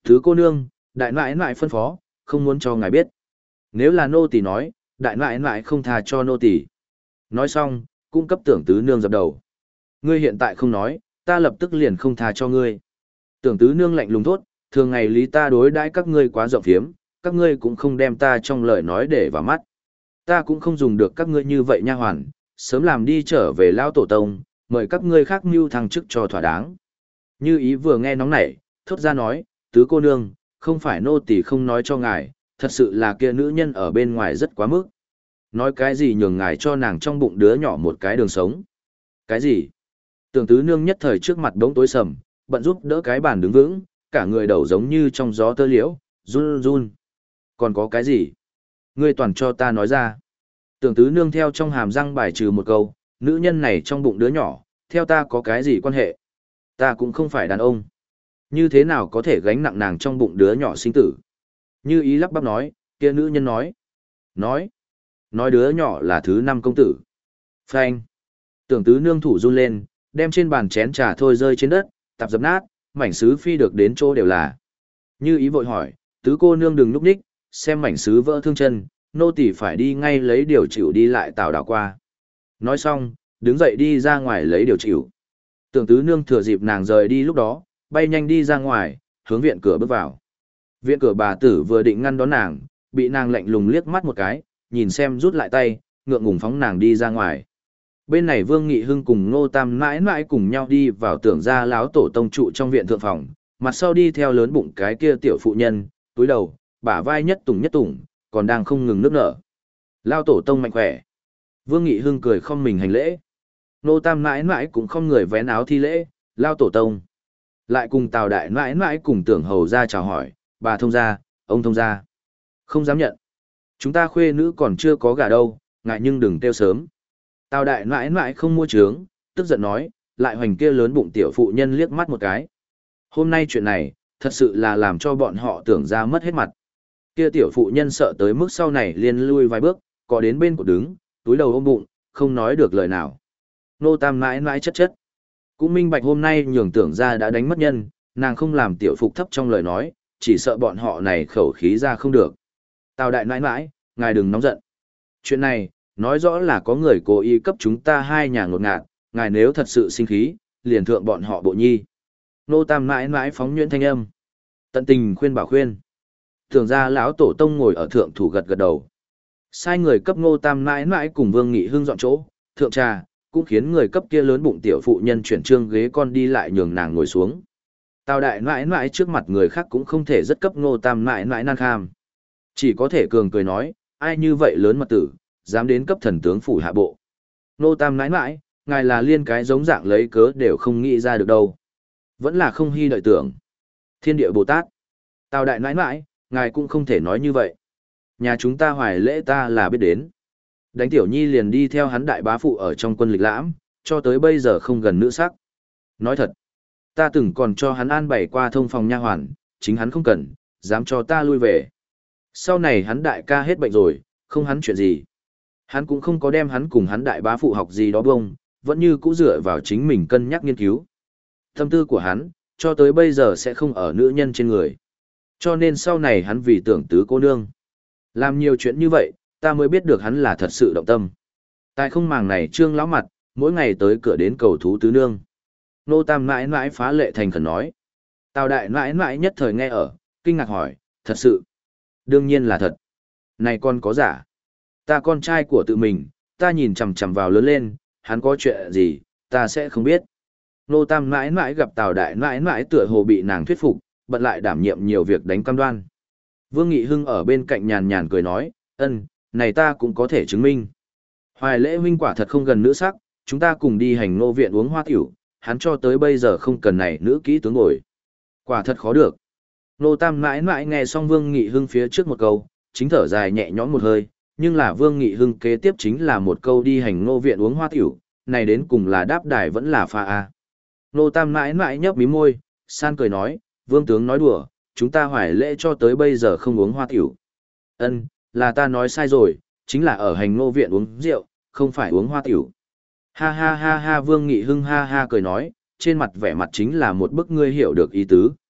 Speaker 1: Thứ cô nương, đại nãi nãi phân phó, không muốn cho ngài biết. Nếu là nô tỳ nói, đại nãi nãi không tha cho nô tỳ. Nói xong, cung cấp tưởng tứ nương dập đầu. Ngươi hiện tại không nói, ta lập tức liền không tha cho ngươi. Tưởng tứ nương lạnh lùng thốt, thường ngày lý ta đối đãi các ngươi quá rộng phiếm, các ngươi cũng không đem ta trong lời nói để vào mắt. Ta cũng không dùng được các ngươi như vậy nha hoàn, sớm làm đi trở về lao tổ tông, mời các ngươi khác mưu thăng chức cho thỏa đáng. Như ý vừa nghe nóng nảy, thốt ra nói, tứ cô nương, không phải nô tỳ không nói cho ngài, thật sự là kia nữ nhân ở bên ngoài rất quá mức. Nói cái gì nhường ngài cho nàng trong bụng đứa nhỏ một cái đường sống. Cái gì? Tưởng tứ nương nhất thời trước mặt đống tối sầm, bận giúp đỡ cái bàn đứng vững, cả người đầu giống như trong gió tơ liễu, run run. Còn có cái gì? Ngươi toàn cho ta nói ra. Tưởng tứ nương theo trong hàm răng bài trừ một câu, nữ nhân này trong bụng đứa nhỏ, theo ta có cái gì quan hệ? Ta cũng không phải đàn ông. Như thế nào có thể gánh nặng nàng trong bụng đứa nhỏ sinh tử? Như ý lắp bắp nói, kia nữ nhân nói. Nói. Nói đứa nhỏ là thứ năm công tử. Phanh. Tưởng tứ nương thủ run lên, đem trên bàn chén trà thôi rơi trên đất, tạp dập nát, mảnh sứ phi được đến chỗ đều là. Như ý vội hỏi, tứ cô nương đừng núp đích, xem mảnh sứ vỡ thương chân, nô tỳ phải đi ngay lấy điều chịu đi lại tào đảo qua. Nói xong, đứng dậy đi ra ngoài lấy điều chịu. Tưởng tứ nương thừa dịp nàng rời đi lúc đó, bay nhanh đi ra ngoài, hướng viện cửa bước vào. Viện cửa bà tử vừa định ngăn đón nàng, bị nàng lạnh lùng liếc mắt một cái, nhìn xem rút lại tay, ngượng ngùng phóng nàng đi ra ngoài. Bên này Vương Nghị Hưng cùng Ngô Tam mãi mãi cùng nhau đi vào tưởng ra láo tổ tông trụ trong viện thượng phòng, mặt sau đi theo lớn bụng cái kia tiểu phụ nhân, túi đầu, bả vai nhất tùng nhất tùng, còn đang không ngừng nước nở. Lao tổ tông mạnh khỏe. Vương Nghị Hưng cười không mình hành lễ. Ngô Tam mãi mãi cũng không người vén áo thi lễ, Lao tổ tông. Lại cùng Tào Đại mãi mãi cùng tưởng hầu ra chào hỏi, bà thông gia, ông thông gia. Không dám nhận. Chúng ta khuê nữ còn chưa có gả đâu, ngại nhưng đừng tiêu sớm. Tào Đại mãi mãi không mua trướng, tức giận nói, lại hoành kia lớn bụng tiểu phụ nhân liếc mắt một cái. Hôm nay chuyện này, thật sự là làm cho bọn họ tưởng ra mất hết mặt. Kia tiểu phụ nhân sợ tới mức sau này liền lui vài bước, có đến bên của đứng, túi đầu ôm bụng, không nói được lời nào. Nô Tam mãi mãi chất chất. Cũng minh bạch hôm nay nhường tưởng ra đã đánh mất nhân, nàng không làm tiểu phục thấp trong lời nói, chỉ sợ bọn họ này khẩu khí ra không được. Tào Đại mãi mãi, ngài đừng nóng giận. Chuyện này, nói rõ là có người cố ý cấp chúng ta hai nhà ngột ngạt, ngài nếu thật sự sinh khí, liền thượng bọn họ bộ nhi. Nô Tam mãi mãi phóng nhuyễn thanh âm. Tận tình khuyên bảo khuyên. Tưởng ra lão tổ tông ngồi ở thượng thủ gật gật đầu. Sai người cấp Ngô Tam mãi mãi cùng Vương Nghị Hưng dọn chỗ, thượng trà, cũng khiến người cấp kia lớn bụng tiểu phụ nhân chuyển trương ghế con đi lại nhường nàng ngồi xuống. Tào Đại mãi mãi trước mặt người khác cũng không thể rất cấp Ngô Tam mãi mãi nan kham. Chỉ có thể cường cười nói, ai như vậy lớn mật tử, dám đến cấp thần tướng phủ hạ bộ. Ngô Tam mãi mãi, ngài là liên cái giống dạng lấy cớ đều không nghĩ ra được đâu. Vẫn là không hy đợi tưởng. Thiên địa Bồ Tát. Tào Đại mãi mãi, ngài cũng không thể nói như vậy. Nhà chúng ta hoài lễ ta là biết đến. Đánh tiểu nhi liền đi theo hắn đại bá phụ ở trong quân lịch lãm, cho tới bây giờ không gần nữ sắc. Nói thật, ta từng còn cho hắn an bày qua thông phòng nha hoàn, chính hắn không cần, dám cho ta lui về. Sau này hắn đại ca hết bệnh rồi, không hắn chuyện gì. Hắn cũng không có đem hắn cùng hắn đại bá phụ học gì đó bông, vẫn như cũ dựa vào chính mình cân nhắc nghiên cứu. Tâm tư của hắn, cho tới bây giờ sẽ không ở nữ nhân trên người. Cho nên sau này hắn vì tưởng tứ cô nương. Làm nhiều chuyện như vậy, ta mới biết được hắn là thật sự động tâm. Tại không màng này trương lão mặt, mỗi ngày tới cửa đến cầu thú tứ nương. Nô Tam mãi mãi phá lệ thành khẩn nói. Tào Đại mãi mãi nhất thời nghe ở, kinh ngạc hỏi, thật sự. Đương nhiên là thật. Này con có giả. Ta con trai của tự mình, ta nhìn chằm chằm vào lớn lên, hắn có chuyện gì, ta sẽ không biết. Nô Tam mãi mãi gặp Tào Đại mãi mãi tựa hồ bị nàng thuyết phục, bận lại đảm nhiệm nhiều việc đánh cam đoan. Vương Nghị Hưng ở bên cạnh nhàn nhàn cười nói, ân, này ta cũng có thể chứng minh. Hoài lễ huynh quả thật không gần nữ sắc, chúng ta cùng đi hành nô viện uống hoa tiểu, hắn cho tới bây giờ không cần này nữ kỹ tướng ngồi. Quả thật khó được. Nô Tam mãi mãi nghe xong Vương Nghị Hưng phía trước một câu, chính thở dài nhẹ nhõm một hơi, nhưng là Vương Nghị Hưng kế tiếp chính là một câu đi hành nô viện uống hoa tiểu, này đến cùng là đáp đài vẫn là pha a. Nô Tam mãi mãi nhấp mí môi, san cười nói, Vương tướng nói đùa, chúng ta hoài lễ cho tới bây giờ không uống hoa tiểu. Ân, là ta nói sai rồi, chính là ở hành nô viện uống rượu, không phải uống hoa tiểu. Ha ha ha ha Vương Nghị Hưng ha ha cười nói, trên mặt vẻ mặt chính là một bức ngươi hiểu được ý tứ.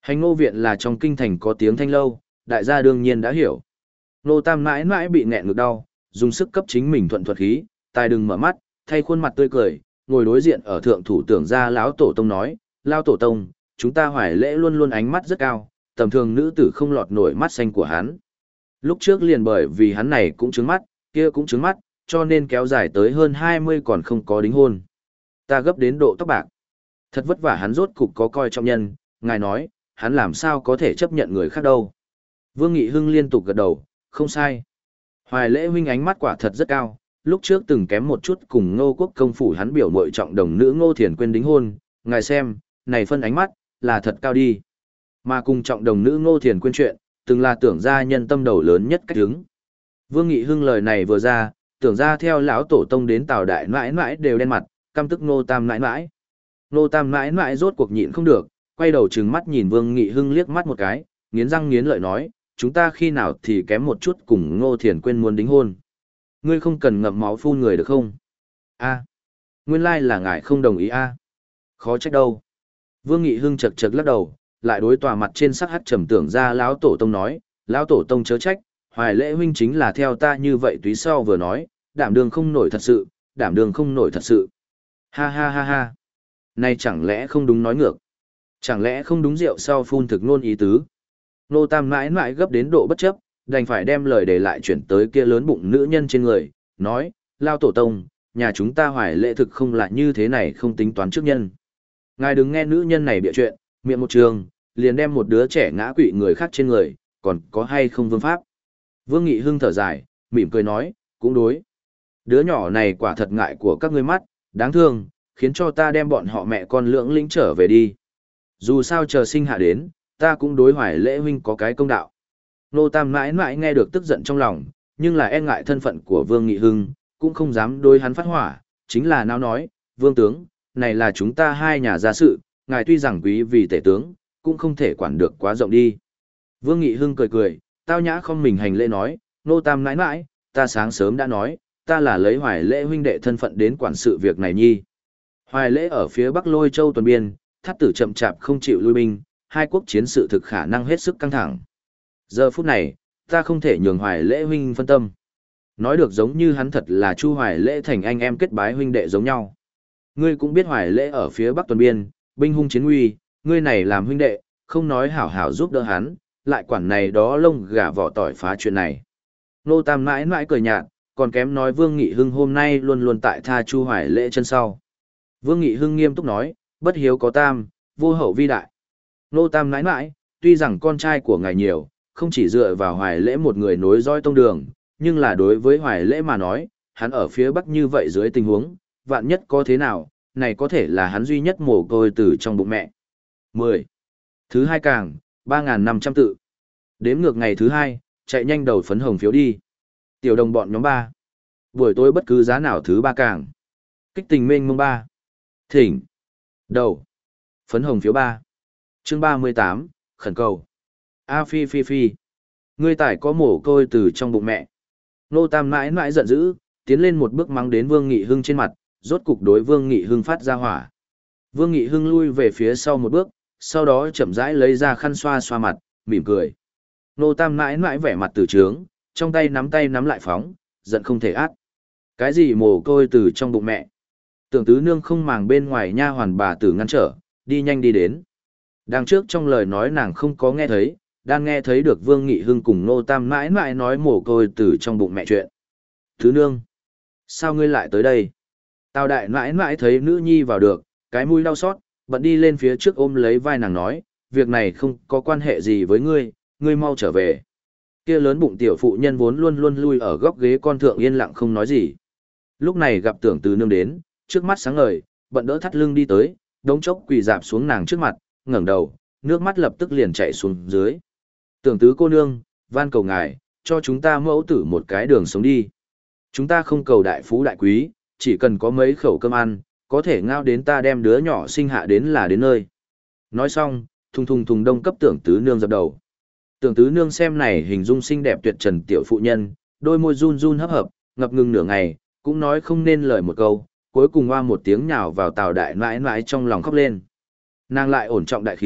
Speaker 1: Hành ngô viện là trong kinh thành có tiếng thanh lâu, đại gia đương nhiên đã hiểu. Nô Tam mãi mãi bị nghẹn ngực đau, dùng sức cấp chính mình thuận thuật khí, tài đừng mở mắt, thay khuôn mặt tươi cười, ngồi đối diện ở thượng thủ tưởng gia lão tổ tông nói, lão tổ tông, chúng ta Hoài Lễ luôn luôn ánh mắt rất cao, tầm thường nữ tử không lọt nổi mắt xanh của hắn. Lúc trước liền bởi vì hắn này cũng trứng mắt, kia cũng trứng mắt, cho nên kéo dài tới hơn hai mươi còn không có đính hôn. Ta gấp đến độ tóc bạc. Thật vất vả hắn rốt cục có coi trọng nhân, ngài nói, hắn làm sao có thể chấp nhận người khác đâu. Vương Nghị Hưng liên tục gật đầu, không sai. Hoài Lễ huynh ánh mắt quả thật rất cao, lúc trước từng kém một chút cùng Ngô Quốc công phủ hắn biểu muội trọng đồng nữ Ngô Thiền Quyên đính hôn, ngài xem, này phân ánh mắt, là thật cao đi. Mà cùng trọng đồng nữ Ngô Thiền Quyên chuyện, từng là tưởng ra nhân tâm đầu lớn nhất cách hứng. Vương Nghị Hưng lời này vừa ra, tưởng ra theo lão tổ tông đến Tào đại mãi mãi đều đen mặt, căm tức Ngô Tam mãi mãi. Ngô Tam mãi mãi rốt cuộc nhịn không được, quay đầu trừng mắt nhìn Vương Nghị Hưng liếc mắt một cái, nghiến răng nghiến lợi nói, chúng ta khi nào thì kém một chút cùng Ngô Thiền Quyên muốn đính hôn. Ngươi không cần ngậm máu phun người được không? A, nguyên lai là ngài không đồng ý a. Khó trách đâu. Vương Nghị Hưng chật chật lắc đầu, lại đối tòa mặt trên sắc hắt trầm tưởng ra lão tổ tông nói, lão tổ tông chớ trách, Hoài Lễ huynh chính là theo ta như vậy túy sau vừa nói, đảm đường không nổi thật sự, đảm đường không nổi thật sự. Ha ha ha ha. Này chẳng lẽ không đúng nói ngược? Chẳng lẽ không đúng rượu sau phun thực nôn ý tứ? Nô Tam mãi mãi gấp đến độ bất chấp, đành phải đem lời để lại chuyển tới kia lớn bụng nữ nhân trên người, nói, lao tổ tông, nhà chúng ta Hoài Lễ thực không là như thế này không tính toán trước nhân. Ngài đừng nghe nữ nhân này bịa chuyện, miệng một trường, liền đem một đứa trẻ ngã quỵ người khác trên người, còn có hay không vương pháp. Vương Nghị Hưng thở dài, mỉm cười nói, cũng đối. Đứa nhỏ này quả thật ngại của các ngươi mắt, đáng thương, khiến cho ta đem bọn họ mẹ con lưỡng lĩnh trở về đi. Dù sao chờ sinh hạ đến, ta cũng đối Hoài Lễ huynh có cái công đạo. Nô Tam mãi mãi nghe được tức giận trong lòng, nhưng là e ngại thân phận của Vương Nghị Hưng, cũng không dám đối hắn phát hỏa, chính là nào nói, Vương tướng, này là chúng ta hai nhà gia sự, ngài tuy rằng quý vì tể tướng, cũng không thể quản được quá rộng đi. Vương Nghị Hưng cười cười, tao nhã không mình hành lễ nói, Nô Tam mãi mãi, ta sáng sớm đã nói, ta là lấy Hoài Lễ huynh đệ thân phận đến quản sự việc này nhi. Hoài Lễ ở phía Bắc Lôi Châu tuần biên, thắt tử chậm chạp không chịu lui binh, hai quốc chiến sự thực khả năng hết sức căng thẳng. Giờ phút này, ta không thể nhường Hoài Lễ huynh phân tâm. Nói được giống như hắn thật là Chu Hoài Lễ thành anh em kết bái huynh đệ giống nhau. Ngươi cũng biết Hoài Lễ ở phía Bắc tuần biên, binh hung chiến nguy, ngươi này làm huynh đệ, không nói hảo hảo giúp đỡ hắn, lại quản này đó lông gà vỏ tỏi phá chuyện này. Nô Tam mãi mãi cười nhạt, còn kém nói Vương Nghị Hưng hôm nay luôn luôn tại tha Chu Hoài Lễ chân sau. Vương Nghị Hưng nghiêm túc nói, bất hiếu có tam, vô hậu vi đại. Nô Tam mãi mãi, tuy rằng con trai của ngài nhiều, không chỉ dựa vào Hoài Lễ một người nối dõi tông đường, nhưng là đối với Hoài Lễ mà nói, hắn ở phía Bắc như vậy dưới tình huống, vạn nhất có thế nào, này có thể là hắn duy nhất mồ côi từ trong bụng mẹ. mười. Thứ hai càng, ba nghìn năm trăm tự. Đếm ngược ngày thứ hai, chạy nhanh đầu phấn hồng phiếu đi. Tiểu đồng bọn nhóm ba. Buổi tối bất cứ giá nào thứ ba càng. Kích tình mênh mông ba. Thỉnh. Đầu. Phấn hồng phiếu ba. Chương ba mươi tám, khẩn cầu. A phi phi phi. Ngươi tải có mồ côi từ trong bụng mẹ. Nô Tam mãi mãi giận dữ, tiến lên một bước mắng đến Vương Nghị Hưng trên mặt, rốt cục đối Vương Nghị Hưng phát ra hỏa. Vương Nghị Hưng lui về phía sau một bước, sau đó chậm rãi lấy ra khăn xoa xoa mặt, mỉm cười. Nô Tam mãi mãi vẻ mặt từ trướng, trong tay nắm tay nắm lại phóng, giận không thể át. Cái gì mồ côi từ trong bụng mẹ? Tưởng tứ nương không màng bên ngoài nha hoàn bà tử ngăn trở, đi nhanh đi đến. Đằng trước trong lời nói nàng không có nghe thấy, đang nghe thấy được Vương Nghị Hưng cùng Nô Tam mãi mãi nói mồ côi từ trong bụng mẹ chuyện. Tứ nương, sao ngươi lại tới đây? Tào đại mãi mãi thấy nữ nhi vào được, cái mũi đau xót, bận đi lên phía trước ôm lấy vai nàng nói, việc này không có quan hệ gì với ngươi, ngươi mau trở về. Kia lớn bụng tiểu phụ nhân vốn luôn luôn lui ở góc ghế con thượng yên lặng không nói gì. Lúc này gặp tưởng tứ nương đến, trước mắt sáng ngời, bận đỡ thắt lưng đi tới, đống chốc quỳ dạp xuống nàng trước mặt, ngẩng đầu, nước mắt lập tức liền chảy xuống dưới. Tưởng tứ cô nương, van cầu ngài, cho chúng ta mẫu tử một cái đường sống đi. Chúng ta không cầu đại phú đại quý, chỉ cần có mấy khẩu cơm ăn, có thể ngao đến ta đem đứa nhỏ sinh hạ đến là đến nơi. Nói xong, thùng thùng thùng đông cấp tưởng tứ nương dập đầu. Tưởng tứ nương xem này hình dung xinh đẹp tuyệt trần tiểu phụ nhân, đôi môi run run hấp hợp, ngập ngừng nửa ngày, cũng nói không nên lời một câu, cuối cùng hoa một tiếng nhào vào Tào đại nãi nãi trong lòng khóc lên. Nàng lại ổn trọng đại khí,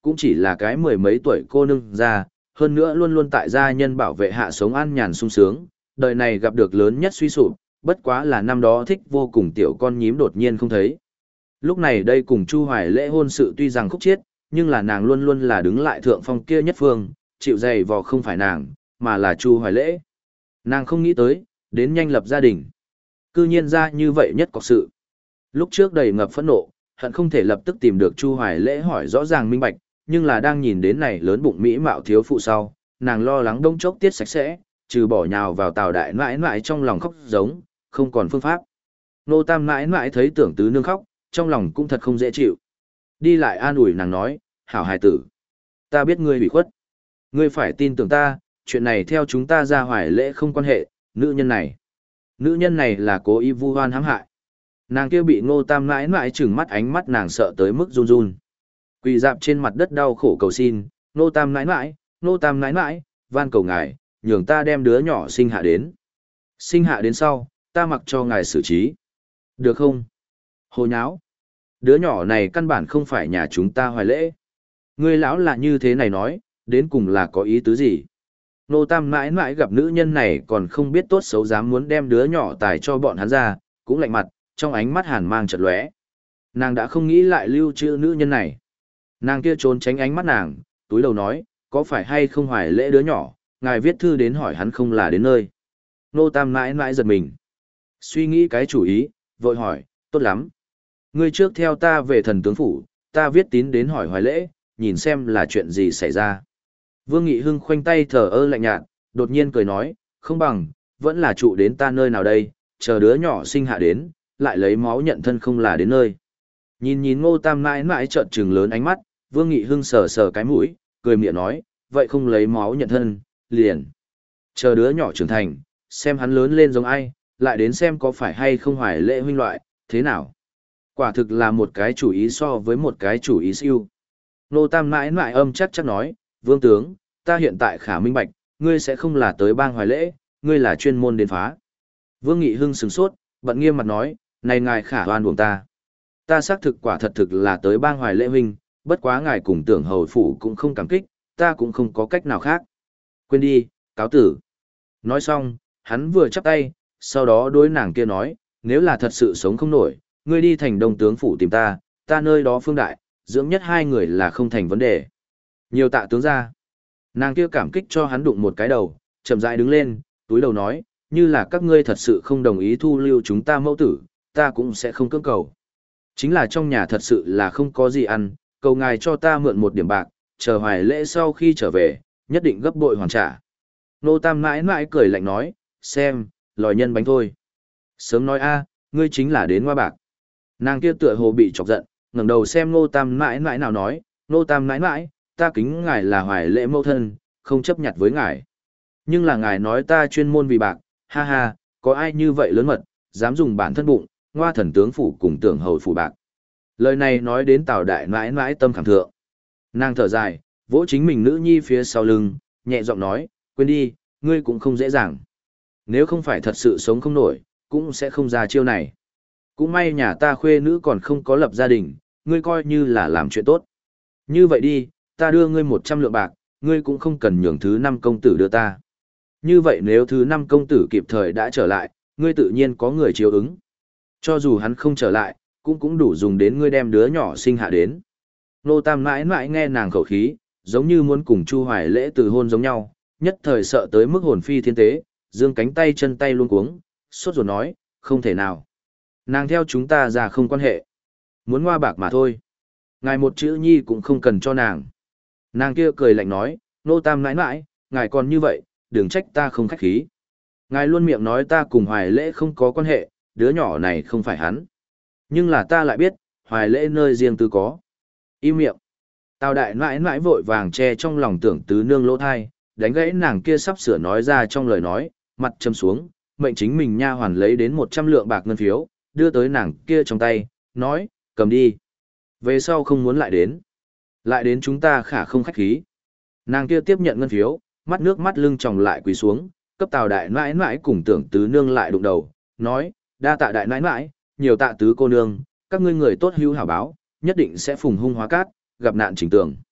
Speaker 1: cũng chỉ là cái mười mấy tuổi cô nương ra, hơn nữa luôn luôn tại gia nhân bảo vệ hạ sống an nhàn sung sướng, đời này gặp được lớn nhất suy sụp, bất quá là năm đó thích vô cùng tiểu con nhím đột nhiên không thấy. Lúc này đây cùng Chu Hoài Lễ hôn sự tuy rằng khúc chiết, nhưng là nàng luôn luôn là đứng lại thượng phong kia nhất phương, chịu dày vò không phải nàng, mà là Chu Hoài Lễ. Nàng không nghĩ tới, đến nhanh lập gia đình. Cư nhiên ra như vậy nhất có sự. Lúc trước đầy ngập phẫn nộ, hận không thể lập tức tìm được Chu Hoài Lễ hỏi rõ ràng minh bạch, nhưng là đang nhìn đến này lớn bụng mỹ mạo thiếu phụ sau, nàng lo lắng đông chốc tiết sạch sẽ, trừ bỏ nhào vào Tào đại nãi nãi trong lòng khóc giống, không còn phương pháp. Nô Tam nãi nãi thấy Tưởng Tứ Nương khóc, trong lòng cũng thật không dễ chịu. Đi lại an ủi nàng nói, hảo hài tử, ta biết ngươi bị khuất. Ngươi phải tin tưởng ta, chuyện này theo chúng ta ra Hoài Lễ không quan hệ, nữ nhân này. Nữ nhân này là cố ý vu oan hãm hại. Nàng kia bị Ngô Tam mãi mãi trừng mắt, ánh mắt nàng sợ tới mức run run. Quỳ dạp trên mặt đất đau khổ cầu xin, Ngô Tam mãi mãi, Ngô Tam mãi mãi, van cầu ngài, nhường ta đem đứa nhỏ sinh hạ đến. Sinh hạ đến sau, ta mặc cho ngài xử trí. Được không? Hồ nháo. Đứa nhỏ này căn bản không phải nhà chúng ta Hoài Lễ. Ngươi lão là như thế này nói, đến cùng là có ý tứ gì? Nô Tam mãi mãi gặp nữ nhân này còn không biết tốt xấu dám muốn đem đứa nhỏ tài cho bọn hắn ra, cũng lạnh mặt, trong ánh mắt hàn mang chợt lóe. Nàng đã không nghĩ lại lưu trữ nữ nhân này. Nàng kia trốn tránh ánh mắt nàng, túi đầu nói, có phải hay không Hoài Lễ đứa nhỏ, ngài viết thư đến hỏi hắn không là đến nơi. Nô Tam mãi mãi giật mình. Suy nghĩ cái chủ ý, vội hỏi, tốt lắm. Ngươi trước theo ta về thần tướng phủ, ta viết tín đến hỏi Hoài Lễ, nhìn xem là chuyện gì xảy ra. Vương Nghị Hưng khoanh tay thờ ơ lạnh nhạt, đột nhiên cười nói, không bằng, vẫn là trụ đến ta nơi nào đây, chờ đứa nhỏ sinh hạ đến, lại lấy máu nhận thân không là đến nơi. Nhìn nhìn Ngô Tam mãi mãi trợn trừng lớn ánh mắt, Vương Nghị Hưng sờ sờ cái mũi, cười miệng nói, vậy không lấy máu nhận thân, liền. Chờ đứa nhỏ trưởng thành, xem hắn lớn lên giống ai, lại đến xem có phải hay không Hoài Lễ huynh loại, thế nào. Quả thực là một cái chủ ý so với một cái chủ ý siêu. Ngô Tam mãi mãi âm chắc chắc nói, Vương tướng, ta hiện tại khả minh bạch, ngươi sẽ không là tới bang Hoài Lễ, ngươi là chuyên môn đến phá. Vương Nghị Hưng sửng sốt, bận nghiêm mặt nói, này ngài khả oan uổng ta. Ta xác thực quả thật thực là tới bang Hoài Lễ huynh, bất quá ngài cùng Tưởng hầu phủ cũng không cảm kích, ta cũng không có cách nào khác. Quên đi, cáo tử. Nói xong, hắn vừa chắp tay, sau đó đối nàng kia nói, nếu là thật sự sống không nổi, ngươi đi thành Đông tướng phủ tìm ta, ta nơi đó phương đại, dưỡng nhất hai người là không thành vấn đề. Nhiều tạ tướng ra. Nàng kia cảm kích cho hắn đụng một cái đầu, chậm rãi đứng lên, túi đầu nói, như là các ngươi thật sự không đồng ý thu lưu chúng ta mẫu tử, ta cũng sẽ không cưỡng cầu. Chính là trong nhà thật sự là không có gì ăn, cầu ngài cho ta mượn một điểm bạc, chờ Hoài Lễ sau khi trở về, nhất định gấp bội hoàn trả. Nô Tam mãi mãi cười lạnh nói, xem, lòi nhân bánh thôi. Sớm nói a, ngươi chính là đến hoa bạc. Nàng kia tựa hồ bị chọc giận, ngẩng đầu xem Nô Tam mãi mãi nào nói, Nô Tam mãi mãi, ta kính ngài là Hoài Lễ mẫu thân, không chấp nhặt với ngài. Nhưng là ngài nói ta chuyên môn vì bạc, ha ha, có ai như vậy lớn mật, dám dùng bản thân bụng, ngoa thần tướng phủ cùng Tưởng hầu phủ bạc. Lời này nói đến Tào đại mãi mãi tâm khảm thượng. Nàng thở dài, vỗ chính mình nữ nhi phía sau lưng, nhẹ giọng nói, quên đi, ngươi cũng không dễ dàng. Nếu không phải thật sự sống không nổi, cũng sẽ không ra chiêu này. Cũng may nhà ta khuê nữ còn không có lập gia đình, ngươi coi như là làm chuyện tốt. Như vậy đi, ta đưa ngươi một trăm lượng bạc, ngươi cũng không cần nhường thứ năm công tử đưa ta. Như vậy nếu thứ năm công tử kịp thời đã trở lại, ngươi tự nhiên có người chiếu ứng. Cho dù hắn không trở lại, cũng cũng đủ dùng đến ngươi đem đứa nhỏ sinh hạ đến. Nô Tam mãi mãi nghe nàng khẩu khí, giống như muốn cùng Chu Hoài Lễ từ hôn giống nhau, nhất thời sợ tới mức hồn phi thiên tế, dương cánh tay chân tay luôn cuống, sốt ruột nói, không thể nào. Nàng theo chúng ta ra không quan hệ. Muốn hoa bạc mà thôi. Ngài một chữ nhi cũng không cần cho nàng. Nàng kia cười lạnh nói, Nô Tam nãi nãi, ngài còn như vậy, đừng trách ta không khách khí. Ngài luôn miệng nói ta cùng Hoài Lễ không có quan hệ, đứa nhỏ này không phải hắn. Nhưng là ta lại biết, Hoài Lễ nơi riêng tư có. Im miệng. Tào đại nãi nãi vội vàng che trong lòng Tưởng Tứ Nương lỗ thai, đánh gãy nàng kia sắp sửa nói ra trong lời nói, mặt châm xuống, mệnh chính mình nha hoàn lấy đến một trăm lượng bạc ngân phiếu, đưa tới nàng kia trong tay, nói, cầm đi. Về sau không muốn lại đến. Lại đến chúng ta khả không khách khí. Nàng kia tiếp nhận ngân phiếu, mắt nước mắt lưng tròng lại quỳ xuống, cấp Tào đại nãi nãi cùng Tưởng Tứ Nương lại đụng đầu, nói, đa tạ đại nãi nãi, nhiều tạ tứ cô nương, các ngươi người tốt hữu hảo báo, nhất định sẽ phùng hung hóa cát, gặp nạn chỉnh tường.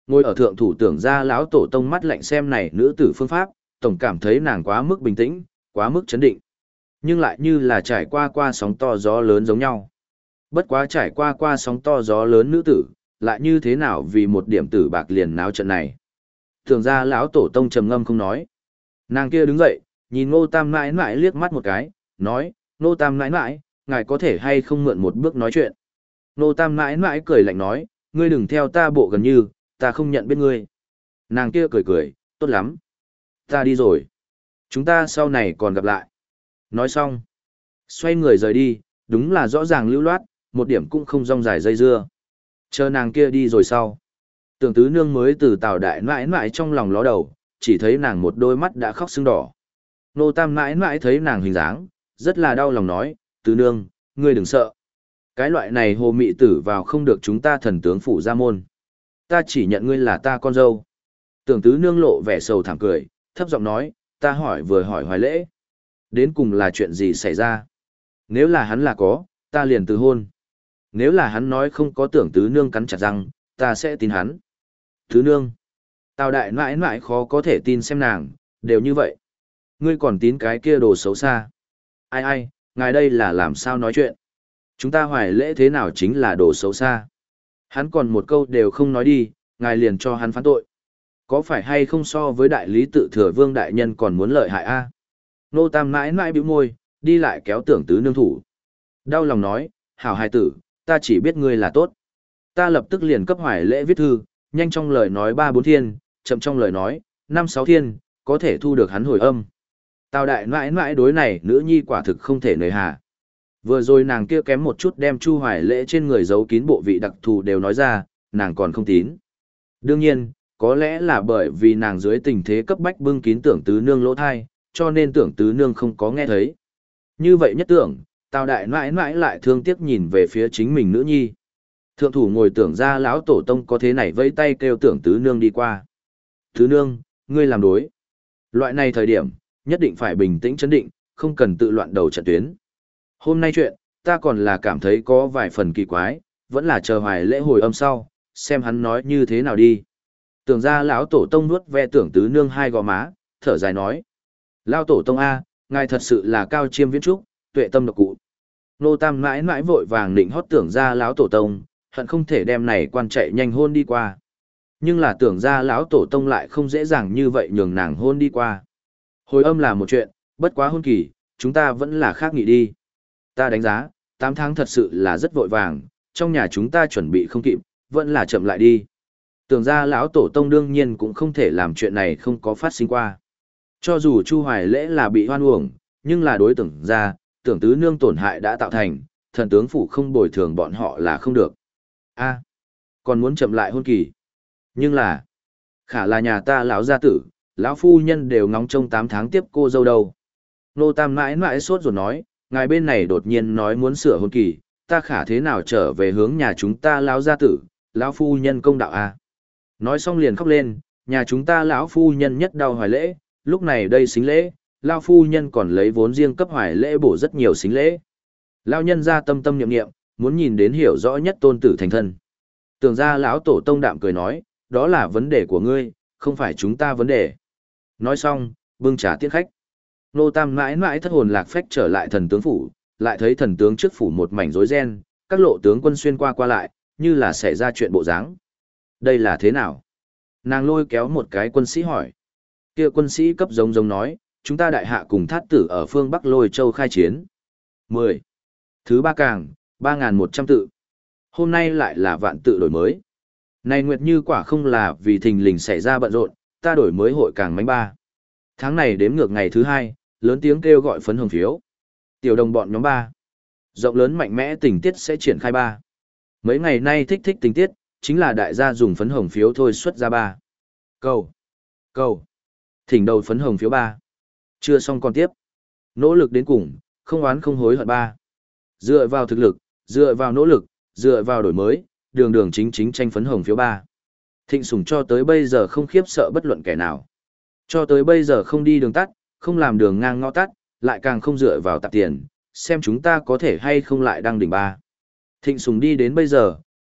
Speaker 1: Ngồi ở thượng thủ tưởng ra lão tổ tông mắt lạnh xem này nữ tử phương pháp, tổng cảm thấy nàng quá mức bình tĩnh, quá mức chấn định. Nhưng lại như là trải qua qua sóng to gió lớn giống nhau. Bất quá trải qua qua sóng to gió lớn nữ tử, lại như thế nào vì một điểm tử bạc liền náo trận này. Tưởng ra lão tổ tông trầm ngâm không nói. Nàng kia đứng dậy, nhìn Ngô Tam mãi mãi liếc mắt một cái, nói, Ngô Tam mãi mãi, ngài có thể hay không mượn một bước nói chuyện. Ngô Tam mãi mãi cười lạnh nói, ngươi đừng theo ta bộ gần như, ta không nhận biết ngươi. Nàng kia cười cười, tốt lắm. Ta đi rồi. Chúng ta sau này còn gặp lại. Nói xong. Xoay người rời đi, đúng là rõ ràng lưu loát, một điểm cũng không rong dài dây dưa. Chờ nàng kia đi rồi sau. Tưởng tứ nương mới từ Tào đại mãi mãi trong lòng ló đầu, chỉ thấy nàng một đôi mắt đã khóc sưng đỏ. Nô Tam mãi mãi thấy nàng hình dáng, rất là đau lòng nói, tứ nương, ngươi đừng sợ. Cái loại này hồ mị tử vào không được chúng ta thần tướng phủ ra môn. Ta chỉ nhận ngươi là ta con dâu. Tưởng tứ nương lộ vẻ sầu thảm cười, thấp giọng nói, ta hỏi vừa hỏi hoài lễ. Đến cùng là chuyện gì xảy ra? Nếu là hắn là có, ta liền từ hôn. Nếu là hắn nói không có, tưởng tứ nương cắn chặt răng, ta sẽ tin hắn. Tứ nương. Tào đại mãi mãi khó có thể tin xem nàng, đều như vậy. Ngươi còn tín cái kia đồ xấu xa. Ai ai, ngài đây là làm sao nói chuyện? Chúng ta hoài lễ thế nào chính là đồ xấu xa? Hắn còn một câu đều không nói đi, ngài liền cho hắn phán tội. Có phải hay không so với đại lý tự thừa vương đại nhân còn muốn lợi hại a? Nô Tam mãi mãi bĩu môi, đi lại kéo tưởng tứ nương thủ. Đau lòng nói, hảo hài tử, ta chỉ biết ngươi là tốt. Ta lập tức liền cấp hoài lễ viết thư, nhanh trong lời nói ba bốn thiên, chậm trong lời nói, năm sáu thiên, có thể thu được hắn hồi âm. Tào đại mãi mãi đối này nữ nhi quả thực không thể nời hà. Vừa rồi nàng kia kém một chút đem Chu Hoài Lễ trên người giấu kín bộ vị đặc thù đều nói ra, nàng còn không tín. Đương nhiên, có lẽ là bởi vì nàng dưới tình thế cấp bách bưng kín tưởng tứ nương lỗ thai, cho nên tưởng tứ nương không có nghe thấy. Như vậy nhất tưởng, Tào đại mãi mãi lại thương tiếc nhìn về phía chính mình nữ nhi. Thượng thủ ngồi tưởng ra lão tổ tông có thế này vẫy tay kêu tưởng tứ nương đi qua. Tứ nương, ngươi làm đối. Loại này thời điểm, nhất định phải bình tĩnh chấn định, không cần tự loạn đầu trận tuyến. Hôm nay chuyện, ta còn là cảm thấy có vài phần kỳ quái, vẫn là chờ hoài lễ hồi âm sau, xem hắn nói như thế nào đi. Tưởng ra lão tổ tông nuốt ve tưởng tứ nương hai gò má, thở dài nói. Lão tổ tông A, ngài thật sự là cao chiêm viễn trúc, tuệ tâm độc cụ. Nô Tam mãi mãi vội vàng định hót tưởng ra lão tổ tông, hận không thể đem này quan chạy nhanh hôn đi qua. Nhưng là tưởng ra lão tổ tông lại không dễ dàng như vậy nhường nàng hôn đi qua. Hồi âm là một chuyện, bất quá hôn kỳ, chúng ta vẫn là khác nghị đi. Ta đánh giá, tám tháng thật sự là rất vội vàng, trong nhà chúng ta chuẩn bị không kịp, vẫn là chậm lại đi. Tưởng ra lão tổ tông đương nhiên cũng không thể làm chuyện này không có phát sinh qua. Cho dù Chu Hoài Lễ là bị hoan uổng, nhưng là đối tưởng ra, tưởng tứ nương tổn hại đã tạo thành, thần tướng phủ không bồi thường bọn họ là không được. A, còn muốn chậm lại hôn kỳ. Nhưng là, khả là nhà ta lão gia tử, lão phu nhân đều ngóng trông tám tháng tiếp cô dâu đâu. Nô Tam mãi mãi sốt rồi nói, ngài bên này đột nhiên nói muốn sửa hôn kỳ, ta khả thế nào trở về hướng nhà chúng ta lão gia tử, lão phu nhân công đạo a. Nói xong liền khóc lên, nhà chúng ta lão phu nhân nhất đau hoài lễ, lúc này đây xính lễ, lão phu nhân còn lấy vốn riêng cấp hoài lễ bổ rất nhiều xính lễ. Lão nhân ra tâm tâm niệm niệm, muốn nhìn đến hiểu rõ nhất tôn tử thành thân. Tưởng ra lão tổ tông đạm cười nói, đó là vấn đề của ngươi, không phải chúng ta vấn đề. Nói xong, bưng trà tiễn khách. Nô Tam mãi mãi thất hồn lạc phách trở lại thần tướng phủ, lại thấy thần tướng trước phủ một mảnh rối ren, các lộ tướng quân xuyên qua qua lại, như là xảy ra chuyện bộ dáng. Đây là thế nào? Nàng lôi kéo một cái quân sĩ hỏi. Kia quân sĩ cấp giống giống nói, chúng ta đại hạ cùng thát tử ở phương Bắc Lôi Châu khai chiến. mười. Thứ ba càng, ba nghìn một trăm tự. Hôm nay lại là vạn tự đổi mới. Này Nguyệt Như quả không là vì thình lình xảy ra bận rộn, ta đổi mới hội càng mánh ba. Tháng này đếm ngược ngày thứ hai, lớn tiếng kêu gọi phấn hồng phiếu. Tiểu đồng bọn nhóm ba. Rộng lớn mạnh mẽ tình tiết sẽ triển khai ba. Mấy ngày nay thích thích tình tiết, chính là đại gia dùng phấn hồng phiếu thôi xuất ra ba. Cầu. Cầu. Thỉnh đầu phấn hồng phiếu ba. Chưa xong còn tiếp. Nỗ lực đến cùng, không oán không hối hận ba. Dựa vào thực lực, dựa vào nỗ lực, dựa vào đổi mới, đường đường chính chính tranh phấn hồng phiếu ba. Thịnh Sủng cho tới bây giờ không khiếp sợ bất luận kẻ nào. Cho tới bây giờ không đi đường tắt, không làm đường ngang ngõ tắt, lại càng không dựa vào tạp tiền, xem chúng ta có thể hay không lại đăng đỉnh ba. Thịnh Sủng đi đến bây giờ,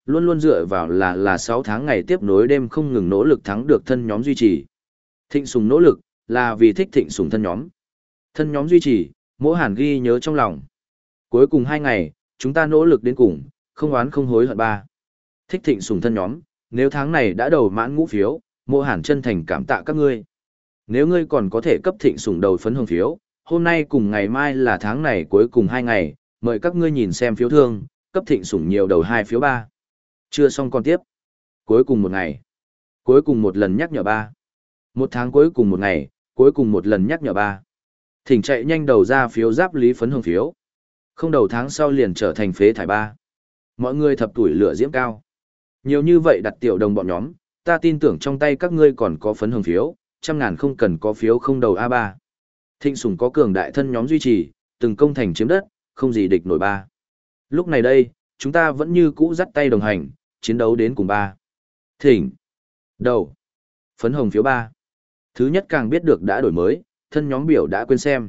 Speaker 1: luôn luôn dựa vào là là sáu tháng ngày tiếp nối đêm không ngừng nỗ lực thắng được thân nhóm duy trì. Thịnh Sùng nỗ lực, là vì thích Thịnh Sùng thân nhóm. Thân nhóm duy trì, Mỗ Hàn ghi nhớ trong lòng. Cuối cùng hai ngày, chúng ta nỗ lực đến cùng, không oán không hối hận ba. Thích Thịnh Sùng thân nhóm, nếu tháng này đã đầu mãn ngũ phiếu, Mỗ Hàn chân thành cảm tạ các ngươi. Nếu ngươi còn có thể cấp Thịnh Sùng đầu phấn hồng phiếu, hôm nay cùng ngày mai là tháng này cuối cùng hai ngày, mời các ngươi nhìn xem phiếu thương, cấp Thịnh Sùng nhiều đầu hai phiếu ba. Chưa xong còn tiếp. Cuối cùng một ngày. Cuối cùng một lần nhắc nhở ba. Một tháng cuối cùng một ngày, cuối cùng một lần nhắc nhở ba. Thỉnh chạy nhanh đầu ra phiếu giáp lý phấn hồng phiếu. Không đầu tháng sau liền trở thành phế thải ba. Mọi người thập tuổi lửa diễm cao. Nhiều như vậy đặt tiểu đồng bọn nhóm, ta tin tưởng trong tay các ngươi còn có phấn hồng phiếu, trăm ngàn không cần có phiếu không đầu a ba. Thịnh Sùng có cường đại thân nhóm duy trì, từng công thành chiếm đất, không gì địch nổi ba. Lúc này đây, chúng ta vẫn như cũ dắt tay đồng hành, chiến đấu đến cùng ba. Thỉnh. Đầu. Phấn hồng phiếu ba. Thứ nhất càng biết được đã đổi mới, thân nhóm biểu đã quên xem.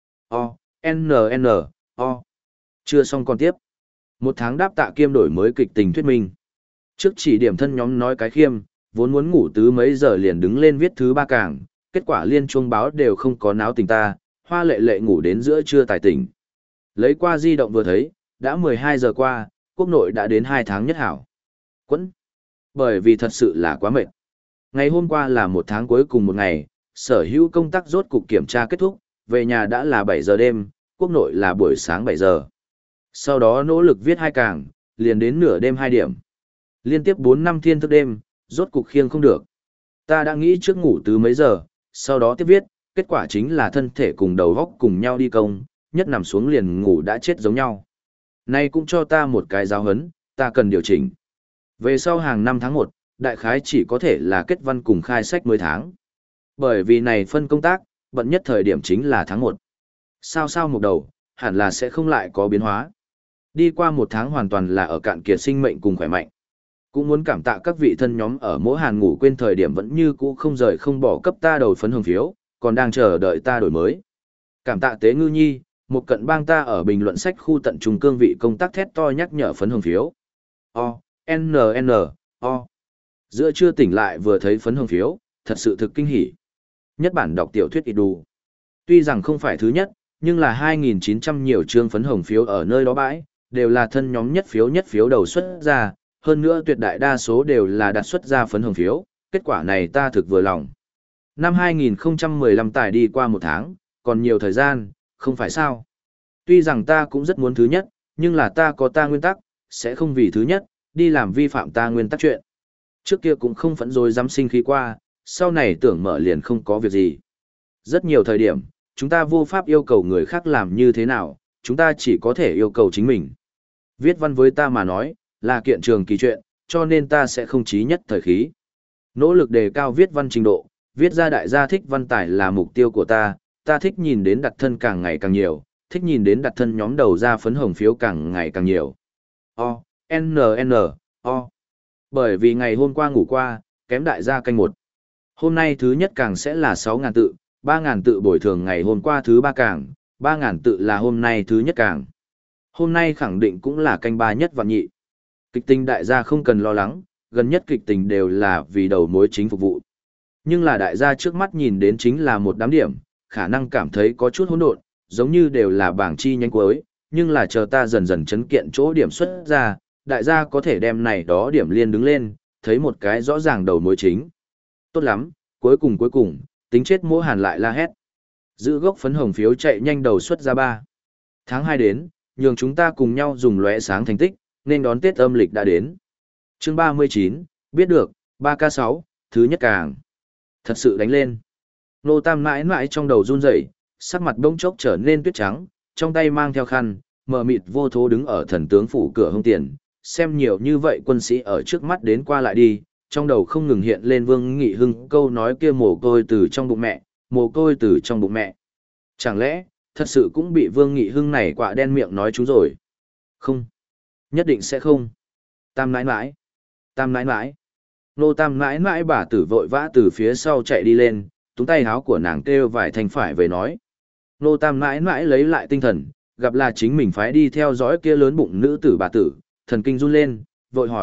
Speaker 1: O, N, N, O. Chưa xong còn tiếp. Một tháng đáp tạ kiêm đổi mới kịch tình thuyết minh. Trước chỉ điểm thân nhóm nói cái khiêm, vốn muốn ngủ tứ mấy giờ liền đứng lên viết thứ ba càng, kết quả liên chuông báo đều không có náo tình ta, hoa lệ lệ ngủ đến giữa trưa tài tỉnh. Lấy qua di động vừa thấy, đã mười hai giờ qua, quốc nội đã đến hai tháng nhất hảo. Quẫn. Bởi vì thật sự là quá mệt. Ngày hôm qua là một tháng cuối cùng một ngày, sở hữu công tác rốt cục kiểm tra kết thúc, về nhà đã là bảy giờ đêm, quốc nội là buổi sáng bảy giờ. Sau đó nỗ lực viết hai càng, liền đến nửa đêm hai điểm. Liên tiếp bốn năm thiên thức đêm, rốt cục khiêng không được. Ta đã nghĩ trước ngủ từ mấy giờ, sau đó tiếp viết, kết quả chính là thân thể cùng đầu góc cùng nhau đi công, nhất nằm xuống liền ngủ đã chết giống nhau. Nay cũng cho ta một cái giáo hấn, ta cần điều chỉnh. Về sau hàng năm tháng một, đại khái chỉ có thể là kết văn cùng khai sách mới tháng. Bởi vì này phân công tác, bận nhất thời điểm chính là tháng một. Sao sao một đầu, hẳn là sẽ không lại có biến hóa. Đi qua một tháng hoàn toàn là ở cạn kiệt sinh mệnh cùng khỏe mạnh. Cũng muốn cảm tạ các vị thân nhóm ở mỗi Hàn ngủ quên thời điểm vẫn như cũ không rời không bỏ cấp ta đầu phấn hồng phiếu, còn đang chờ đợi ta đổi mới. Cảm tạ Tế Ngư Nhi, một cận bang ta ở bình luận sách khu tận trung cương vị công tác thét to nhắc nhở phấn hồng phiếu. O, N, N, O. Giữa trưa tỉnh lại vừa thấy phấn hồng phiếu, thật sự thực kinh hỉ. Nhất bản đọc tiểu thuyết ít đù. Tuy rằng không phải thứ nhất, nhưng là hai nghìn chín trăm nhiều chương phấn hồng phiếu ở nơi đó bãi, đều là thân nhóm nhất phiếu nhất phiếu đầu xuất ra, hơn nữa tuyệt đại đa số đều là đặt xuất ra phấn hồng phiếu, kết quả này ta thực vừa lòng. Năm hai nghìn không trăm mười lăm tải đi qua một tháng, còn nhiều thời gian, không phải sao. Tuy rằng ta cũng rất muốn thứ nhất, nhưng là ta có ta nguyên tắc, sẽ không vì thứ nhất, đi làm vi phạm ta nguyên tắc chuyện. Trước kia cũng không phẫn rồi dám sinh khí qua, sau này tưởng mở liền không có việc gì. Rất nhiều thời điểm, chúng ta vô pháp yêu cầu người khác làm như thế nào, chúng ta chỉ có thể yêu cầu chính mình. Viết văn với ta mà nói, là kiện trường kỳ chuyện, cho nên ta sẽ không chí nhất thời khí. Nỗ lực đề cao viết văn trình độ, viết ra đại gia thích văn tải là mục tiêu của ta, ta thích nhìn đến đặt thân càng ngày càng nhiều, thích nhìn đến đặt thân nhóm đầu ra phấn hồng phiếu càng ngày càng nhiều. O, N, N, O. Bởi vì ngày hôm qua ngủ qua, kém đại gia canh một. Hôm nay thứ nhất càng sẽ là sáu nghìn tự, ba nghìn tự bồi thường ngày hôm qua thứ ba càng, ba nghìn tự là hôm nay thứ nhất càng. Hôm nay khẳng định cũng là canh ba nhất vạn nhị. Kịch tình đại gia không cần lo lắng, gần nhất kịch tình đều là vì đầu mối chính phục vụ. Nhưng là đại gia trước mắt nhìn đến chính là một đám điểm, khả năng cảm thấy có chút hỗn độn, giống như đều là bảng chi nhánh cuối, nhưng là chờ ta dần dần chấn kiện chỗ điểm xuất ra, đại gia có thể đem này đó điểm liên đứng lên, thấy một cái rõ ràng đầu mối chính. Tốt lắm, cuối cùng cuối cùng, tính chết Mỗ Hàn lại la hét. Giữ gốc phấn hồng phiếu chạy nhanh đầu xuất ra ba. Tháng hai đến, nhường chúng ta cùng nhau dùng lóe sáng thành tích, nên đón Tết âm lịch đã đến. Chương ba mươi chín, biết được, ba k sáu, thứ nhất càng. Thật sự đánh lên. Nô Tam mãi mãi trong đầu run rẩy, sắc mặt bỗng chốc trở nên tuyết trắng, trong tay mang theo khăn, mờ mịt vô thố đứng ở thần tướng phủ cửa hông tiền, xem nhiều như vậy quân sĩ ở trước mắt đến qua lại đi, trong đầu không ngừng hiện lên Vương Nghị Hưng câu nói kia mồ côi từ trong bụng mẹ, mồ côi từ trong bụng mẹ. Chẳng lẽ, thật sự cũng bị Vương Nghị Hưng này quạ đen miệng nói chú rồi? Không. Nhất định sẽ không. Tam nãi nãi. Tam nãi nãi. Nô Tam nãi nãi bà tử vội vã từ phía sau chạy đi lên, túm tay áo của nàng kêu vài thành phải về nói. Nô Tam nãi nãi lấy lại tinh thần, gặp là chính mình phải đi theo dõi kia lớn bụng nữ tử bà tử, thần kinh run lên, vội hỏi,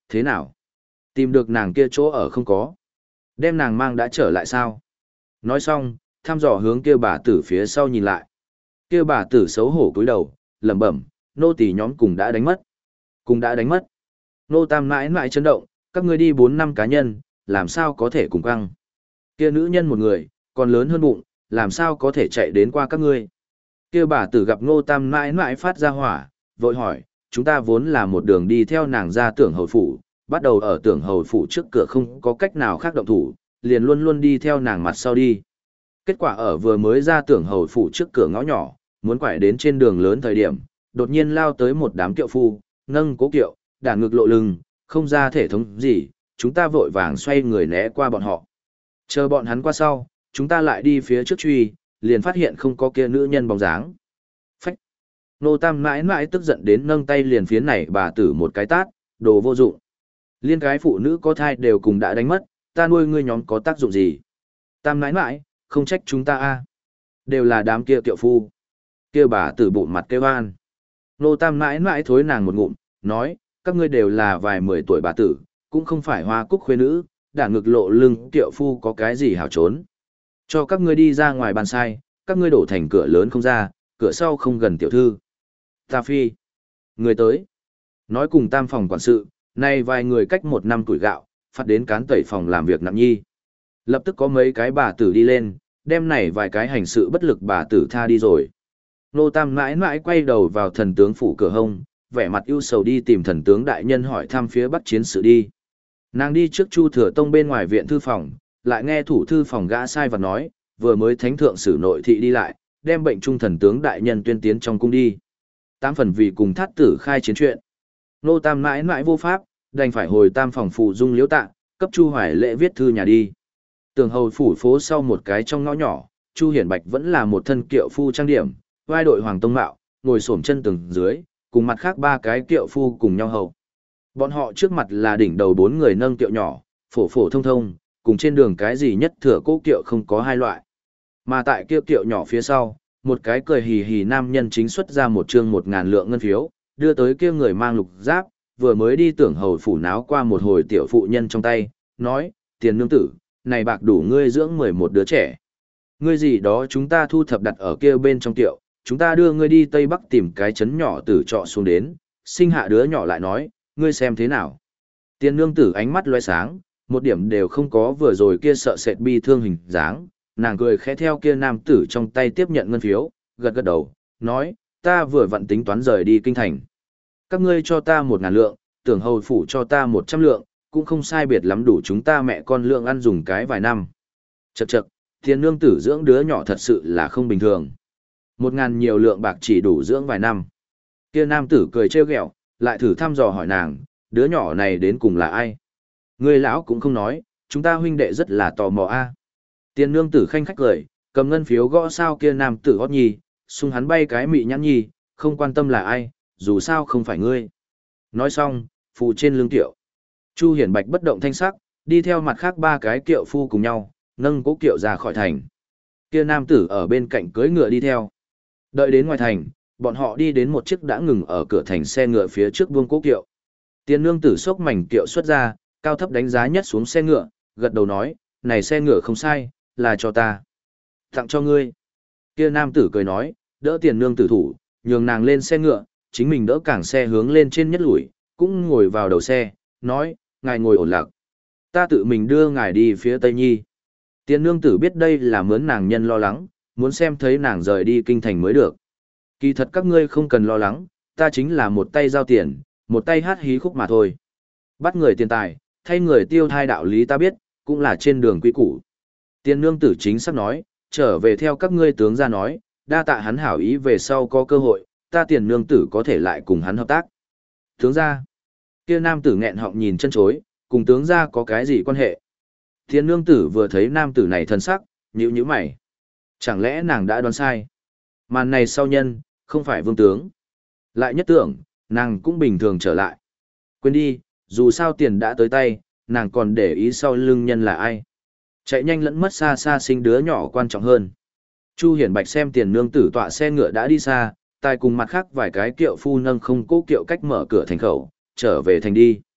Speaker 1: thế nào? Tìm được nàng kia chỗ ở không có? Đem nàng mang đã trở lại sao? Nói xong, thăm dò hướng kia bà tử phía sau nhìn lại. Kia bà tử xấu hổ cúi đầu, lẩm bẩm, nô tỳ nhóm cùng đã đánh mất. Cùng đã đánh mất. Nô Tam mãi mãi chấn động, các ngươi đi bốn năm cá nhân, làm sao có thể cùng căng. Kia nữ nhân một người, còn lớn hơn bụng, làm sao có thể chạy đến qua các ngươi. Kia bà tử gặp Ngô Tam mãi mãi phát ra hỏa, vội hỏi, chúng ta vốn là một đường đi theo nàng ra tưởng hầu phủ, bắt đầu ở tưởng hầu phủ trước cửa không có cách nào khác động thủ, liền luôn luôn đi theo nàng mặt sau đi. Kết quả ở vừa mới ra tưởng hầu phủ trước cửa ngõ nhỏ, muốn quải đến trên đường lớn thời điểm, đột nhiên lao tới một đám kiệu phu, nâng cố kiệu, đàn ngực lộ lưng, không ra thể thống gì, chúng ta vội vàng xoay người né qua bọn họ. Chờ bọn hắn qua sau, chúng ta lại đi phía trước truy, liền phát hiện không có kia nữ nhân bóng dáng. Phách! Nô Tam mãi mãi tức giận đến nâng tay liền phiến này bà tử một cái tát, đồ vô dụng. Liên cái phụ nữ có thai đều cùng đã đánh mất, ta nuôi ngươi nhóm có tác dụng gì? Tam mãi mãi, không trách chúng ta a, đều là đám kia kiệu phu. Kia bà tử bụng mặt kêu an. Nô Tam mãi mãi thối nàng một ngụm, nói, các ngươi đều là vài mười tuổi bà tử, cũng không phải hoa cúc khuê nữ, đả ngực lộ lưng kiệu phu có cái gì hảo trốn. Cho các ngươi đi ra ngoài bàn sai, các ngươi đổ thành cửa lớn không ra, cửa sau không gần tiểu thư. Ta phi. Người tới. Nói cùng tam phòng quản sự, nay vài người cách một năm tuổi gạo, phát đến cán tẩy phòng làm việc nặng nhi. Lập tức có mấy cái bà tử đi lên, đem này vài cái hành sự bất lực bà tử tha đi rồi. Nô Tam mãi mãi quay đầu vào thần tướng phủ cửa hông, vẻ mặt ưu sầu đi tìm thần tướng đại nhân hỏi thăm phía bắc chiến sự đi. Nàng đi trước Chu Thừa Tông bên ngoài viện thư phòng, lại nghe thủ thư phòng gã sai và nói, vừa mới thánh thượng sử nội thị đi lại, đem bệnh trung thần tướng đại nhân tuyên tiến trong cung đi. Tám phần vì cùng thát tử khai chiến chuyện. Nô Tam mãi mãi vô pháp, đành phải hồi tam phòng phụ dung liễu tạ, cấp Chu Hoài Lễ viết thư nhà đi. Tường hầu phủ phố sau một cái trong ngõ nhỏ, Chu Hiển Bạch vẫn là một thân kiệu phu trang điểm, vai đội hoàng tông mạo, ngồi xổm chân tường dưới, cùng mặt khác ba cái kiệu phu cùng nhau hầu. Bọn họ trước mặt là đỉnh đầu bốn người nâng kiệu nhỏ, phổ phổ thông thông, cùng trên đường cái gì nhất thừa cố kiệu không có hai loại. Mà tại kiệu kiệu nhỏ phía sau, một cái cười hì hì nam nhân chính xuất ra một trương một ngàn lượng ngân phiếu, đưa tới kia người mang lục giáp, vừa mới đi tưởng hầu phủ náo qua một hồi tiểu phụ nhân trong tay, nói, tiền nương tử, này bạc đủ ngươi dưỡng mười một đứa trẻ. Ngươi gì đó chúng ta thu thập đặt ở kia bên trong tiệu, chúng ta đưa ngươi đi Tây Bắc tìm cái chấn nhỏ tử trọ xuống đến, sinh hạ đứa nhỏ lại nói, ngươi xem thế nào. Tiền nương tử ánh mắt loe sáng, một điểm đều không có vừa rồi kia sợ sệt bi thương hình dáng, nàng cười khẽ theo kia nam tử trong tay tiếp nhận ngân phiếu, gật gật đầu, nói, ta vừa vặn tính toán rời đi kinh thành. Các ngươi cho ta một ngàn lượng, tưởng hầu phủ cho ta một trăm lượng, cũng không sai biệt lắm đủ chúng ta mẹ con lượng ăn dùng cái vài năm. Chậc chậc, tiền nương tử dưỡng đứa nhỏ thật sự là không bình thường. Một ngàn nhiều lượng bạc chỉ đủ dưỡng vài năm. Kia nam tử cười trêu ghẹo, lại thử thăm dò hỏi nàng, đứa nhỏ này đến cùng là ai? Người lão cũng không nói, chúng ta huynh đệ rất là tò mò a. Tiền nương tử khanh khách cười, cầm ngân phiếu gõ sao kia nam tử hót nhi, xung hắn bay cái mị nhãn nhi, không quan tâm là ai, dù sao không phải ngươi. Nói xong, phụ trên lưng kiệu. Chu Hiển Bạch bất động thanh sắc, đi theo mặt khác ba cái kiệu phu cùng nhau, nâng cố kiệu ra khỏi thành. Kia nam tử ở bên cạnh cưỡi ngựa đi theo. Đợi đến ngoài thành, bọn họ đi đến một chiếc đã ngừng ở cửa thành xe ngựa phía trước buông cố kiệu. Tiền nương tử xốc mảnh kiệu xuất ra, cao thấp đánh giá nhất xuống xe ngựa, gật đầu nói, này xe ngựa không sai, là cho ta. Tặng cho ngươi. Kia nam tử cười nói, đỡ tiền nương tử thủ, nhường nàng lên xe ngựa, chính mình đỡ cảng xe hướng lên trên nhất lũi, cũng ngồi vào đầu xe, nói, ngài ngồi ổn lạc. Ta tự mình đưa ngài đi phía Tây Nhi. Tiền nương tử biết đây là mướn nàng nhân lo lắng, muốn xem thấy nàng rời đi kinh thành mới được. Kỳ thật các ngươi không cần lo lắng, ta chính là một tay giao tiền, một tay hát hí khúc mà thôi. Bắt người tiền tài, thay người tiêu thai đạo lý ta biết, cũng là trên đường quy củ. Tiền nương tử chính sắp nói, trở về theo các ngươi tướng ra nói, đa tạ hắn hảo ý về sau có cơ hội, ta tiền nương tử có thể lại cùng hắn hợp tác. Tướng ra, kia nam tử nghẹn họng nhìn chân chối, cùng tướng ra có cái gì quan hệ? Tiền nương tử vừa thấy nam tử này thân sắc, nhíu nhíu mày. Chẳng lẽ nàng đã đoán sai? Màn này sau nhân, không phải vương tướng. Lại nhất tưởng, nàng cũng bình thường trở lại. Quên đi, dù sao tiền đã tới tay, nàng còn để ý sau lưng nhân là ai. Chạy nhanh lẫn mất xa xa sinh đứa nhỏ quan trọng hơn. Chu Hiển Bạch xem tiền nương tử tọa xe ngựa đã đi xa, tài cùng mặt khác vài cái kiệu phu nâng không cố kiệu cách mở cửa thành khẩu, trở về thành đi.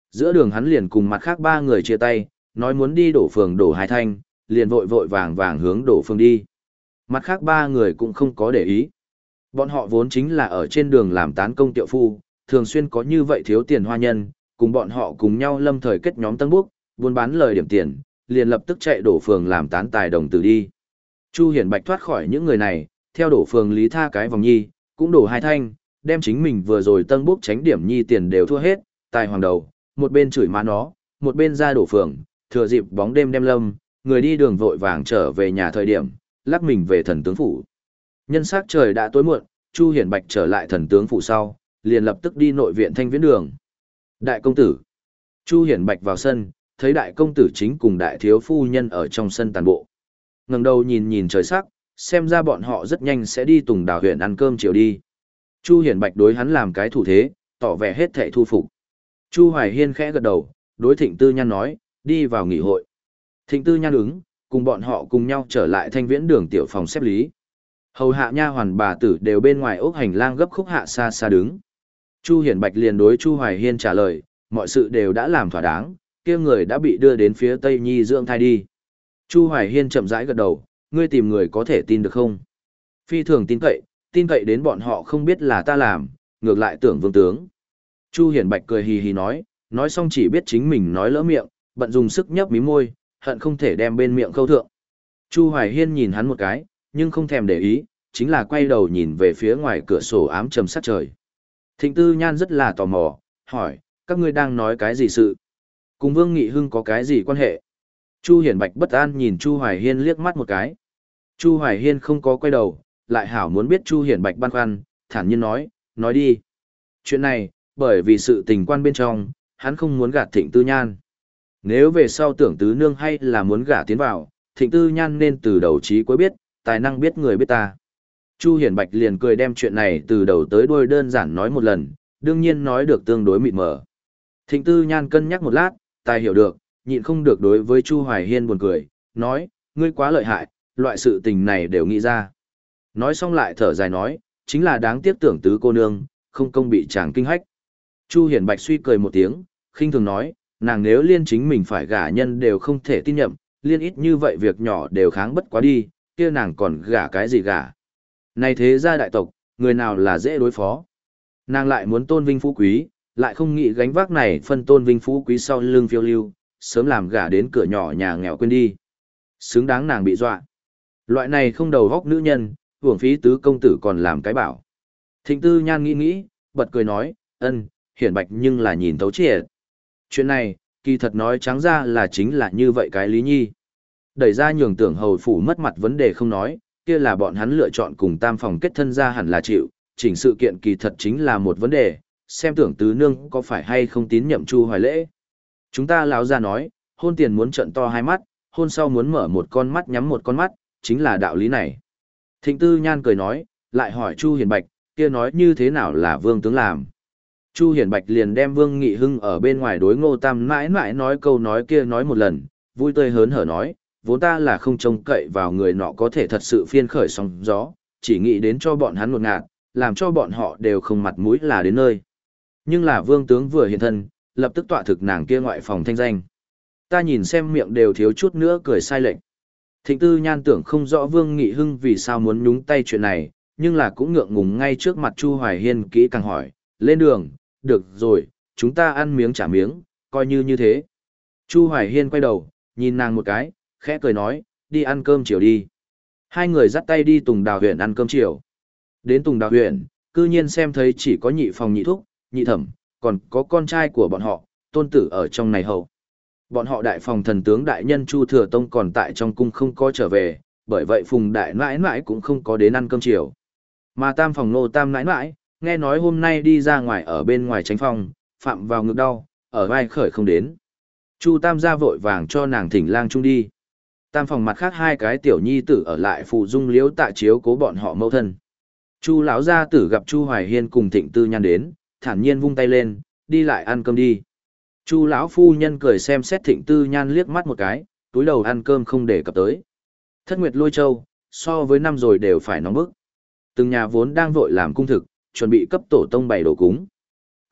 Speaker 1: Giữa đường hắn liền cùng mặt khác ba người chia tay, nói muốn đi đổ phường đổ hai thanh, liền vội vội vàng vàng hướng đổ phường đi. Mặt khác ba người cũng không có để ý. Bọn họ vốn chính là ở trên đường làm tán công tiệu phu, thường xuyên có như vậy thiếu tiền hoa nhân, cùng bọn họ cùng nhau lâm thời kết nhóm tân búc, buôn bán lời điểm tiền, liền lập tức chạy đổ phường làm tán tài đồng tử đi. Chu Hiển Bạch thoát khỏi những người này, theo đổ phường lý tha cái vòng nhi, cũng đổ hai thanh, đem chính mình vừa rồi tân búc tránh điểm nhi tiền đều thua hết, tài hoàng đầu, một bên chửi má nó, một bên ra đổ phường, thừa dịp bóng đêm đêm lâm, người đi đường vội vàng trở về nhà thời điểm, lắc mình về thần tướng phủ. Nhân sắc trời đã tối muộn, Chu Hiển Bạch trở lại thần tướng phủ sau, liền lập tức đi nội viện Thanh Viễn đường. Đại công tử. Chu Hiển Bạch vào sân, thấy đại công tử chính cùng đại thiếu phu nhân ở trong sân tàn bộ. Ngẩng đầu nhìn nhìn trời sắc, xem ra bọn họ rất nhanh sẽ đi Tùng Đào huyện ăn cơm chiều đi. Chu Hiển Bạch đối hắn làm cái thủ thế, tỏ vẻ hết thảy thu phục. Chu Hoài Hiên khẽ gật đầu, đối Thịnh Tư Nhan nói, đi vào nghỉ hội. Thịnh Tư Nhan ứng, cùng bọn họ cùng nhau trở lại Thanh Viễn đường tiểu phòng xếp lý. Hầu hạ nha hoàn bà tử đều bên ngoài ốc hành lang gấp khúc hạ xa xa đứng. Chu Hiển Bạch liền đối Chu Hoài Hiên trả lời, mọi sự đều đã làm thỏa đáng, kia người đã bị đưa đến phía Tây Nhi dưỡng thai đi. Chu Hoài Hiên chậm rãi gật đầu, ngươi tìm người có thể tin được không? Phi thường tin cậy, tin cậy đến bọn họ không biết là ta làm, ngược lại tưởng vương tướng. Chu Hiển Bạch cười hì hì nói, nói xong chỉ biết chính mình nói lỡ miệng, bận dùng sức nhấp mí môi, hận không thể đem bên miệng khâu thượng. Chu Hoài Hiên nhìn hắn một cái, nhưng không thèm để ý, chính là quay đầu nhìn về phía ngoài cửa sổ ám trầm sát trời. Thịnh Tư Nhan rất là tò mò, hỏi, các ngươi đang nói cái gì sự? Cùng Vương Nghị Hưng có cái gì quan hệ? Chu Hiển Bạch bất an nhìn Chu Hoài Hiên liếc mắt một cái. Chu Hoài Hiên không có quay đầu, lại hảo muốn biết Chu Hiển Bạch băn khoăn, thản nhiên nói, nói đi. Chuyện này, bởi vì sự tình quan bên trong, hắn không muốn gạt Thịnh Tư Nhan. Nếu về sau tưởng tứ nương hay là muốn gả tiến vào, Thịnh Tư Nhan nên từ đầu chí cuối biết, tài năng biết người biết ta. Chu Hiển Bạch liền cười đem chuyện này từ đầu tới đuôi đơn giản nói một lần, đương nhiên nói được tương đối mịt mờ. Thịnh Tư Nhan cân nhắc một lát, tài hiểu được, nhịn không được đối với Chu Hoài Hiên buồn cười, nói, ngươi quá lợi hại, loại sự tình này đều nghĩ ra. Nói xong lại thở dài nói, chính là đáng tiếc tưởng tứ cô nương, không công bị chàng kinh hách. Chu Hiển Bạch suy cười một tiếng, khinh thường nói, nàng nếu liên chính mình phải gả nhân đều không thể tin nhậm, liên ít như vậy việc nhỏ đều kháng bất quá đi, kia nàng còn gả cái gì gả. Này thế gia đại tộc, người nào là dễ đối phó. Nàng lại muốn tôn vinh phú quý, lại không nghĩ gánh vác này phân tôn vinh phú quý sau lưng phiêu lưu, sớm làm gả đến cửa nhỏ nhà nghèo quên đi. Xứng đáng nàng bị dọa. Loại này không đầu góc nữ nhân, hưởng phí tứ công tử còn làm cái bảo. Thịnh Tư Nhan nghĩ nghĩ, bật cười nói, ân, Hiển Bạch nhưng là nhìn thấu triệt. Chuyện này, kỳ thật nói trắng ra là chính là như vậy cái lý nhi. Đẩy ra nhường tưởng hầu phủ mất mặt vấn đề không nói, kia là bọn hắn lựa chọn cùng tam phòng kết thân ra hẳn là chịu, chỉnh sự kiện kỳ thật chính là một vấn đề, xem tưởng tứ nương có phải hay không tín nhậm Chu Hoài Lễ. Chúng ta lão ra nói, hôn tiền muốn trận to hai mắt, hôn sau muốn mở một con mắt nhắm một con mắt, chính là đạo lý này. Thịnh Tư Nhan cười nói, lại hỏi Chu Hiển Bạch, kia nói như thế nào là vương tướng làm. Chu Hiển Bạch liền đem Vương Nghị Hưng ở bên ngoài đối Ngô Tam mãi mãi nói câu nói kia nói một lần, vui tươi hớn hở nói, vốn ta là không trông cậy vào người nọ có thể thật sự phiên khởi sóng gió, chỉ nghĩ đến cho bọn hắn một ngạt, làm cho bọn họ đều không mặt mũi là đến nơi. Nhưng là Vương tướng vừa hiện thân, lập tức tọa thực nàng kia ngoại phòng thanh danh. Ta nhìn xem miệng đều thiếu chút nữa cười sai lệch. Thịnh Tư Nhan tưởng không rõ Vương Nghị Hưng vì sao muốn nhúng tay chuyện này, nhưng là cũng ngượng ngùng ngay trước mặt Chu Hoài Hiên kỹ càng hỏi, lên đường, được rồi, chúng ta ăn miếng trả miếng, coi như như thế. Chu Hoài Hiên quay đầu, nhìn nàng một cái, khẽ cười nói, đi ăn cơm chiều đi. Hai người dắt tay đi Tùng Đào huyện ăn cơm chiều. Đến Tùng Đào huyện, cư nhiên xem thấy chỉ có nhị phòng nhị thúc, nhị thẩm, còn có con trai của bọn họ, tôn tử ở trong này hầu. Bọn họ đại phòng thần tướng đại nhân Chu Thừa Tông còn tại trong cung không có trở về, bởi vậy Phùng đại nãi nãi cũng không có đến ăn cơm chiều. Mà tam phòng Nô Tam nãi nãi, nghe nói hôm nay đi ra ngoài ở bên ngoài tránh phòng, phạm vào ngực đau, ở vai khởi không đến. Chu Tam ra vội vàng cho nàng thỉnh lang trung đi. Tam phòng mặt khác hai cái tiểu nhi tử ở lại phụ dung liếu tạ chiếu cố bọn họ mâu thân. Chu lão gia tử gặp Chu Hoài Hiên cùng Thịnh Tư Nhan đến, thản nhiên vung tay lên, đi lại ăn cơm đi. Chu lão phu nhân cười xem xét Thịnh Tư Nhan liếc mắt một cái, túi đầu ăn cơm không để cập tới. Thất Nguyệt Lôi Châu, so với năm rồi đều phải nóng bức. Từng nhà vốn đang vội làm cung thực, chuẩn bị cấp tổ tông bày đồ cúng.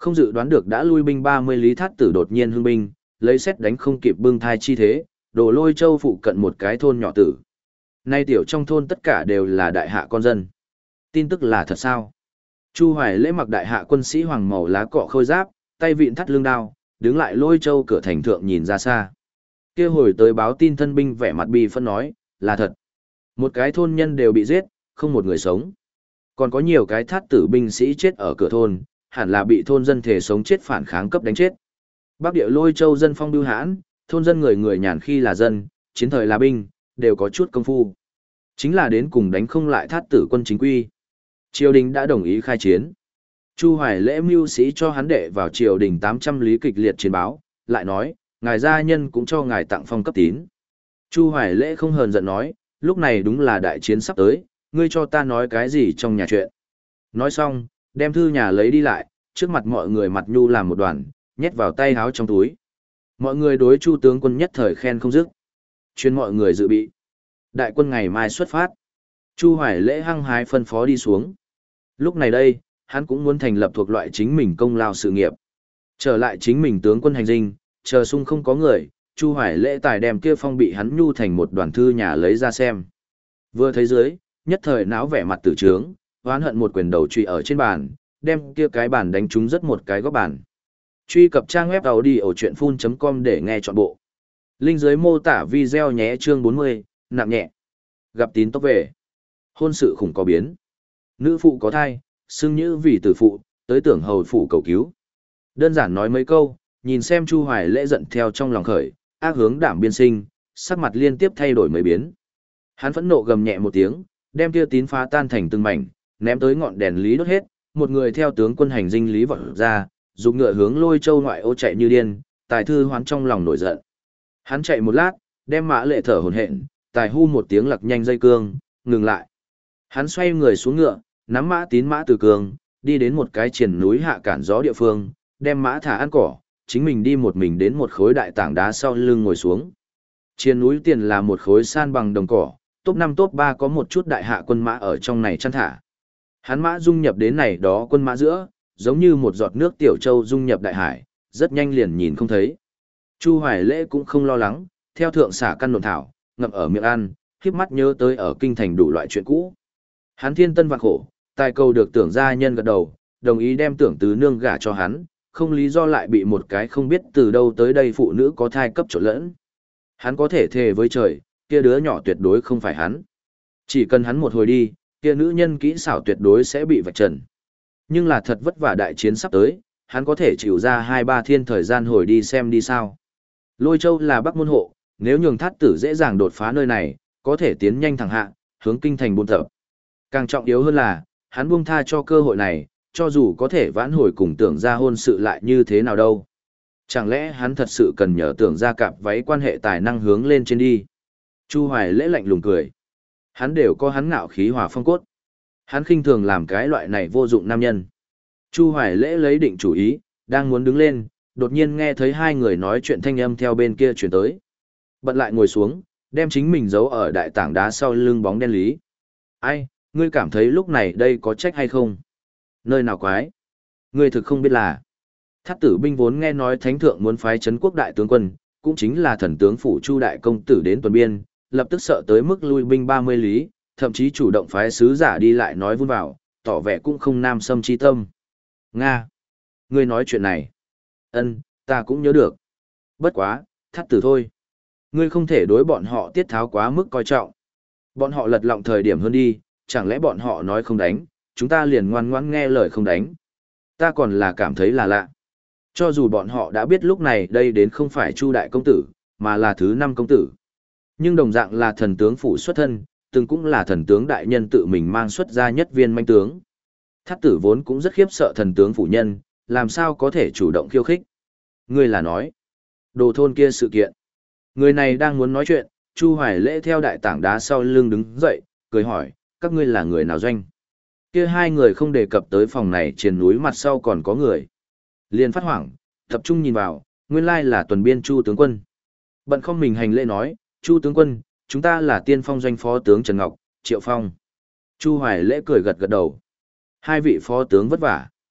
Speaker 1: Không dự đoán được đã lui binh ba mươi lý thát tử đột nhiên hưng binh, lấy xét đánh không kịp bưng thai chi thế, đổ Lôi Châu phụ cận một cái thôn nhỏ tử. Nay tiểu trong thôn tất cả đều là đại hạ con dân. Tin tức là thật sao? Chu Hoài Lễ mặc đại hạ quân sĩ hoàng màu lá cọ khôi giáp, tay vịn thắt lưng đao, đứng lại Lôi Châu cửa thành thượng nhìn ra xa. Kia hồi tới báo tin thân binh vẻ mặt bi phân nói, là thật. Một cái thôn nhân đều bị giết, không một người sống. Còn có nhiều cái thát tử binh sĩ chết ở cửa thôn, hẳn là bị thôn dân thể sống chết phản kháng cấp đánh chết. Bắc địa Lôi Châu dân phong bưu hãn, thôn dân người người nhàn khi là dân, chiến thời là binh, đều có chút công phu. Chính là đến cùng đánh không lại thát tử quân chính quy. Triều đình đã đồng ý khai chiến. Chu Hoài Lễ mưu sĩ cho hắn đệ vào triều đình tám trăm lý kịch liệt chiến báo, lại nói, ngài gia nhân cũng cho ngài tặng phong cấp tín. Chu Hoài Lễ không hờn giận nói, lúc này đúng là đại chiến sắp tới, ngươi cho ta nói cái gì trong nhà chuyện. Nói xong, đem thư nhà lấy đi lại, trước mặt mọi người mặt nhu làm một đoàn, nhét vào tay háo trong túi. Mọi người đối Chu tướng quân nhất thời khen không dứt. Chuyên mọi người dự bị. Đại quân ngày mai xuất phát. Chu Hoài Lễ hăng hái phân phó đi xuống. Lúc này đây, hắn cũng muốn thành lập thuộc loại chính mình công lao sự nghiệp. Trở lại chính mình tướng quân hành dinh, chờ sung không có người, Chu Hoài Lễ tài đem kia phong bị hắn nhu thành một đoàn thư nhà lấy ra xem. Vừa thấy dưới, nhất thời náo vẻ mặt tử trướng, oán hận một quyền đầu truy ở trên bàn, đem kia cái bàn đánh trúng rất một cái góc bàn. Truy cập trang web audiochuyenphun chấm com để nghe trọn bộ. Link dưới mô tả video nhé. Chương bốn mươi, nặng nhẹ. Gặp tín tốc về. Hôn sự khủng có biến. Nữ phụ có thai, xưng nhữ vì tử phụ, tới tưởng hầu phủ cầu cứu. Đơn giản nói mấy câu, nhìn xem Chu Hoài Lễ giận theo trong lòng khởi, ác hướng đảm biên sinh, sắc mặt liên tiếp thay đổi mấy biến. Hắn phẫn nộ gầm nhẹ một tiếng, đem kia tín phá tan thành từng mảnh, ném tới ngọn đèn lý đốt hết, một người theo tướng quân hành dinh lý vọt ra, dùng ngựa hướng Lôi Châu ngoại ô chạy như điên, Tài Thư Hoán trong lòng nổi giận. Hắn chạy một lát, đem Mã Lệ thở hổn hển, Tài hu một tiếng lật nhanh dây cương, ngừng lại. Hắn xoay người xuống ngựa, nắm mã tín mã từ cương, đi đến một cái triển núi hạ cản gió địa phương, đem mã thả ăn cỏ, chính mình đi một mình đến một khối đại tảng đá sau lưng ngồi xuống. Trên núi tiền là một khối san bằng đồng cỏ, top năm top ba có một chút đại hạ quân mã ở trong này chăn thả. Hắn mã dung nhập đến này đó quân mã giữa, giống như một giọt nước tiểu châu dung nhập đại hải, rất nhanh liền nhìn không thấy. Chu Hoài Lễ cũng không lo lắng, theo thượng xả căn nộn thảo, ngậm ở miệng ăn, khiếp mắt nhớ tới ở kinh thành đủ loại chuyện cũ. Hắn thiên tân vạn khổ, tài cầu được tưởng gia nhân gật đầu, đồng ý đem tưởng tứ nương gả cho hắn, không lý do lại bị một cái không biết từ đâu tới đây phụ nữ có thai cấp trộn lẫn. Hắn có thể thề với trời, kia đứa nhỏ tuyệt đối không phải hắn. Chỉ cần hắn một hồi đi, kia nữ nhân kỹ xảo tuyệt đối sẽ bị vạch trần. Nhưng là thật vất vả đại chiến sắp tới, hắn có thể chịu ra hai ba thiên thời gian hồi đi xem đi sao. Lôi Châu là Bắc môn hộ, nếu nhường thát tử dễ dàng đột phá nơi này, có thể tiến nhanh thẳng hạ, hướng kinh thành buôn tập. Càng trọng yếu hơn là, hắn buông tha cho cơ hội này, cho dù có thể vãn hồi cùng tưởng ra hôn sự lại như thế nào đâu. Chẳng lẽ hắn thật sự cần nhờ tưởng ra cặp váy quan hệ tài năng hướng lên trên đi. Chu Hoài Lễ lạnh lùng cười. Hắn đều có hắn ngạo khí hòa phong cốt. Hắn khinh thường làm cái loại này vô dụng nam nhân. Chu Hoài Lễ lấy định chủ ý, đang muốn đứng lên, đột nhiên nghe thấy hai người nói chuyện thanh âm theo bên kia chuyển tới. Bận lại ngồi xuống, đem chính mình giấu ở đại tảng đá sau lưng bóng đen lý. Ai, ngươi cảm thấy lúc này đây có trách hay không? Nơi nào quái? Ngươi thực không biết là. Thát tử binh vốn nghe nói thánh thượng muốn phái trấn quốc đại tướng quân, cũng chính là thần tướng phủ Chu đại công tử đến tuần biên, lập tức sợ tới mức lui binh ba mươi lý, thậm chí chủ động phái sứ giả đi lại nói vun vào, tỏ vẻ cũng không nam xâm chi tâm. Nga! Ngươi nói chuyện này. Ân, ta cũng nhớ được. Bất quá, thát tử thôi. Ngươi không thể đối bọn họ tiết tháo quá mức coi trọng. Bọn họ lật lọng thời điểm hơn đi, chẳng lẽ bọn họ nói không đánh, chúng ta liền ngoan ngoãn nghe lời không đánh. Ta còn là cảm thấy là lạ. Cho dù bọn họ đã biết lúc này đây đến không phải Chu đại công tử, mà là thứ năm công tử. Nhưng đồng dạng là thần tướng phủ xuất thân, từng cũng là thần tướng đại nhân tự mình mang xuất ra nhất viên manh tướng. Thát tử vốn cũng rất khiếp sợ thần tướng phủ nhân, làm sao có thể chủ động khiêu khích. Ngươi là nói, đồ thôn kia sự kiện. Người này đang muốn nói chuyện, Chu Hoài Lễ theo đại tảng đá sau lưng đứng dậy, cười hỏi, các ngươi là người nào doanh? Kia hai người không đề cập tới phòng này trên núi mặt sau còn có người. Liền phát hoảng, tập trung nhìn vào, nguyên lai là tuần biên Chu tướng quân. Bận không mình hành lễ nói, Chu tướng quân, chúng ta là tiên phong doanh phó tướng Trần Ngọc, Triệu Phong. Chu Hoài Lễ cười gật gật đầu. Hai vị phó tướng vất vả.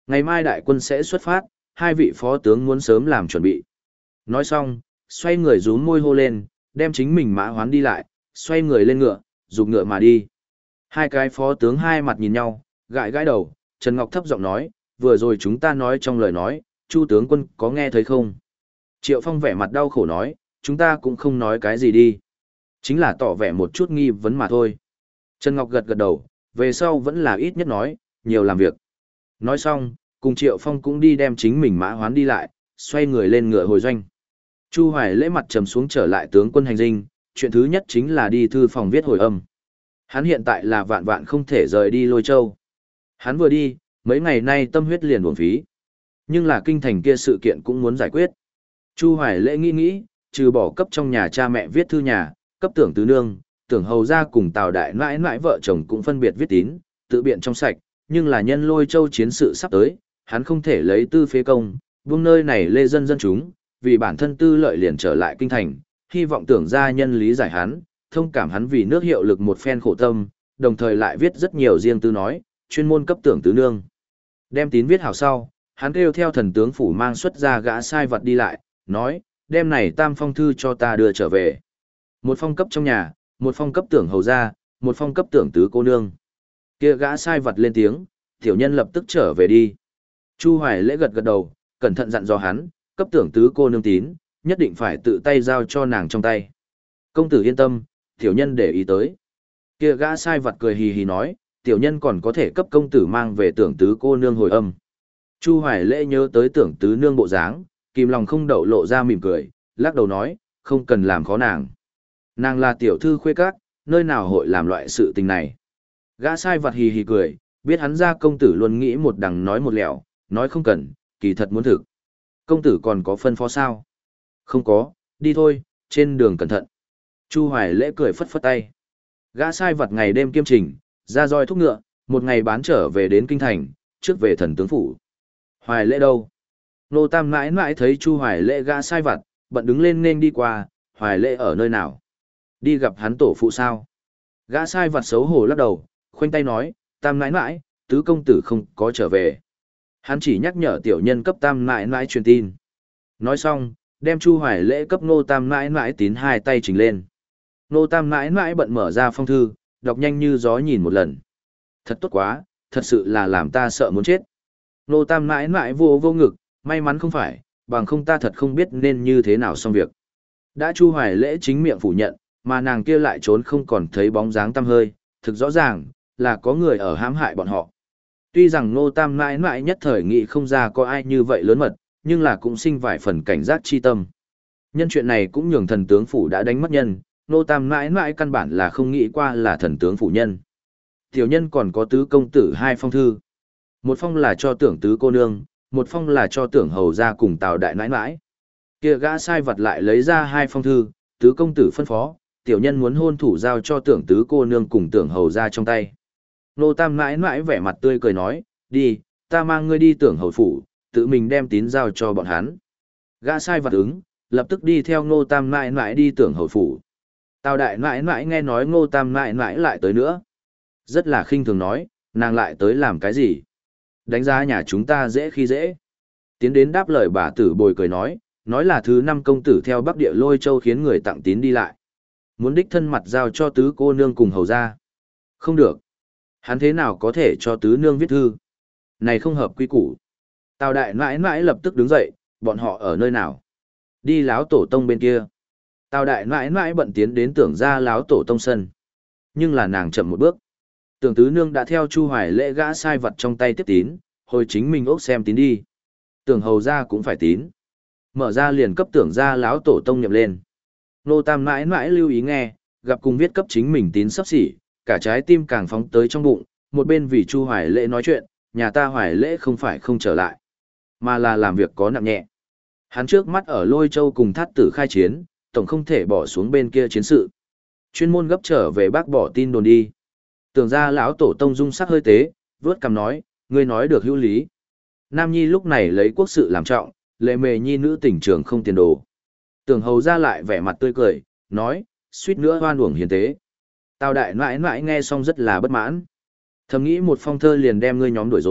Speaker 1: Ngày mai đại quân sẽ xuất phát, hai vị phó tướng muốn sớm làm chuẩn bị. Nói xong, xoay người rúm môi hô lên, đem chính mình mã hoán đi lại, xoay người lên ngựa, giục ngựa mà đi. Hai cái phó tướng hai mặt nhìn nhau, gãi gãi đầu, Trần Ngọc thấp giọng nói, vừa rồi chúng ta nói trong lời nói, Chu tướng quân có nghe thấy không? Triệu Phong vẻ mặt đau khổ nói, chúng ta cũng không nói cái gì đi. Chính là tỏ vẻ một chút nghi vấn mà thôi. Trần Ngọc gật gật đầu, về sau vẫn là ít nhất nói, nhiều làm việc. Nói xong, cùng Triệu Phong cũng đi đem chính mình mã hoán đi lại, xoay người lên ngựa hồi doanh. Chu Hoài lễ mặt trầm xuống trở lại tướng quân hành dinh, chuyện thứ nhất chính là đi thư phòng viết hồi âm. Hắn hiện tại là vạn vạn không thể rời đi Lôi Châu. Hắn vừa đi, mấy ngày nay tâm huyết liền uổng phí. Nhưng là kinh thành kia sự kiện cũng muốn giải quyết. Chu Hoài lễ nghĩ nghĩ, trừ bỏ cấp trong nhà cha mẹ viết thư nhà, cấp tưởng tứ nương, tưởng hầu ra cùng Tào đại nãi nãi vợ chồng cũng phân biệt viết tín, tự biện trong sạch, nhưng là nhân Lôi Châu chiến sự sắp tới, hắn không thể lấy tư phế công, buông nơi này lê dân dân chúng, vì bản thân tư lợi liền trở lại kinh thành, hy vọng tưởng gia nhân lý giải hắn, thông cảm hắn vì nước hiệu lực một phen khổ tâm, đồng thời lại viết rất nhiều riêng tư nói, chuyên môn cấp tưởng tứ nương. Đem tín viết hảo sau, hắn kêu theo thần tướng phủ mang xuất ra gã sai vật đi lại, nói, đem này tam phong thư cho ta đưa trở về. Một phong cấp trong nhà, một phong cấp tưởng hầu ra, một phong cấp tưởng tứ cô nương. Kia gã sai vật lên tiếng, tiểu nhân lập tức trở về đi. Chu Hoài lễ gật gật đầu, cẩn thận dặn dò hắn, cấp tưởng tứ cô nương tín, nhất định phải tự tay giao cho nàng trong tay. Công tử yên tâm, tiểu nhân để ý tới. Kia gã sai vật cười hì hì nói, tiểu nhân còn có thể cấp công tử mang về tưởng tứ cô nương hồi âm. Chu Hoài lễ nhớ tới tưởng tứ nương bộ dáng, kìm lòng không đậu lộ ra mỉm cười, lắc đầu nói, không cần làm khó nàng. Nàng là tiểu thư khuê các, nơi nào hội làm loại sự tình này. Gã sai vật hì hì cười, biết hắn ra công tử luôn nghĩ một đằng nói một lẻo, nói không cần, kỳ thật muốn thực. Công tử còn có phân phó sao? Không có, đi thôi, trên đường cẩn thận. Chu Hoài lễ cười phất phất tay. Gã sai vật ngày đêm kiêm trình, ra roi thúc ngựa, một ngày bán trở về đến kinh thành, trước về thần tướng phủ. Hoài lễ đâu? Nô Tam mãi mãi thấy Chu Hoài lễ gã sai vật, bận đứng lên nên đi qua, Hoài lễ ở nơi nào? Đi gặp hắn tổ phụ sao? Gã sai vật xấu hổ lắc đầu, khoanh tay nói, Tam mãi mãi, tứ công tử không có trở về. Hắn chỉ nhắc nhở tiểu nhân cấp Tam mãi mãi truyền tin. Nói xong, đem Chu Hoài lễ cấp Nô Tam mãi mãi tín hai tay chỉnh lên. Nô Tam mãi mãi bận mở ra phong thư, đọc nhanh như gió nhìn một lần. Thật tốt quá, thật sự là làm ta sợ muốn chết. Nô Tam mãi mãi vô vô ngực, may mắn không phải, bằng không ta thật không biết nên như thế nào xong việc. Đã Chu Hoài lễ chính miệng phủ nhận, mà nàng kia lại trốn không còn thấy bóng dáng tăm hơi, thực rõ ràng, là có người ở hãm hại bọn họ. Tuy rằng Nô Tam mãi mãi nhất thời nghĩ không ra có ai như vậy lớn mật, nhưng là cũng sinh vài phần cảnh giác chi tâm. Nhân chuyện này cũng nhường thần tướng phủ đã đánh mất nhân, Nô Tam mãi mãi căn bản là không nghĩ qua là thần tướng phủ nhân. Tiểu nhân còn có tứ công tử hai phong thư. Một phong là cho tưởng tứ cô nương, một phong là cho tưởng hầu ra cùng Tào đại nãi nãi. Kia gã sai vật lại lấy ra hai phong thư, tứ công tử phân phó, tiểu nhân muốn hôn thủ giao cho tưởng tứ cô nương cùng tưởng hầu ra trong tay. Nô Tam nãi nãi vẻ mặt tươi cười nói, đi, ta mang ngươi đi tưởng hầu phủ, tự mình đem tín giao cho bọn hắn. Gã sai vật ứng, lập tức đi theo Nô Tam nãi nãi đi tưởng hầu phủ. Tào đại nãi nãi nghe nói Nô Tam nãi nãi lại tới nữa. Rất là khinh thường nói, nàng lại tới làm cái gì? Đánh giá nhà chúng ta dễ khi dễ. Tiến đến đáp lời bà tử bồi cười nói, nói là thứ năm công tử theo Bắc Địa Lôi Châu khiến người tặng tín đi lại. Muốn đích thân mặt giao cho tứ cô nương cùng hầu ra. Không được. Hắn thế nào có thể cho tứ nương viết thư? Này không hợp quy củ. Tào đại nãi nãi lập tức đứng dậy, bọn họ ở nơi nào? Đi láo tổ tông bên kia. Tào đại nãi nãi bận tiến đến tưởng ra láo tổ tông sân. Nhưng là nàng chậm một bước. Tưởng tứ nương đã theo Chu Hoài lễ gã sai vật trong tay tiếp tín, hồi chính mình ốc xem tín đi. Tưởng hầu ra cũng phải tín. Mở ra liền cấp tưởng ra láo tổ tông nhậm lên. Nô Tam mãi mãi lưu ý nghe, gặp cùng viết cấp chính mình tín sắp xỉ, cả trái tim càng phóng tới trong bụng, một bên vì Chu Hoài lễ nói chuyện, nhà ta Hoài lễ không phải không trở lại, mà là làm việc có nặng nhẹ. Hắn trước mắt ở Lôi Châu cùng thát tử khai chiến, tổng không thể bỏ xuống bên kia chiến sự. Chuyên môn gấp trở về bác bỏ tin đồn đi. Tưởng ra lão tổ tông dung sắc hơi tế, vớt cằm nói, ngươi nói được hữu lý. Nam Nhi lúc này lấy quốc sự làm trọng, lệ mề nhi nữ tỉnh trường không tiền đồ. Tưởng hầu ra lại vẻ mặt tươi cười, nói, suýt nữa hoan uổng hiền tế. Tào đại nãi nãi nghe xong rất là bất mãn. Thầm nghĩ một phong thơ liền đem ngươi nhóm đuổi rồi,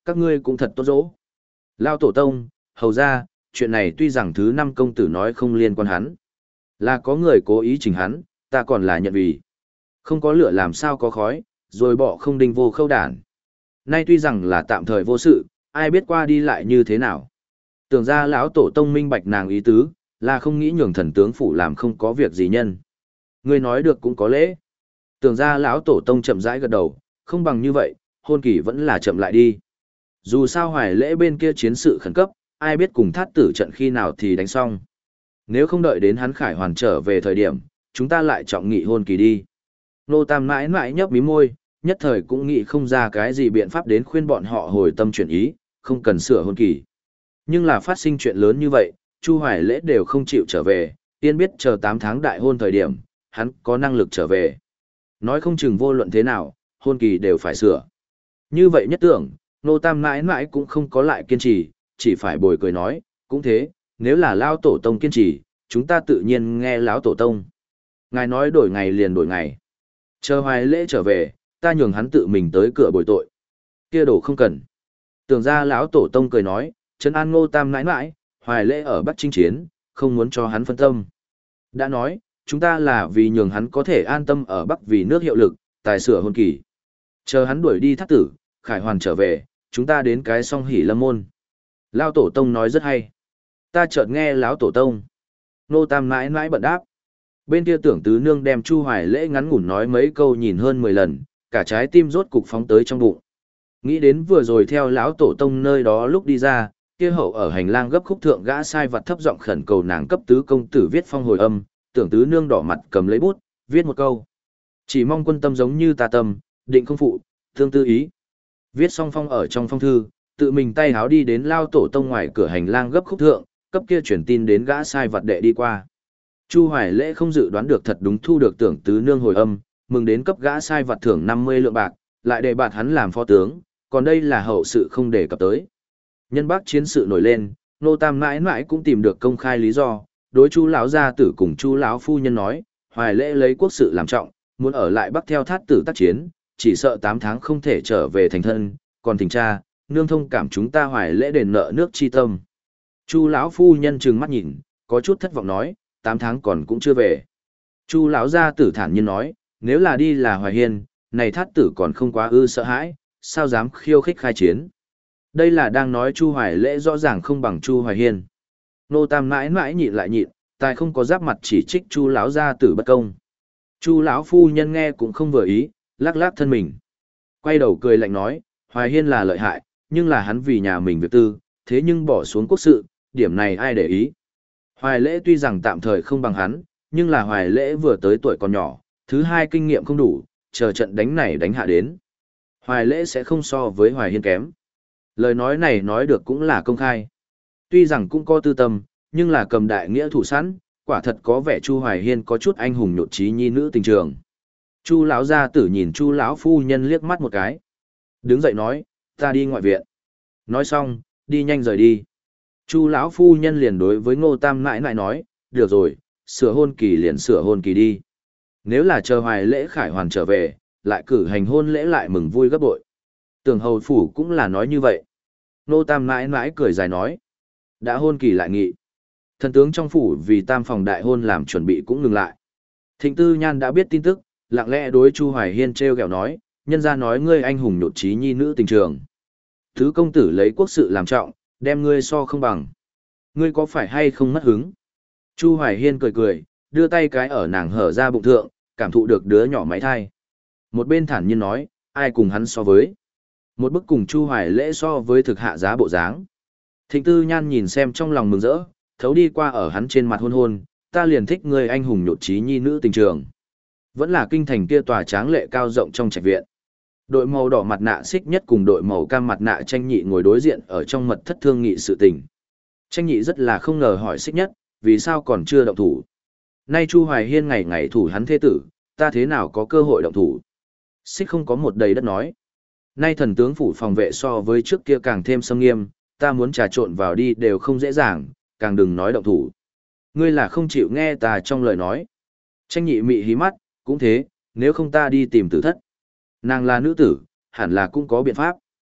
Speaker 1: các ngươi cũng thật tốt dỗ. Lao tổ tông, hầu ra, chuyện này tuy rằng thứ năm công tử nói không liên quan hắn. Là có người cố ý chỉnh hắn, ta còn là nhận vì. Không có lửa làm sao có khói, rồi bỏ không đinh vô khâu đản. Nay tuy rằng là tạm thời vô sự, ai biết qua đi lại như thế nào. Tưởng ra lão tổ tông minh bạch nàng ý tứ, là không nghĩ nhường thần tướng phủ làm không có việc gì nhân. Ngươi nói được cũng có lễ. Tưởng ra lão tổ tông chậm rãi gật đầu, không bằng như vậy, hôn kỳ vẫn là chậm lại đi. Dù sao hoài lễ bên kia chiến sự khẩn cấp, ai biết cùng thát tử trận khi nào thì đánh xong. Nếu không đợi đến hắn khải hoàn trở về thời điểm, chúng ta lại trọng nghị hôn kỳ đi. Nô Tam mãi mãi nhấp mí môi, nhất thời cũng nghĩ không ra cái gì biện pháp đến khuyên bọn họ hồi tâm chuyển ý, không cần sửa hôn kỳ. Nhưng là phát sinh chuyện lớn như vậy, Chu Hoài Lễ đều không chịu trở về, tiên biết chờ tám tháng đại hôn thời điểm, hắn có năng lực trở về. Nói không chừng vô luận thế nào, hôn kỳ đều phải sửa. Như vậy nhất tưởng, Nô Tam mãi mãi cũng không có lại kiên trì, chỉ phải bồi cười nói, cũng thế, nếu là Lao Tổ Tông kiên trì, chúng ta tự nhiên nghe Lão Tổ Tông. Ngài nói đổi ngày liền đổi ngày. Chờ Hoài Lễ trở về, ta nhường hắn tự mình tới cửa bồi tội. Kia đổ không cần. Tưởng ra Lão Tổ Tông cười nói, trấn an Ngô Tam mãi mãi, Hoài Lễ ở Bắc chinh chiến, không muốn cho hắn phân tâm. Đã nói, chúng ta là vì nhường hắn có thể an tâm ở Bắc vì nước hiệu lực, tài sửa hôn kỳ. Chờ hắn đuổi đi thắt tử, khải hoàn trở về, chúng ta đến cái song hỷ lâm môn. Lao Tổ Tông nói rất hay. Ta chợt nghe Lão Tổ Tông. Nô Tam mãi mãi bận đáp. Bên kia tưởng tứ nương đem Chu Hoài Lễ ngắn ngủn nói mấy câu nhìn hơn mười lần, cả trái tim rốt cục phóng tới trong bụng. Nghĩ đến vừa rồi theo Lão Tổ Tông nơi đó lúc đi ra, kia hậu ở hành lang gấp khúc thượng gã sai vặt thấp giọng khẩn cầu nàng cấp tứ công tử viết phong hồi âm, tưởng tứ nương đỏ mặt cầm lấy bút, viết một câu. Chỉ mong quân tâm giống như ta tâm, định không phụ, thương tư ý. Viết xong phong ở trong phong thư, tự mình tay háo đi đến Lao Tổ Tông ngoài cửa hành lang gấp khúc thượng, cấp kia chuyển tin đến gã sai vặt đệ đi qua. Chu Hoài Lễ không dự đoán được thật đúng thu được tưởng tứ nương hồi âm, mừng đến cấp gã sai vặt thưởng năm mươi lượng bạc, lại đề bạt hắn làm phó tướng, còn đây là hậu sự không đề cập tới. Nhân Bắc chiến sự nổi lên, Nô Tam mãi mãi cũng tìm được công khai lý do, đối Chu lão gia tử cùng Chu lão phu nhân nói, Hoài Lễ lấy quốc sự làm trọng, muốn ở lại Bắc theo thát tử tác chiến, chỉ sợ tám tháng không thể trở về thành thân, còn thỉnh cha, nương thông cảm chúng ta Hoài Lễ đền nợ nước chi tâm. Chu lão phu nhân trừng mắt nhìn, có chút thất vọng nói, tám tháng còn cũng chưa về. Chu lão gia tử thản nhiên nói, nếu là đi là Hoài Hiên, này thát tử còn không quá ư sợ hãi, sao dám khiêu khích khai chiến. Đây là đang nói Chu Hoài Lễ rõ ràng không bằng Chu Hoài Hiên. Nô Tam mãi mãi nhịn lại nhịn, tài không có giáp mặt chỉ trích Chu lão gia tử bất công. Chu lão phu nhân nghe cũng không vừa ý, lắc lắc thân mình. Quay đầu cười lạnh nói, Hoài Hiên là lợi hại, nhưng là hắn vì nhà mình việc tư, thế nhưng bỏ xuống quốc sự, điểm này ai để ý. Hoài Lễ tuy rằng tạm thời không bằng hắn, nhưng là Hoài Lễ vừa tới tuổi còn nhỏ, thứ hai kinh nghiệm không đủ, chờ trận đánh này đánh hạ đến. Hoài Lễ sẽ không so với Hoài Hiên kém. Lời nói này nói được cũng là công khai. Tuy rằng cũng có tư tâm, nhưng là cầm đại nghĩa thủ sẵn, quả thật có vẻ Chu Hoài Hiên có chút anh hùng nhột trí nhi nữ tình trường. Chu lão gia tử nhìn Chu lão phu nhân liếc mắt một cái, đứng dậy nói, ta đi ngoại viện. Nói xong, đi nhanh rời đi. Chu lão phu nhân liền đối với Ngô Tam mãi mãi nói, được rồi, sửa hôn kỳ liền sửa hôn kỳ đi. Nếu là chờ Hoài Lễ khải hoàn trở về, lại cử hành hôn lễ lại mừng vui gấp bội. Tưởng hầu phủ cũng là nói như vậy. Ngô Tam mãi mãi cười dài nói, đã hôn kỳ lại nghị. Thần tướng trong phủ vì tam phòng đại hôn làm chuẩn bị cũng ngừng lại. Thịnh Tư Nhan đã biết tin tức, lặng lẽ đối Chu Hoài Hiên treo gẹo nói, nhân ra nói ngươi anh hùng nhột trí nhi nữ tình trường. Thứ công tử lấy quốc sự làm trọng, đem ngươi so không bằng. Ngươi có phải hay không mất hứng? Chu Hoài Hiên cười cười, đưa tay cái ở nàng hở ra bụng thượng, cảm thụ được đứa nhỏ máy thai. Một bên thản nhiên nói, ai cùng hắn so với. Một bức cùng Chu Hoài Lễ so với thực hạ giá bộ dáng. Thịnh Tư Nhan nhìn xem trong lòng mừng rỡ, thấu đi qua ở hắn trên mặt hôn hôn, ta liền thích ngươi anh hùng nhột trí nhi nữ tình trường. Vẫn là kinh thành kia tòa tráng lệ cao rộng trong trạch viện. Đội màu đỏ mặt nạ xích nhất cùng đội màu cam mặt nạ tranh nhị ngồi đối diện ở trong mật thất thương nghị sự tình. Tranh nhị rất là không ngờ hỏi xích nhất, vì sao còn chưa động thủ. Nay Chu Hoài Hiên ngày ngày thủ hắn thế tử, ta thế nào có cơ hội động thủ. Xích không có một đầy đất nói. Nay thần tướng phủ phòng vệ so với trước kia càng thêm xâm nghiêm, ta muốn trà trộn vào đi đều không dễ dàng, càng đừng nói động thủ. Ngươi là không chịu nghe ta trong lời nói. Tranh nhị mị hí mắt, cũng thế, nếu không ta đi tìm tử thất. Nàng là nữ tử, hẳn là cũng có biện pháp.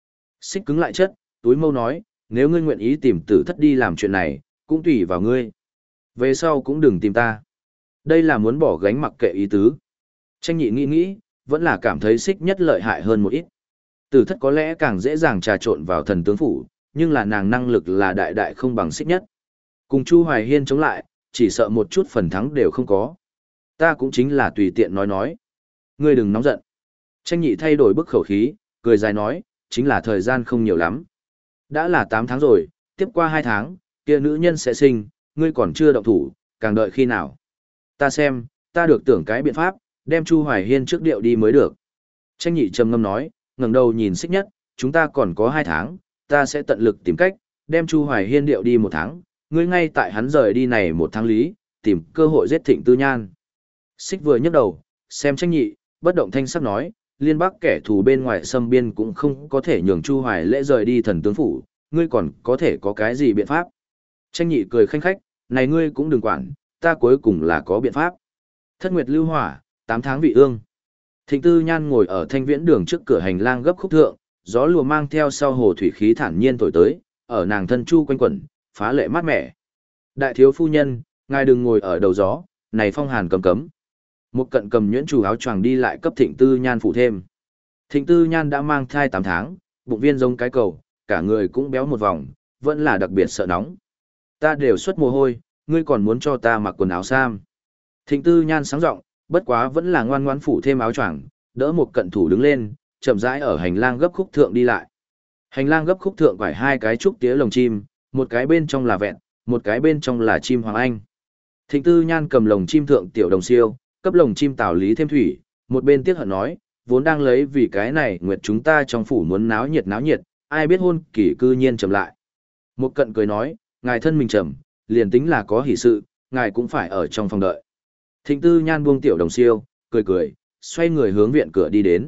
Speaker 1: Xích cứng lại chất, túi mâu nói, nếu ngươi nguyện ý tìm tử thất đi làm chuyện này, cũng tùy vào ngươi. Về sau cũng đừng tìm ta. Đây là muốn bỏ gánh mặc kệ ý tứ. Tranh nhị nghĩ nghĩ, vẫn là cảm thấy xích nhất lợi hại hơn một ít. Tử thất có lẽ càng dễ dàng trà trộn vào thần tướng phủ, nhưng là nàng năng lực là đại đại không bằng xích nhất. Cùng Chu Hoài Hiên chống lại, chỉ sợ một chút phần thắng đều không có. Ta cũng chính là tùy tiện nói nói. Ngươi đừng nóng giận. Tranh nhị thay đổi bức khẩu khí, cười dài nói, chính là thời gian không nhiều lắm. Đã là tám tháng rồi, tiếp qua hai tháng, kia nữ nhân sẽ sinh, ngươi còn chưa động thủ, càng đợi khi nào. Ta xem, ta được tưởng cái biện pháp, đem Chu Hoài Hiên trước điệu đi mới được. Tranh nhị trầm ngâm nói, ngẩng đầu nhìn xích nhất, chúng ta còn có hai tháng, ta sẽ tận lực tìm cách, đem Chu Hoài Hiên điệu đi một tháng, ngươi ngay tại hắn rời đi này một tháng lý, tìm cơ hội giết Thịnh Tư Nhan. Xích vừa nhấc đầu, xem tranh nhị, bất động thanh sắc nói, liên bắc kẻ thù bên ngoài xâm biên cũng không có thể nhường Chu Hoài Lễ rời đi thần tướng phủ, ngươi còn có thể có cái gì biện pháp? Tranh nhị cười khanh khách, này ngươi cũng đừng quản, ta cuối cùng là có biện pháp. Thất nguyệt lưu hỏa, tám tháng vị ương. Thịnh Tư Nhan ngồi ở thanh viễn đường trước cửa hành lang gấp khúc thượng, gió lùa mang theo sau hồ thủy khí thản nhiên thổi tới, ở nàng thân chu quanh quẩn, phá lệ mát mẻ. Đại thiếu phu nhân, ngài đừng ngồi ở đầu gió, này phong hàn cầm cấm. Một cận cầm nhuyễn chủ áo choàng đi lại cấp Thịnh Tư Nhan phụ thêm. Thịnh Tư Nhan đã mang thai tám tháng, bụng viên giống cái cầu, cả người cũng béo một vòng, vẫn là đặc biệt sợ nóng. Ta đều xuất mồ hôi, ngươi còn muốn cho ta mặc quần áo sam. Thịnh Tư Nhan sáng giọng, bất quá vẫn là ngoan ngoãn phủ thêm áo choàng, đỡ một cận thủ đứng lên, chậm rãi ở hành lang gấp khúc thượng đi lại. Hành lang gấp khúc thượng quải hai cái trúc tía lồng chim, một cái bên trong là vẹn, một cái bên trong là chim hoàng anh. Thịnh Tư Nhan cầm lồng chim thượng tiểu đồng siêu, cấp lồng chim tảo lý thêm thủy, một bên tiếc hận nói, vốn đang lấy vì cái này nguyệt chúng ta trong phủ muốn náo nhiệt náo nhiệt, ai biết hôn kỳ cư nhiên chậm lại. Một cận cười nói, ngài thân mình trầm, liền tính là có hỷ sự, ngài cũng phải ở trong phòng đợi. Thịnh Tư Nhan buông tiểu đồng siêu, cười cười, xoay người hướng viện cửa đi đến.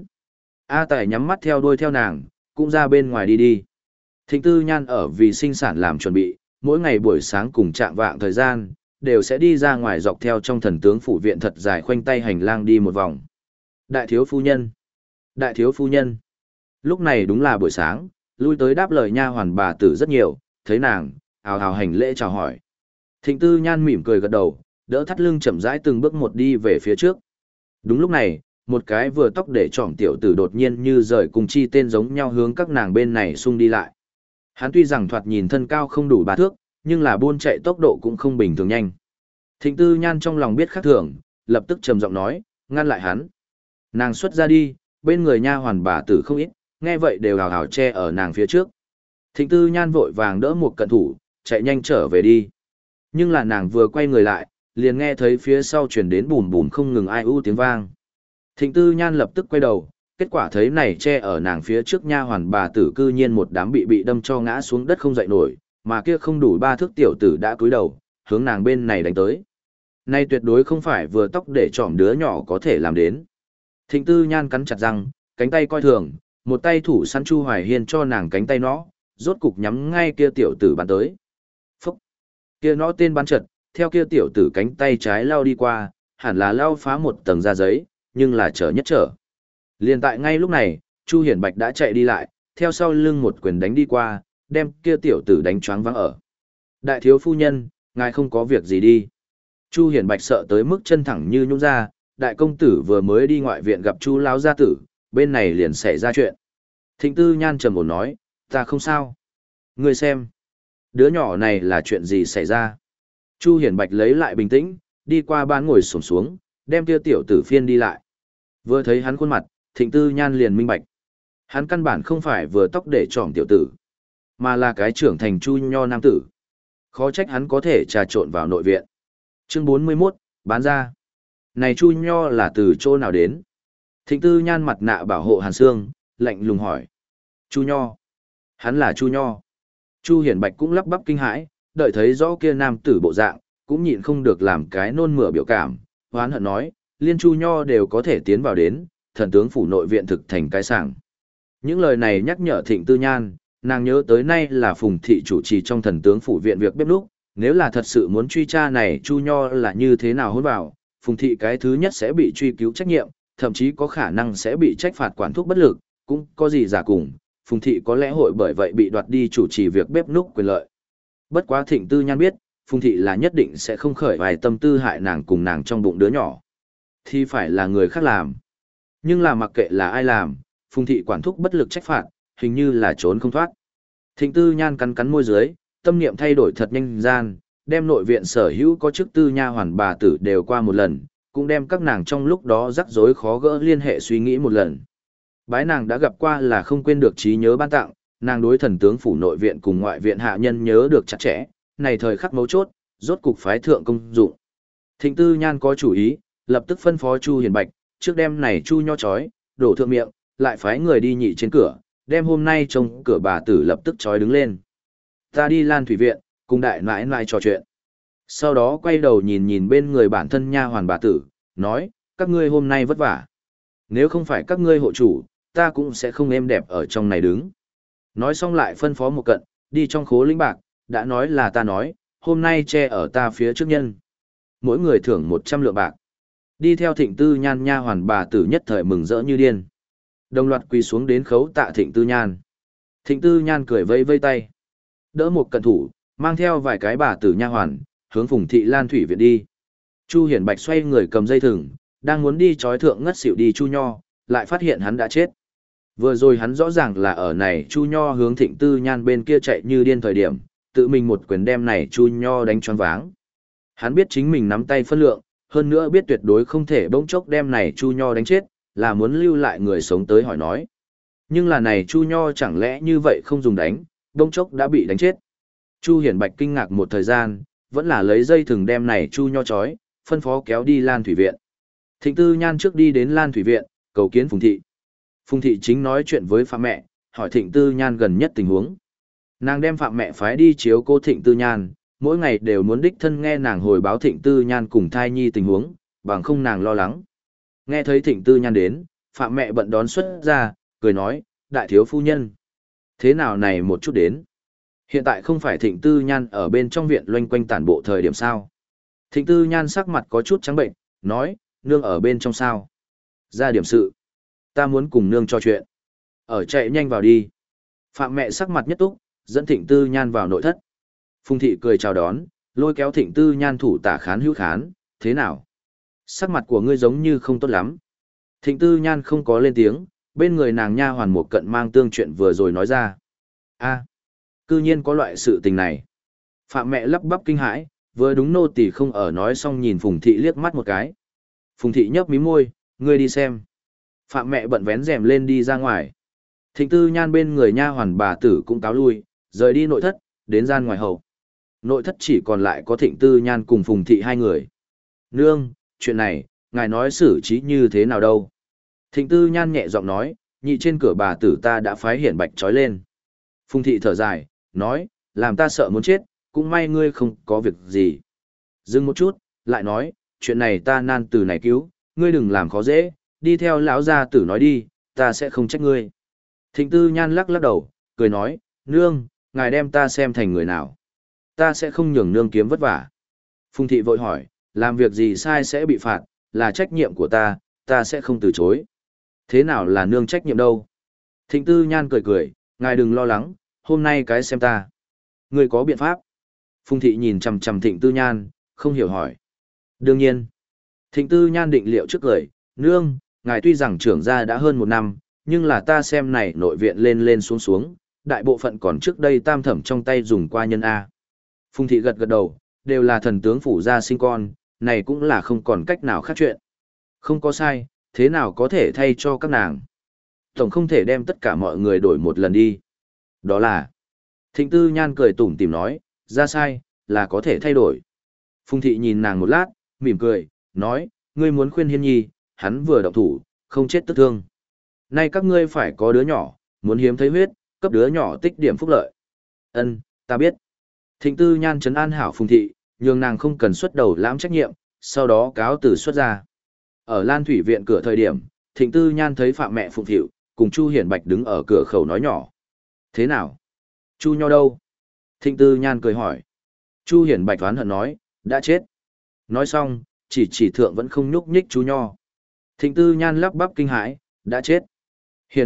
Speaker 1: A Tài nhắm mắt theo đuôi theo nàng, cũng ra bên ngoài đi đi. Thịnh Tư Nhan ở vì sinh sản làm chuẩn bị, mỗi ngày buổi sáng cùng chạm vạng thời gian, đều sẽ đi ra ngoài dọc theo trong thần tướng phủ viện thật dài khoanh tay hành lang đi một vòng. Đại thiếu phu nhân! Đại thiếu phu nhân! Lúc này đúng là buổi sáng, lui tới đáp lời nha hoàn bà tử rất nhiều, thấy nàng, ào ào hành lễ chào hỏi. Thịnh Tư Nhan mỉm cười gật đầu, đỡ thắt lưng chậm rãi từng bước một đi về phía trước. Đúng lúc này, một cái vừa tóc để trỏm tiểu tử đột nhiên như rời cùng chi tên giống nhau hướng các nàng bên này xung đi lại. Hắn tuy rằng thoạt nhìn thân cao không đủ ba thước, nhưng là buôn chạy tốc độ cũng không bình thường nhanh. Thịnh Tư Nhan trong lòng biết khác thường, lập tức trầm giọng nói, ngăn lại hắn. Nàng xuất ra đi, bên người nha hoàn bà tử không ít, nghe vậy đều hào hào che ở nàng phía trước. Thịnh Tư Nhan vội vàng đỡ một cận thủ, chạy nhanh trở về đi. Nhưng là nàng vừa quay người lại, liền nghe thấy phía sau truyền đến bùm bùm không ngừng ai u tiếng vang. Thịnh Tư Nhan lập tức quay đầu, kết quả thấy này che ở nàng phía trước nha hoàn bà tử cư nhiên một đám bị bị đâm cho ngã xuống đất không dậy nổi, mà kia không đủ ba thước tiểu tử đã cúi đầu, hướng nàng bên này đánh tới. Nay tuyệt đối không phải vừa tóc để trỏm đứa nhỏ có thể làm đến. Thịnh Tư Nhan cắn chặt răng, cánh tay coi thường, một tay thủ săn Chu Hoài Hiên cho nàng cánh tay nó, rốt cục nhắm ngay kia tiểu tử bắn tới. Phúc! Kia nó tên bắn trật, theo kia tiểu tử cánh tay trái lao đi qua, hẳn là lao phá một tầng da giấy, nhưng là trở nhất trở. Liền tại ngay lúc này, Chu Hiển Bạch đã chạy đi lại, theo sau lưng một quyền đánh đi qua, đem kia tiểu tử đánh choáng váng ở. Đại thiếu phu nhân, ngài không có việc gì đi. Chu Hiển Bạch sợ tới mức chân thẳng như nhũn ra, đại công tử vừa mới đi ngoại viện gặp Chu lão gia tử, bên này liền xảy ra chuyện. Thịnh Tư Nhan trầm ổn nói, ta không sao. Ngươi xem, đứa nhỏ này là chuyện gì xảy ra? Chu Hiển Bạch lấy lại bình tĩnh, đi qua ban ngồi xổm xuống, đem kia tiểu tử phiên đi lại. Vừa thấy hắn khuôn mặt, Thịnh Tư Nhan liền minh bạch. Hắn căn bản không phải vừa tóc để trỏm tiểu tử, mà là cái trưởng thành Chu Nho nam tử. Khó trách hắn có thể trà trộn vào nội viện. Chương bốn mươi mốt, bán ra. Này Chu Nho là từ chỗ nào đến? Thịnh Tư Nhan mặt nạ bảo hộ Hàn Sương, lạnh lùng hỏi. Chu Nho. Hắn là Chu Nho. Chu Hiển Bạch cũng lắp bắp kinh hãi, đợi thấy rõ kia nam tử bộ dạng, cũng nhịn không được làm cái nôn mửa biểu cảm, hoán hận nói, liên Chu Nho đều có thể tiến vào đến, thần tướng phủ nội viện thực thành cái sảng. Những lời này nhắc nhở Thịnh Tư Nhan, nàng nhớ tới nay là Phùng thị chủ trì trong thần tướng phủ viện việc bếp núc, nếu là thật sự muốn truy tra này Chu Nho là như thế nào hôn vào, Phùng thị cái thứ nhất sẽ bị truy cứu trách nhiệm, thậm chí có khả năng sẽ bị trách phạt quản thúc bất lực, cũng có gì giả cùng, Phùng Thị có lẽ hội bởi vậy bị đoạt đi chủ trì việc bếp núc quyền lợi. Bất quá Thịnh Tư Nhan biết, Phùng Thị là nhất định sẽ không khởi vài tâm tư hại nàng cùng nàng trong bụng đứa nhỏ. Thì phải là người khác làm. Nhưng là mặc kệ là ai làm, Phùng Thị quản thúc bất lực trách phạt, hình như là trốn không thoát. Thịnh Tư Nhan cắn cắn môi dưới, tâm niệm thay đổi thật nhanh gian, đem nội viện sở hữu có chức tư nha hoàn bà tử đều qua một lần, cũng đem các nàng trong lúc đó rắc rối khó gỡ liên hệ suy nghĩ một lần. Bái nàng đã gặp qua là không quên được trí nhớ ban tặng, nàng đối thần tướng phủ nội viện cùng ngoại viện hạ nhân nhớ được chặt chẽ, này thời khắc mấu chốt, rốt cục phái thượng công dụng. Thịnh Tư Nhan có chủ ý, lập tức phân phó Chu Hiền Bạch, trước đêm này Chu nho chói, đổ thượng miệng, lại phái người đi nhị trên cửa, đem hôm nay trông cửa bà tử lập tức chói đứng lên. Ta đi Lan Thủy viện, cùng đại nãi nãi trò chuyện. Sau đó quay đầu nhìn nhìn bên người bản thân nha hoàn bà tử, nói, các ngươi hôm nay vất vả. Nếu không phải các ngươi hộ chủ, ta cũng sẽ không êm đẹp ở trong này đứng. Nói xong lại phân phó một cận, đi trong khố lĩnh bạc, đã nói là ta nói, hôm nay che ở ta phía trước nhân. Mỗi người thưởng một trăm lượng bạc. Đi theo Thịnh Tư Nhan nha hoàn bà tử nhất thời mừng rỡ như điên. Đồng loạt quỳ xuống đến khấu tạ Thịnh Tư Nhan. Thịnh Tư Nhan cười vây vây tay. Đỡ một cận thủ, mang theo vài cái bà tử nha hoàn, hướng Phùng Thị Lan Thủy viện đi. Chu Hiển Bạch xoay người cầm dây thừng, đang muốn đi trói thượng ngất xỉu đi Chu Nho, lại phát hiện hắn đã chết. Vừa rồi hắn rõ ràng là ở này Chu Nho hướng Thịnh Tư Nhan bên kia chạy như điên thời điểm, tự mình một quyền đem này Chu Nho đánh choáng váng. Hắn biết chính mình nắm tay phân lượng, hơn nữa biết tuyệt đối không thể bỗng chốc đem này Chu Nho đánh chết, là muốn lưu lại người sống tới hỏi nói. Nhưng là này Chu Nho chẳng lẽ như vậy không dùng đánh, bỗng chốc đã bị đánh chết. Chu Hiển Bạch kinh ngạc một thời gian, vẫn là lấy dây thừng đem này Chu Nho chói, phân phó kéo đi Lan Thủy viện. Thịnh Tư Nhan trước đi đến Lan Thủy viện, cầu kiến Phùng Thị. Phùng Thị chính nói chuyện với Phạm mẹ, hỏi Thịnh Tư Nhan gần nhất tình huống. Nàng đem Phạm mẹ phái đi chiếu cô Thịnh Tư Nhan, mỗi ngày đều muốn đích thân nghe nàng hồi báo Thịnh Tư Nhan cùng thai nhi tình huống, bằng không nàng lo lắng. Nghe thấy Thịnh Tư Nhan đến, Phạm mẹ bận đón xuất ra, cười nói, đại thiếu phu nhân. Thế nào này một chút đến? Hiện tại không phải Thịnh Tư Nhan ở bên trong viện loanh quanh tản bộ thời điểm sao? Thịnh Tư Nhan sắc mặt có chút trắng bệnh, nói, nương ở bên trong sao? Ra điểm sự. Ta muốn cùng nương trò chuyện. Ở chạy nhanh vào đi. Phạm mẹ sắc mặt nhất túc, dẫn Thịnh Tư Nhan vào nội thất. Phùng Thị cười chào đón, lôi kéo Thịnh Tư Nhan thủ tả khán hữu khán, thế nào? Sắc mặt của ngươi giống như không tốt lắm. Thịnh Tư Nhan không có lên tiếng, bên người nàng nha hoàn một cận mang tương chuyện vừa rồi nói ra. A, cư nhiên có loại sự tình này. Phạm mẹ lắp bắp kinh hãi, vừa đúng nô tỳ không ở nói xong nhìn Phùng Thị liếc mắt một cái. Phùng Thị nhấp mí môi, ngươi đi xem. Phạm mẹ bận vén rèm lên đi ra ngoài. Thịnh Tư Nhan bên người nha hoàn bà tử cũng cáo lui, rời đi nội thất, đến gian ngoài hậu. Nội thất chỉ còn lại có Thịnh Tư Nhan cùng Phùng Thị hai người. Nương, chuyện này, ngài nói xử trí như thế nào đâu? Thịnh Tư Nhan nhẹ giọng nói, nhị trên cửa bà tử ta đã phái Hiển Bạch trói lên. Phùng Thị thở dài, nói, làm ta sợ muốn chết, cũng may ngươi không có việc gì. Dừng một chút, lại nói, chuyện này ta nan từ này cứu, ngươi đừng làm khó dễ, đi theo lão gia tử nói đi, ta sẽ không trách ngươi. Thịnh Tư Nhan lắc lắc đầu, cười nói, nương, ngài đem ta xem thành người nào. Ta sẽ không nhường nương kiếm vất vả. Phùng Thị vội hỏi, làm việc gì sai sẽ bị phạt, là trách nhiệm của ta, ta sẽ không từ chối. Thế nào là nương trách nhiệm đâu? Thịnh Tư Nhan cười cười, ngài đừng lo lắng, hôm nay cái xem ta. Ngươi có biện pháp? Phùng Thị nhìn chằm chằm Thịnh Tư Nhan, không hiểu hỏi. Đương nhiên. Thịnh Tư Nhan định liệu trước cười, nương, ngài tuy rằng trưởng gia đã hơn một năm, nhưng là ta xem này nội viện lên lên xuống xuống, đại bộ phận còn trước đây tam thẩm trong tay dùng qua nhân A. Phùng Thị gật gật đầu, đều là thần tướng phủ gia sinh con, này cũng là không còn cách nào khác chuyện. Không có sai, thế nào có thể thay cho các nàng. Tổng không thể đem tất cả mọi người đổi một lần đi. Đó là, Thịnh Tư Nhan cười tủm tỉm nói, ra sai, là có thể thay đổi. Phùng Thị nhìn nàng một lát, mỉm cười, nói, ngươi muốn khuyên Hiên Nhi, hắn vừa động thủ, không chết tức thương. Nay các ngươi phải có đứa nhỏ, muốn hiếm thấy huyết, cấp đứa nhỏ tích điểm phúc lợi. Ân, ta biết. Thịnh Tư Nhan trấn an hảo Phùng Thị, nhường nàng không cần xuất đầu lãm trách nhiệm, sau đó cáo từ xuất ra. Ở Lan Thủy viện cửa thời điểm, Thịnh Tư Nhan thấy Phạm mẹ Phụng Thiệu, cùng Chu Hiển Bạch đứng ở cửa khẩu nói nhỏ. Thế nào? Chu Nho đâu? Thịnh Tư Nhan cười hỏi. Chu Hiển Bạch oán hận nói, đã chết. Nói xong, chỉ chỉ thượng vẫn không nhúc nhích Chu Nho. Thịnh Tư Nhan lắp bắp kinh hãi, đã chết. Hiển Bạch,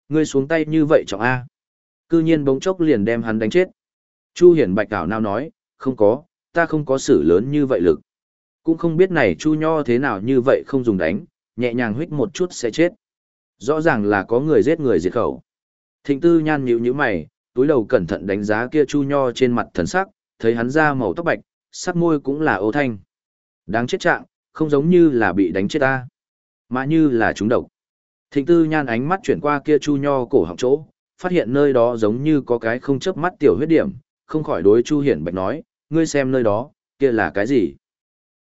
Speaker 1: Ngươi xuống tay như vậy trọng A. Cư nhiên bỗng chốc liền đem hắn đánh chết. Chu Hiển Bạch cảo nào nói, không có, ta không có sử lớn như vậy lực. Cũng không biết này Chu Nho thế nào như vậy không dùng đánh, nhẹ nhàng huých một chút sẽ chết. Rõ ràng là có người giết người diệt khẩu. Thịnh Tư Nhan nhíu nhíu mày, túi đầu cẩn thận đánh giá kia Chu Nho trên mặt thần sắc, thấy hắn da màu tóc bạch, sắc môi cũng là ô thanh. Đáng chết trạng, không giống như là bị đánh chết ta, mà như là trúng độc. Thịnh Tư Nhan ánh mắt chuyển qua kia Chu Nho cổ họng chỗ, phát hiện nơi đó giống như có cái không chớp mắt tiểu huyết điểm, không khỏi đối Chu Hiển Bạch nói, ngươi xem nơi đó, kia là cái gì?